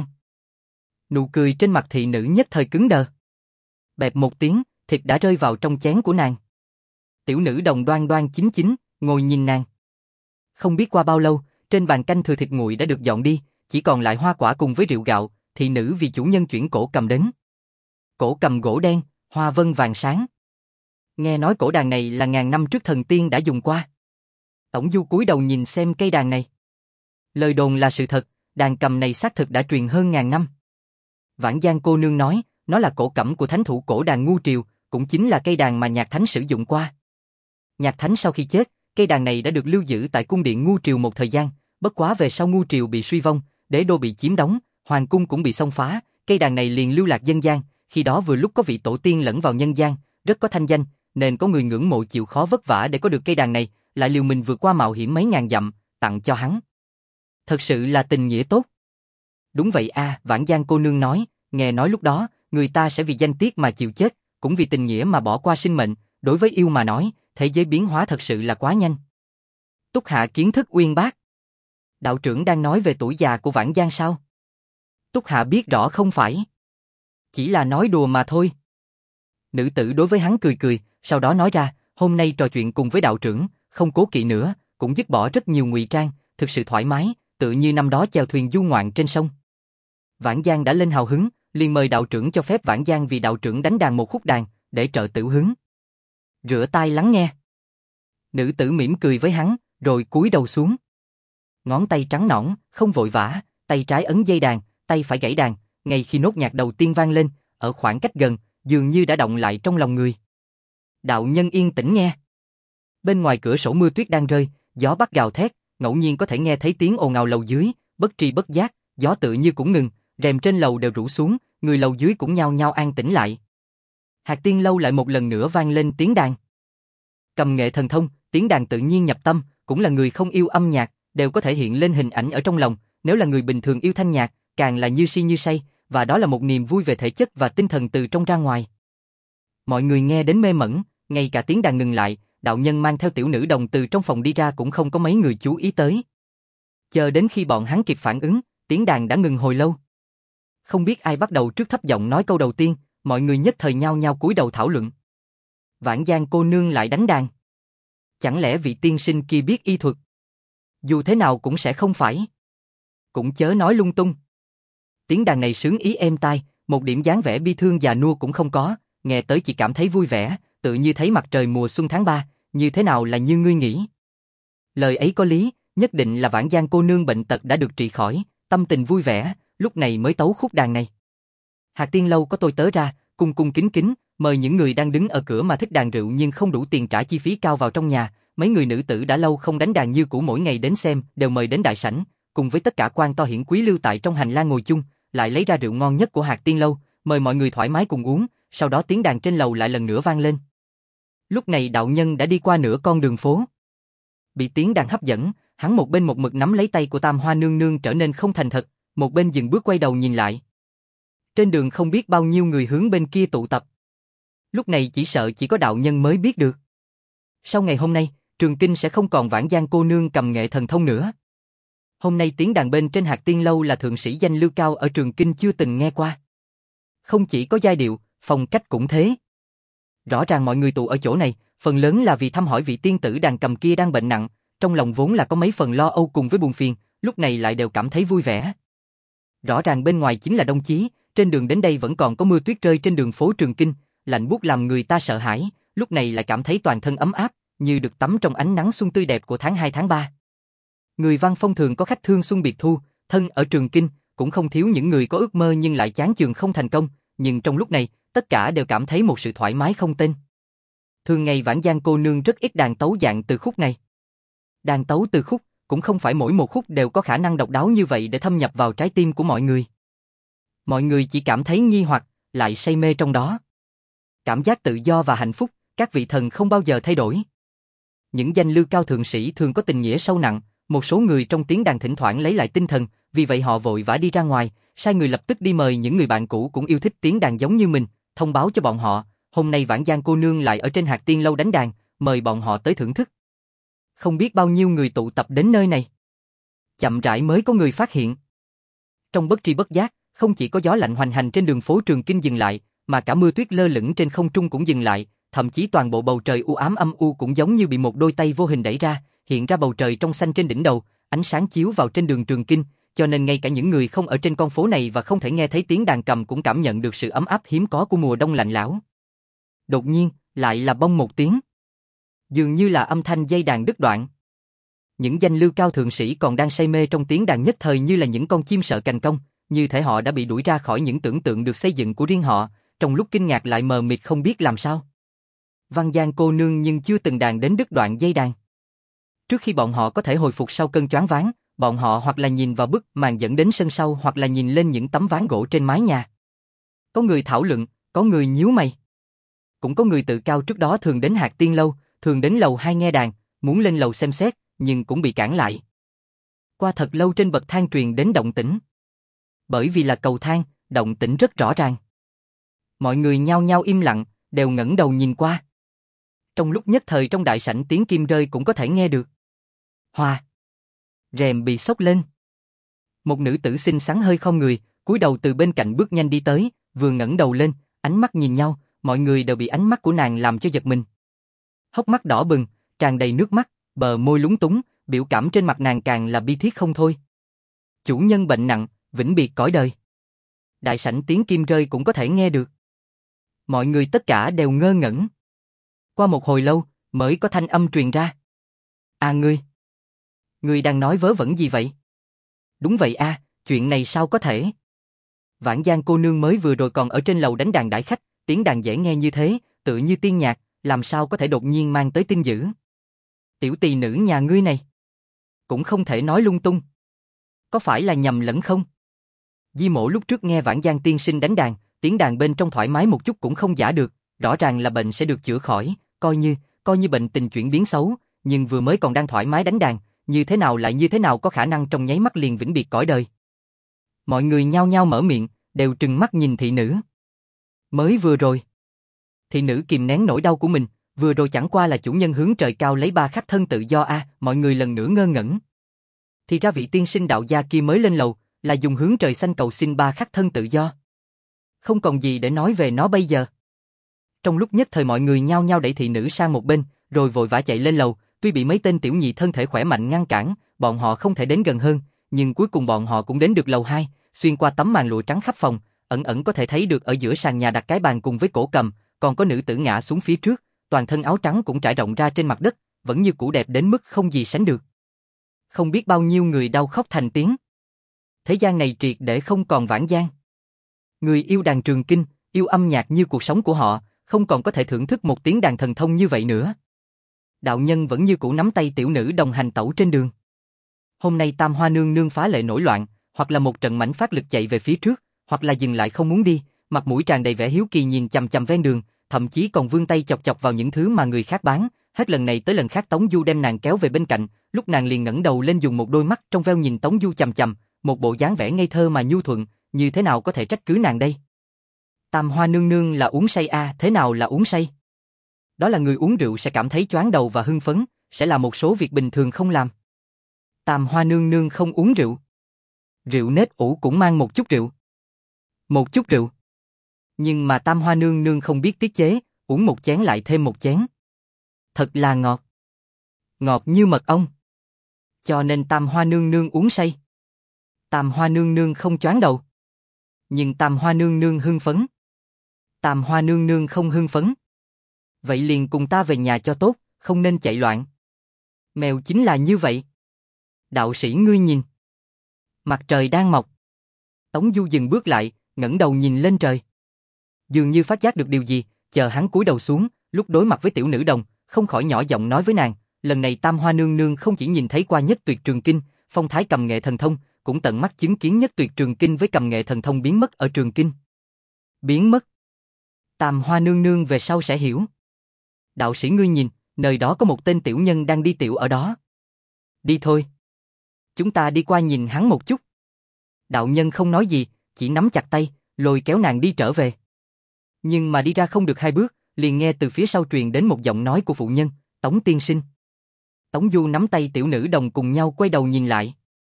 Nụ cười trên mặt thị nữ nhất thời cứng đờ. Bẹp một tiếng, thịt đã rơi vào trong chén của nàng. Tiểu nữ đồng đoan đoan chính chính, ngồi nhìn nàng. Không biết qua bao lâu, trên bàn canh thừa thịt nguội đã được dọn đi, chỉ còn lại hoa quả cùng với rượu gạo, thị nữ vì chủ nhân chuyển cổ cầm đến. Cổ cầm gỗ đen, hoa vân vàng sáng. Nghe nói cổ đàn này là ngàn năm trước thần tiên đã dùng qua. Tổng Du cúi đầu nhìn xem cây đàn này. Lời đồn là sự thật, đàn cầm này xác thực đã truyền hơn ngàn năm. Vãn Giang cô nương nói, nó là cổ cẩm của thánh thủ cổ đàn Ngu Triều, cũng chính là cây đàn mà Nhạc Thánh sử dụng qua. Nhạc Thánh sau khi chết, cây đàn này đã được lưu giữ tại cung điện Ngu Triều một thời gian, bất quá về sau Ngu Triều bị suy vong, đế đô bị chiếm đóng, hoàng cung cũng bị xông phá, cây đàn này liền lưu lạc dân gian, khi đó vừa lúc có vị tổ tiên lẫn vào nhân gian, rất có thanh danh, nên có người ngưỡng mộ chịu khó vất vả để có được cây đàn này, lại liều mình vượt qua mạo hiểm mấy ngàn dặm, tặng cho hắn. Thật sự là tình nghĩa tốt. Đúng vậy a, à, Vãn Giang cô nương nói, nghe nói lúc đó, người ta sẽ vì danh tiết mà chịu chết, cũng vì tình nghĩa mà bỏ qua sinh mệnh, đối với yêu mà nói, thế giới biến hóa thật sự là quá nhanh. Túc Hạ kiến thức uyên bác. Đạo trưởng đang nói về tuổi già của Vãn Giang sao? Túc Hạ biết rõ không phải. Chỉ là nói đùa mà thôi. Nữ tử đối với hắn cười cười, sau đó nói ra, hôm nay trò chuyện cùng với đạo trưởng, không cố kỵ nữa, cũng dứt bỏ rất nhiều ngụy trang, thực sự thoải mái, tự như năm đó chèo thuyền du ngoạn trên sông. Vãn Giang đã lên hào hứng, liền mời đạo trưởng cho phép Vãn Giang vì đạo trưởng đánh đàn một khúc đàn, để trợ tiểu hứng. Rửa tai lắng nghe. Nữ tử mỉm cười với hắn, rồi cúi đầu xuống. Ngón tay trắng nõn, không vội vã, tay trái ấn dây đàn, tay phải gảy đàn, ngay khi nốt nhạc đầu tiên vang lên, ở khoảng cách gần, dường như đã động lại trong lòng người. Đạo nhân yên tĩnh nghe. Bên ngoài cửa sổ mưa tuyết đang rơi, gió bắc gào thét, ngẫu nhiên có thể nghe thấy tiếng ồn ào lầu dưới, bất tri bất giác, gió tự như cũng ngừng, rèm trên lầu đều rủ xuống, người lầu dưới cũng nhao nhao an tĩnh lại. Hạc Tiên lâu lại một lần nữa vang lên tiếng đàn. Cầm nghệ thần thông, tiếng đàn tự nhiên nhập tâm, cũng là người không yêu âm nhạc, đều có thể hiện lên hình ảnh ở trong lòng, nếu là người bình thường yêu thanh nhạc, càng là như si như say, và đó là một niềm vui về thể chất và tinh thần từ trong ra ngoài. Mọi người nghe đến mê mẩn, ngay cả tiếng đàn ngừng lại, đạo nhân mang theo tiểu nữ đồng từ trong phòng đi ra cũng không có mấy người chú ý tới. Chờ đến khi bọn hắn kịp phản ứng, tiếng đàn đã ngừng hồi lâu. Không biết ai bắt đầu trước thấp giọng nói câu đầu tiên, mọi người nhất thời nhao nhao cúi đầu thảo luận. Vãn Giang cô nương lại đánh đàn. Chẳng lẽ vị tiên sinh kia biết y thuật? Dù thế nào cũng sẽ không phải. Cũng chớ nói lung tung. Tiếng đàn này sướng ý êm tai, một điểm dáng vẻ bi thương già nua cũng không có, nghe tới chỉ cảm thấy vui vẻ, tự như thấy mặt trời mùa xuân tháng ba, như thế nào là như ngươi nghĩ. Lời ấy có lý, nhất định là Vãn Giang cô nương bệnh tật đã được trị khỏi, tâm tình vui vẻ, lúc này mới tấu khúc đàn này. Hạc Tiên lâu có tôi tớ ra, cung cung kính kính, mời những người đang đứng ở cửa mà thích đàn rượu nhưng không đủ tiền trả chi phí cao vào trong nhà, mấy người nữ tử đã lâu không đánh đàn như cũ mỗi ngày đến xem, đều mời đến đại sảnh, cùng với tất cả quan to hiển quý lưu tại trong hành lang ngồi chung, lại lấy ra rượu ngon nhất của Hạc Tiên lâu, mời mọi người thoải mái cùng uống, sau đó tiếng đàn trên lầu lại lần nữa vang lên. Lúc này đạo nhân đã đi qua nửa con đường phố. Bị tiếng đàn hấp dẫn, hắn một bên một mực nắm lấy tay của Tam Hoa nương nương trở nên không thành thật, một bên dừng bước quay đầu nhìn lại. Trên đường không biết bao nhiêu người hướng bên kia tụ tập. Lúc này chỉ sợ chỉ có đạo nhân mới biết được. Sau ngày hôm nay, Trường Kinh sẽ không còn Vãn Giang cô nương cầm nghệ thần thông nữa. Hôm nay tiếng đàn bên trên Hạc Tiên lâu là thượng sĩ danh lưu cao ở Trường Kinh chưa từng nghe qua. Không chỉ có giai điệu, phong cách cũng thế. Rõ ràng mọi người tụ ở chỗ này, phần lớn là vì thăm hỏi vị tiên tử đàn cầm kia đang bệnh nặng, trong lòng vốn là có mấy phần lo âu cùng với buồn phiền, lúc này lại đều cảm thấy vui vẻ. Rõ ràng bên ngoài chính là đông chí, trên đường đến đây vẫn còn có mưa tuyết rơi trên đường phố Trường Kinh, lạnh buốt làm người ta sợ hãi, lúc này lại cảm thấy toàn thân ấm áp, như được tắm trong ánh nắng xuân tươi đẹp của tháng hai tháng ba. Người Văn Phong thường có khách thương xuân biệt thu, thân ở Trường Kinh, cũng không thiếu những người có ước mơ nhưng lại chán chường không thành công, nhưng trong lúc này, tất cả đều cảm thấy một sự thoải mái không tên. Thường ngày Vãn Giang cô nương rất ít đàn tấu dạng từ khúc này. Đàn tấu từ khúc, cũng không phải mỗi một khúc đều có khả năng độc đáo như vậy để thâm nhập vào trái tim của mọi người. Mọi người chỉ cảm thấy nghi hoặc, lại say mê trong đó. Cảm giác tự do và hạnh phúc, các vị thần không bao giờ thay đổi. Những danh lưu cao thượng sĩ thường có tình nghĩa sâu nặng, một số người trong tiếng đàn thỉnh thoảng lấy lại tinh thần, vì vậy họ vội vã đi ra ngoài, sai người lập tức đi mời những người bạn cũ cũng yêu thích tiếng đàn giống như mình, thông báo cho bọn họ, hôm nay Vãn Giang cô nương lại ở trên Hạc Tiên lâu đánh đàn, mời bọn họ tới thưởng thức. Không biết bao nhiêu người tụ tập đến nơi này. Chậm rãi mới có người phát hiện. Trong bất tri bất giác, không chỉ có gió lạnh hoành hành trên đường phố Trường Kinh dừng lại, mà cả mưa tuyết lơ lửng trên không trung cũng dừng lại, thậm chí toàn bộ bầu trời u ám âm u cũng giống như bị một đôi tay vô hình đẩy ra, hiện ra bầu trời trong xanh trên đỉnh đầu, ánh sáng chiếu vào trên đường Trường Kinh, cho nên ngay cả những người không ở trên con phố này và không thể nghe thấy tiếng đàn cầm cũng cảm nhận được sự ấm áp hiếm có của mùa đông lạnh lẽo. Đột nhiên, lại là bông một tiếng. Dường như là âm thanh dây đàn đứt đoạn. Những danh lưu cao thượng sĩ còn đang say mê trong tiếng đàn nhất thời như là những con chim sợ cành công, như thể họ đã bị đuổi ra khỏi những tưởng tượng được xây dựng của riêng họ, trong lúc kinh ngạc lại mờ mịt không biết làm sao. Văn Giang cô nương nhưng chưa từng đàn đến đứt đoạn dây đàn. Trước khi bọn họ có thể hồi phục sau cơn choáng váng, bọn họ hoặc là nhìn vào bức màn dẫn đến sân sau hoặc là nhìn lên những tấm ván gỗ trên mái nhà. Có người thảo luận, có người nhíu mày. Cũng có người tự cao trước đó thường đến Hạc Tiên lâu, thường đến lầu hai nghe đàn, muốn lên lầu xem xét, nhưng cũng bị cản lại. Qua thật lâu trên bậc thang truyền đến động tĩnh. Bởi vì là cầu thang, động tĩnh rất rõ ràng. Mọi người nhao nhao im lặng, đều ngẩng đầu nhìn qua. Trong lúc nhất thời trong đại sảnh tiếng kim rơi cũng có thể nghe được. Hoa! Rèm bị xốc lên. Một nữ tử xinh xắn hơi khom người, cúi đầu từ bên cạnh bước nhanh đi tới, vừa ngẩng đầu lên, ánh mắt nhìn nhau, mọi người đều bị ánh mắt của nàng làm cho giật mình. Hốc mắt đỏ bừng, tràn đầy nước mắt, bờ môi lúng túng, biểu cảm trên mặt nàng càng là bi thiết không thôi. Chủ nhân bệnh nặng, vĩnh biệt cõi đời. Đại sảnh tiếng kim rơi cũng có thể nghe được. Mọi người tất cả đều ngơ ngẩn. Qua một hồi lâu, mới có thanh âm truyền ra. À ngươi! Ngươi đang nói vớ vẩn gì vậy? Đúng vậy a, à, chuyện này sao có thể? Vãn Giang cô nương mới vừa rồi còn ở trên lầu đánh đàn đãi khách, tiếng đàn dễ nghe như thế, tự như tiên nhạc, làm sao có thể đột nhiên mang tới tin dữ? Tiểu tỳ nữ nhà ngươi này, cũng không thể nói lung tung. Có phải là nhầm lẫn không? Di Mộ lúc trước nghe Vãn Giang tiên sinh đánh đàn, tiếng đàn bên trong thoải mái một chút cũng không giả được, rõ ràng là bệnh sẽ được chữa khỏi, coi như, coi như bệnh tình chuyển biến xấu, nhưng vừa mới còn đang thoải mái đánh đàn, như thế nào lại như thế nào có khả năng trong nháy mắt liền vĩnh biệt cõi đời. Mọi người nhao nhao mở miệng, đều trừng mắt nhìn thị nữ. Mới vừa rồi. Thị nữ kìm nén nỗi đau của mình, vừa rồi chẳng qua là chủ nhân hướng trời cao lấy ba khắc thân tự do a, à, mọi người lần nữa ngơ ngẩn. Thì ra vị tiên sinh đạo gia kia mới lên lầu, là dùng hướng trời xanh cầu xin ba khắc thân tự do. Không còn gì để nói về nó bây giờ. Trong lúc nhất thời mọi người nhao nhao đẩy thị nữ sang một bên, rồi vội vã chạy lên lầu, tuy bị mấy tên tiểu nhị thân thể khỏe mạnh ngăn cản, bọn họ không thể đến gần hơn, nhưng cuối cùng bọn họ cũng đến được lầu hai, xuyên qua tấm màn lụa trắng khắp phòng, ẩn ẩn có thể thấy được ở giữa sàn nhà đặt cái bàn cùng với cổ cầm, còn có nữ tử ngã xuống phía trước, toàn thân áo trắng cũng trải rộng ra trên mặt đất, vẫn như cũ đẹp đến mức không gì sánh được. Không biết bao nhiêu người đau khóc thành tiếng. Thế gian này triệt để không còn vãn gian. Người yêu đàn trường kinh, yêu âm nhạc như cuộc sống của họ, không còn có thể thưởng thức một tiếng đàn thần thông như vậy nữa. Đạo nhân vẫn như cũ nắm tay tiểu nữ đồng hành tẩu trên đường. Hôm nay Tam Hoa nương nương phá lệ nổi loạn, hoặc là một trận mãnh phát lực chạy về phía trước, hoặc là dừng lại không muốn đi, mặt mũi tràn đầy vẻ hiếu kỳ nhìn chằm chằm ven đường, thậm chí còn vươn tay chọc chọc vào những thứ mà người khác bán. Hết lần này tới lần khác Tống Du đem nàng kéo về bên cạnh, lúc nàng liền ngẩng đầu lên dùng một đôi mắt trong veo nhìn Tống Du chằm chằm, một bộ dáng vẻ ngây thơ mà nhu thuận, như thế nào có thể trách cứ nàng đây? Tam Hoa nương nương là uống say a, à, thế nào là uống say? Đó là người uống rượu sẽ cảm thấy choáng đầu và hưng phấn, sẽ là một số việc bình thường không làm. Tam Hoa nương nương không uống rượu. Rượu nếp ủ cũng mang một chút rượu. Một chút rượu. Nhưng mà Tam Hoa nương nương không biết tiết chế, uống một chén lại thêm một chén. Thật là ngọt. Ngọt như mật ong. Cho nên Tam Hoa nương nương uống say. Tam Hoa nương nương không choáng đầu. Nhưng Tam Hoa nương nương hưng phấn. Tam Hoa nương nương không hưng phấn. Vậy liền cùng ta về nhà cho tốt, không nên chạy loạn. Mèo chính là như vậy. Đạo sĩ ngươi nhìn. Mặt trời đang mọc. Tống Du dừng bước lại, ngẩng đầu nhìn lên trời. Dường như phát giác được điều gì, chờ hắn cúi đầu xuống, lúc đối mặt với tiểu nữ đồng, không khỏi nhỏ giọng nói với nàng, lần này Tam Hoa nương nương không chỉ nhìn thấy qua nhất tuyệt trường kinh, phong thái cầm nghệ thần thông, cũng tận mắt chứng kiến nhất tuyệt trường kinh với cầm nghệ thần thông biến mất ở trường kinh. Biến mất. Tam Hoa nương nương về sau sẽ hiểu. Đạo sĩ ngươi nhìn, nơi đó có một tên tiểu nhân đang đi tiểu ở đó. Đi thôi. Chúng ta đi qua nhìn hắn một chút. Đạo nhân không nói gì, chỉ nắm chặt tay, lôi kéo nàng đi trở về. Nhưng mà đi ra không được hai bước, liền nghe từ phía sau truyền đến một giọng nói của phụ nhân, Tống tiên sinh. Tống Du nắm tay tiểu nữ đồng cùng nhau quay đầu nhìn lại.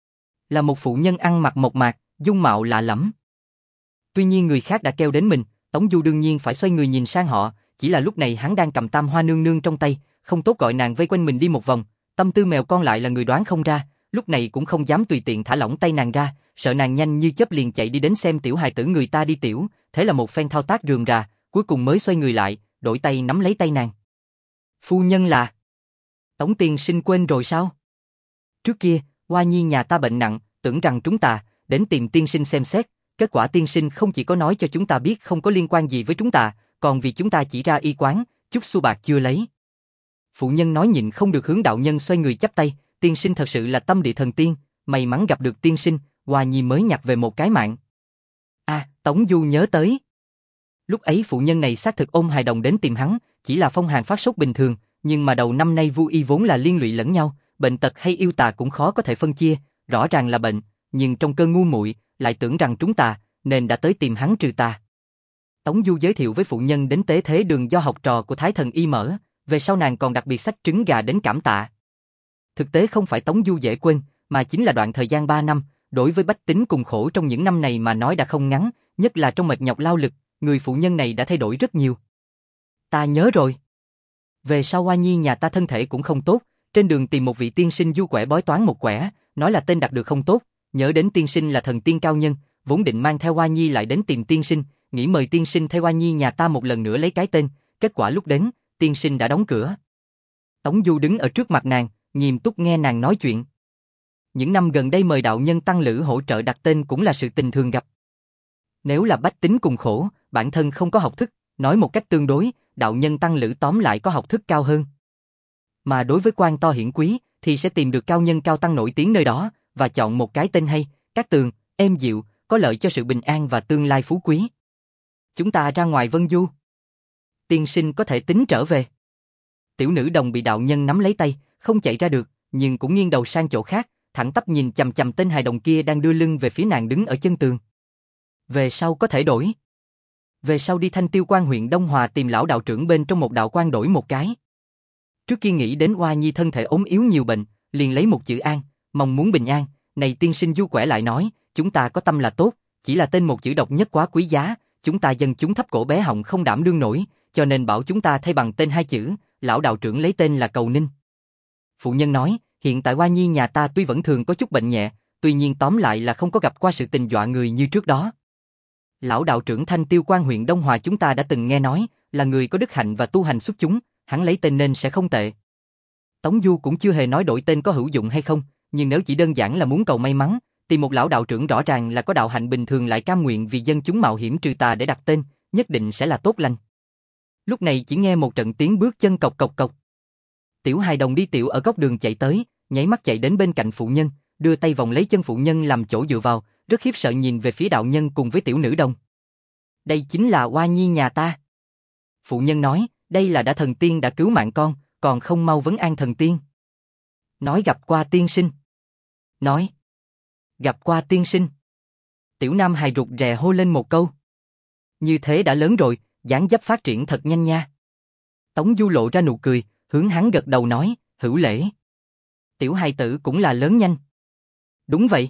Là một phụ nhân ăn mặc mộc mạc, dung mạo lạ lẫm. Tuy nhiên người khác đã kêu đến mình, Tống Du đương nhiên phải xoay người nhìn sang họ, chỉ là lúc này hắn đang cầm Tam Hoa nương nương trong tay, không tốt gọi nàng vây quanh mình đi một vòng, tâm tư mèo con lại là người đoán không ra, lúc này cũng không dám tùy tiện thả lỏng tay nàng ra, sợ nàng nhanh như chớp liền chạy đi đến xem tiểu hài tử người ta đi tiểu, thế là một phen thao tác rườm rà, cuối cùng mới xoay người lại, đổi tay nắm lấy tay nàng. Phu nhân là... Tống tiên sinh quên rồi sao? Trước kia, Hoa Nhi nhà ta bệnh nặng, tưởng rằng chúng ta đến tìm tiên sinh xem xét, kết quả tiên sinh không chỉ có nói cho chúng ta biết không có liên quan gì với chúng ta, còn vì chúng ta chỉ ra y quán, chút xu bạc chưa lấy. Phụ nhân nói nhịn không được hướng đạo nhân xoay người chắp tay, tiên sinh thật sự là tâm địa thần tiên, may mắn gặp được tiên sinh, Hoa Nhi mới nhặt về một cái mạng. À, Tống Du nhớ tới. Lúc ấy phụ nhân này xác thực ôm hài đồng đến tìm hắn, chỉ là phong hàn phát sốt bình thường, nhưng mà đầu năm nay vu y vốn là liên lụy lẫn nhau, bệnh tật hay yêu tà cũng khó có thể phân chia, rõ ràng là bệnh, nhưng trong cơn ngu muội lại tưởng rằng chúng ta nên đã tới tìm hắn trừ tà. Tống Du giới thiệu với phụ nhân đến tế thế đường do học trò của Thái Thần y mở, về sau nàng còn đặc biệt xách trứng gà đến cảm tạ. Thực tế không phải Tống Du dễ quên, mà chính là đoạn thời gian ba năm, đối với bách tính cùng khổ trong những năm này mà nói đã không ngắn, nhất là trong mệt nhọc lao lực, người phụ nhân này đã thay đổi rất nhiều. Ta nhớ rồi. Về sau Hoa Nhi nhà ta thân thể cũng không tốt, trên đường tìm một vị tiên sinh du quẻ bói toán một quẻ, nói là tên đặt được không tốt, nhớ đến tiên sinh là thần tiên cao nhân, vốn định mang theo Hoa Nhi lại đến tìm tiên sinh, nghĩ mời tiên sinh thay Hoa Nhi nhà ta một lần nữa lấy cái tên, kết quả lúc đến, tiên sinh đã đóng cửa. Tống Du đứng ở trước mặt nàng, nghiêm túc nghe nàng nói chuyện. Những năm gần đây mời đạo nhân tăng lữ hỗ trợ đặt tên cũng là sự tình thường gặp. Nếu là bách tính cùng khổ, bản thân không có học thức, nói một cách tương đối, đạo nhân tăng lữ tóm lại có học thức cao hơn. Mà đối với quan to hiển quý, thì sẽ tìm được cao nhân cao tăng nổi tiếng nơi đó, và chọn một cái tên hay, cát tường, êm dịu, có lợi cho sự bình an và tương lai phú quý. Chúng ta ra ngoài vân du. Tiên sinh có thể tính trở về. Tiểu nữ đồng bị đạo nhân nắm lấy tay, không chạy ra được, nhưng cũng nghiêng đầu sang chỗ khác, thẳng tắp nhìn chằm chằm tên hài đồng kia đang đưa lưng về phía nàng đứng ở chân tường. Về sau có thể đổi. Về sau đi Thanh Tiêu Quan huyện Đông Hòa tìm lão đạo trưởng bên trong một đạo quan đổi một cái. Trước kia nghĩ đến Oa Nhi thân thể ốm yếu nhiều bệnh, liền lấy một chữ an, mong muốn bình an. Này tiên sinh du quẻ lại nói, chúng ta có tâm là tốt, chỉ là tên một chữ độc nhất quá quý giá, chúng ta dân chúng thấp cổ bé họng không đảm đương nổi, cho nên bảo chúng ta thay bằng tên hai chữ, lão đạo trưởng lấy tên là Cầu Ninh. Phụ nhân nói, hiện tại Oa Nhi nhà ta tuy vẫn thường có chút bệnh nhẹ, tuy nhiên tóm lại là không có gặp qua sự tình dọa người như trước đó. Lão đạo trưởng Thanh Tiêu Quan huyện Đông Hòa chúng ta đã từng nghe nói, là người có đức hạnh và tu hành xuất chúng, hắn lấy tên nên sẽ không tệ. Tống Du cũng chưa hề nói đổi tên có hữu dụng hay không, nhưng nếu chỉ đơn giản là muốn cầu may mắn, thì một lão đạo trưởng rõ ràng là có đạo hạnh bình thường lại cam nguyện vì dân chúng mạo hiểm trừ tà để đặt tên, nhất định sẽ là tốt lành. Lúc này chỉ nghe một trận tiếng bước chân cộc cộc cộc. Tiểu hài đồng đi tiểu ở góc đường chạy tới, nháy mắt chạy đến bên cạnh phụ nhân, đưa tay vòng lấy chân phụ nhân làm chỗ dựa vào, rất khiếp sợ nhìn về phía đạo nhân cùng với tiểu nữ đồng. Đây chính là Oa Nhi nhà ta. Phụ nhân nói, đây là đã thần tiên đã cứu mạng con, còn không mau vấn an thần tiên. Nói gặp qua tiên sinh. Nói. Gặp qua tiên sinh. Tiểu nam hài rụt rè hô lên một câu. Như thế đã lớn rồi, dáng dấp phát triển thật nhanh nha. Tống Du lộ ra nụ cười, hướng hắn gật đầu nói, hữu lễ. Tiểu hài tử cũng là lớn nhanh. Đúng vậy.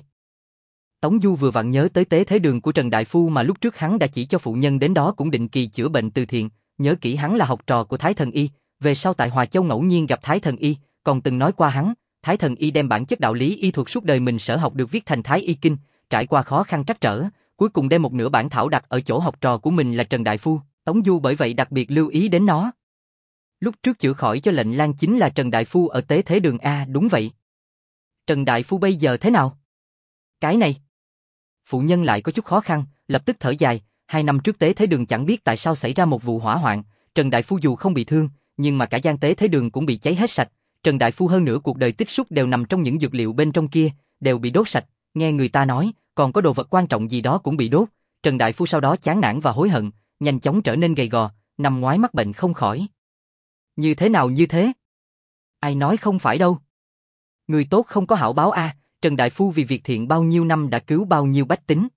Tống Du vừa vặn nhớ tới tế thế đường của Trần Đại Phu mà lúc trước hắn đã chỉ cho phụ nhân đến đó cũng định kỳ chữa bệnh từ thiện, nhớ kỹ hắn là học trò của Thái Thần Y, về sau tại Hòa Châu ngẫu nhiên gặp Thái Thần Y, còn từng nói qua hắn, Thái Thần Y đem bản chất đạo lý y thuật suốt đời mình sở học được viết thành Thái Y Kinh, trải qua khó khăn trắc trở, cuối cùng đem một nửa bản thảo đặt ở chỗ học trò của mình là Trần Đại Phu, Tống Du bởi vậy đặc biệt lưu ý đến nó. Lúc trước chữa khỏi cho lệnh lang chính là Trần Đại Phu ở tế thế đường A, đúng vậy. Trần Đại Phu bây giờ thế nào? Cái này. Phụ nhân lại có chút khó khăn, lập tức thở dài, hai năm trước tế thế đường chẳng biết tại sao xảy ra một vụ hỏa hoạn, Trần Đại Phu dù không bị thương, nhưng mà cả gian tế thế đường cũng bị cháy hết sạch, Trần Đại Phu hơn nửa cuộc đời tích xúc đều nằm trong những dược liệu bên trong kia, đều bị đốt sạch, nghe người ta nói, còn có đồ vật quan trọng gì đó cũng bị đốt, Trần Đại Phu sau đó chán nản và hối hận, nhanh chóng trở nên gầy gò, nằm ngoái mắc bệnh không khỏi. Như thế nào như thế? Ai nói không phải đâu. Người tốt không có hảo báo a, à, Trần Đại Phu vì việc thiện bao nhiêu năm đã cứu bao nhiêu bách tính.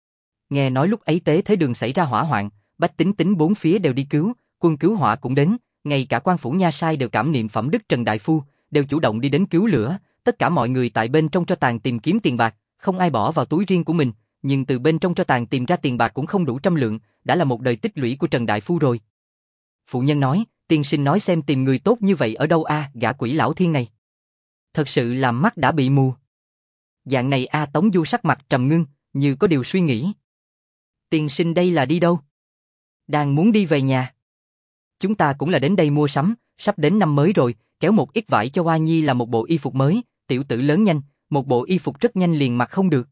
Nghe nói lúc ấy tế thế đường xảy ra hỏa hoạn, bách tính tính bốn phía đều đi cứu, quân cứu hỏa cũng đến, ngay cả quan phủ nha sai đều cảm niệm phẩm đức Trần Đại Phu, đều chủ động đi đến cứu lửa, tất cả mọi người tại bên trong tro tàn tìm kiếm tiền bạc, không ai bỏ vào túi riêng của mình, nhưng từ bên trong tro tàn tìm ra tiền bạc cũng không đủ trăm lượng, đã là một đời tích lũy của Trần Đại Phu rồi. Phụ nhân nói, tiên sinh nói xem tìm người tốt như vậy ở đâu a, à, gã quỷ lão thiên này. Thật sự là mắt đã bị mù. Dạng này a à, Tống Du sắc mặt trầm ngưng, như có điều suy nghĩ. Tiên sinh đây là đi đâu? Đang muốn đi về nhà. Chúng ta cũng là đến đây mua sắm, sắp đến năm mới rồi, kéo một ít vải cho Oa Nhi là một bộ y phục mới, tiểu tử lớn nhanh, một bộ y phục rất nhanh liền mặc không được.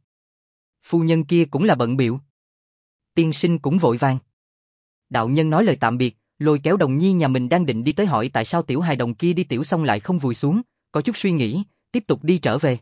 Phu nhân kia cũng là bận bịu. Tiên sinh cũng vội vàng. Đạo nhân nói lời tạm biệt, lôi kéo Đồng Nhi nhà mình đang định đi tới hỏi tại sao tiểu hài đồng kia đi tiểu xong lại không vùi xuống, có chút suy nghĩ, tiếp tục đi trở về.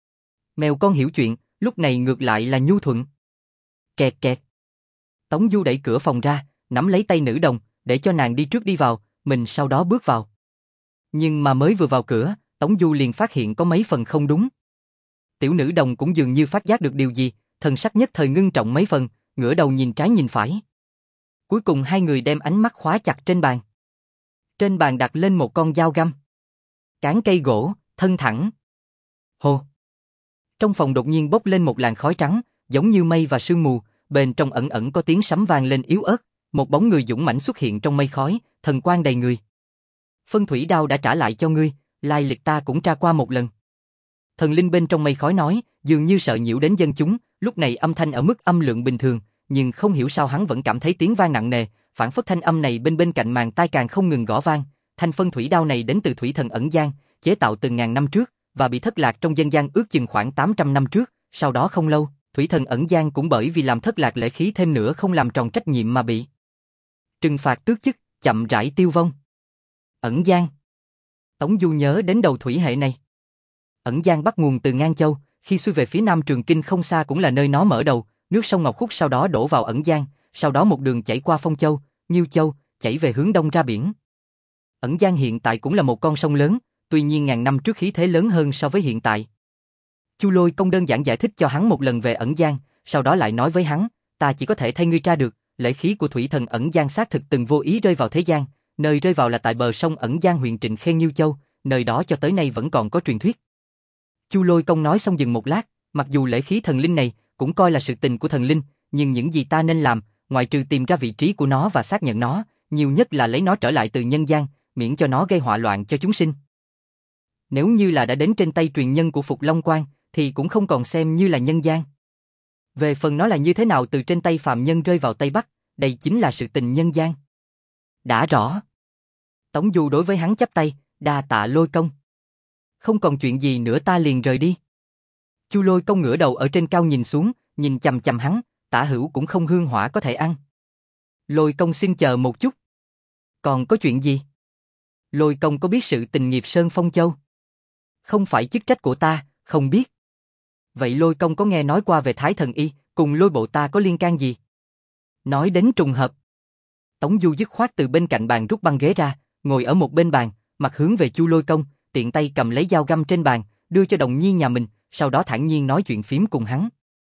Mèo con hiểu chuyện, lúc này ngược lại là nhu thuận. Kẹt kẹt. Tống Du đẩy cửa phòng ra, nắm lấy tay nữ đồng, để cho nàng đi trước đi vào, mình sau đó bước vào. Nhưng mà mới vừa vào cửa, Tống Du liền phát hiện có mấy phần không đúng. Tiểu nữ đồng cũng dường như phát giác được điều gì, thần sắc nhất thời ngưng trọng mấy phần, ngửa đầu nhìn trái nhìn phải. Cuối cùng hai người đem ánh mắt khóa chặt trên bàn. Trên bàn đặt lên một con dao găm. Cán cây gỗ, thân thẳng. Hồ. Trong phòng đột nhiên bốc lên một làn khói trắng, giống như mây và sương mù, bên trong ẩn ẩn có tiếng sấm vang lên yếu ớt, một bóng người dũng mãnh xuất hiện trong mây khói, thần quang đầy người. Phân thủy đao đã trả lại cho ngươi, lai lịch ta cũng tra qua một lần. Thần linh bên trong mây khói nói, dường như sợ nhiễu đến dân chúng, lúc này âm thanh ở mức âm lượng bình thường, nhưng không hiểu sao hắn vẫn cảm thấy tiếng vang nặng nề, phản phất thanh âm này bên bên cạnh màng tai càng không ngừng gõ vang. Thanh phân thủy đao này đến từ thủy thần ẩn giang, chế tạo từ ngàn năm trước và bị thất lạc trong dân gian ước chừng khoảng tám trăm năm trước. Sau đó không lâu, thủy thần ẩn giang cũng bởi vì làm thất lạc lễ khí thêm nữa không làm tròn trách nhiệm mà bị trừng phạt tước chức, chậm rãi tiêu vong. Ẩn giang. Tống Du nhớ đến đầu thủy hệ này. Ẩn giang bắt nguồn từ Ngang Châu, khi xuôi về phía nam Trường Kinh không xa cũng là nơi nó mở đầu, nước sông Ngọc Khúc sau đó đổ vào Ẩn Giang, sau đó một đường chảy qua Phong Châu, Nhiêu Châu, chảy về hướng đông ra biển. Ẩn Giang hiện tại cũng là một con sông lớn, tuy nhiên ngàn năm trước khí thế lớn hơn so với hiện tại. Chu Lôi Công đơn giản giải thích cho hắn một lần về ẩn giang, sau đó lại nói với hắn, ta chỉ có thể thay ngươi tra được, lễ khí của thủy thần ẩn giang xác thực từng vô ý rơi vào thế gian, nơi rơi vào là tại bờ sông ẩn giang huyện Trịnh Khê Nhiêu Châu, nơi đó cho tới nay vẫn còn có truyền thuyết. Chu Lôi Công nói xong dừng một lát, mặc dù lễ khí thần linh này cũng coi là sự tình của thần linh, nhưng những gì ta nên làm, ngoại trừ tìm ra vị trí của nó và xác nhận nó, nhiều nhất là lấy nó trở lại từ nhân gian, miễn cho nó gây họa loạn cho chúng sinh. Nếu như là đã đến trên tay truyền nhân của Phục Long Quan, thì cũng không còn xem như là nhân gian. Về phần nó là như thế nào từ trên tay phàm nhân rơi vào Tây Bắc, đây chính là sự tình nhân gian. Đã rõ. Tống Du đối với hắn chắp tay, đa tạ Lôi Công. Không còn chuyện gì nữa ta liền rời đi. Chu Lôi Công ngửa đầu ở trên cao nhìn xuống, nhìn chằm chằm hắn, tả hữu cũng không hương hỏa có thể ăn. Lôi Công xin chờ một chút. Còn có chuyện gì? Lôi Công có biết sự tình nghiệp Sơn Phong Châu? Không phải chức trách của ta, không biết. Vậy Lôi Công có nghe nói qua về Thái Thần Y, cùng Lôi Bộ ta có liên can gì? Nói đến trùng hợp. Tống Du dứt khoát từ bên cạnh bàn rút băng ghế ra, ngồi ở một bên bàn, mặt hướng về Chu Lôi Công, tiện tay cầm lấy dao găm trên bàn, đưa cho đồng nhi nhà mình, sau đó thản nhiên nói chuyện phím cùng hắn.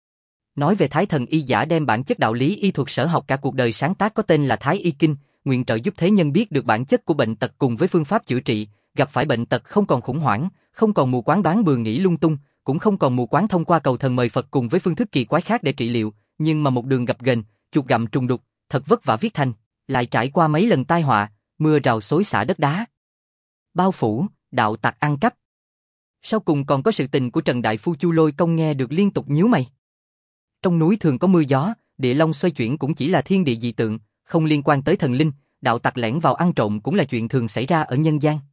Nói về Thái Thần Y giả đem bản chất đạo lý y thuật sở học cả cuộc đời sáng tác có tên là Thái Y Kinh, nguyện trợ giúp thế nhân biết được bản chất của bệnh tật cùng với phương pháp chữa trị, gặp phải bệnh tật không còn khủng hoảng, không còn mù quáng đoán bừa nghĩ lung tung, cũng không còn mù quáng thông qua cầu thần mời Phật cùng với phương thức kỳ quái khác để trị liệu, nhưng mà một đường gập ghềnh, chuột gặm trùng đục, thật vất vả viết thành, lại trải qua mấy lần tai họa, mưa rào xối xả đất đá, bao phủ, đạo tặc ăn cắp. Sau cùng còn có sự tình của Trần Đại Phu. Chu Lôi Công nghe được liên tục nhíu mày. Trong núi thường có mưa gió, địa long xoay chuyển cũng chỉ là thiên địa dị tượng, không liên quan tới thần linh, đạo tặc lẻn vào ăn trộm cũng là chuyện thường xảy ra ở nhân gian.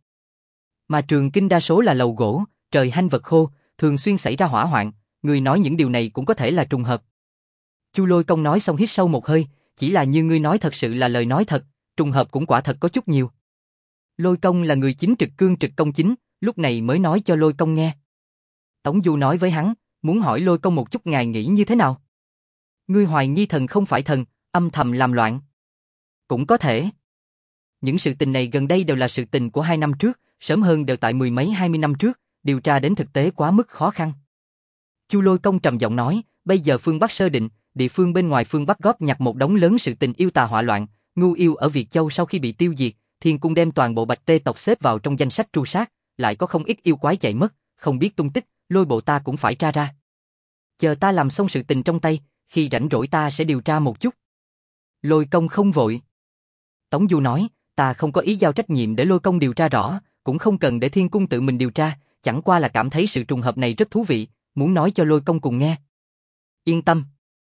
Mà Trường Kinh đa số là lầu gỗ, trời hanh vật khô, thường xuyên xảy ra hỏa hoạn, người nói những điều này cũng có thể là trùng hợp. Chu Lôi Công nói xong hít sâu một hơi, chỉ là như ngươi nói thật sự là lời nói thật, trùng hợp cũng quả thật có chút nhiều. Lôi Công là người chính trực cương trực công chính, lúc này mới nói cho Lôi Công nghe. Tống Du nói với hắn, muốn hỏi Lôi Công một chút ngài nghĩ như thế nào? Ngươi hoài nghi thần không phải thần, âm thầm làm loạn. Cũng có thể. Những sự tình này gần đây đều là sự tình của hai năm trước, sớm hơn đều tại mười mấy hai mươi năm trước, điều tra đến thực tế quá mức khó khăn. Chu Lôi Công trầm giọng nói, bây giờ phương Bắc sơ định, địa phương bên ngoài phương Bắc góp nhặt một đống lớn sự tình yêu tà hỏa loạn, ngu yêu ở Việt Châu sau khi bị tiêu diệt, Thiên Cung đem toàn bộ Bạch Tê tộc xếp vào trong danh sách tru sát, lại có không ít yêu quái chạy mất, không biết tung tích, Lôi Bộ ta cũng phải tra ra. Chờ ta làm xong sự tình trong tay, khi rảnh rỗi ta sẽ điều tra một chút. Lôi Công không vội. Tống Du nói, ta không có ý giao trách nhiệm để Lôi Công điều tra rõ, cũng không cần để Thiên Cung tự mình điều tra, chẳng qua là cảm thấy sự trùng hợp này rất thú vị, muốn nói cho Lôi Công cùng nghe. Yên tâm.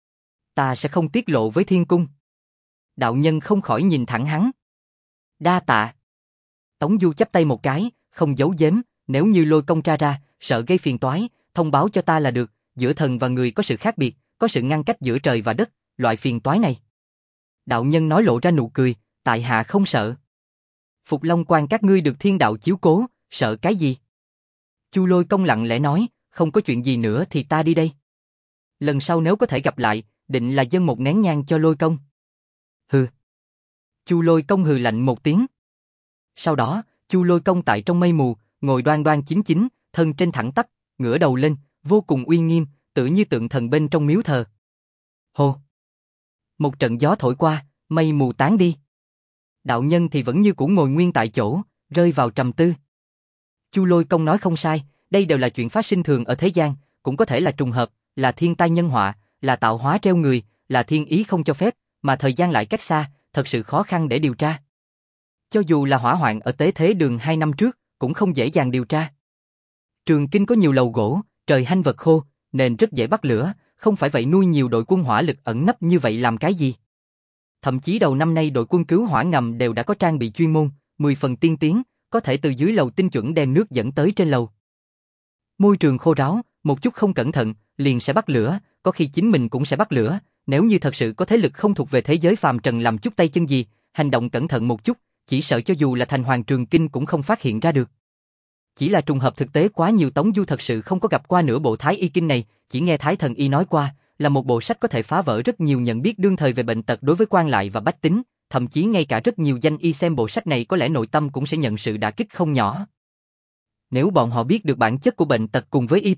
Ta sẽ không tiết lộ với Thiên Cung. Đạo nhân không khỏi nhìn thẳng hắn. Đa tạ. Tống Du chắp tay một cái, không giấu giếm, nếu như Lôi Công tra ra, sợ gây phiền toái, thông báo cho ta là được, giữa thần và người có sự khác biệt, có sự ngăn cách giữa trời và đất, loại phiền toái này. Đạo nhân nói lộ ra nụ cười, tại hạ không sợ. Phục Long Quan các ngươi được thiên đạo chiếu cố, sợ cái gì? Chu Lôi Công lặng lẽ nói, không có chuyện gì nữa thì ta đi đây. Lần sau nếu có thể gặp lại, định là dâng một nén nhang cho Lôi Công. Hừ. Chu Lôi Công hừ lạnh một tiếng. Sau đó, Chu Lôi Công tại trong mây mù, ngồi đoan đoan chính chính, thân trên thẳng tắp, ngửa đầu lên, vô cùng uy nghiêm, tự như tượng thần bên trong miếu thờ. Hô. Một trận gió thổi qua, mây mù tán đi. Đạo nhân thì vẫn như cũ ngồi nguyên tại chỗ, rơi vào trầm tư. Chu Lôi Công nói không sai, đây đều là chuyện phát sinh thường ở thế gian, cũng có thể là trùng hợp, là thiên tai nhân họa, là tạo hóa treo người, là thiên ý không cho phép, mà thời gian lại cách xa, thật sự khó khăn để điều tra. Cho dù là hỏa hoạn ở Tế Thế Đường hai năm trước, cũng không dễ dàng điều tra. Trường Kinh có nhiều lầu gỗ, trời hanh vật khô, nên rất dễ bắt lửa, không phải vậy nuôi nhiều đội quân hỏa lực ẩn nấp như vậy làm cái gì? Thậm chí đầu năm nay đội quân cứu hỏa ngầm đều đã có trang bị chuyên môn, mười phần tiên tiến, có thể từ dưới lầu tinh chuẩn đem nước dẫn tới trên lầu. Môi trường khô ráo, một chút không cẩn thận, liền sẽ bắt lửa, có khi chính mình cũng sẽ bắt lửa, nếu như thật sự có thế lực không thuộc về thế giới phàm trần làm chút tay chân gì, hành động cẩn thận một chút, chỉ sợ cho dù là thành Hoàng Trường Kinh cũng không phát hiện ra được. Chỉ là trùng hợp thực tế quá nhiều. Tống Du thật sự không có gặp qua nửa bộ Thái Y Kinh này, chỉ nghe Thái Thần Y nói qua, là một bộ sách có thể phá vỡ rất nhiều nhận biết đương thời về bệnh tật đối với quan lại và bách tính, thậm chí ngay cả rất nhiều danh y xem bộ sách này có lẽ nội tâm cũng sẽ nhận sự đả kích không nhỏ. Nếu bọn họ biết được bản chất của bệnh tật cùng với y thuật,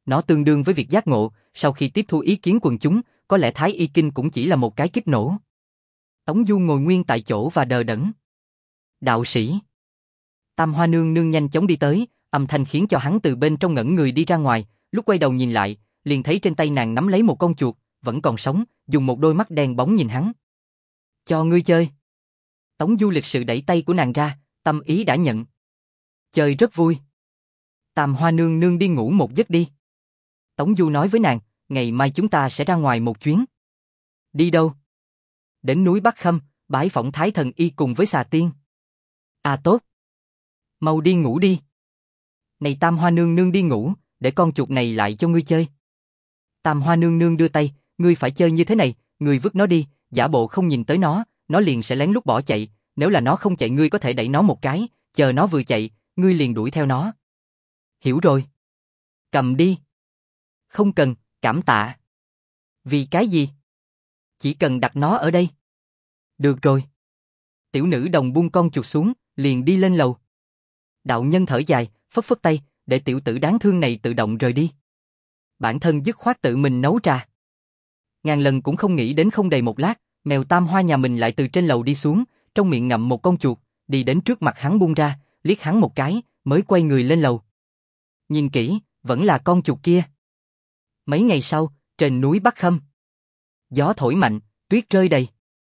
Nó tương đương với việc giác ngộ, sau khi tiếp thu ý kiến quần chúng, có lẽ Thái Y Kinh cũng chỉ là một cái kích nổ. Tống Du ngồi nguyên tại chỗ và đờ đẫn. Đạo sĩ. Tam Hoa nương nương nhanh chóng đi tới, âm thanh khiến cho hắn từ bên trong ngẩn người đi ra ngoài, lúc quay đầu nhìn lại, liền thấy trên tay nàng nắm lấy một con chuột, vẫn còn sống, dùng một đôi mắt đen bóng nhìn hắn. Cho ngươi chơi. Tống Du lịch sự đẩy tay của nàng ra, tâm ý đã nhận. Chơi rất vui. Tam Hoa nương nương đi ngủ một giấc đi. Tống Du nói với nàng, ngày mai chúng ta sẽ ra ngoài một chuyến. Đi đâu? Đến núi Bắc Khâm, bái phỏng Thái Thần Y cùng với xà tiên. À tốt. Mau đi ngủ đi. Này Tam Hoa nương nương đi ngủ, để con chuột này lại cho ngươi chơi. Tam Hoa nương nương đưa tay, ngươi phải chơi như thế này, ngươi vứt nó đi, giả bộ không nhìn tới nó, nó liền sẽ lén lút bỏ chạy, nếu là nó không chạy ngươi có thể đẩy nó một cái, chờ nó vừa chạy, ngươi liền đuổi theo nó. Hiểu rồi. Cầm đi. Không cần, cảm tạ. Vì cái gì? Chỉ cần đặt nó ở đây. Được rồi. Tiểu nữ đồng buông con chuột xuống, liền đi lên lầu. Đạo nhân thở dài, phất phất tay, để tiểu tử đáng thương này tự động rời đi. Bản thân dứt khoát tự mình nấu trà. Ngàn lần cũng không nghĩ đến không đầy một lát, mèo Tam Hoa nhà mình lại từ trên lầu đi xuống, trong miệng ngậm một con chuột, đi đến trước mặt hắn buông ra, liếc hắn một cái, mới quay người lên lầu. Nhìn kỹ, vẫn là con chuột kia. Mấy ngày sau, trên núi Bắc Khâm. Gió thổi mạnh, tuyết rơi đầy.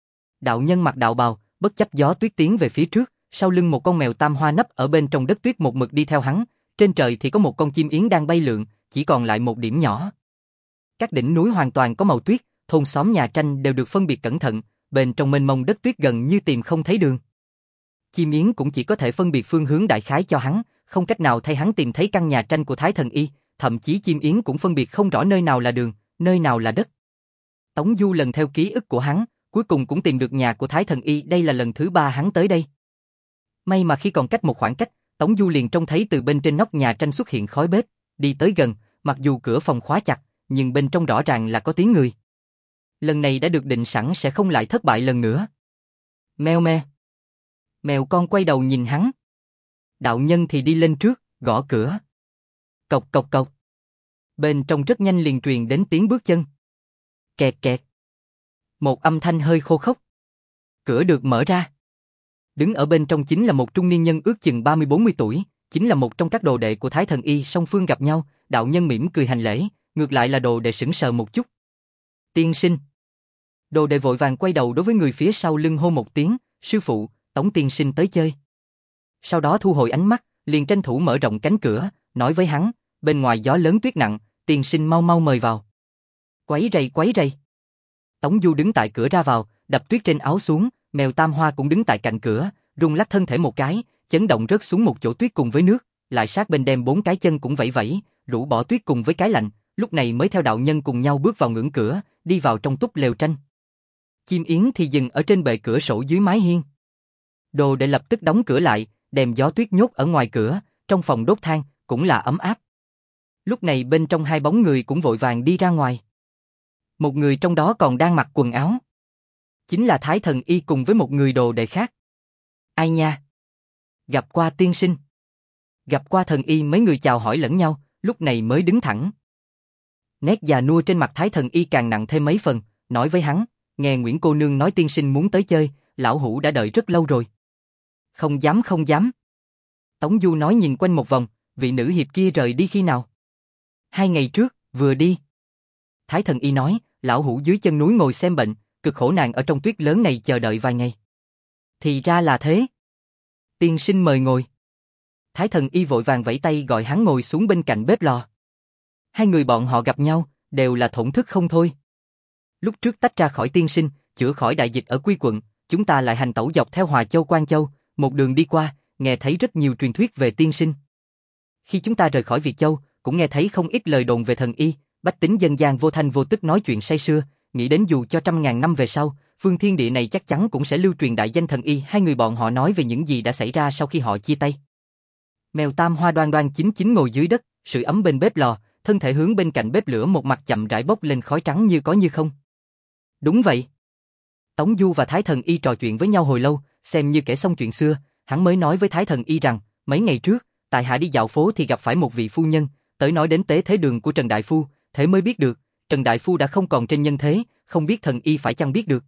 Đạo nhân mặc đạo bào, bất chấp gió tuyết tiến về phía trước, sau lưng một con mèo Tam Hoa nấp ở bên trong đất tuyết một mực đi theo hắn, trên trời thì có một con chim yến đang bay lượn, chỉ còn lại một điểm nhỏ. Các đỉnh núi hoàn toàn có màu tuyết, thôn xóm nhà tranh đều được phân biệt cẩn thận, bên trong mênh mông đất tuyết gần như tìm không thấy đường. Chim yến cũng chỉ có thể phân biệt phương hướng đại khái cho hắn, không cách nào thay hắn tìm thấy căn nhà tranh của Thái Thần Y, thậm chí chim yến cũng phân biệt không rõ nơi nào là đường, nơi nào là đất. Tống Du lần theo ký ức của hắn, cuối cùng cũng tìm được nhà của Thái Thần Y, đây là lần thứ ba hắn tới đây. May mà khi còn cách một khoảng cách, Tống Du liền trông thấy từ bên trên nóc nhà tranh xuất hiện khói bếp, đi tới gần, mặc dù cửa phòng khóa chặt, nhưng bên trong rõ ràng là có tiếng người. Lần này đã được định sẵn sẽ không lại thất bại lần nữa. Meo me. Mèo con quay đầu nhìn hắn. Đạo nhân thì đi lên trước, gõ cửa. Cộc cộc cộc. Bên trong rất nhanh liền truyền đến tiếng bước chân. Kẹt kẹt. Một âm thanh hơi khô khốc. Cửa được mở ra. Đứng ở bên trong chính là một trung niên nhân ước chừng ba mươi bốn mươi tuổi, chính là một trong các đồ đệ của Thái Thần Y, song phương gặp nhau, đạo nhân mỉm cười hành lễ, ngược lại là đồ đệ sững sờ một chút. Tiên sinh. Đồ đệ vội vàng quay đầu đối với người phía sau lưng hô một tiếng, sư phụ, Tống tiên sinh tới chơi. Sau đó thu hồi ánh mắt, liền tranh thủ mở rộng cánh cửa, nói với hắn, bên ngoài gió lớn tuyết nặng, tiên sinh mau mau mời vào. Quấy rầy quấy rầy. Tống Du đứng tại cửa ra vào, đập tuyết trên áo xuống, mèo Tam Hoa cũng đứng tại cạnh cửa, rung lắc thân thể một cái, chấn động rớt xuống một chỗ tuyết cùng với nước, lại sát bên đem bốn cái chân cũng vẫy vẫy, rũ bỏ tuyết cùng với cái lạnh, lúc này mới theo đạo nhân cùng nhau bước vào ngưỡng cửa, đi vào trong túp lều tranh. Chim yến thì dừng ở trên bệ cửa sổ dưới mái hiên. Đồ đệ lập tức đóng cửa lại, đem gió tuyết nhốt ở ngoài cửa, trong phòng đốt than, cũng là ấm áp. Lúc này bên trong hai bóng người cũng vội vàng đi ra ngoài. Một người trong đó còn đang mặc quần áo. Chính là Thái Thần Y cùng với một người đồ đệ khác. Ai nha? Gặp qua tiên sinh. Gặp qua Thần Y, mấy người chào hỏi lẫn nhau, lúc này mới đứng thẳng. Nét già nua trên mặt Thái Thần Y càng nặng thêm mấy phần, nói với hắn, nghe Nguyễn cô nương nói tiên sinh muốn tới chơi, lão hủ đã đợi rất lâu rồi. Không dám không dám. Tống Du nói nhìn quanh một vòng, vị nữ hiệp kia rời đi khi nào? Hai ngày trước, vừa đi. Thái Thần Y nói, lão hủ dưới chân núi ngồi xem bệnh, cực khổ nàng ở trong tuyết lớn này chờ đợi vài ngày. Thì ra là thế. Tiên sinh mời ngồi. Thái Thần Y vội vàng vẫy tay gọi hắn ngồi xuống bên cạnh bếp lò. Hai người bọn họ gặp nhau, đều là thổn thức không thôi. Lúc trước tách ra khỏi tiên sinh, chữa khỏi đại dịch ở Quy quận, chúng ta lại hành tẩu dọc theo Hòa Châu Quan Châu, một đường đi qua, nghe thấy rất nhiều truyền thuyết về tiên sinh. Khi chúng ta rời khỏi Việt Châu, cũng nghe thấy không ít lời đồn về thần y, bách tính dân gian vô thanh vô tức nói chuyện say sưa, nghĩ đến dù cho trăm ngàn năm về sau, phương thiên địa này chắc chắn cũng sẽ lưu truyền đại danh thần y. Hai người bọn họ nói về những gì đã xảy ra sau khi họ chia tay. Mèo Tam Hoa đoan đoan chính chính ngồi dưới đất, sưởi ấm bên bếp lò, thân thể hướng bên cạnh bếp lửa, một mặt chậm rãi bốc lên khói trắng như có như không. Đúng vậy. Tống Du và Thái Thần Y trò chuyện với nhau hồi lâu, xem như kể xong chuyện xưa, hắn mới nói với Thái Thần Y rằng, mấy ngày trước, tại hạ đi dạo phố thì gặp phải một vị phu nhân, Tới nói đến tế thế đường của Trần Đại Phu, thế mới biết được, Trần Đại Phu đã không còn trên nhân thế, không biết thần y phải chăng biết được.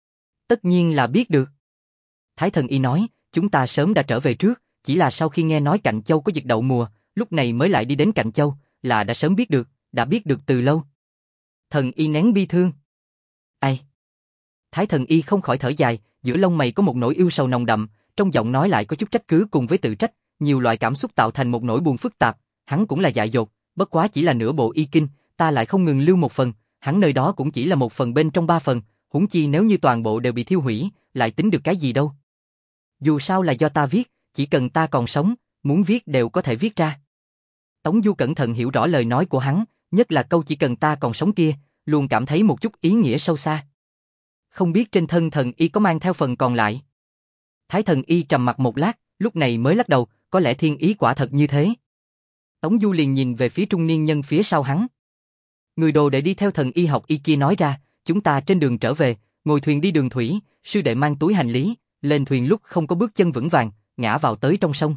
Tất nhiên là biết được. Thái thần y nói, chúng ta sớm đã trở về trước, chỉ là sau khi nghe nói Cạnh Châu có dịch đậu mùa, lúc này mới lại đi đến Cạnh Châu, là đã sớm biết được, đã biết được từ lâu. Thần y nén bi thương. Ai? Thái thần y không khỏi thở dài, giữa lông mày có một nỗi yêu sầu nồng đậm, trong giọng nói lại có chút trách cứ cùng với tự trách, nhiều loại cảm xúc tạo thành một nỗi buồn phức tạp. Hắn cũng là dại dột, bất quá chỉ là nửa bộ y kinh, ta lại không ngừng lưu một phần, hắn nơi đó cũng chỉ là một phần bên trong ba phần, huống chi nếu như toàn bộ đều bị thiêu hủy, lại tính được cái gì đâu. Dù sao là do ta viết, chỉ cần ta còn sống, muốn viết đều có thể viết ra. Tống Du cẩn thận hiểu rõ lời nói của hắn, nhất là câu chỉ cần ta còn sống kia, luôn cảm thấy một chút ý nghĩa sâu xa. Không biết trên thân thần y có mang theo phần còn lại. Thái thần y trầm mặt một lát, lúc này mới lắc đầu, có lẽ thiên ý quả thật như thế. Tống Du liền nhìn về phía trung niên nhân phía sau hắn. Người đồ đệ đi theo thần y học y kia nói ra, chúng ta trên đường trở về, ngồi thuyền đi đường thủy, sư đệ mang túi hành lý, lên thuyền lúc không có bước chân vững vàng, ngã vào tới trong sông.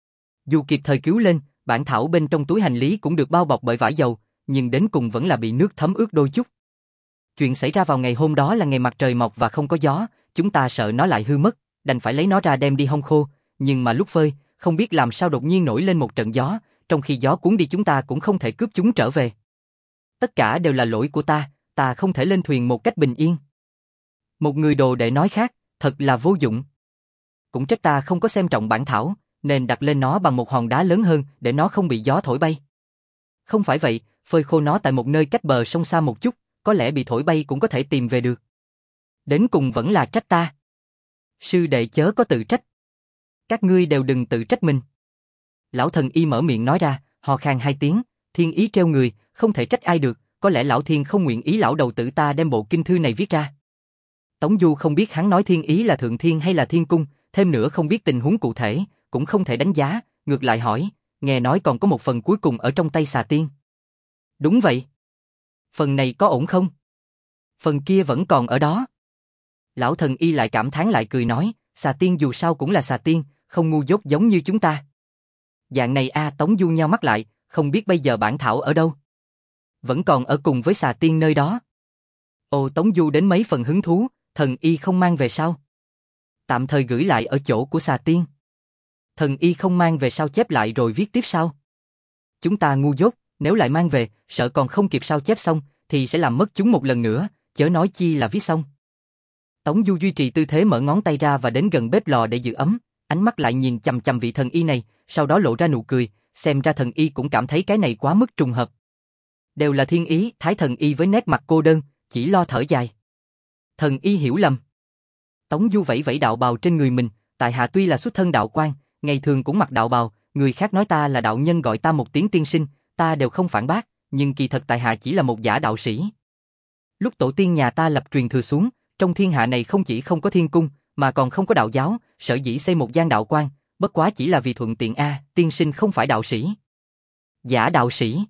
Dù kịp thời cứu lên, bản thảo bên trong túi hành lý cũng được bao bọc bởi vải dầu, nhưng đến cùng vẫn là bị nước thấm ướt đôi chút. Chuyện xảy ra vào ngày hôm đó là ngày mặt trời mọc và không có gió, chúng ta sợ nó lại hư mất, đành phải lấy nó ra đem đi hong khô, nhưng mà lúc phơi, không biết làm sao đột nhiên nổi lên một trận gió, trong khi gió cuốn đi chúng ta cũng không thể cướp chúng trở về. Tất cả đều là lỗi của ta, ta không thể lên thuyền một cách bình yên. Một người đồ đệ nói khác, thật là vô dụng. Cũng trách ta không có xem trọng bản thảo, nên đặt lên nó bằng một hòn đá lớn hơn để nó không bị gió thổi bay. Không phải vậy, phơi khô nó tại một nơi cách bờ sông xa một chút, có lẽ bị thổi bay cũng có thể tìm về được. Đến cùng vẫn là trách ta. Sư đệ chớ có tự trách. Các ngươi đều đừng tự trách mình. Lão thần y mở miệng nói ra, hò khan hai tiếng, thiên ý treo người, không thể trách ai được, có lẽ lão thiên không nguyện ý lão đầu tử ta đem bộ kinh thư này viết ra. Tống Du không biết hắn nói thiên ý là thượng thiên hay là thiên cung, thêm nữa không biết tình huống cụ thể, cũng không thể đánh giá, ngược lại hỏi, nghe nói còn có một phần cuối cùng ở trong tay xà tiên. Đúng vậy. Phần này có ổn không? Phần kia vẫn còn ở đó. Lão thần y lại cảm thán lại cười nói, xà tiên dù sao cũng là xà tiên, không ngu dốt giống như chúng ta. Dạng này a, Tống Du nheo mắt lại, không biết bây giờ bản thảo ở đâu. Vẫn còn ở cùng với xà tiên nơi đó. Ồ, Tống Du đến mấy phần hứng thú, thần y không mang về sao? Tạm thời gửi lại ở chỗ của xà tiên. Thần y không mang về sao chép lại rồi viết tiếp sao? Chúng ta ngu dốt, nếu lại mang về, sợ còn không kịp sao chép xong, thì sẽ làm mất chúng một lần nữa, chớ nói chi là viết xong. Tống Du duy trì tư thế mở ngón tay ra và đến gần bếp lò để giữ ấm, ánh mắt lại nhìn chằm chằm vị thần y này, sau đó lộ ra nụ cười, xem ra thần y cũng cảm thấy cái này quá mức trùng hợp. Đều là thiên ý, Thái thần y với nét mặt cô đơn, chỉ lo thở dài. Thần y hiểu lầm. Tống Du vẫy vẫy đạo bào trên người mình, tại hạ tuy là xuất thân đạo quan, ngày thường cũng mặc đạo bào, người khác nói ta là đạo nhân gọi ta một tiếng tiên sinh, ta đều không phản bác, nhưng kỳ thật tại hạ chỉ là một giả đạo sĩ. Lúc tổ tiên nhà ta lập truyền thừa xuống, trong thiên hạ này không chỉ không có thiên cung, mà còn không có đạo giáo, sở dĩ xây một gian đạo quan, bất quá chỉ là vì thuận tiện a, tiên sinh không phải đạo sĩ. Giả đạo sĩ.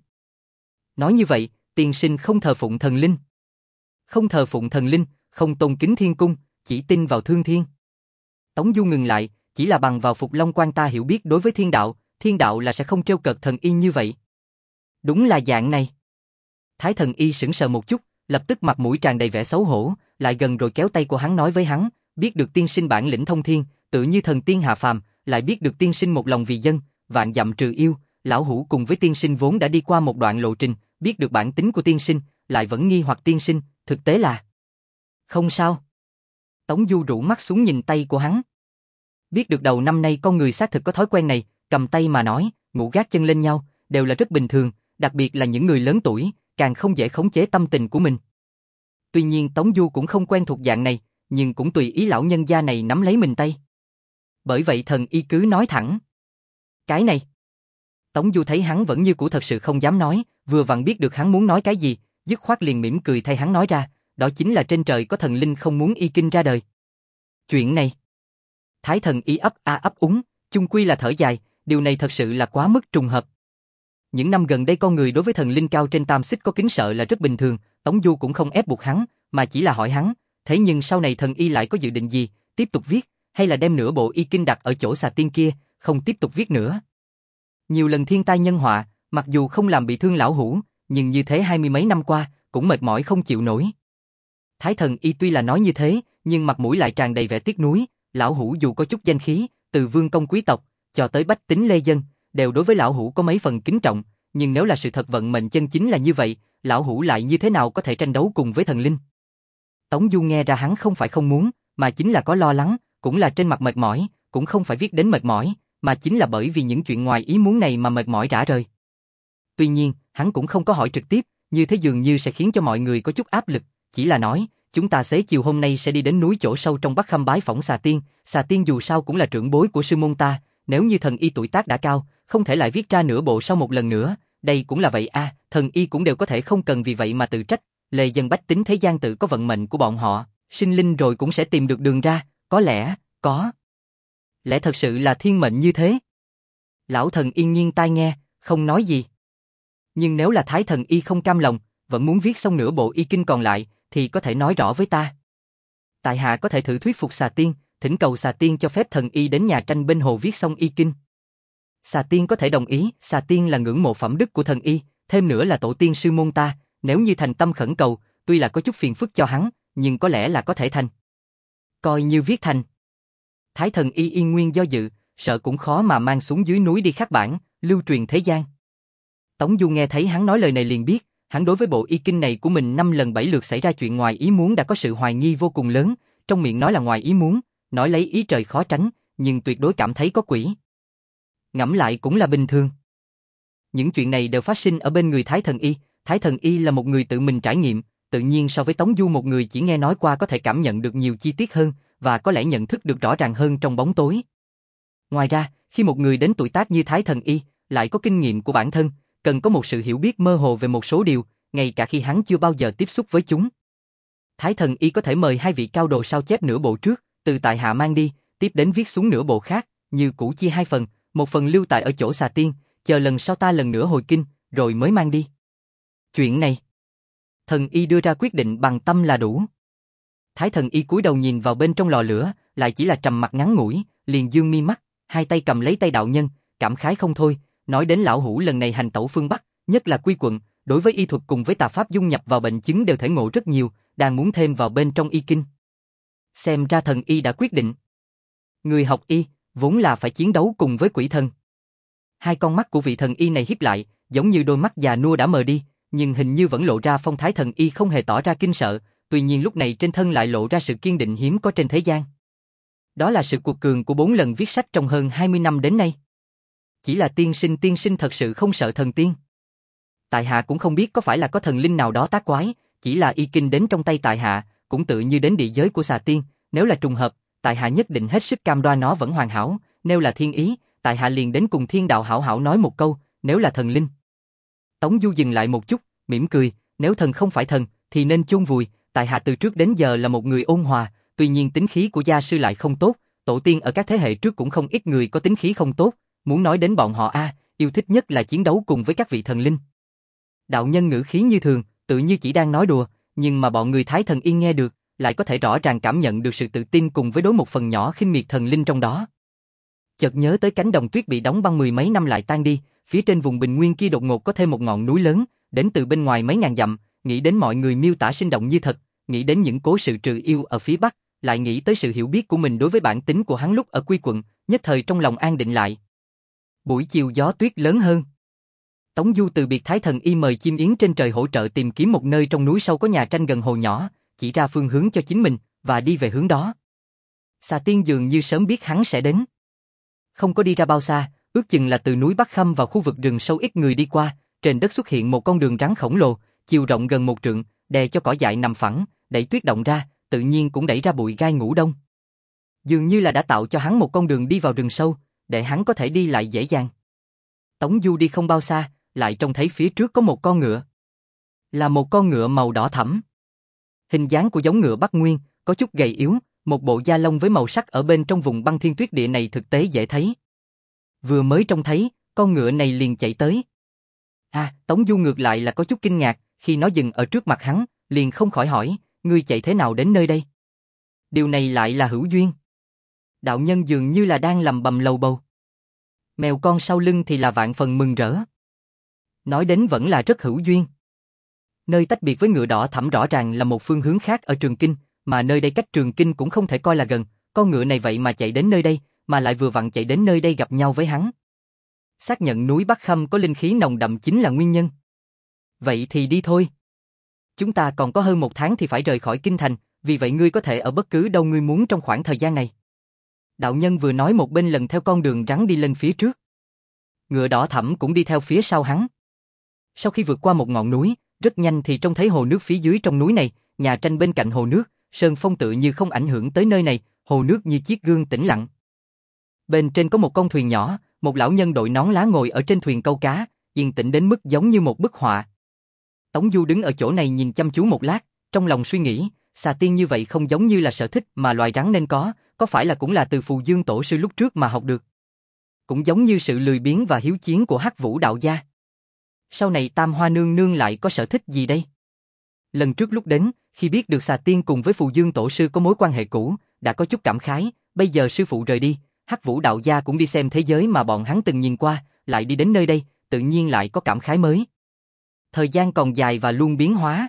Nói như vậy, tiên sinh không thờ phụng thần linh. Không thờ phụng thần linh, không tôn kính thiên cung, chỉ tin vào thương thiên. Tống Du ngừng lại, chỉ là bằng vào Phục Long Quan ta hiểu biết đối với thiên đạo, thiên đạo là sẽ không trêu cợt thần y như vậy. Đúng là dạng này. Thái thần y sững sờ một chút, lập tức mặt mũi tràn đầy vẻ xấu hổ, lại gần rồi kéo tay của hắn nói với hắn, biết được tiên sinh bản lĩnh thông thiên, tự như thần tiên hạ phàm, lại biết được tiên sinh một lòng vì dân, vạn dặm trừ yêu, lão hủ cùng với tiên sinh vốn đã đi qua một đoạn lộ trình, biết được bản tính của tiên sinh, lại vẫn nghi hoặc tiên sinh, thực tế là không sao. Tống Du rũ mắt xuống nhìn tay của hắn. Biết được đầu năm nay con người xác thực có thói quen này, cầm tay mà nói, ngủ gác chân lên nhau, đều là rất bình thường, đặc biệt là những người lớn tuổi, càng không dễ khống chế tâm tình của mình. Tuy nhiên Tống Du cũng không quen thuộc dạng này, nhưng cũng tùy ý lão nhân gia này nắm lấy mình tay. Bởi vậy thần y cứ nói thẳng. Cái này. Tống Du thấy hắn vẫn như cũ thật sự không dám nói, vừa vặn biết được hắn muốn nói cái gì, dứt khoát liền mỉm cười thay hắn nói ra, đó chính là trên trời có thần linh không muốn y kinh ra đời. Chuyện này. Thái thần y ấp a ấp úng, chung quy là thở dài, điều này thật sự là quá mức trùng hợp. Những năm gần đây con người đối với thần linh cao trên tam xích có kính sợ là rất bình thường, Tống Du cũng không ép buộc hắn, mà chỉ là hỏi hắn, thế nhưng sau này thần y lại có dự định gì, tiếp tục viết, hay là đem nửa bộ y kinh đặt ở chỗ xà tiên kia, không tiếp tục viết nữa. Nhiều lần thiên tai nhân họa, Mặc dù không làm bị thương lão hủ, nhưng như thế hai mươi mấy năm qua, cũng mệt mỏi không chịu nổi. Thái thần y tuy là nói như thế, nhưng mặt mũi lại tràn đầy vẻ tiếc nuối. Lão hủ dù có chút danh khí, từ vương công quý tộc, cho tới bách tính lê dân, đều đối với lão hủ có mấy phần kính trọng, nhưng nếu là sự thật vận mệnh chân chính là như vậy, lão hủ lại như thế nào có thể tranh đấu cùng với thần linh? Tống Du nghe ra hắn không phải không muốn, mà chính là có lo lắng, cũng là trên mặt mệt mỏi, cũng không phải viết đến mệt mỏi, mà chính là bởi vì những chuyện ngoài ý muốn này mà mệt mỏi rã rời. Tuy nhiên, hắn cũng không có hỏi trực tiếp, như thế dường như sẽ khiến cho mọi người có chút áp lực, chỉ là nói, chúng ta xế chiều hôm nay sẽ đi đến núi chỗ sâu trong Bắc Khâm bái phỏng Xà Tiên, Xà Tiên dù sao cũng là trưởng bối của sư môn ta, nếu như thần y tuổi tác đã cao, không thể lại viết ra nửa bộ sau một lần nữa, đây cũng là vậy a, à, thần y cũng đều có thể không cần vì vậy mà tự trách, lề dân bách tính thế gian tự có vận mệnh của bọn họ, sinh linh rồi cũng sẽ tìm được đường ra, có lẽ, có. Lẽ thật sự là thiên mệnh như thế. Lão thần yên nhiên tai nghe, không nói gì. Nhưng nếu là Thái thần y không cam lòng, vẫn muốn viết xong nửa bộ y kinh còn lại, thì có thể nói rõ với ta. Tại hạ có thể thử thuyết phục Xà Tiên, thỉnh cầu Xà Tiên cho phép thần y đến nhà tranh bên hồ viết xong y kinh. Xà Tiên có thể đồng ý, Xà Tiên là ngưỡng mộ phẩm đức của thần y, thêm nữa là tổ tiên sư môn ta, nếu như thành tâm khẩn cầu, tuy là có chút phiền phức cho hắn, nhưng có lẽ là có thể thành. Coi như viết thành. Thái thần y yên nguyên do dự, sợ cũng khó mà mang xuống dưới núi đi khắc bản, lưu truyền thế gian. Tống Du nghe thấy hắn nói lời này liền biết, hắn đối với bộ y kinh này của mình năm lần bảy lượt xảy ra chuyện ngoài ý muốn đã có sự hoài nghi vô cùng lớn, trong miệng nói là ngoài ý muốn, nói lấy ý trời khó tránh, nhưng tuyệt đối cảm thấy có quỷ. Ngẫm lại cũng là bình thường. Những chuyện này đều phát sinh ở bên người Thái thần y, Thái thần y là một người tự mình trải nghiệm, tự nhiên so với Tống Du một người chỉ nghe nói qua có thể cảm nhận được nhiều chi tiết hơn, và có lẽ nhận thức được rõ ràng hơn trong bóng tối. Ngoài ra, khi một người đến tuổi tác như Thái thần y, lại có kinh nghiệm của bản thân, cần có một sự hiểu biết mơ hồ về một số điều, ngay cả khi hắn chưa bao giờ tiếp xúc với chúng. Thái thần y có thể mời hai vị cao đồ sao chép nửa bộ trước, từ tại hạ mang đi, tiếp đến viết xuống nửa bộ khác, như cũ chia hai phần, một phần lưu tại ở chỗ Xà Tiên, chờ lần sau ta lần nữa hồi kinh, rồi mới mang đi. Chuyện này, thần y đưa ra quyết định bằng tâm là đủ. Thái thần y cúi đầu nhìn vào bên trong lò lửa, lại chỉ là trầm mặc ngắn ngủi, liền dương mi mắt, hai tay cầm lấy tay đạo nhân, cảm khái không thôi, nói đến lão hủ lần này hành tẩu phương Bắc, nhất là quy quận, đối với y thuật cùng với tà pháp dung nhập vào bệnh chứng đều thể ngộ rất nhiều, đang muốn thêm vào bên trong y kinh. Xem ra thần y đã quyết định. Người học y, vốn là phải chiến đấu cùng với quỷ thần. Hai con mắt của vị thần y này híp lại, giống như đôi mắt già nua đã mờ đi, nhưng hình như vẫn lộ ra phong thái thần y không hề tỏ ra kinh sợ, tuy nhiên lúc này trên thân lại lộ ra sự kiên định hiếm có trên thế gian. Đó là sự cuột cường của bốn lần viết sách trong hơn hai mươi năm đến nay. Chỉ là tiên sinh tiên sinh thật sự không sợ thần tiên. Tại hạ cũng không biết có phải là có thần linh nào đó tác quái, chỉ là y kinh đến trong tay tại hạ, cũng tự như đến địa giới của Xà Tiên, nếu là trùng hợp, tại hạ nhất định hết sức cam đoan nó vẫn hoàn hảo, nếu là thiên ý, tại hạ liền đến cùng thiên đạo hảo hảo nói một câu, nếu là thần linh. Tống Du dừng lại một chút, mỉm cười, nếu thần không phải thần, thì nên chôn vùi, tại hạ từ trước đến giờ là một người ôn hòa, tuy nhiên tính khí của gia sư lại không tốt, tổ tiên ở các thế hệ trước cũng không ít người có tính khí không tốt, muốn nói đến bọn họ a, yêu thích nhất là chiến đấu cùng với các vị thần linh. Đạo nhân ngữ khí như thường, tự như chỉ đang nói đùa, nhưng mà bọn người Thái thần yên nghe được, lại có thể rõ ràng cảm nhận được sự tự tin cùng với đối một phần nhỏ khinh miệt thần linh trong đó. Chợt nhớ tới cánh đồng tuyết bị đóng băng mười mấy năm lại tan đi, phía trên vùng bình nguyên kia đột ngột có thêm một ngọn núi lớn, đến từ bên ngoài mấy ngàn dặm, nghĩ đến mọi người miêu tả sinh động như thật, nghĩ đến những cố sự trừ yêu ở phía Bắc, lại nghĩ tới sự hiểu biết của mình đối với bản tính của hắn lúc ở Quy quận, nhất thời trong lòng an định lại. Buổi chiều gió tuyết lớn hơn. Tống Du từ biệt Thái thần y mời chim yến trên trời hỗ trợ tìm kiếm một nơi trong núi sâu có nhà tranh gần hồ nhỏ, chỉ ra phương hướng cho chính mình, và đi về hướng đó. Xà Tiên dường như sớm biết hắn sẽ đến. Không có đi ra bao xa, ước chừng là từ núi Bắc Khâm vào khu vực rừng sâu ít người đi qua, trên đất xuất hiện một con đường rắn khổng lồ, chiều rộng gần một trượng, đè cho cỏ dại nằm phẳng, đẩy tuyết động ra, tự nhiên cũng đẩy ra bụi gai ngủ đông. Dường như là đã tạo cho hắn một con đường đi vào rừng sâu, để hắn có thể đi lại dễ dàng. Tống Du đi không bao xa, lại trông thấy phía trước có một con ngựa. Là một con ngựa màu đỏ thẫm. Hình dáng của giống ngựa Bắc Nguyên, có chút gầy yếu, một bộ da lông với màu sắc ở bên trong vùng băng thiên tuyết địa này thực tế dễ thấy. Vừa mới trông thấy, con ngựa này liền chạy tới. À, Tống Du ngược lại là có chút kinh ngạc, khi nó dừng ở trước mặt hắn, liền không khỏi hỏi, ngươi chạy thế nào đến nơi đây? Điều này lại là hữu duyên. Đạo nhân dường như là đang lầm bầm lầu bầu. Mèo con sau lưng thì là vạn phần mừng rỡ. Nói đến vẫn là rất hữu duyên. Nơi tách biệt với Ngựa Đỏ Thẳm rõ ràng là một phương hướng khác ở Trường Kinh, mà nơi đây cách Trường Kinh cũng không thể coi là gần, con ngựa này vậy mà chạy đến nơi đây, mà lại vừa vặn chạy đến nơi đây gặp nhau với hắn. Xác nhận núi Bắc Khâm có linh khí nồng đậm chính là nguyên nhân. Vậy thì đi thôi. Chúng ta còn có hơn một tháng thì phải rời khỏi kinh thành, vì vậy ngươi có thể ở bất cứ đâu ngươi muốn trong khoảng thời gian này. Đạo nhân vừa nói một bên lần theo con đường rắn đi lên phía trước. Ngựa Đỏ Thẳm cũng đi theo phía sau hắn. Sau khi vượt qua một ngọn núi, rất nhanh thì trông thấy hồ nước phía dưới trong núi này, nhà tranh bên cạnh hồ nước, sơn phong tự như không ảnh hưởng tới nơi này, hồ nước như chiếc gương tĩnh lặng. Bên trên có một con thuyền nhỏ, một lão nhân đội nón lá ngồi ở trên thuyền câu cá, yên tĩnh đến mức giống như một bức họa. Tống Du đứng ở chỗ này nhìn chăm chú một lát, trong lòng suy nghĩ, xà tiên như vậy không giống như là sở thích mà loài rắn nên có, có phải là cũng là từ Phù Dương tổ sư lúc trước mà học được. Cũng giống như sự lười biếng và hiếu chiến của Hắc Vũ đạo gia. Sau này Tam Hoa nương nương lại có sở thích gì đây? Lần trước lúc đến, khi biết được xà tiên cùng với Phù Dương tổ sư có mối quan hệ cũ, đã có chút cảm khái, bây giờ sư phụ rời đi, Hắc Vũ đạo gia cũng đi xem thế giới mà bọn hắn từng nhìn qua, lại đi đến nơi đây, tự nhiên lại có cảm khái mới. Thời gian còn dài và luôn biến hóa.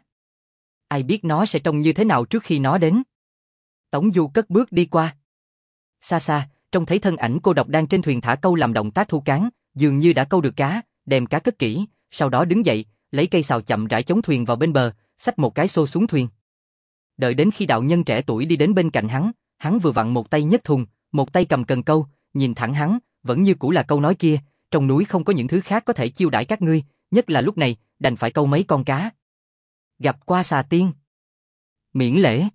Ai biết nó sẽ trông như thế nào trước khi nó đến. Tống Du cất bước đi qua. Xa xa, trông thấy thân ảnh cô độc đang trên thuyền thả câu làm động tác thu cán, dường như đã câu được cá, đem cá cất kỹ, sau đó đứng dậy, lấy cây sào chậm rãi chống thuyền vào bên bờ, xách một cái xô xuống thuyền. Đợi đến khi đạo nhân trẻ tuổi đi đến bên cạnh hắn, hắn vừa vặn một tay nhấc thùng, một tay cầm cần câu, nhìn thẳng hắn, vẫn như cũ là câu nói kia, trong núi không có những thứ khác có thể chiêu đãi các ngươi, nhất là lúc này, đành phải câu mấy con cá. Gặp qua xà tiên. Miễn lễ.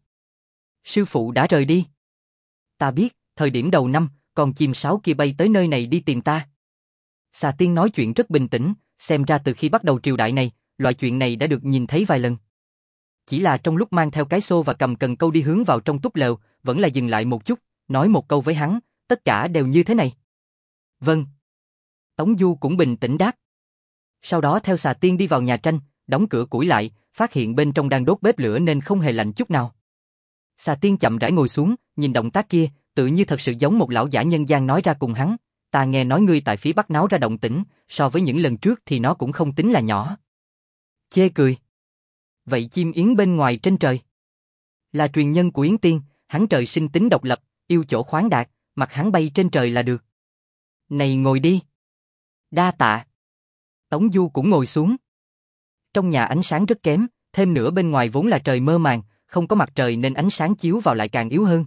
Sư phụ đã rời đi. Ta biết, thời điểm đầu năm, con chim sáo kia bay tới nơi này đi tìm ta. Xà tiên nói chuyện rất bình tĩnh, xem ra từ khi bắt đầu triều đại này, loại chuyện này đã được nhìn thấy vài lần. Chỉ là trong lúc mang theo cái xô và cầm cần câu đi hướng vào trong túp lều, vẫn là dừng lại một chút, nói một câu với hắn, tất cả đều như thế này. Vâng. Tống Du cũng bình tĩnh đáp. Sau đó theo xà tiên đi vào nhà tranh, đóng cửa củi lại, phát hiện bên trong đang đốt bếp lửa nên không hề lạnh chút nào. Xà tiên chậm rãi ngồi xuống, nhìn động tác kia, tự như thật sự giống một lão giả nhân gian nói ra cùng hắn. Ta nghe nói ngươi tại phía Bắc náo ra động tĩnh, so với những lần trước thì nó cũng không tính là nhỏ. Chê cười. Vậy chim yến bên ngoài trên trời? Là truyền nhân của Yến Tiên, hắn trời sinh tính độc lập, yêu chỗ khoáng đạt, mặc hắn bay trên trời là được. Này ngồi đi. Đa tạ. Tống Du cũng ngồi xuống. Trong nhà ánh sáng rất kém, thêm nữa bên ngoài vốn là trời mơ màng, không có mặt trời nên ánh sáng chiếu vào lại càng yếu hơn.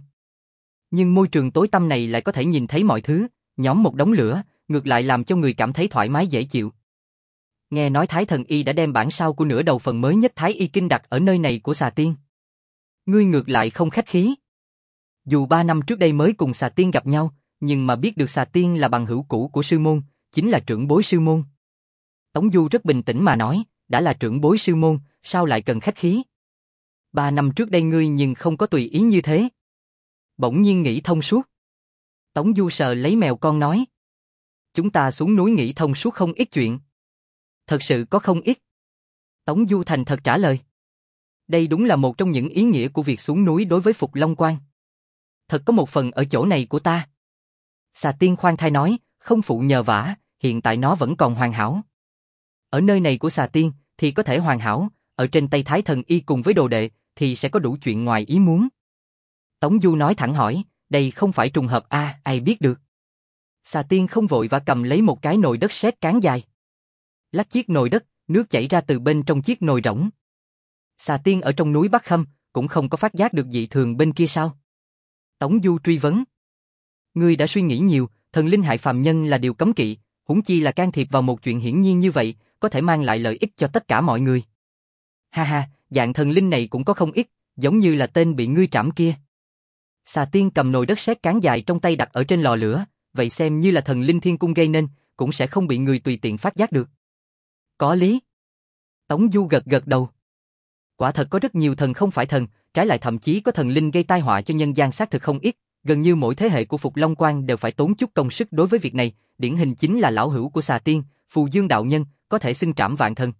Nhưng môi trường tối tăm này lại có thể nhìn thấy mọi thứ, nhóm một đống lửa, ngược lại làm cho người cảm thấy thoải mái dễ chịu. Nghe nói Thái Thần Y đã đem bản sao của nửa đầu phần mới nhất Thái Y Kinh đặt ở nơi này của xà tiên. Ngươi ngược lại không khách khí. Dù ba năm trước đây mới cùng xà tiên gặp nhau, nhưng mà biết được xà tiên là bằng hữu cũ của sư môn, chính là trưởng bối sư môn. Tống Du rất bình tĩnh mà nói, đã là trưởng bối sư môn, sao lại cần khách khí? Ba năm trước đây ngươi nhưng không có tùy ý như thế. Bỗng nhiên nghĩ thông suốt. Tống Du sờ lấy mèo con nói. Chúng ta xuống núi nghĩ thông suốt không ít chuyện. Thật sự có không ít. Tống Du thành thật trả lời. Đây đúng là một trong những ý nghĩa của việc xuống núi đối với Phục Long Quan. Thật có một phần ở chỗ này của ta. Xà tiên khoan thai nói, không phụ nhờ vả, hiện tại nó vẫn còn hoàn hảo. Ở nơi này của xà tiên thì có thể hoàn hảo, ở trên tay Thái Thần Y cùng với đồ đệ thì sẽ có đủ chuyện ngoài ý muốn. Tống Du nói thẳng hỏi, đây không phải trùng hợp a, à, ai biết được. Xà tiên không vội và cầm lấy một cái nồi đất sét cán dài. Lắc chiếc nồi đất, nước chảy ra từ bên trong chiếc nồi rỗng. Xà tiên ở trong núi Bắc Khâm cũng không có phát giác được dị thường bên kia sao? Tống Du truy vấn. Ngươi đã suy nghĩ nhiều, thần linh hại phàm nhân là điều cấm kỵ, huống chi là can thiệp vào một chuyện hiển nhiên như vậy, có thể mang lại lợi ích cho tất cả mọi người. Ha ha, dạng thần linh này cũng có không ít, giống như là tên bị ngươi trảm kia. Xà tiên cầm nồi đất sét cán dài trong tay đặt ở trên lò lửa, vậy xem như là thần linh thiên cung gây nên, cũng sẽ không bị người tùy tiện phát giác được. Có lý. Tống Du gật gật đầu. Quả thật có rất nhiều thần không phải thần, trái lại thậm chí có thần linh gây tai họa cho nhân gian xác thực không ít, gần như mỗi thế hệ của Phục Long Quan đều phải tốn chút công sức đối với việc này, điển hình chính là lão hữu của xà tiên, Phù Dương đạo nhân, có thể xưng trảm vạn thần.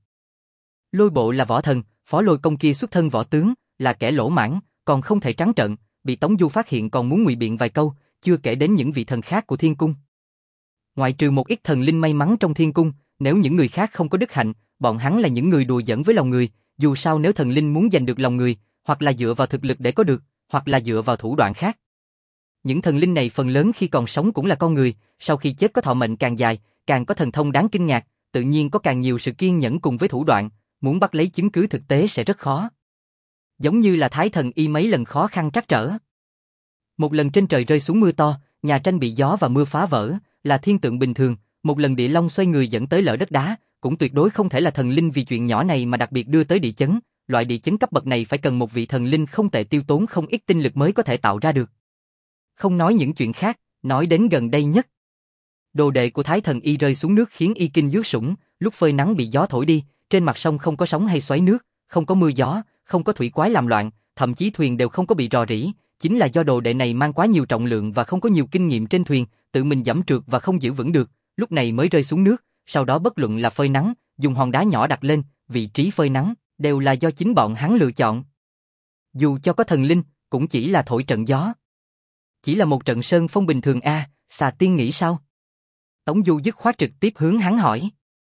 Lôi Bộ là võ thần, Phó Lôi Công kia xuất thân võ tướng, là kẻ lỗ mãng, còn không thể trắng trợn, bị Tống Du phát hiện còn muốn ngụy biện vài câu, chưa kể đến những vị thần khác của thiên cung. Ngoại trừ một ít thần linh may mắn trong thiên cung, Nếu những người khác không có đức hạnh, bọn hắn là những người đùa giỡn với lòng người, dù sao nếu thần linh muốn giành được lòng người, hoặc là dựa vào thực lực để có được, hoặc là dựa vào thủ đoạn khác. Những thần linh này phần lớn khi còn sống cũng là con người, sau khi chết có thọ mệnh càng dài, càng có thần thông đáng kinh ngạc, tự nhiên có càng nhiều sự kiên nhẫn cùng với thủ đoạn, muốn bắt lấy chứng cứ thực tế sẽ rất khó. Giống như là Thái Thần Y mấy lần khó khăn trắc trở. Một lần trên trời rơi xuống mưa to, nhà tranh bị gió và mưa phá vỡ, là thiên tượng bình thường, một lần địa long xoay người dẫn tới lở đất đá, cũng tuyệt đối không thể là thần linh vì chuyện nhỏ này mà đặc biệt đưa tới địa chấn, loại địa chấn cấp bậc này phải cần một vị thần linh không tệ tiêu tốn không ít tinh lực mới có thể tạo ra được. Không nói những chuyện khác, nói đến gần đây nhất. Đồ đệ của Thái Thần Y rơi xuống nước khiến y kinh dước sủng, lúc phơi nắng bị gió thổi đi, trên mặt sông không có sóng hay xoáy nước, không có mưa gió, không có thủy quái làm loạn, thậm chí thuyền đều không có bị rò rỉ, chính là do đồ đệ này mang quá nhiều trọng lượng và không có nhiều kinh nghiệm trên thuyền, tự mình giẫm trượt và không giữ vững được, lúc này mới rơi xuống nước, sau đó bất luận là phơi nắng, dùng hòn đá nhỏ đặt lên, vị trí phơi nắng, đều là do chính bọn hắn lựa chọn. Dù cho có thần linh, cũng chỉ là thổi trận gió. Chỉ là một trận sơn phong bình thường a, à, Xà Tiên nghĩ sao? Tống Du dứt khoát trực tiếp hướng hắn hỏi.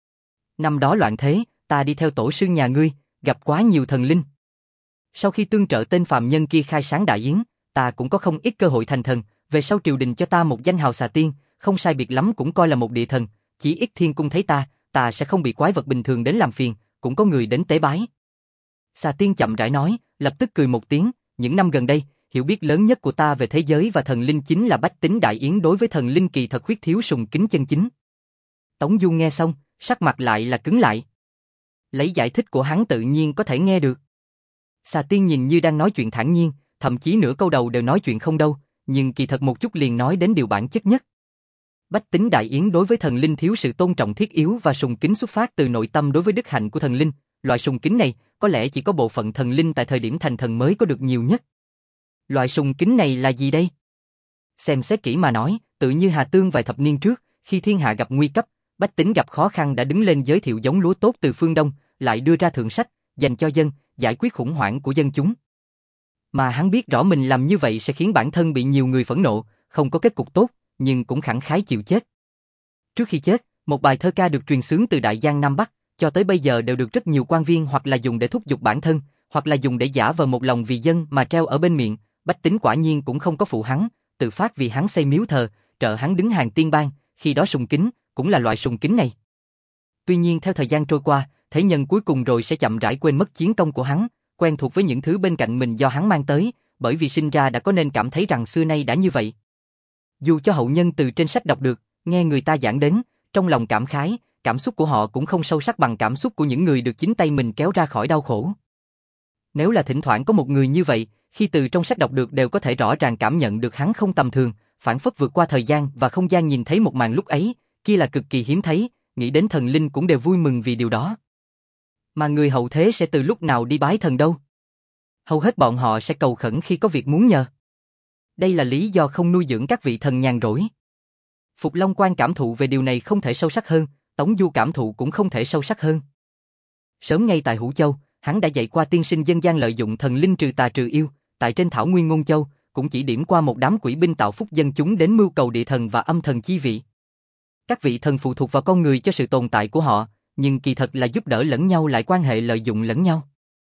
Năm đó loạn thế, ta đi theo tổ sư nhà ngươi, gặp quá nhiều thần linh. Sau khi tương trợ tên phàm nhân kia khai sáng đại yến, ta cũng có không ít cơ hội thành thần, về sau triều đình cho ta một danh hào Xà Tiên, không sai biệt lắm cũng coi là một địa thần, chỉ ít thiên cung thấy ta, ta sẽ không bị quái vật bình thường đến làm phiền, cũng có người đến tế bái. Xà Tiên chậm rãi nói, lập tức cười một tiếng, những năm gần đây, hiểu biết lớn nhất của ta về thế giới và thần linh chính là bách tính đại yến đối với thần linh kỳ thật khuyết thiếu sùng kính chân chính. Tống Du nghe xong, sắc mặt lại là cứng lại. Lấy giải thích của hắn tự nhiên có thể nghe được. Xà Tiên nhìn như đang nói chuyện thản nhiên, thậm chí nửa câu đầu đều nói chuyện không đâu, nhưng kỳ thật một chút liền nói đến điều bản chất nhất. Bách tính đại yến đối với thần linh thiếu sự tôn trọng thiết yếu và sùng kính xuất phát từ nội tâm đối với đức hạnh của thần linh, loại sùng kính này có lẽ chỉ có bộ phận thần linh tại thời điểm thành thần mới có được nhiều nhất. Loại sùng kính này là gì đây? Xem xét kỹ mà nói, tự như Hà Tương vài thập niên trước, khi thiên hạ gặp nguy cấp, bách tính gặp khó khăn đã đứng lên giới thiệu giống lúa tốt từ phương Đông, lại đưa ra thượng sách, dành cho dân, giải quyết khủng hoảng của dân chúng. Mà hắn biết rõ mình làm như vậy sẽ khiến bản thân bị nhiều người phẫn nộ, không có kết cục tốt, nhưng cũng khẳng khái chịu chết. Trước khi chết, một bài thơ ca được truyền xướng từ Đại Giang Nam Bắc, cho tới bây giờ đều được rất nhiều quan viên hoặc là dùng để thúc giục bản thân, hoặc là dùng để giả vờ một lòng vì dân mà treo ở bên miệng. Bách tính quả nhiên cũng không có phụ hắn, tự phát vì hắn xây miếu thờ, trợ hắn đứng hàng tiên bang, khi đó sùng kính, cũng là loại sùng kính này. Tuy nhiên theo thời gian trôi qua, thế nhân cuối cùng rồi sẽ chậm rãi quên mất chiến công của hắn, quen thuộc với những thứ bên cạnh mình do hắn mang tới, bởi vì sinh ra đã có nên cảm thấy rằng xưa nay đã như vậy. Dù cho hậu nhân từ trên sách đọc được, nghe người ta giảng đến, trong lòng cảm khái, cảm xúc của họ cũng không sâu sắc bằng cảm xúc của những người được chính tay mình kéo ra khỏi đau khổ. Nếu là thỉnh thoảng có một người như vậy, khi từ trong sách đọc được đều có thể rõ ràng cảm nhận được hắn không tầm thường, phản phất vượt qua thời gian và không gian nhìn thấy một màn lúc ấy, kia là cực kỳ hiếm thấy, nghĩ đến thần linh cũng đều vui mừng vì điều đó. Mà người hậu thế sẽ từ lúc nào đi bái thần đâu? Hầu hết bọn họ sẽ cầu khẩn khi có việc muốn nhờ. Đây là lý do không nuôi dưỡng các vị thần nhàn rỗi. Phục Long Quan cảm thụ về điều này không thể sâu sắc hơn, Tống Du cảm thụ cũng không thể sâu sắc hơn. Sớm ngay tại Hữu Châu, hắn đã dạy qua tiên sinh dân gian lợi dụng thần linh trừ tà trừ yêu, tại trên thảo nguyên Ngôn Châu, cũng chỉ điểm qua một đám quỷ binh tạo phúc dân chúng đến mưu cầu địa thần và âm thần chi vị. Các vị thần phụ thuộc vào con người cho sự tồn tại của họ, nhưng kỳ thật là giúp đỡ lẫn nhau lại quan hệ lợi dụng lẫn nhau.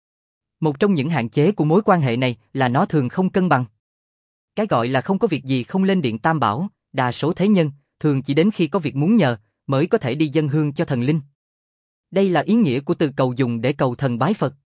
Một trong những hạn chế của mối quan hệ này là nó thường không cân bằng. Cái gọi là không có việc gì không lên điện Tam Bảo, đa số thế nhân, thường chỉ đến khi có việc muốn nhờ, mới có thể đi dâng hương cho thần linh. Đây là ý nghĩa của từ cầu dùng để cầu thần bái Phật.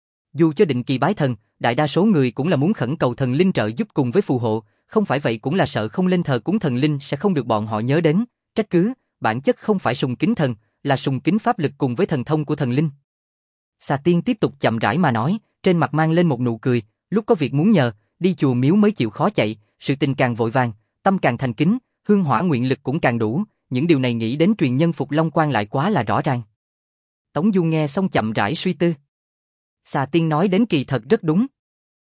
Dù cho định kỳ bái thần, đại đa số người cũng là muốn khẩn cầu thần linh trợ giúp cùng với phù hộ, không phải vậy cũng là sợ không lên thờ cúng thần linh sẽ không được bọn họ nhớ đến, trách cứ, bản chất không phải sùng kính thần, là sùng kính pháp lực cùng với thần thông của thần linh. Xà Tiên tiếp tục chậm rãi mà nói, trên mặt mang lên một nụ cười, lúc có việc muốn nhờ, đi chùa miếu mới chịu khó chạy, sự tình càng vội vàng, tâm càng thành kính, hương hỏa nguyện lực cũng càng đủ, những điều này nghĩ đến truyền nhân Phục Long Quan lại quá là rõ ràng. Tống Du nghe xong chậm rãi suy tư. Xà Tiên nói đến kỳ thật rất đúng.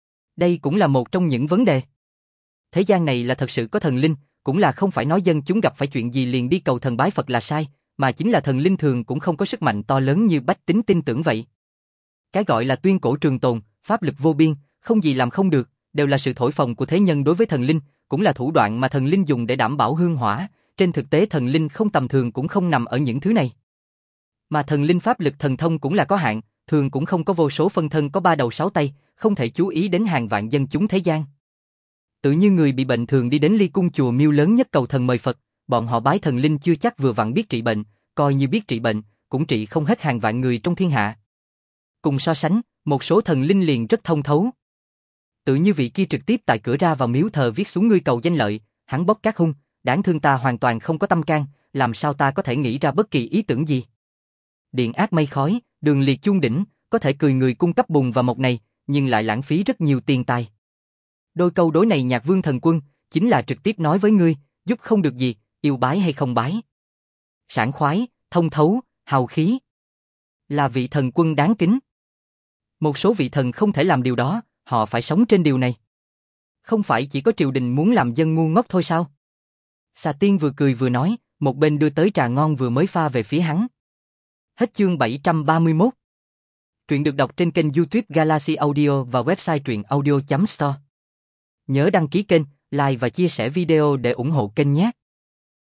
Đây cũng là một trong những vấn đề. Thế gian này là thật sự có thần linh, cũng là không phải nói dân chúng gặp phải chuyện gì liền đi cầu thần bái Phật là sai, mà chính là thần linh thường cũng không có sức mạnh to lớn như bách tính tin tưởng vậy. Cái gọi là tuyên cổ trường tồn, pháp lực vô biên, không gì làm không được, đều là sự thổi phồng của thế nhân đối với thần linh, cũng là thủ đoạn mà thần linh dùng để đảm bảo hương hỏa, trên thực tế thần linh không tầm thường cũng không nằm ở những thứ này. Mà thần linh pháp lực thần thông cũng là có hạn, thường cũng không có vô số phân thân có ba đầu sáu tay, không thể chú ý đến hàng vạn dân chúng thế gian. Tự như người bị bệnh thường đi đến ly cung chùa miếu lớn nhất cầu thần mời Phật, bọn họ bái thần linh chưa chắc vừa vặn biết trị bệnh, coi như biết trị bệnh, cũng trị không hết hàng vạn người trong thiên hạ. Cùng so sánh, một số thần linh liền rất thông thấu. Tự như vị kia trực tiếp tại cửa ra vào miếu thờ viết xuống ngươi cầu danh lợi, hắn bóc cát hung, đáng thương ta hoàn toàn không có tâm can, làm sao ta có thể nghĩ ra bất kỳ ý tưởng gì. Điện ác mây khói, đường liệt chuông đỉnh, có thể cười người cung cấp bùn và mộc này, nhưng lại lãng phí rất nhiều tiền tài. Đôi câu đối này Nhạc Vương Thần Quân, chính là trực tiếp nói với ngươi, giúp không được gì, yêu bái hay không bái. Sảng khoái, thông thấu, hào khí. Là vị thần quân đáng kính. Một số vị thần không thể làm điều đó, họ phải sống trên điều này. Không phải chỉ có triều đình muốn làm dân ngu ngốc thôi sao? Xà Tiên vừa cười vừa nói, một bên đưa tới trà ngon vừa mới pha về phía hắn. Hết chương bảy trăm ba mươi mốt. Truyện được đọc trên kênh YouTube Galaxy Audio và website truyện audio chấm store. Nhớ đăng ký kênh, like và chia sẻ video để ủng hộ kênh nhé.